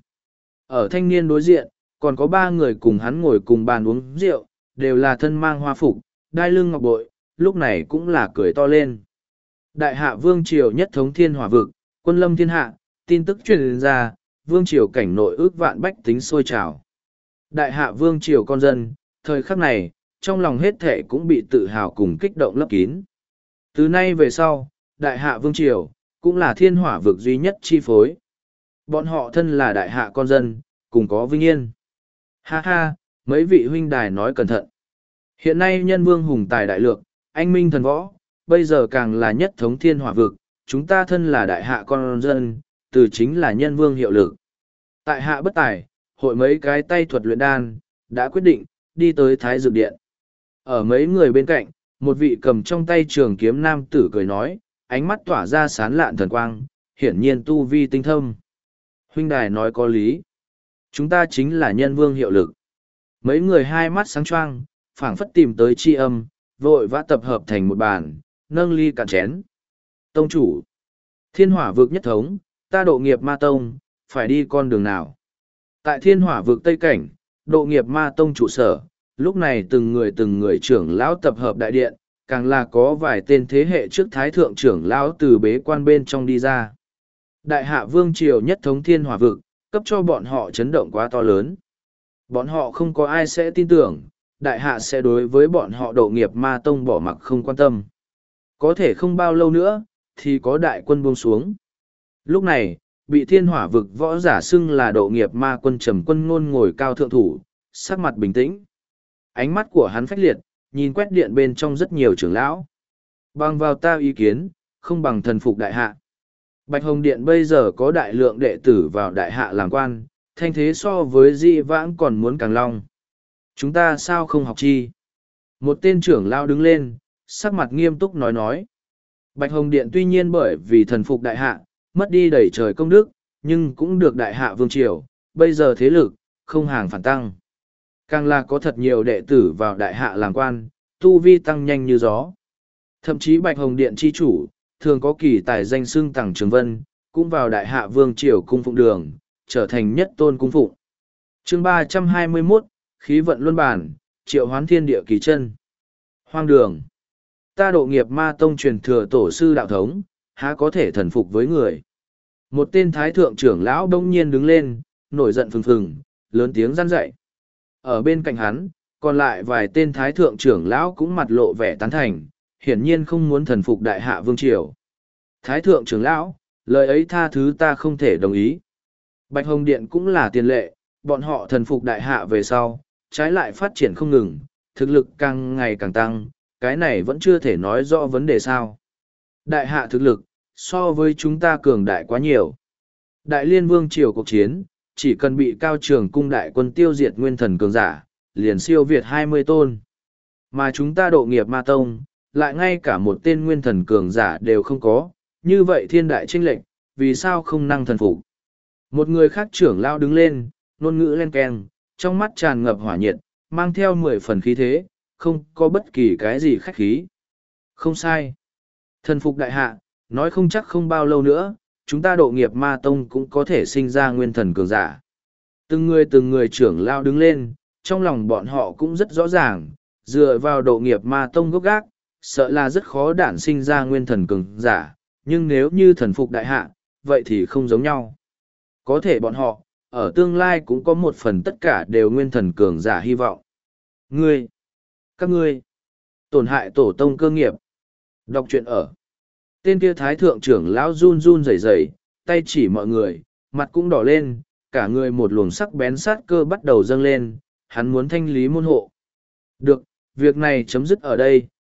Ở thanh niên đối diện, còn có ba người cùng hắn ngồi cùng bàn uống rượu, đều là thân mang hoa phục, đai lưng ngọc bội, lúc này cũng là cười to lên. Đại hạ vương triều nhất thống thiên hỏa vực, quân lâm thiên hạ, tin tức truyền ra, vương triều cảnh nội ước vạn bách tính sôi trào. Đại hạ vương triều con dân, thời khắc này, trong lòng hết thệ cũng bị tự hào cùng kích động lấp kín. Từ nay về sau, đại hạ vương triều, cũng là thiên hỏa vực duy nhất chi phối. Bọn họ thân là đại hạ con dân, cùng có vinh yên. Ha ha, mấy vị huynh đài nói cẩn thận. Hiện nay nhân vương hùng tài đại lược, anh minh thần võ, bây giờ càng là nhất thống thiên hỏa vực, chúng ta thân là đại hạ con dân, từ chính là nhân vương hiệu lực. Tại hạ bất tài, hội mấy cái tay thuật luyện đan, đã quyết định, đi tới Thái Dược Điện. Ở mấy người bên cạnh, một vị cầm trong tay trường kiếm nam tử cười nói, ánh mắt tỏa ra sán lạn thần quang, hiển nhiên tu vi tinh thâm. Huynh đài nói có lý. Chúng ta chính là nhân vương hiệu lực. Mấy người hai mắt sáng choang, phảng phất tìm tới chi âm, vội vã tập hợp thành một bàn, nâng ly cạn chén. Tông chủ, thiên hỏa vực nhất thống, ta độ nghiệp ma tông, phải đi con đường nào? Tại thiên hỏa vực Tây Cảnh, độ nghiệp ma tông trụ sở, lúc này từng người từng người trưởng lão tập hợp đại điện, càng là có vài tên thế hệ trước thái thượng trưởng lão từ bế quan bên trong đi ra. Đại hạ vương triều nhất thống thiên hỏa vực, cấp cho bọn họ chấn động quá to lớn. Bọn họ không có ai sẽ tin tưởng, đại hạ sẽ đối với bọn họ độ nghiệp ma tông bỏ mặc không quan tâm. Có thể không bao lâu nữa, thì có đại quân buông xuống. Lúc này, bị thiên hỏa vực võ giả xưng là độ nghiệp ma quân trầm quân ngôn ngồi cao thượng thủ, sắc mặt bình tĩnh. Ánh mắt của hắn phách liệt, nhìn quét điện bên trong rất nhiều trưởng lão. Bằng vào ta ý kiến, không bằng thần phục đại hạ. Bạch Hồng Điện bây giờ có đại lượng đệ tử vào đại hạ làm quan, thanh thế so với di vãng còn muốn càng long. Chúng ta sao không học chi? Một tên trưởng lão đứng lên, sắc mặt nghiêm túc nói nói. Bạch Hồng Điện tuy nhiên bởi vì thần phục đại hạ, mất đi đầy trời công đức, nhưng cũng được đại hạ vương triều, bây giờ thế lực, không hàng phản tăng. Càng là có thật nhiều đệ tử vào đại hạ làm quan, tu vi tăng nhanh như gió. Thậm chí Bạch Hồng Điện chi chủ, thường có kỳ tài danh xưng Tằng Trường Vân, cũng vào đại hạ vương triều cung phụng đường, trở thành nhất tôn cung phụng. Chương ba trăm hai mươi mốt, khí vận luân bản, triệu hoán thiên địa kỳ chân. Hoang đường. Ta độ nghiệp ma tông truyền thừa tổ sư đạo thống, há có thể thần phục với người. Một tên thái thượng trưởng lão đông nhiên đứng lên, nổi giận phừng phừng, lớn tiếng răn dạy. Ở bên cạnh hắn, còn lại vài tên thái thượng trưởng lão cũng mặt lộ vẻ tán thành, hiển nhiên không muốn thần phục đại hạ vương triều. Thái thượng trưởng lão, lời ấy tha thứ ta không thể đồng ý. Bạch Hồng Điện cũng là tiền lệ, bọn họ thần phục đại hạ về sau, trái lại phát triển không ngừng, thực lực càng ngày càng tăng, cái này vẫn chưa thể nói rõ vấn đề sao. Đại hạ thực lực, so với chúng ta cường đại quá nhiều. Đại liên vương triều cuộc chiến, chỉ cần bị cao trường cung đại quân tiêu diệt nguyên thần cường giả, liền siêu việt hai mươi tôn. Mà chúng ta độ nghiệp ma tông, lại ngay cả một tên nguyên thần cường giả đều không có, như vậy thiên đại chênh lệch, vì sao không năng thần phục? Một người khác trưởng lao đứng lên, ngôn ngữ len keng, trong mắt tràn ngập hỏa nhiệt, mang theo mười phần khí thế, không có bất kỳ cái gì khách khí. Không sai. Thần phục đại hạ, nói không chắc không bao lâu nữa, chúng ta độ nghiệp ma tông cũng có thể sinh ra nguyên thần cường giả. Từng người từng người trưởng lao đứng lên, trong lòng bọn họ cũng rất rõ ràng, dựa vào độ nghiệp ma tông gốc gác, sợ là rất khó đản sinh ra nguyên thần cường giả, nhưng nếu như thần phục đại hạ, vậy thì không giống nhau. Có thể bọn họ, ở tương lai cũng có một phần tất cả đều nguyên thần cường giả hy vọng. Ngươi, các ngươi, tổn hại tổ tông cơ nghiệp. Đọc truyện ở. Tên kia thái thượng trưởng lão run run rẩy rẩy, tay chỉ mọi người, mặt cũng đỏ lên, cả người một luồng sắc bén sát cơ bắt đầu dâng lên, hắn muốn thanh lý môn hộ. Được, việc này chấm dứt ở đây,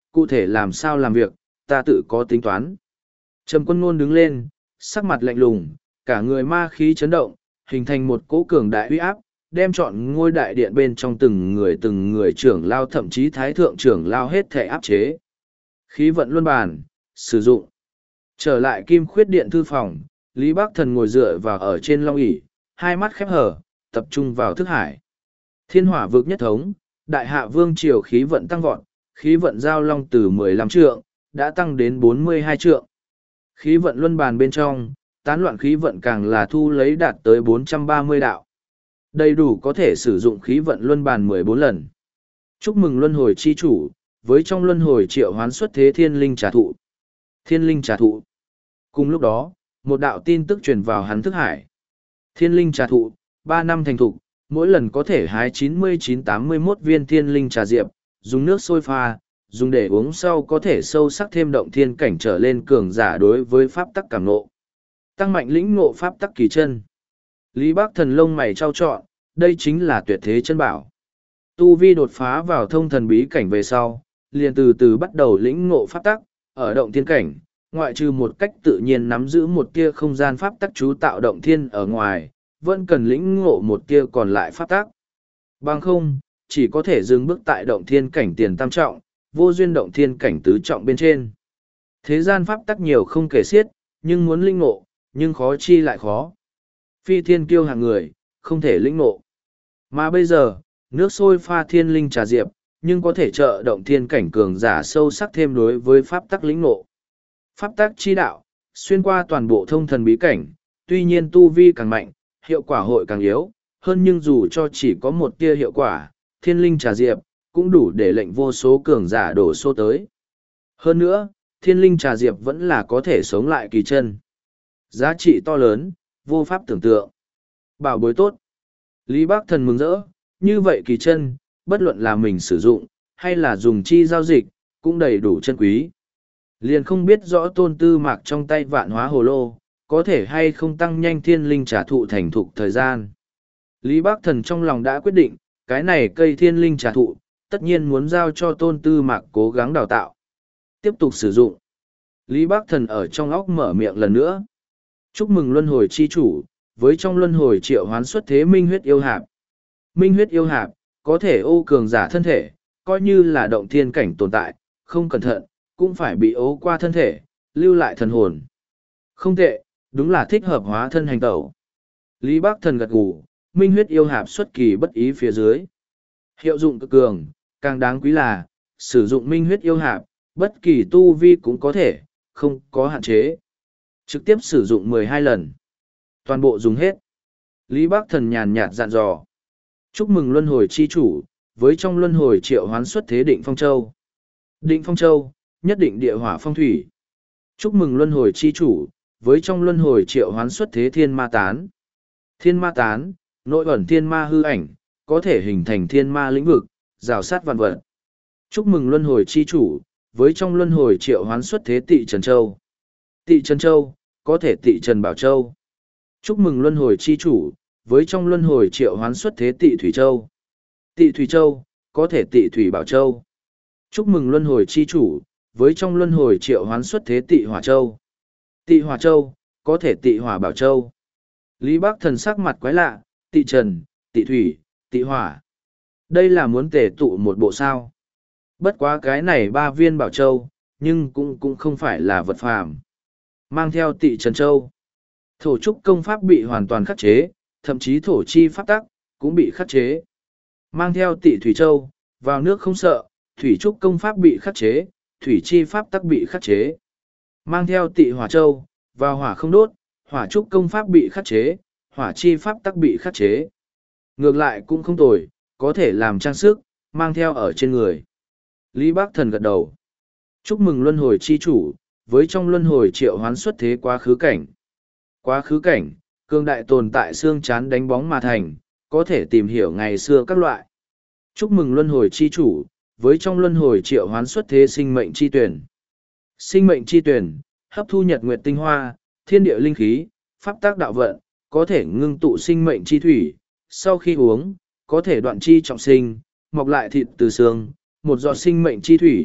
cụ thể làm sao làm việc, ta tự có tính toán. Trầm Quân Nôn đứng lên, sắc mặt lạnh lùng, cả người ma khí chấn động, hình thành một cỗ cường đại uy áp, đem chọn ngôi đại điện bên trong từng người từng người trưởng lao thậm chí thái thượng trưởng lao hết thể áp chế. Khí vận luân bàn, sử dụng. Trở lại Kim Khuyết Điện thư phòng, Lý Bắc Thần ngồi dựa vào ở trên long ỷ, hai mắt khép hở, tập trung vào thức hải. Thiên hỏa vực nhất thống, đại hạ vương triều khí vận tăng vọt, khí vận giao long từ mười lăm trượng, đã tăng đến bốn mươi hai trượng. Khí vận luân bàn bên trong, tán loạn khí vận càng là thu lấy đạt tới bốn trăm ba mươi đạo. Đầy đủ có thể sử dụng khí vận luân bàn mười bốn lần. Chúc mừng luân hồi chi chủ, với trong luân hồi triệu hoán xuất thế thiên linh trà thụ. Thiên linh trà thụ. Cùng lúc đó, một đạo tin tức truyền vào hắn thức hải. Thiên linh trà thụ, ba năm thành thục, mỗi lần có thể hái chín mươi chín tám mươi mốt viên thiên linh trà diệp, dùng nước sôi pha, dùng để uống sau có thể sâu sắc thêm động thiên cảnh trở lên cường giả đối với pháp tắc cảm ngộ. Tăng mạnh lĩnh ngộ pháp tắc kỳ chân. Lý Bắc Thần lông mày trao trọn, đây chính là tuyệt thế chân bảo. Tu vi đột phá vào thông thần bí cảnh về sau, liền từ từ bắt đầu lĩnh ngộ pháp tắc, ở động thiên cảnh, ngoại trừ một cách tự nhiên nắm giữ một tia không gian pháp tắc chú tạo động thiên ở ngoài, vẫn cần lĩnh ngộ một tia còn lại pháp tắc. Bằng không, chỉ có thể dừng bước tại động thiên cảnh tiền tam trọng, vô duyên động thiên cảnh tứ trọng bên trên. Thế gian pháp tắc nhiều không kể xiết, nhưng muốn lĩnh ngộ, nhưng khó chi lại khó. Phi thiên kiêu hạng người, không thể lĩnh ngộ. Mà bây giờ, nước sôi pha thiên linh trà diệp, nhưng có thể trợ động thiên cảnh cường giả sâu sắc thêm đối với pháp tắc lĩnh ngộ. Pháp tắc chi đạo, xuyên qua toàn bộ thông thần bí cảnh, tuy nhiên tu vi càng mạnh, hiệu quả hội càng yếu, hơn nhưng dù cho chỉ có một tia hiệu quả, thiên linh trà diệp, cũng đủ để lệnh vô số cường giả đổ xô tới. Hơn nữa, thiên linh trà diệp vẫn là có thể sống lại kỳ chân. Giá trị to lớn, vô pháp tưởng tượng. Bảo bối tốt. Lý Bắc Thần mừng rỡ, như vậy kỳ chân, bất luận là mình sử dụng, hay là dùng chi giao dịch, cũng đầy đủ chân quý. Liền không biết rõ Tôn Tư Mạc trong tay vạn hóa hồ lô, có thể hay không tăng nhanh thiên linh trà thụ thành thục thời gian. Lý Bắc Thần trong lòng đã quyết định, cái này cây thiên linh trà thụ, tất nhiên muốn giao cho Tôn Tư Mạc cố gắng đào tạo. Tiếp tục sử dụng. Lý Bắc Thần ở trong óc mở miệng lần nữa. Chúc mừng luân hồi chi chủ, với trong luân hồi triệu hoán xuất thế minh huyết yêu hạp. Minh huyết yêu hạp, có thể ô cường giả thân thể, coi như là động thiên cảnh tồn tại, không cẩn thận, cũng phải bị ố qua thân thể, lưu lại thần hồn. Không tệ, đúng là thích hợp hóa thân hành tẩu. Lý Bắc Thần gật gù, minh huyết yêu hạp xuất kỳ bất ý phía dưới. Hiệu dụng cực cường, càng đáng quý là, sử dụng minh huyết yêu hạp, bất kỳ tu vi cũng có thể, không có hạn chế. Trực tiếp sử dụng mười hai lần. Toàn bộ dùng hết. Lý Bắc Thần nhàn nhạt dặn dò. Chúc mừng luân hồi chi chủ, với trong luân hồi triệu hoán xuất thế Định Phong Châu. Định Phong Châu, nhất định địa hỏa phong thủy. Chúc mừng luân hồi chi chủ, với trong luân hồi triệu hoán xuất thế Thiên Ma Tán. Thiên Ma Tán, nội ẩn thiên ma hư ảnh, có thể hình thành thiên ma lĩnh vực, rào sát vạn vật. Chúc mừng luân hồi chi chủ, với trong luân hồi triệu hoán xuất thế Tị Trần Châu. Tị Trần Châu, có thể Tị Trần Bảo Châu. Chúc mừng luân hồi chi chủ, với trong luân hồi triệu hoán xuất thế Tị Thủy Châu. Tị Thủy Châu, có thể Tị Thủy Bảo Châu. Chúc mừng luân hồi chi chủ, với trong luân hồi triệu hoán xuất thế Tị Hỏa Châu. Tị Hỏa Châu, có thể Tị Hỏa Bảo Châu. Lý Bắc Thần sắc mặt quái lạ, Tị Trần, Tị Thủy, Tị Hỏa. Đây là muốn tề tụ một bộ sao. Bất quá cái này ba viên Bảo Châu, nhưng cũng cũng không phải là vật phàm. Mang theo Tị Trần Châu. Thổ trúc công pháp bị hoàn toàn khắc chế, thậm chí thổ chi pháp tắc, cũng bị khắc chế. Mang theo Tị Thủy Châu, vào nước không sợ, thủy trúc công pháp bị khắc chế, thủy chi pháp tắc bị khắc chế. Mang theo Tị Hỏa Châu, vào hỏa không đốt, hỏa trúc công pháp bị khắc chế, hỏa chi pháp tắc bị khắc chế. Ngược lại cũng không tồi, có thể làm trang sức, mang theo ở trên người. Lý Bắc Thần gật đầu. Chúc mừng luân hồi chi chủ, với trong luân hồi triệu hoán xuất thế quá khứ cảnh. Quá khứ cảnh, cương đại tồn tại xương chán đánh bóng mà thành, có thể tìm hiểu ngày xưa các loại. Chúc mừng luân hồi chi chủ, với trong luân hồi triệu hoán xuất thế sinh mệnh chi tuyển. Sinh mệnh chi tuyển, hấp thu nhật nguyệt tinh hoa, thiên địa linh khí, pháp tác đạo vận, có thể ngưng tụ sinh mệnh chi thủy, sau khi uống, có thể đoạn chi trọng sinh, mọc lại thịt từ xương, một giọt sinh mệnh chi thủy,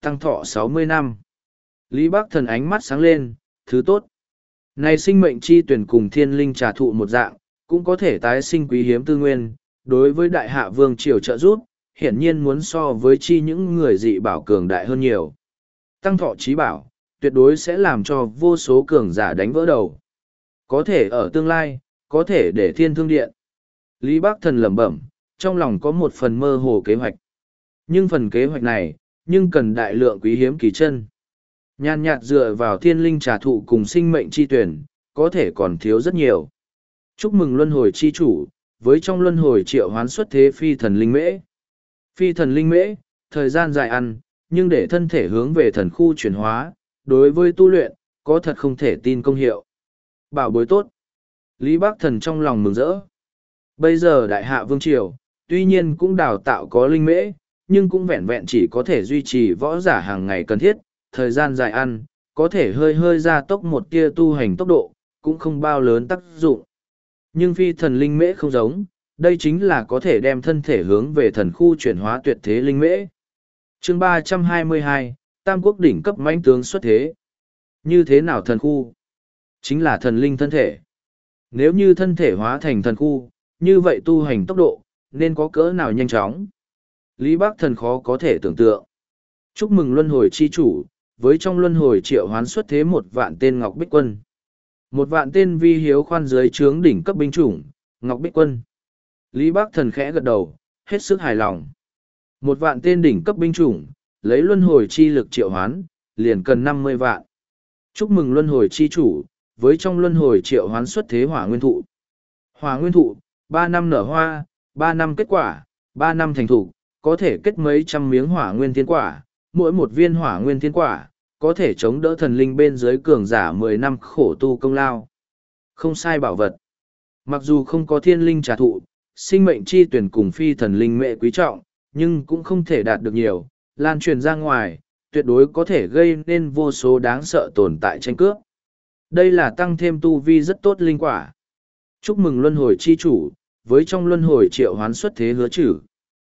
tăng thọ sáu mươi năm. Lý Bắc Thần ánh mắt sáng lên, thứ tốt. Này sinh mệnh chi tuyển cùng thiên linh trà thụ một dạng, cũng có thể tái sinh quý hiếm tư nguyên, đối với đại hạ vương triều trợ giúp, hiển nhiên muốn so với chi những người dị bảo cường đại hơn nhiều. Tăng thọ trí bảo, tuyệt đối sẽ làm cho vô số cường giả đánh vỡ đầu. Có thể ở tương lai, có thể để thiên thương điện. Lý Bắc Thần lẩm bẩm, trong lòng có một phần mơ hồ kế hoạch. Nhưng phần kế hoạch này, nhưng cần đại lượng quý hiếm kỳ chân. Nhàn nhạt dựa vào thiên linh trà thụ cùng sinh mệnh chi tuyển, có thể còn thiếu rất nhiều. Chúc mừng luân hồi chi chủ, với trong luân hồi triệu hoán xuất thế phi thần linh mễ. Phi thần linh mễ, thời gian dài ăn, nhưng để thân thể hướng về thần khu chuyển hóa, đối với tu luyện, có thật không thể tin công hiệu. Bảo bối tốt. Lý Bắc Thần trong lòng mừng rỡ. Bây giờ đại hạ vương triều, tuy nhiên cũng đào tạo có linh mễ, nhưng cũng vẹn vẹn chỉ có thể duy trì võ giả hàng ngày cần thiết, thời gian dài ăn, có thể hơi hơi gia tốc một tia tu hành tốc độ, cũng không bao lớn tác dụng. Nhưng phi thần linh mễ không giống, đây chính là có thể đem thân thể hướng về thần khu chuyển hóa tuyệt thế linh mễ. Chương ba trăm hai mươi hai, Tam Quốc đỉnh cấp mãnh tướng xuất thế. Như thế nào thần khu? Chính là thần linh thân thể. Nếu như thân thể hóa thành thần khu, như vậy tu hành tốc độ, nên có cỡ nào nhanh chóng? Lý Bắc Thần khó có thể tưởng tượng. Chúc mừng luân hồi chi chủ, với trong luân hồi triệu hoán xuất thế một vạn tên Ngọc Bích Quân. Một vạn tên vi hiếu khoan dưới trướng đỉnh cấp binh chủng, Ngọc Bích Quân. Lý Bắc Thần khẽ gật đầu, hết sức hài lòng. Một vạn tên đỉnh cấp binh chủng, lấy luân hồi chi lực triệu hoán, liền cần năm mươi vạn. Chúc mừng luân hồi chi chủ, với trong luân hồi triệu hoán xuất thế hỏa nguyên thụ. Hỏa nguyên thụ, ba năm nở hoa, ba năm kết quả, ba năm thành thụ, có thể kết mấy trăm miếng hỏa nguyên thiên quả, mỗi một viên hỏa nguyên thiên quả, có thể chống đỡ thần linh bên dưới cường giả mười năm khổ tu công lao. Không sai bảo vật. Mặc dù không có thiên linh trà thụ, sinh mệnh chi tuyển cùng phi thần linh mệ quý trọng, nhưng cũng không thể đạt được nhiều, lan truyền ra ngoài, tuyệt đối có thể gây nên vô số đáng sợ tồn tại tranh cướp. Đây là tăng thêm tu vi rất tốt linh quả. Chúc mừng luân hồi chi chủ, với trong luân hồi triệu hoán xuất thế hứa chử.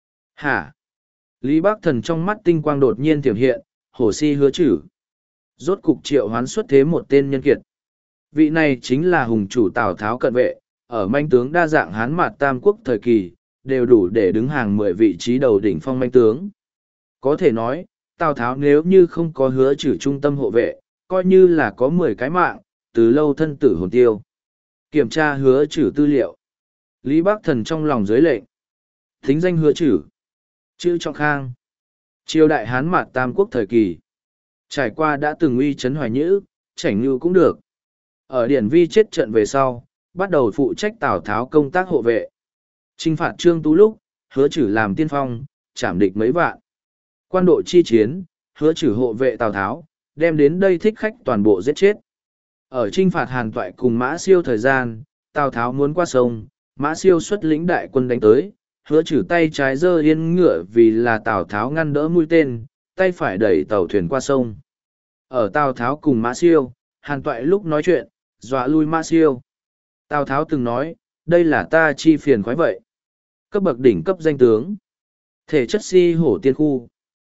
Hả? Lý Bắc Thần trong mắt tinh quang đột nhiên tiềm hiện, hổ si hứa chử. Rốt cục triệu hoán xuất thế một tên nhân kiệt. Vị này chính là hùng chủ Tào Tháo cận vệ, ở manh tướng đa dạng Hán Mạt Tam Quốc thời kỳ, đều đủ để đứng hàng mười vị trí đầu đỉnh phong manh tướng. Có thể nói, Tào Tháo nếu như không có hứa chử trung tâm hộ vệ, coi như là có mười cái mạng, từ lâu thân tử hồn tiêu. Kiểm tra hứa chử tư liệu. Lý Bắc Thần trong lòng dưới lệnh. Thính danh hứa chử. Chữ Trọng Khang. Triều đại Hán Mạt Tam Quốc thời kỳ. Trải qua đã từng uy chấn Hoài Nhữ, Chảnh Như cũng được. Ở Điển Vi chết trận về sau, bắt đầu phụ trách Tào Tháo công tác hộ vệ. Chinh phạt Trương Tú lúc, hứa chử làm tiên phong, chảm địch mấy vạn. Quan độ chi chiến, hứa chử hộ vệ Tào Tháo, đem đến đây thích khách toàn bộ giết chết. Ở chinh phạt Hàn Toại cùng Mã Siêu thời gian, Tào Tháo muốn qua sông, Mã Siêu xuất lĩnh đại quân đánh tới, hứa chử tay trái giơ yên ngựa vì là Tào Tháo ngăn đỡ mũi tên, tay phải đẩy tàu thuyền qua sông. Ở Tào Tháo cùng Mã Siêu, Hàn Toại lúc nói chuyện, dọa lui Mã Siêu. Tào Tháo từng nói, đây là ta chi phiền khoái vậy. Cấp bậc đỉnh cấp danh tướng. Thể chất si hổ tiên khu.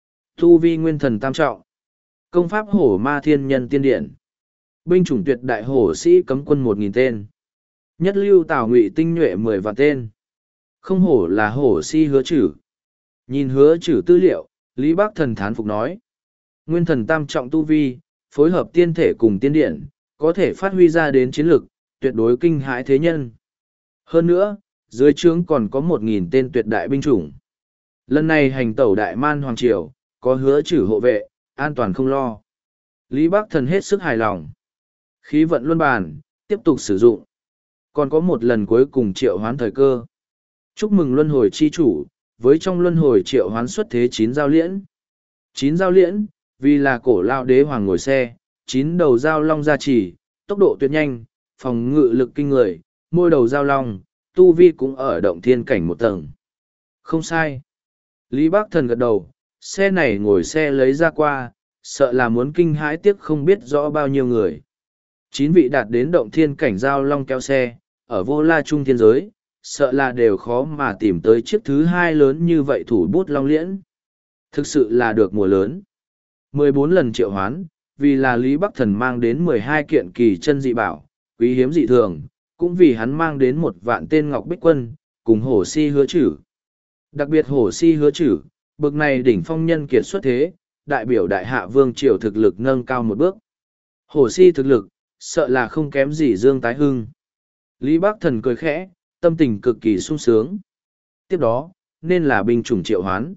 Tu vi nguyên thần tam trọng. Công pháp hổ ma thiên nhân tiên điện. Binh chủng tuyệt đại hổ sĩ cấm quân một nghìn tên. Nhất lưu Tào Ngụy tinh nhuệ mười vạn tên. Không hổ là hổ si hứa chử. Nhìn hứa chử tư liệu, Lý Bắc Thần thán phục nói. Nguyên thần tam trọng tu vi, phối hợp tiên thể cùng tiên điện, có thể phát huy ra đến chiến lực, tuyệt đối kinh hãi thế nhân. Hơn nữa, dưới trướng còn có một nghìn tên tuyệt đại binh chủng. Lần này hành tẩu đại man hoàng triều, có hứa chử hộ vệ, an toàn không lo. Lý Bắc Thần hết sức hài lòng. Khí vận luân bàn, tiếp tục sử dụng. Còn có một lần cuối cùng triệu hoán thời cơ. Chúc mừng luân hồi chi chủ, với trong luân hồi triệu hoán xuất thế chín giao liễn. Chín giao liễn, vì là cổ lao đế hoàng ngồi xe, chín đầu giao long gia trì, tốc độ tuyệt nhanh, phòng ngự lực kinh người, môi đầu giao long, tu vi cũng ở động thiên cảnh một tầng. Không sai. Lý Bắc Thần gật đầu, xe này ngồi xe lấy ra qua, sợ là muốn kinh hãi tiếc không biết rõ bao nhiêu người. Chín vị đạt đến động thiên cảnh giao long kéo xe, ở vô la trung thiên giới, sợ là đều khó mà tìm tới chiếc thứ hai lớn như vậy thủ bút long liễn. Thực sự là được mùa lớn. mười bốn lần triệu hoán, vì là Lý Bắc Thần mang đến mười hai kiện kỳ chân dị bảo, quý hiếm dị thường, cũng vì hắn mang đến một vạn tên ngọc bích quân, cùng hổ si hứa chử. Đặc biệt hổ si hứa chử, bực này đỉnh phong nhân kiệt xuất thế, đại biểu đại hạ vương triều thực lực nâng cao một bước. Hổ si thực lực, sợ là không kém gì Dương Tái Hưng. Lý Bắc Thần cười khẽ, tâm tình cực kỳ sung sướng. Tiếp đó, nên là binh chủng triệu hoán.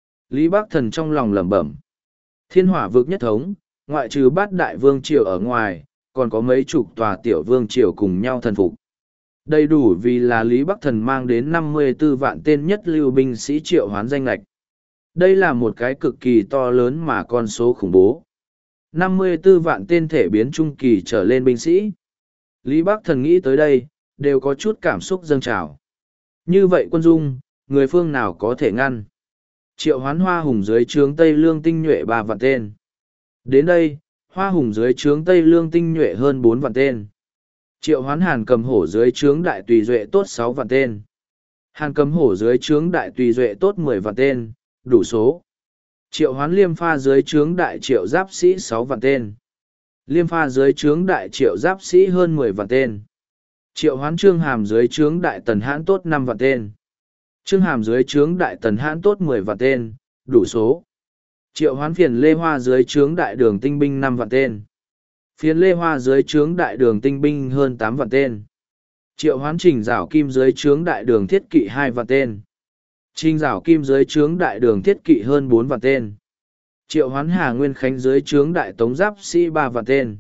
Lý Bắc Thần trong lòng lẩm bẩm. Thiên hỏa vực nhất thống, ngoại trừ bát đại vương triều ở ngoài, còn có mấy chục tòa tiểu vương triều cùng nhau thần phục. Đầy đủ vì là Lý Bắc Thần mang đến năm mươi tư vạn tên nhất lưu binh sĩ triệu hoán danh lạch. Đây là một cái cực kỳ to lớn mà con số khủng bố. năm mươi tư vạn tên thể biến trung kỳ trở lên binh sĩ. Lý Bắc Thần nghĩ tới đây, đều có chút cảm xúc dâng trào. Như vậy quân dung, người phương nào có thể ngăn? Triệu hoán hoa hùng dưới trướng Tây Lương tinh nhuệ ba vạn tên. Đến đây, hoa hùng dưới trướng Tây Lương tinh nhuệ hơn bốn vạn tên. Triệu hoán hàn cầm hổ dưới trướng đại tùy duệ tốt sáu vạn tên. Hàn cầm hổ dưới trướng đại tùy duệ tốt mười vạn tên, đủ số. Triệu hoán liêm pha dưới trướng đại triệu giáp sĩ sáu vạn tên. Liêm pha dưới trướng đại triệu giáp sĩ hơn mười vạn tên. Triệu hoán trương hàm dưới trướng đại tần hãn tốt năm vạn tên. Trương hàm dưới trướng đại tần hãn tốt mười vạn tên, đủ số. Triệu hoán phiền lê hoa dưới trướng đại đường tinh binh năm vạn tên. Phiền lê hoa dưới trướng đại đường tinh binh hơn tám vạn tên. Triệu hoán trình rảo kim dưới trướng đại đường thiết kỵ hai vạn tên. Trình rảo kim dưới trướng đại đường thiết kỵ hơn bốn vạn tên. Triệu hoán Hà Nguyên Khánh dưới trướng đại tống giáp sĩ ba vạn tên.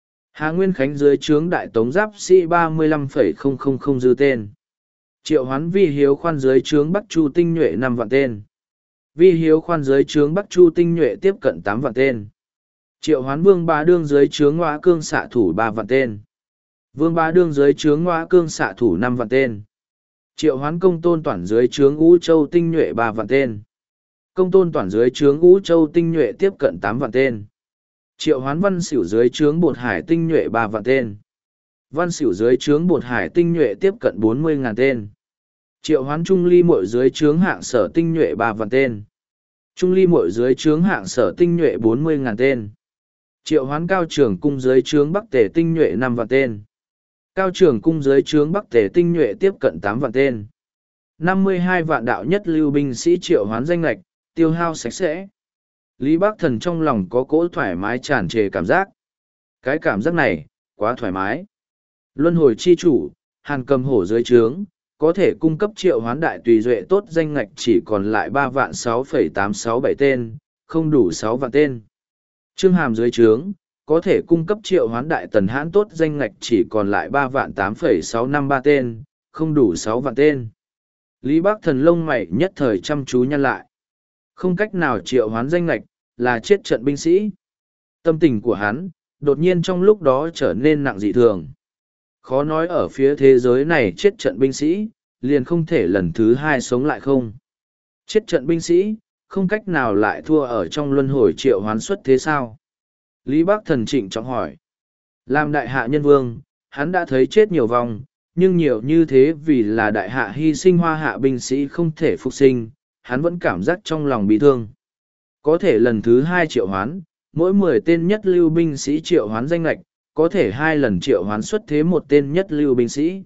Hà Nguyên Khánh dưới trướng đại tống giáp sĩ ba mươi lăm phẩy không không không dư tên. Triệu hoán Vi Hiếu khoan dưới trướng Bắc Chu tinh nhuệ năm vạn tên. Vi Hiếu khoan dưới trướng Bắc Chu tinh nhuệ tiếp cận tám vạn tên. Triệu hoán Vương Bá Đương dưới trướng Ngoã Cương xạ thủ ba vạn tên. Vương Bá Đương dưới trướng Ngoã Cương xạ thủ năm vạn tên. Triệu hoán Công Tôn Toản dưới trướng Ngũ Châu tinh nhuệ ba vạn tên. Công Tôn Toản dưới trướng Ngũ Châu tinh nhuệ tiếp cận tám vạn tên. Triệu hoán Văn Xỉu dưới trướng Bột Hải tinh nhuệ ba vạn tên. Văn Xỉu dưới trướng Bột Hải tinh nhuệ tiếp cận bốn mươi ngàn tên. Triệu hoán Trung Ly Mội dưới trướng Hạng Sở tinh nhuệ ba vạn tên. Trung Ly Mội dưới trướng Hạng Sở tinh nhuệ bốn mươi ngàn tên. Triệu hoán Cao Trưởng Cung dưới trướng Bắc Tề tinh nhuệ năm vạn tên. Cao Trưởng Cung dưới trướng Bắc Tề tinh nhuệ tiếp cận tám vạn tên. năm mươi hai vạn đạo nhất lưu binh sĩ triệu hoán danh lạch, tiêu hao sạch sẽ. Lý Bắc Thần trong lòng có cỗ thoải mái tràn trề cảm giác. Cái cảm giác này, quá thoải mái. Luân hồi chi chủ, Hàn cầm hổ dưới trướng, có thể cung cấp triệu hoán đại tùy duệ tốt danh ngạch chỉ còn lại ba vạn sáu phẩy tám sáu bảy tên, không đủ sáu vạn tên. Trương hàm dưới trướng, có thể cung cấp triệu hoán đại tần hãn tốt danh ngạch chỉ còn lại ba vạn tám phẩy sáu năm ba tên, không đủ sáu vạn tên. Lý Bắc Thần lông mày nhất thời chăm chú nhăn lại. Không cách nào triệu hoán danh ngạch, là chết trận binh sĩ. Tâm tình của hắn, đột nhiên trong lúc đó trở nên nặng dị thường. Khó nói ở phía thế giới này chết trận binh sĩ, liền không thể lần thứ hai sống lại không. Chết trận binh sĩ, không cách nào lại thua ở trong luân hồi triệu hoán xuất thế sao? Lý Bắc Thần trịnh trọng hỏi. Làm đại hạ nhân vương, hắn đã thấy chết nhiều vòng, nhưng nhiều như thế vì là đại hạ hy sinh hoa hạ binh sĩ không thể phục sinh, hắn vẫn cảm giác trong lòng bị thương. Có thể lần thứ hai triệu hoán, mỗi mười tên nhất lưu binh sĩ triệu hoán danh lạch, có thể hai lần triệu hoán xuất thế một tên nhất lưu binh sĩ.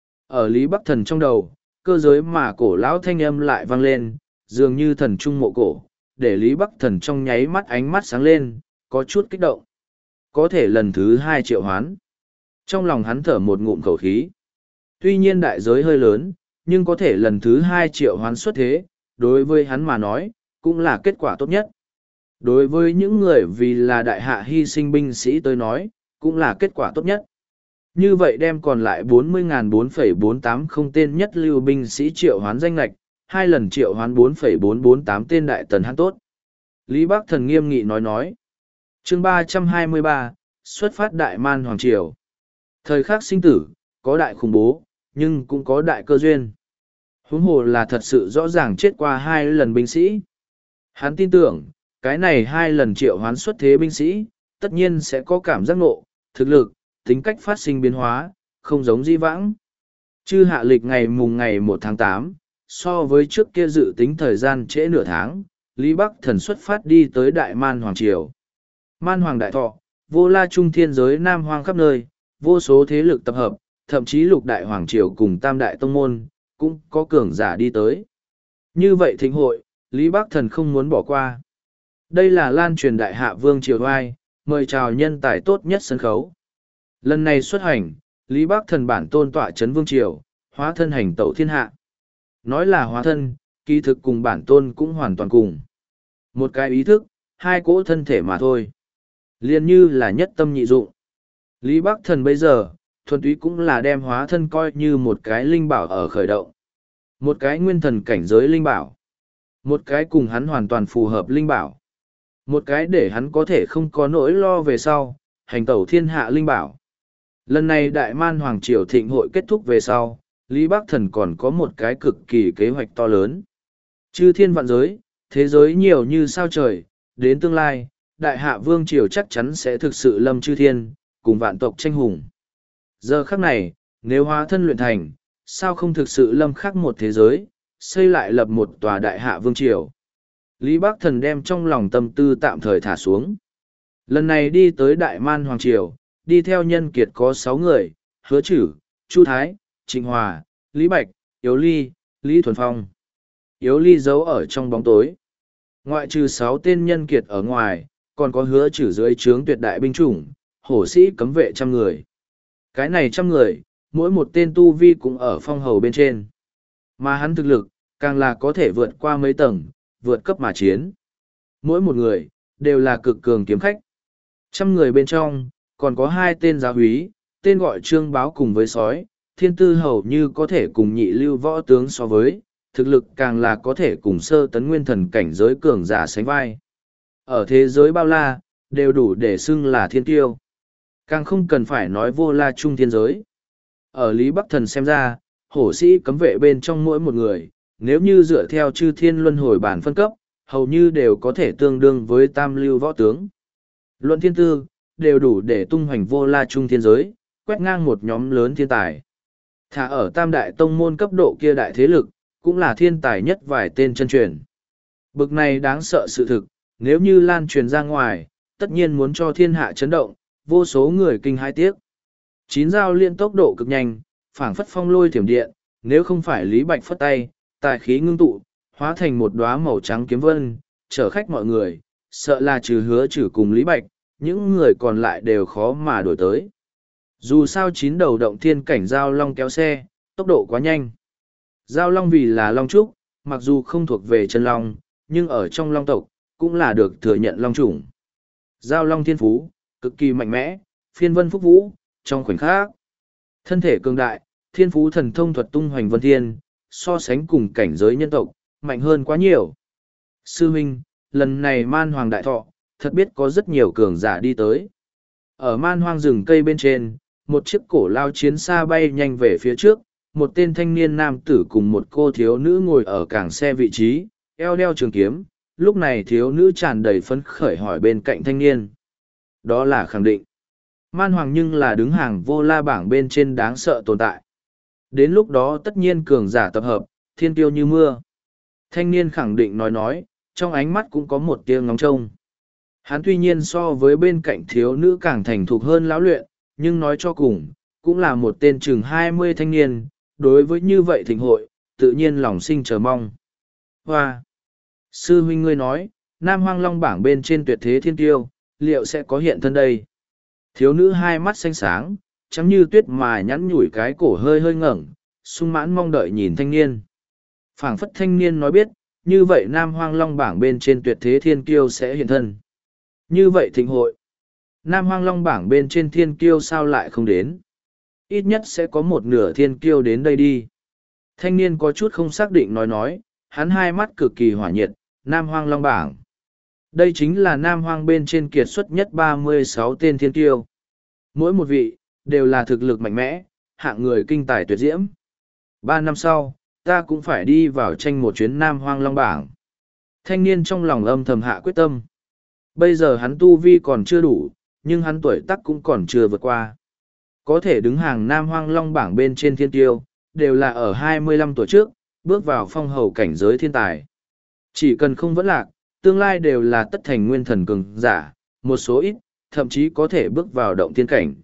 Ở Lý Bắc Thần trong đầu, cơ giới mà cổ lão thanh âm lại vang lên, dường như thần trung mộ cổ, để Lý Bắc Thần trong nháy mắt ánh mắt sáng lên, có chút kích động. Có thể lần thứ hai triệu hoán. Trong lòng hắn thở một ngụm khẩu khí. Tuy nhiên đại giới hơi lớn, nhưng có thể lần thứ hai triệu hoán xuất thế, đối với hắn mà nói, cũng là kết quả tốt nhất. Đối với những người vì là đại hạ hy sinh binh sĩ tôi nói, cũng là kết quả tốt nhất. Như vậy đem còn lại bốn mươi nghìn bốn phẩy bốn tám không tên nhất lưu binh sĩ triệu hoán danh lạch, hai lần triệu hoán bốn phẩy bốn bốn tám tên đại tần hắn tốt. Lý Bắc Thần nghiêm nghị nói nói. Chương ba trăm hai mươi ba, xuất phát Đại Man Hoàng Triều. Thời khắc sinh tử, có đại khủng bố, nhưng cũng có đại cơ duyên. Huống hồ là thật sự rõ ràng chết qua hai lần binh sĩ. Hắn tin tưởng, cái này hai lần triệu hoán xuất thế binh sĩ, tất nhiên sẽ có cảm giác ngộ, thực lực, tính cách phát sinh biến hóa, không giống di vãng. Chư hạ lịch ngày mùng ngày một tháng tám, so với trước kia dự tính thời gian trễ nửa tháng, Lý Bắc Thần xuất phát đi tới Đại Man Hoàng Triều. Man Hoàng Đại Thọ, vô la trung thiên giới Nam Hoang khắp nơi, vô số thế lực tập hợp, thậm chí lục đại hoàng triều cùng tam đại tông môn, cũng có cường giả đi tới. Như vậy thịnh hội, Lý Bắc Thần không muốn bỏ qua. Đây là lan truyền đại hạ vương triều oai, mời chào nhân tài tốt nhất sân khấu. Lần này xuất hành, Lý Bắc Thần bản tôn tọa chấn vương triều, hóa thân hành tẩu thiên hạ. Nói là hóa thân, kỳ thực cùng bản tôn cũng hoàn toàn cùng. Một cái ý thức, hai cỗ thân thể mà thôi. Liên như là nhất tâm nhị dụng. Lý Bắc Thần bây giờ, thuần túy cũng là đem hóa thân coi như một cái linh bảo ở khởi động. Một cái nguyên thần cảnh giới linh bảo. Một cái cùng hắn hoàn toàn phù hợp linh bảo. Một cái để hắn có thể không có nỗi lo về sau, hành tẩu thiên hạ linh bảo. Lần này Đại Man Hoàng Triều thịnh hội kết thúc về sau, Lý Bắc Thần còn có một cái cực kỳ kế hoạch to lớn. Chư thiên vạn giới, thế giới nhiều như sao trời, đến tương lai, Đại Hạ Vương Triều chắc chắn sẽ thực sự lâm chư thiên, cùng vạn tộc tranh hùng. Giờ khắc này, nếu hóa thân luyện thành, sao không thực sự lâm khắc một thế giới, xây lại lập một tòa Đại Hạ Vương Triều. Lý Bắc Thần đem trong lòng tâm tư tạm thời thả xuống. Lần này đi tới Đại Man Hoàng Triều, đi theo nhân kiệt có sáu người, Hứa Chử, Chu Thái, Trịnh Hòa, Lý Bạch, Yếu Ly, Lý Thuần Phong. Yếu Ly giấu ở trong bóng tối. Ngoại trừ sáu tên nhân kiệt ở ngoài, còn có Hứa Chử dưới trướng tuyệt đại binh chủng, hổ sĩ cấm vệ trăm người. Cái này trăm người, mỗi một tên tu vi cũng ở phong hầu bên trên. Mà hắn thực lực, càng là có thể vượt qua mấy tầng, vượt cấp mà chiến. Mỗi một người, đều là cực cường kiếm khách. Trăm người bên trong, còn có hai tên giáo úy, tên gọi Trương Báo cùng với sói, thiên tư hầu như có thể cùng nhị lưu võ tướng so với, thực lực càng là có thể cùng sơ tấn nguyên thần cảnh giới cường giả sánh vai. Ở thế giới bao la, đều đủ để xưng là thiên tiêu. Càng không cần phải nói vô la trung thiên giới. Ở Lý Bắc Thần xem ra, hổ sĩ cấm vệ bên trong mỗi một người, nếu như dựa theo chư thiên luân hồi bản phân cấp, hầu như đều có thể tương đương với tam lưu võ tướng. Luận thiên tư, đều đủ để tung hoành vô la trung thiên giới, quét ngang một nhóm lớn thiên tài. Thả ở tam đại tông môn cấp độ kia đại thế lực, cũng là thiên tài nhất vài tên chân truyền. Bực này đáng sợ sự thực, nếu như lan truyền ra ngoài, tất nhiên muốn cho thiên hạ chấn động, vô số người kinh hãi tiếc. Chín dao liên tốc độ cực nhanh, phảng phất phong lôi thiểm điện, nếu không phải Lý Bạch phất tay, tài khí ngưng tụ, hóa thành một đóa màu trắng kiếm vân, chở khách mọi người, sợ là trừ Hứa Chử cùng Lý Bạch, những người còn lại đều khó mà đổi tới. Dù sao chín đầu động thiên cảnh giao long kéo xe, tốc độ quá nhanh. Giao long vì là long trúc, mặc dù không thuộc về chân long, nhưng ở trong long tộc, cũng là được thừa nhận long chủng. Giao long thiên phú, cực kỳ mạnh mẽ, phiên vân phúc vũ, trong khoảnh khắc. Thân thể cường đại, thiên phú thần thông thuật tung hoành vân thiên, so sánh cùng cảnh giới nhân tộc, mạnh hơn quá nhiều. Sư huynh, lần này Man Hoàng Đại Thọ, thật biết có rất nhiều cường giả đi tới. Ở man hoang rừng cây bên trên, một chiếc cổ lao chiến xa bay nhanh về phía trước, một tên thanh niên nam tử cùng một cô thiếu nữ ngồi ở cảng xe vị trí, eo đeo trường kiếm. Lúc này thiếu nữ tràn đầy phấn khởi hỏi bên cạnh thanh niên. Đó là khẳng định. Man Hoàng nhưng là đứng hàng vô la bảng bên trên đáng sợ tồn tại. Đến lúc đó tất nhiên cường giả tập hợp, thiên tiêu như mưa. Thanh niên khẳng định nói nói, trong ánh mắt cũng có một tia ngóng trông. Hắn tuy nhiên so với bên cạnh thiếu nữ càng thành thục hơn lão luyện, nhưng nói cho cùng, cũng là một tên chừng hai mươi thanh niên, đối với như vậy thịnh hội, tự nhiên lòng sinh chờ mong. Hoa! Sư huynh ngươi nói, Nam Hoang Long bảng bên trên tuyệt thế thiên tiêu, liệu sẽ có hiện thân đây? Thiếu nữ hai mắt xanh sáng, trắng như tuyết mà nhắn nhủi cái cổ hơi hơi ngẩng, sung mãn mong đợi nhìn thanh niên. Phảng phất thanh niên nói biết, như vậy Nam Hoang Long bảng bên trên tuyệt thế thiên kiêu sẽ hiện thân. Như vậy thịnh hội, Nam Hoang Long bảng bên trên thiên kiêu sao lại không đến? Ít nhất sẽ có một nửa thiên kiêu đến đây đi. Thanh niên có chút không xác định nói nói, hắn hai mắt cực kỳ hỏa nhiệt, Nam Hoang Long bảng. Đây chính là Nam Hoang bên trên kiệt xuất nhất ba mươi sáu tên thiên kiêu. Mỗi một vị, đều là thực lực mạnh mẽ, hạng người kinh tài tuyệt diễm. Ba năm sau, ta cũng phải đi vào tranh một chuyến Nam Hoang Long bảng. Thanh niên trong lòng âm thầm hạ quyết tâm. Bây giờ hắn tu vi còn chưa đủ, nhưng hắn tuổi tác cũng còn chưa vượt qua. Có thể đứng hàng Nam Hoang Long bảng bên trên thiên tiêu, đều là ở hai mươi lăm tuổi trước, bước vào phong hầu cảnh giới thiên tài. Chỉ cần không vẫn lạc, tương lai đều là tất thành nguyên thần cường giả, một số ít, thậm chí có thể bước vào động thiên cảnh.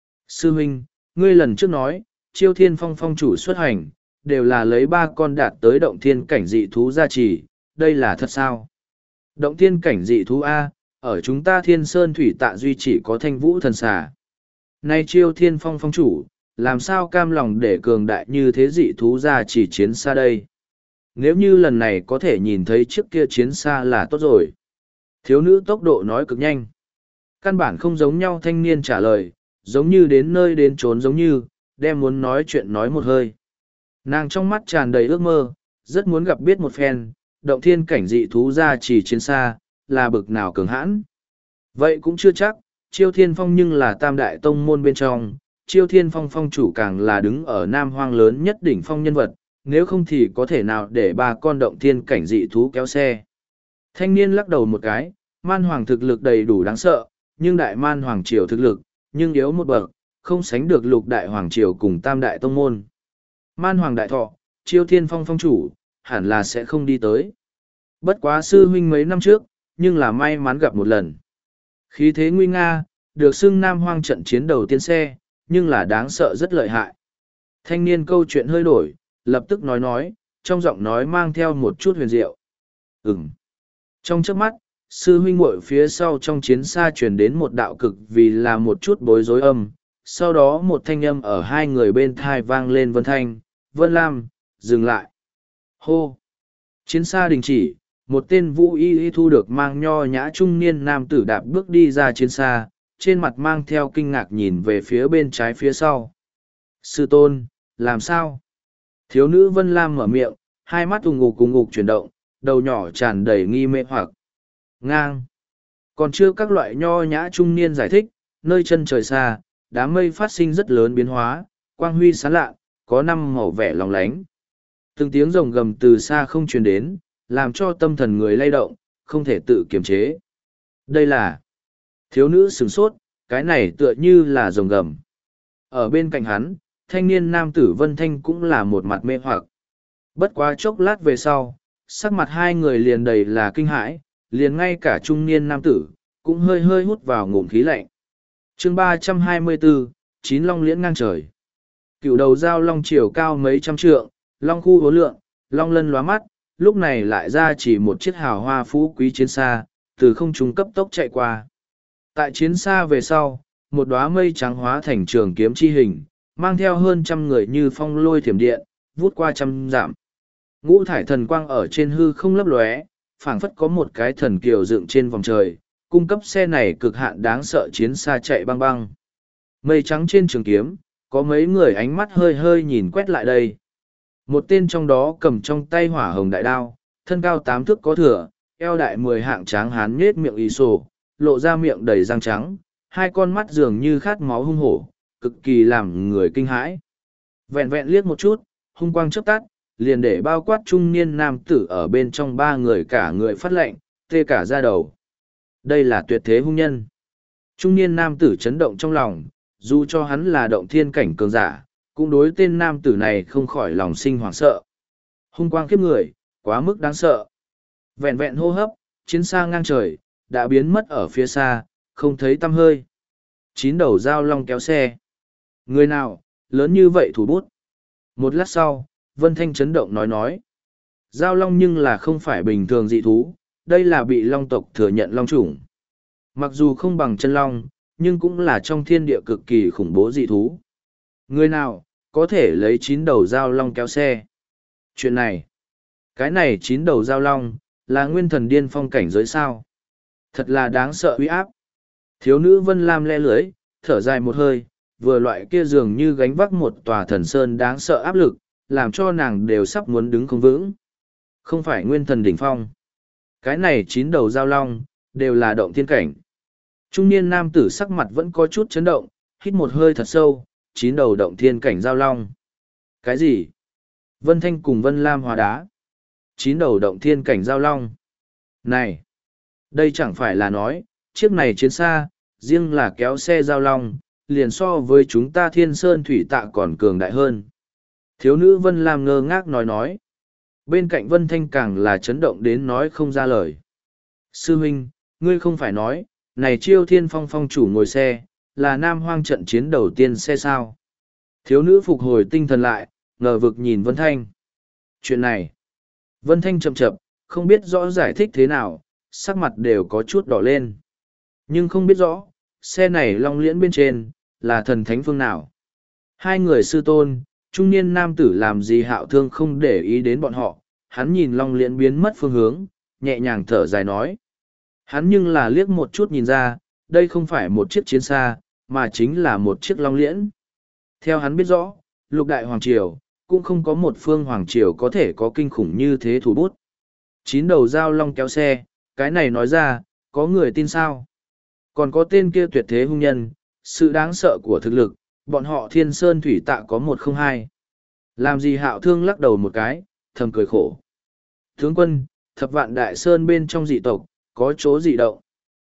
Sư huynh, ngươi lần trước nói, Chiêu Thiên Phong phong chủ xuất hành, đều là lấy ba con đạt tới động thiên cảnh dị thú gia trì, đây là thật sao? Động thiên cảnh dị thú A, ở chúng ta Thiên Sơn Thủy Tạ duy chỉ có Thanh Vũ thần xà. Nay Chiêu Thiên Phong phong chủ, làm sao cam lòng để cường đại như thế dị thú gia trì chiến xa đây? Nếu như lần này có thể nhìn thấy chiếc kia chiến xa là tốt rồi. Thiếu nữ tốc độ nói cực nhanh. Căn bản không giống nhau thanh niên trả lời, giống như đến nơi đến trốn giống như, đem muốn nói chuyện nói một hơi. Nàng trong mắt tràn đầy ước mơ, rất muốn gặp biết một phen, động thiên cảnh dị thú ra chỉ chiến xa, là bực nào cường hãn. Vậy cũng chưa chắc, Chiêu Thiên Phong nhưng là tam đại tông môn bên trong, Chiêu Thiên Phong phong chủ càng là đứng ở Nam Hoang lớn nhất đỉnh phong nhân vật, nếu không thì có thể nào để ba con động thiên cảnh dị thú kéo xe. Thanh niên lắc đầu một cái, man hoàng thực lực đầy đủ đáng sợ, nhưng đại man hoàng triều thực lực, nhưng yếu một bậc, không sánh được lục đại hoàng triều cùng tam đại tông môn. Man hoàng đại thọ, Chiêu Thiên Phong phong chủ, hẳn là sẽ không đi tới. Bất quá sư huynh mấy năm trước, nhưng là may mắn gặp một lần. Khí thế nguy nga, được xưng Nam Hoang trận chiến đầu tiên xe, nhưng là đáng sợ rất lợi hại. Thanh niên câu chuyện hơi đổi, lập tức nói nói, trong giọng nói mang theo một chút huyền diệu. Ừm. Trong trước mắt, sư huynh muội phía sau trong chiến xa truyền đến một đạo cực vì là một chút bối rối âm. Sau đó một thanh âm ở hai người bên thai vang lên. Vân Thanh, Vân Lam, dừng lại. Hô! Chiến xa đình chỉ, một tên vũ y y thu được mang nho nhã trung niên nam tử đạp bước đi ra chiến xa, trên mặt mang theo kinh ngạc nhìn về phía bên trái phía sau. Sư tôn, làm sao? Thiếu nữ Vân Lam mở miệng, hai mắt ùng ục ùng ục chuyển động, đầu nhỏ tràn đầy nghi mê hoặc. Ngang! Còn chưa các loại nho nhã trung niên giải thích, nơi chân trời xa, đám mây phát sinh rất lớn biến hóa, quang huy sáng lạ, có năm màu vẻ lòng lánh. Từng tiếng rồng gầm từ xa không truyền đến, làm cho tâm thần người lay động, không thể tự kiềm chế. Đây là thiếu nữ sửng sốt, cái này tựa như là rồng gầm. Ở bên cạnh hắn, thanh niên nam tử Vân Thanh cũng là một mặt mê hoặc. Bất quá chốc lát về sau, sắc mặt hai người liền đầy là kinh hãi, liền ngay cả trung niên nam tử, cũng hơi hơi hút vào ngụm khí lạnh. chương ba trăm hai mươi bốn, chín long liễn ngang trời. Cựu đầu dao long chiều cao mấy trăm trượng, long khu hố lượng, long lân lóa mắt, lúc này lại ra chỉ một chiếc hào hoa phú quý chiến xa, từ không trung cấp tốc chạy qua. Tại chiến xa về sau, một đóa mây trắng hóa thành trường kiếm chi hình, mang theo hơn trăm người như phong lôi thiểm điện, vút qua trăm dặm. Ngũ thải thần quang ở trên hư không lấp lóe, phảng phất có một cái thần kiều dựng trên vòng trời, cung cấp xe này cực hạn đáng sợ chiến xa chạy băng băng. Mây trắng trên trường kiếm, có mấy người ánh mắt hơi hơi nhìn quét lại đây. Một tên trong đó cầm trong tay hỏa hồng đại đao, thân cao tám thước có thừa, eo đại mười hạng tráng hán nhết miệng ì sổ, lộ ra miệng đầy răng trắng, hai con mắt dường như khát máu hung hổ, cực kỳ làm người kinh hãi. Vẹn vẹn liếc một chút, hung quang chớp tắt, liền để bao quát trung niên nam tử ở bên trong ba người cả người phát lệnh, tê cả da đầu. Đây là tuyệt thế hung nhân. Trung niên nam tử chấn động trong lòng, dù cho hắn là động thiên cảnh cường giả, cũng đối tên nam tử này không khỏi lòng sinh hoảng sợ. Hung quang khiếp người, quá mức đáng sợ. Vẹn vẹn hô hấp, chiến xa ngang trời, đã biến mất ở phía xa, không thấy tăm hơi. Chín đầu dao long kéo xe. Người nào, lớn như vậy thủ bút. Một lát sau, Vân Thanh chấn động nói nói. Dao long nhưng là không phải bình thường dị thú, đây là bị long tộc thừa nhận long chủng. Mặc dù không bằng chân long, nhưng cũng là trong thiên địa cực kỳ khủng bố dị thú. Người nào, có thể lấy chín đầu dao long kéo xe. Chuyện này, cái này chín đầu dao long, là nguyên thần điên phong cảnh giới sao. Thật là đáng sợ uy áp. Thiếu nữ Vân Lam le lưới, thở dài một hơi, vừa loại kia dường như gánh vác một tòa thần sơn đáng sợ áp lực, làm cho nàng đều sắp muốn đứng không vững. Không phải nguyên thần đỉnh phong. Cái này chín đầu dao long, đều là động thiên cảnh. Trung niên nam tử sắc mặt vẫn có chút chấn động, hít một hơi thật sâu, chín đầu động thiên cảnh giao long. Cái gì? Vân Thanh cùng Vân Lam hóa đá. Chín đầu động thiên cảnh giao long. Này! Đây chẳng phải là nói, chiếc này chiến xa, riêng là kéo xe giao long, liền so với chúng ta Thiên Sơn Thủy Tạ còn cường đại hơn. Thiếu nữ Vân Lam ngơ ngác nói nói. Bên cạnh Vân Thanh càng là chấn động đến nói không ra lời. Sư huynh, ngươi không phải nói, này Chiêu Thiên Phong phong chủ ngồi xe, là Nam Hoang trận chiến đầu tiên xe sao? Thiếu nữ phục hồi tinh thần lại, ngờ vực nhìn Vân Thanh. Chuyện này, Vân Thanh chậm chậm, không biết rõ giải thích thế nào, sắc mặt đều có chút đỏ lên. Nhưng không biết rõ, xe này long liễn bên trên, là thần thánh phương nào. Hai người sư tôn, trung niên nam tử làm gì Hạo Thương không để ý đến bọn họ, hắn nhìn long liễn biến mất phương hướng, nhẹ nhàng thở dài nói. Hắn nhưng là liếc một chút nhìn ra, đây không phải một chiếc chiến xa, mà chính là một chiếc long liễn. Theo hắn biết rõ, lục đại hoàng triều, cũng không có một phương hoàng triều có thể có kinh khủng như thế thủ bút. Chín đầu dao long kéo xe, cái này nói ra, có người tin sao? Còn có tên kia tuyệt thế hung nhân, sự đáng sợ của thực lực, bọn họ thiên sơn thủy tạ có một không hai. Làm gì Hạo Thương lắc đầu một cái, thầm cười khổ. Tướng quân, thập vạn đại sơn bên trong dị tộc, có chỗ dị động.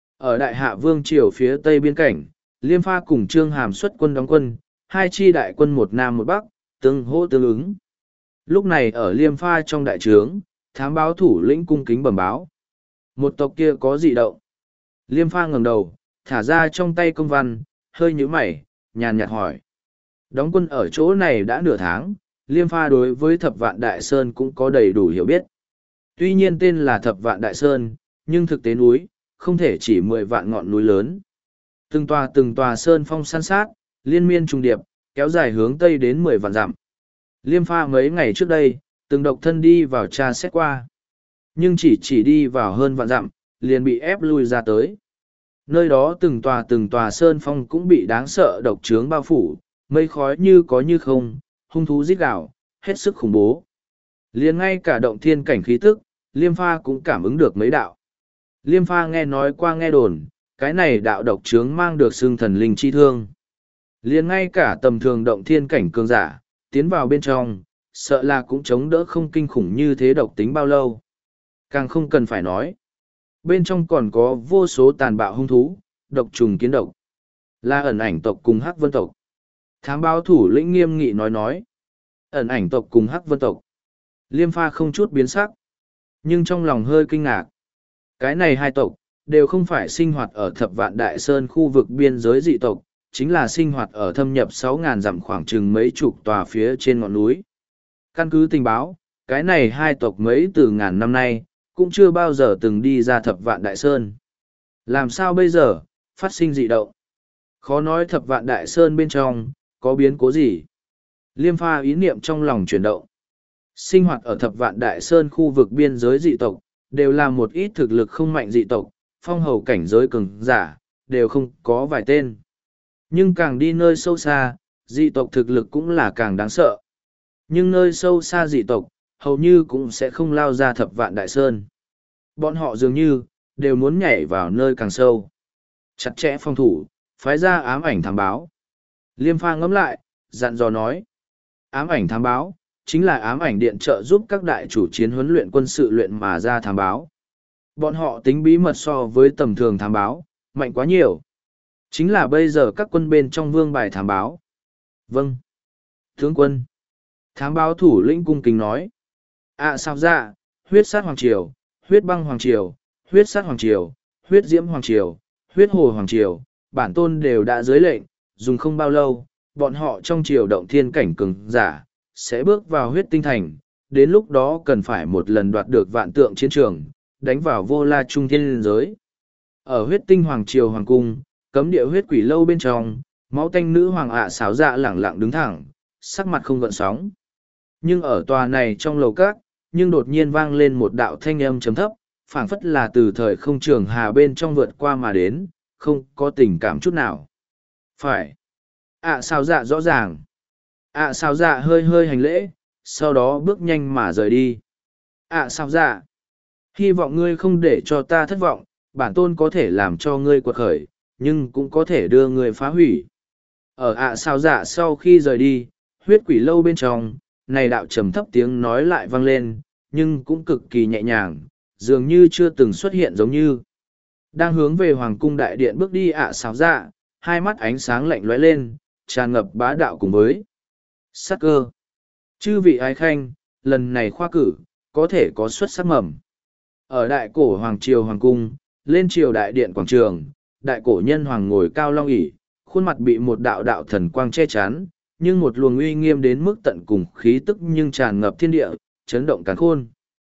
Ở đại hạ vương triều phía tây biên cảnh, Liêm Pha cùng Trương Hàm xuất quân đóng quân, hai chi đại quân một nam một bắc, tương hỗ tương ứng. Lúc này ở Liêm Pha trong đại trướng, thám báo thủ lĩnh cung kính bẩm báo. Một tộc kia có dị động. Liêm Pha ngẩng đầu, thả ra trong tay công văn, hơi nhíu mày, nhàn nhạt hỏi. Đóng quân ở chỗ này đã nửa tháng, Liêm Pha đối với Thập Vạn Đại Sơn cũng có đầy đủ hiểu biết. Tuy nhiên tên là Thập Vạn Đại Sơn, nhưng thực tế núi, không thể chỉ mười vạn ngọn núi lớn. Từng tòa từng tòa sơn phong san sát, liên miên trùng điệp, kéo dài hướng tây đến mười vạn dặm. Liêm Pha mấy ngày trước đây, từng độc thân đi vào tra xét qua. Nhưng chỉ chỉ đi vào hơn vạn dặm, liền bị ép lui ra tới. Nơi đó từng tòa từng tòa sơn phong cũng bị đáng sợ độc trướng bao phủ, mây khói như có như không, hung thú rít gào, hết sức khủng bố. Liền ngay cả động thiên cảnh khí tức, Liêm Pha cũng cảm ứng được mấy đạo. Liêm Pha nghe nói qua nghe đồn, cái này đạo độc trướng mang được xương thần linh chi thương. Liền ngay cả tầm thường động thiên cảnh cường giả, tiến vào bên trong, sợ là cũng chống đỡ không kinh khủng như thế độc tính bao lâu. Càng không cần phải nói. Bên trong còn có vô số tàn bạo hung thú, độc trùng kiến độc. Là ẩn ảnh tộc cùng Hắc Vân tộc. Thám báo thủ lĩnh nghiêm nghị nói nói. Ẩn ảnh tộc cùng Hắc Vân tộc. Liêm Pha không chút biến sắc. Nhưng trong lòng hơi kinh ngạc. Cái này hai tộc, đều không phải sinh hoạt ở thập vạn đại sơn khu vực biên giới dị tộc, chính là sinh hoạt ở thâm nhập sáu ngàn dặm khoảng chừng mấy chục tòa phía trên ngọn núi. Căn cứ tình báo, cái này hai tộc mấy từ ngàn năm nay, cũng chưa bao giờ từng đi ra thập vạn đại sơn. Làm sao bây giờ, phát sinh dị động? Khó nói thập vạn đại sơn bên trong, có biến cố gì? Liêm Pha ý niệm trong lòng chuyển động. Sinh hoạt ở thập vạn đại sơn khu vực biên giới dị tộc, đều là một ít thực lực không mạnh dị tộc, phong hầu cảnh giới cường giả, đều không có vài tên. Nhưng càng đi nơi sâu xa, dị tộc thực lực cũng là càng đáng sợ. Nhưng nơi sâu xa dị tộc, hầu như cũng sẽ không lao ra thập vạn đại sơn. Bọn họ dường như, đều muốn nhảy vào nơi càng sâu. Chặt chẽ phòng thủ, phái ra ám ảnh thám báo. Liêm Pha ngẫm lại, dặn dò nói. Ám ảnh thám báo, chính là ám ảnh điện trợ giúp các đại chủ chiến huấn luyện quân sự luyện mà ra thám báo. Bọn họ tính bí mật so với tầm thường thám báo, mạnh quá nhiều. Chính là bây giờ các quân bên trong vương bài thám báo. Vâng. Tướng quân. Thám báo thủ lĩnh cung kính nói. À sao dạ, huyết sát hoàng triều, huyết băng hoàng triều, huyết sát hoàng triều, huyết diễm hoàng triều, huyết hồ hoàng triều, bản tôn đều đã dưới lệnh, dùng không bao lâu, bọn họ trong triều động thiên cảnh cường giả, sẽ bước vào huyết tinh thành, đến lúc đó cần phải một lần đoạt được vạn tượng chiến trường, đánh vào vô la trung thiên liên giới. Ở huyết tinh hoàng triều hoàng cung, cấm địa huyết quỷ lâu bên trong, máu tanh nữ hoàng ạ xáo dạ lẳng lặng đứng thẳng, sắc mặt không gợn sóng. Nhưng ở tòa này trong lầu các, nhưng đột nhiên vang lên một đạo thanh âm chấm thấp, phảng phất là từ thời không trường hà bên trong vượt qua mà đến, không có tình cảm chút nào. Phải. ạ xáo dạ rõ ràng. ạ xáo dạ hơi hơi hành lễ, sau đó bước nhanh mà rời đi. ạ xáo dạ. Hy vọng ngươi không để cho ta thất vọng, bản tôn có thể làm cho ngươi quật khởi, nhưng cũng có thể đưa ngươi phá hủy. Ở ạ xáo dạ sau khi rời đi, huyết quỷ lâu bên trong, này đạo trầm thấp tiếng nói lại vang lên, nhưng cũng cực kỳ nhẹ nhàng, dường như chưa từng xuất hiện giống như. Đang hướng về hoàng cung đại điện bước đi ạ xáo dạ, hai mắt ánh sáng lạnh lóe lên, tràn ngập bá đạo cùng với sắc cơ. Chư vị ái khanh, lần này khoa cử, có thể có xuất sắc mầm. Ở đại cổ hoàng triều hoàng cung, lên triều đại điện quảng trường, đại cổ nhân hoàng ngồi cao long ỷ, khuôn mặt bị một đạo đạo thần quang che chắn, nhưng một luồng uy nghiêm đến mức tận cùng khí tức nhưng tràn ngập thiên địa, chấn động càn khôn.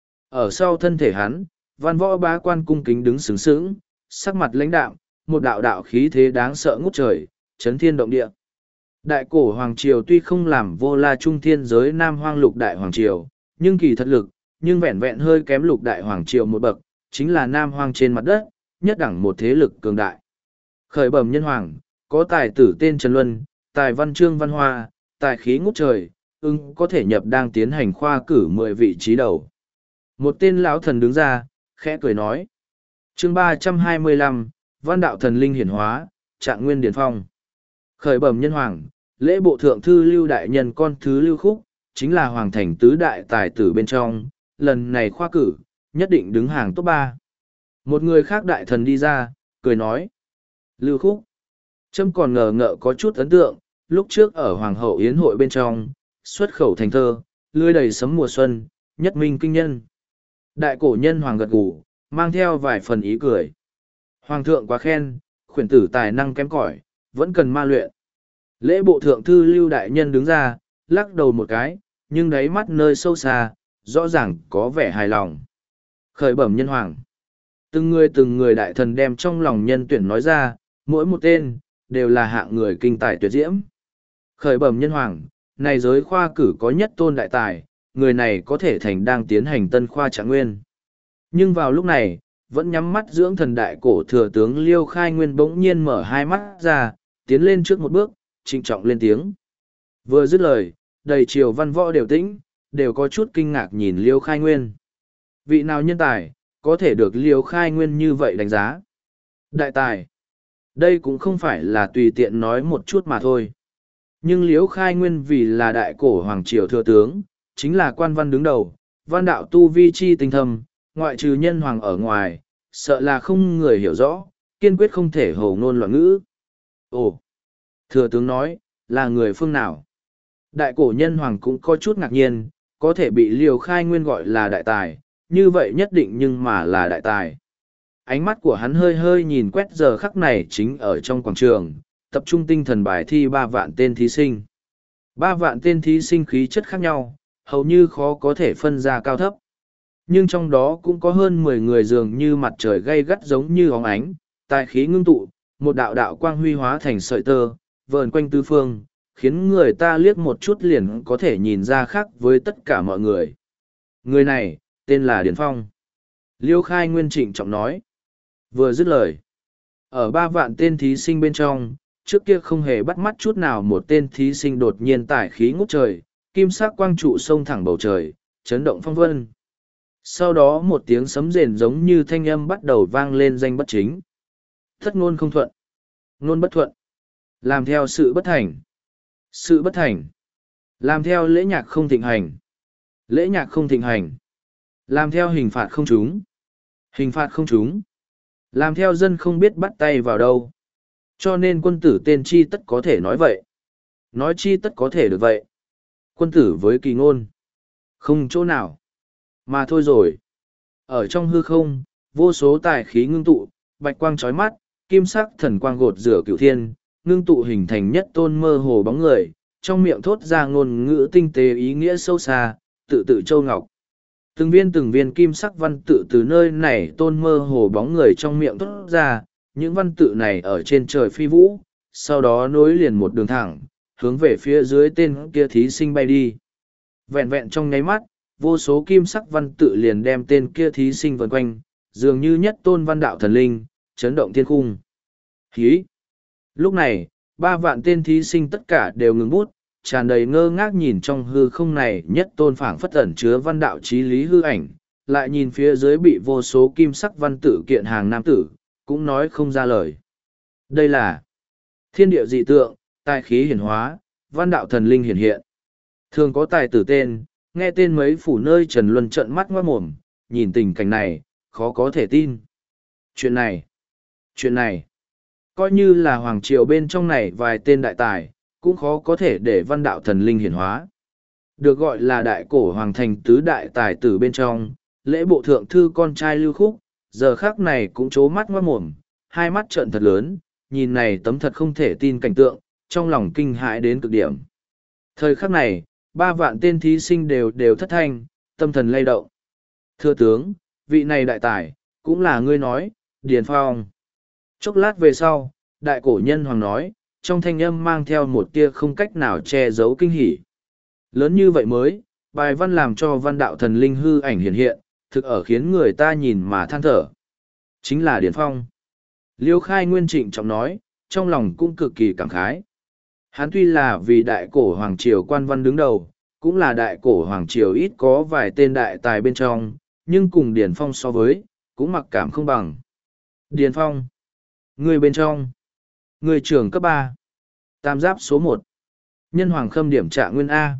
Ở sau thân thể hắn, văn võ bá quan cung kính đứng sướng sướng, sắc mặt lãnh đạm, một đạo đạo khí thế đáng sợ ngút trời, chấn thiên động địa. Đại cổ Hoàng Triều tuy không làm vô la trung thiên giới Nam Hoang lục đại Hoàng Triều, nhưng kỳ thật lực, nhưng vẹn vẹn hơi kém lục đại Hoàng Triều một bậc, chính là Nam Hoang trên mặt đất, nhất đẳng một thế lực cường đại. Khởi bẩm nhân hoàng, có tài tử tên Trần Luân, tài văn chương văn hoa, tài khí ngút trời, ưng có thể nhập đang tiến hành khoa cử mười vị trí đầu. Một tên lão thần đứng ra, khẽ cười nói. Chương ba trăm hai mươi lăm, Văn đạo thần linh hiển hóa, Trạng Nguyên Điển Phong. Khởi bẩm nhân hoàng, lễ bộ thượng thư Lưu đại nhân con thứ Lưu Khúc, chính là hoàng thành tứ đại tài tử bên trong, lần này khoa cử, nhất định đứng hàng top ba. Một người khác đại thần đi ra, cười nói. Lưu Khúc. Trâm còn ngờ ngợ có chút ấn tượng, lúc trước ở Hoàng hậu Yến hội bên trong, xuất khẩu thành thơ, lươi đầy sấm mùa xuân, nhất minh kinh nhân. Đại cổ nhân hoàng gật gù, mang theo vài phần ý cười. Hoàng thượng quá khen, khuyển tử tài năng kém cỏi, vẫn cần ma luyện. Lễ bộ thượng thư Lưu đại nhân đứng ra, lắc đầu một cái, nhưng đáy mắt nơi sâu xa, rõ ràng có vẻ hài lòng. Khởi bẩm nhân hoàng. Từng người từng người đại thần đem trong lòng nhân tuyển nói ra, mỗi một tên, đều là hạng người kinh tài tuyệt diễm. Khởi bẩm nhân hoàng, này giới khoa cử có nhất tôn đại tài, người này có thể thành đang tiến hành tân khoa Trạng Nguyên. Nhưng vào lúc này, vẫn nhắm mắt dưỡng thần đại cổ thừa tướng Liêu Khai Nguyên bỗng nhiên mở hai mắt ra, tiến lên trước một bước, trịnh trọng lên tiếng. Vừa dứt lời, đầy triều văn võ đều tĩnh, đều có chút kinh ngạc nhìn Liêu Khai Nguyên. Vị nào nhân tài, có thể được Liêu Khai Nguyên như vậy đánh giá? Đại tài. Đây cũng không phải là tùy tiện nói một chút mà thôi. Nhưng Liêu Khai Nguyên vì là đại cổ hoàng triều thừa tướng, chính là quan văn đứng đầu, văn đạo tu vi chi tinh thâm, ngoại trừ nhân hoàng ở ngoài, sợ là không người hiểu rõ, kiên quyết không thể hồ ngôn loạn ngữ. Ồ! Thừa tướng nói, là người phương nào? Đại cổ nhân hoàng cũng có chút ngạc nhiên, có thể bị Liêu Khai Nguyên gọi là đại tài, như vậy nhất định nhưng mà là đại tài. Ánh mắt của hắn hơi hơi nhìn quét giờ khắc này chính ở trong quảng trường, tập trung tinh thần bài thi ba vạn tên thí sinh. Ba vạn tên thí sinh khí chất khác nhau, hầu như khó có thể phân ra cao thấp. Nhưng trong đó cũng có hơn mười người dường như mặt trời gay gắt giống như óng ánh, tài khí ngưng tụ, một đạo đạo quang huy hóa thành sợi tơ, vờn quanh tứ phương, khiến người ta liếc một chút liền có thể nhìn ra khác với tất cả mọi người. Người này, tên là Điển Phong. Liêu Khai Nguyên trịnh trọng nói. Vừa dứt lời. Ở ba vạn tên thí sinh bên trong, trước kia không hề bắt mắt chút nào một tên thí sinh đột nhiên tải khí ngút trời, kim sắc quang trụ sông thẳng bầu trời, chấn động phong vân. Sau đó một tiếng sấm rền giống như thanh âm bắt đầu vang lên danh bất chính. Thất ngôn không thuận. Ngôn bất thuận. Làm theo sự bất thành. Sự bất thành. Làm theo lễ nhạc không thịnh hành. Lễ nhạc không thịnh hành. Làm theo hình phạt không trúng. Hình phạt không trúng. Làm theo dân không biết bắt tay vào đâu. Cho nên quân tử tên chi tất có thể nói vậy. Nói chi tất có thể được vậy. Quân tử với kỳ ngôn. Không chỗ nào. Mà thôi rồi. Ở trong hư không, vô số tài khí ngưng tụ, bạch quang trói mắt, kim sắc thần quang gột rửa cửu thiên, ngưng tụ hình thành nhất tôn mơ hồ bóng người, trong miệng thốt ra ngôn ngữ tinh tế ý nghĩa sâu xa, tự tự châu ngọc. Từng viên từng viên kim sắc văn tự từ nơi này tôn mơ hồ bóng người trong miệng thốt ra, những văn tự này ở trên trời phi vũ, sau đó nối liền một đường thẳng, hướng về phía dưới tên kia thí sinh bay đi. Vẹn vẹn trong nháy mắt, vô số kim sắc văn tự liền đem tên kia thí sinh vần quanh, dường như nhất tôn văn đạo thần linh, chấn động thiên khung. Hí! Lúc này, ba vạn tên thí sinh tất cả đều ngừng bút, tràn đầy ngơ ngác nhìn trong hư không này nhất tôn phảng phất ẩn chứa văn đạo trí lý hư ảnh, lại nhìn phía dưới bị vô số kim sắc văn tự kiện hàng nam tử, cũng nói không ra lời. Đây là thiên địa dị tượng, tài khí hiển hóa, văn đạo thần linh hiển hiện. Thường có tài tử tên, nghe tên mấy phủ nơi Trần Luân trợn mắt ngoát mồm, nhìn tình cảnh này, khó có thể tin. Chuyện này, chuyện này, coi như là hoàng triều bên trong này vài tên đại tài, cũng khó có thể để văn đạo thần linh hiển hóa. Được gọi là đại cổ hoàng thành tứ đại tài tử bên trong, lễ bộ thượng thư con trai Lưu Khúc, giờ khác này cũng chố mắt ngoát mồm, hai mắt trợn thật lớn, nhìn này tấm thật không thể tin cảnh tượng, trong lòng kinh hãi đến cực điểm. Thời khắc này, ba vạn tên thí sinh đều đều thất thanh, tâm thần lay động. Thưa tướng, vị này đại tài, cũng là ngươi nói, Điền Phong. Chốc lát về sau, đại cổ nhân hoàng nói, trong thanh âm mang theo một tia không cách nào che giấu kinh hỉ. Lớn như vậy mới, bài văn làm cho văn đạo thần linh hư ảnh hiện hiện, thực ở khiến người ta nhìn mà than thở. Chính là Điền Phong. Liêu Khai Nguyên trịnh trọng nói, trong lòng cũng cực kỳ cảm khái. Hắn tuy là vì đại cổ Hoàng Triều quan văn đứng đầu, cũng là đại cổ Hoàng Triều ít có vài tên đại tài bên trong, nhưng cùng Điền Phong so với, cũng mặc cảm không bằng. Điền Phong. Người bên trong. Người trưởng cấp ba. Tam giáp số một. Nhân Hoàng Khâm điểm trạng nguyên A.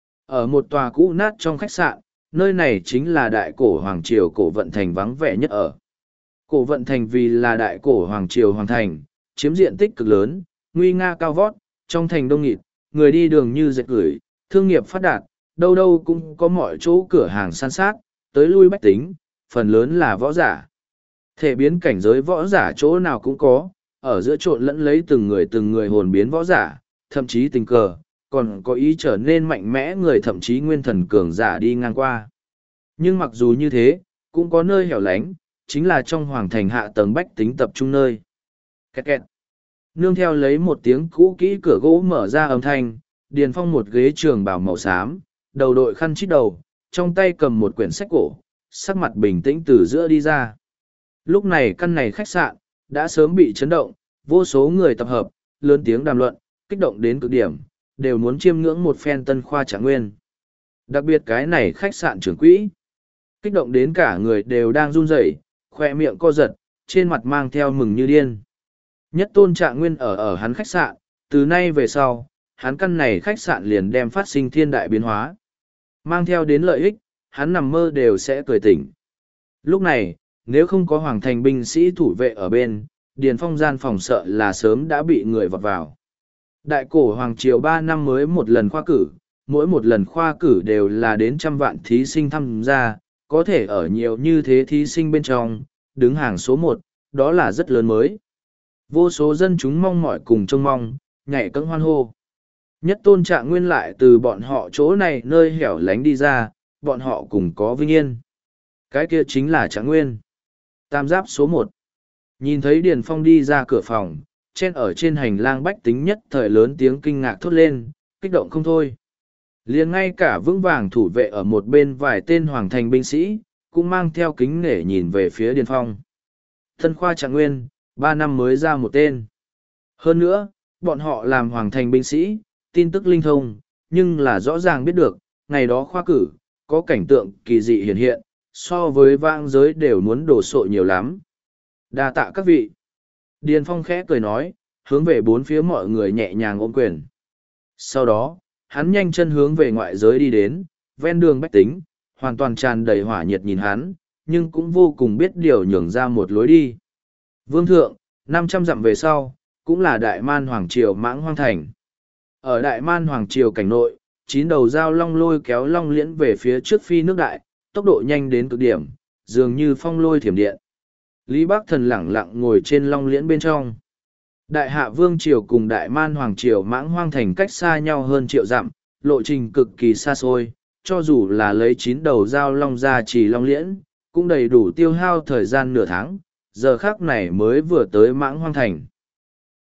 Ở một tòa cũ nát trong khách sạn, nơi này chính là đại cổ Hoàng Triều cổ vận thành vắng vẻ nhất ở. Cổ vận thành vì là đại cổ Hoàng Triều Hoàng Thành, chiếm diện tích cực lớn, nguy nga cao vót, trong thành đông nghịt, người đi đường như dệt gửi, thương nghiệp phát đạt, đâu đâu cũng có mọi chỗ cửa hàng san sát, tới lui bách tính, phần lớn là võ giả. Thể biến cảnh giới võ giả chỗ nào cũng có, ở giữa trộn lẫn lấy từng người từng người hồn biến võ giả, thậm chí tình cờ, còn có ý trở nên mạnh mẽ người thậm chí nguyên thần cường giả đi ngang qua. Nhưng mặc dù như thế, cũng có nơi hẻo lánh, chính là trong hoàng thành hạ tầng bách tính tập trung nơi. Kẹt kẹt. Nương theo lấy một tiếng cũ kỹ cửa gỗ mở ra âm thanh, Điền Phong một ghế trường bào màu xám, đầu đội khăn chít đầu, trong tay cầm một quyển sách cổ, sắc mặt bình tĩnh từ giữa đi ra. Lúc này căn này khách sạn, đã sớm bị chấn động, vô số người tập hợp, lớn tiếng đàm luận, kích động đến cực điểm, đều muốn chiêm ngưỡng một phen tân khoa trạng nguyên. Đặc biệt cái này khách sạn trưởng quỹ, kích động đến cả người đều đang run rẩy, khoe miệng co giật, trên mặt mang theo mừng như điên. Nhất tôn trạng nguyên ở ở hắn khách sạn, từ nay về sau, hắn căn này khách sạn liền đem phát sinh thiên đại biến hóa. Mang theo đến lợi ích, hắn nằm mơ đều sẽ cười tỉnh. Lúc này, nếu không có hoàng thành binh sĩ thủ vệ ở bên, Điền Phong gian phòng sợ là sớm đã bị người vọt vào. Đại cổ Hoàng Triều ba năm mới một lần khoa cử, mỗi một lần khoa cử đều là đến trăm vạn thí sinh tham gia, có thể ở nhiều như thế thí sinh bên trong, đứng hàng số một, đó là rất lớn mới. Vô số dân chúng mong mỏi cùng trông mong, nhảy cẫng hoan hô. Nhất tôn trạng nguyên lại từ bọn họ chỗ này nơi hẻo lánh đi ra, bọn họ cùng có vinh yên. Cái kia chính là trạng nguyên. Tam giáp số một. Nhìn thấy Điền Phong đi ra cửa phòng, chen ở trên hành lang bách tính nhất thời lớn tiếng kinh ngạc thốt lên, kích động không thôi. Liền ngay cả vững vàng thủ vệ ở một bên vài tên hoàng thành binh sĩ, cũng mang theo kính nể nhìn về phía Điền Phong. Thân khoa trạng nguyên, ba năm mới ra một tên. Hơn nữa, bọn họ làm hoàng thành binh sĩ, tin tức linh thông, nhưng là rõ ràng biết được, ngày đó khoa cử, có cảnh tượng kỳ dị hiện hiện, so với vãng giới đều muốn đổ sộ nhiều lắm. Đa tạ các vị. Điền Phong khẽ cười nói, hướng về bốn phía mọi người nhẹ nhàng ôm quyền. Sau đó, hắn nhanh chân hướng về ngoại giới đi đến, ven đường bách tính, hoàn toàn tràn đầy hỏa nhiệt nhìn hắn, nhưng cũng vô cùng biết điều nhường ra một lối đi. Vương thượng, năm trăm dặm về sau, cũng là Đại Man Hoàng Triều Mãng Hoang Thành. Ở Đại Man Hoàng Triều cảnh nội, chín đầu dao long lôi kéo long liễn về phía trước phi nước đại, tốc độ nhanh đến cực điểm, dường như phong lôi thiểm điện. Lý Bắc Thần lẳng lặng ngồi trên long liễn bên trong. Đại Hạ Vương Triều cùng Đại Man Hoàng Triều Mãng Hoang Thành cách xa nhau hơn triệu dặm, lộ trình cực kỳ xa xôi, cho dù là lấy chín đầu dao long ra chỉ long liễn, cũng đầy đủ tiêu hao thời gian nửa tháng, giờ khác này mới vừa tới Mãng Hoang Thành.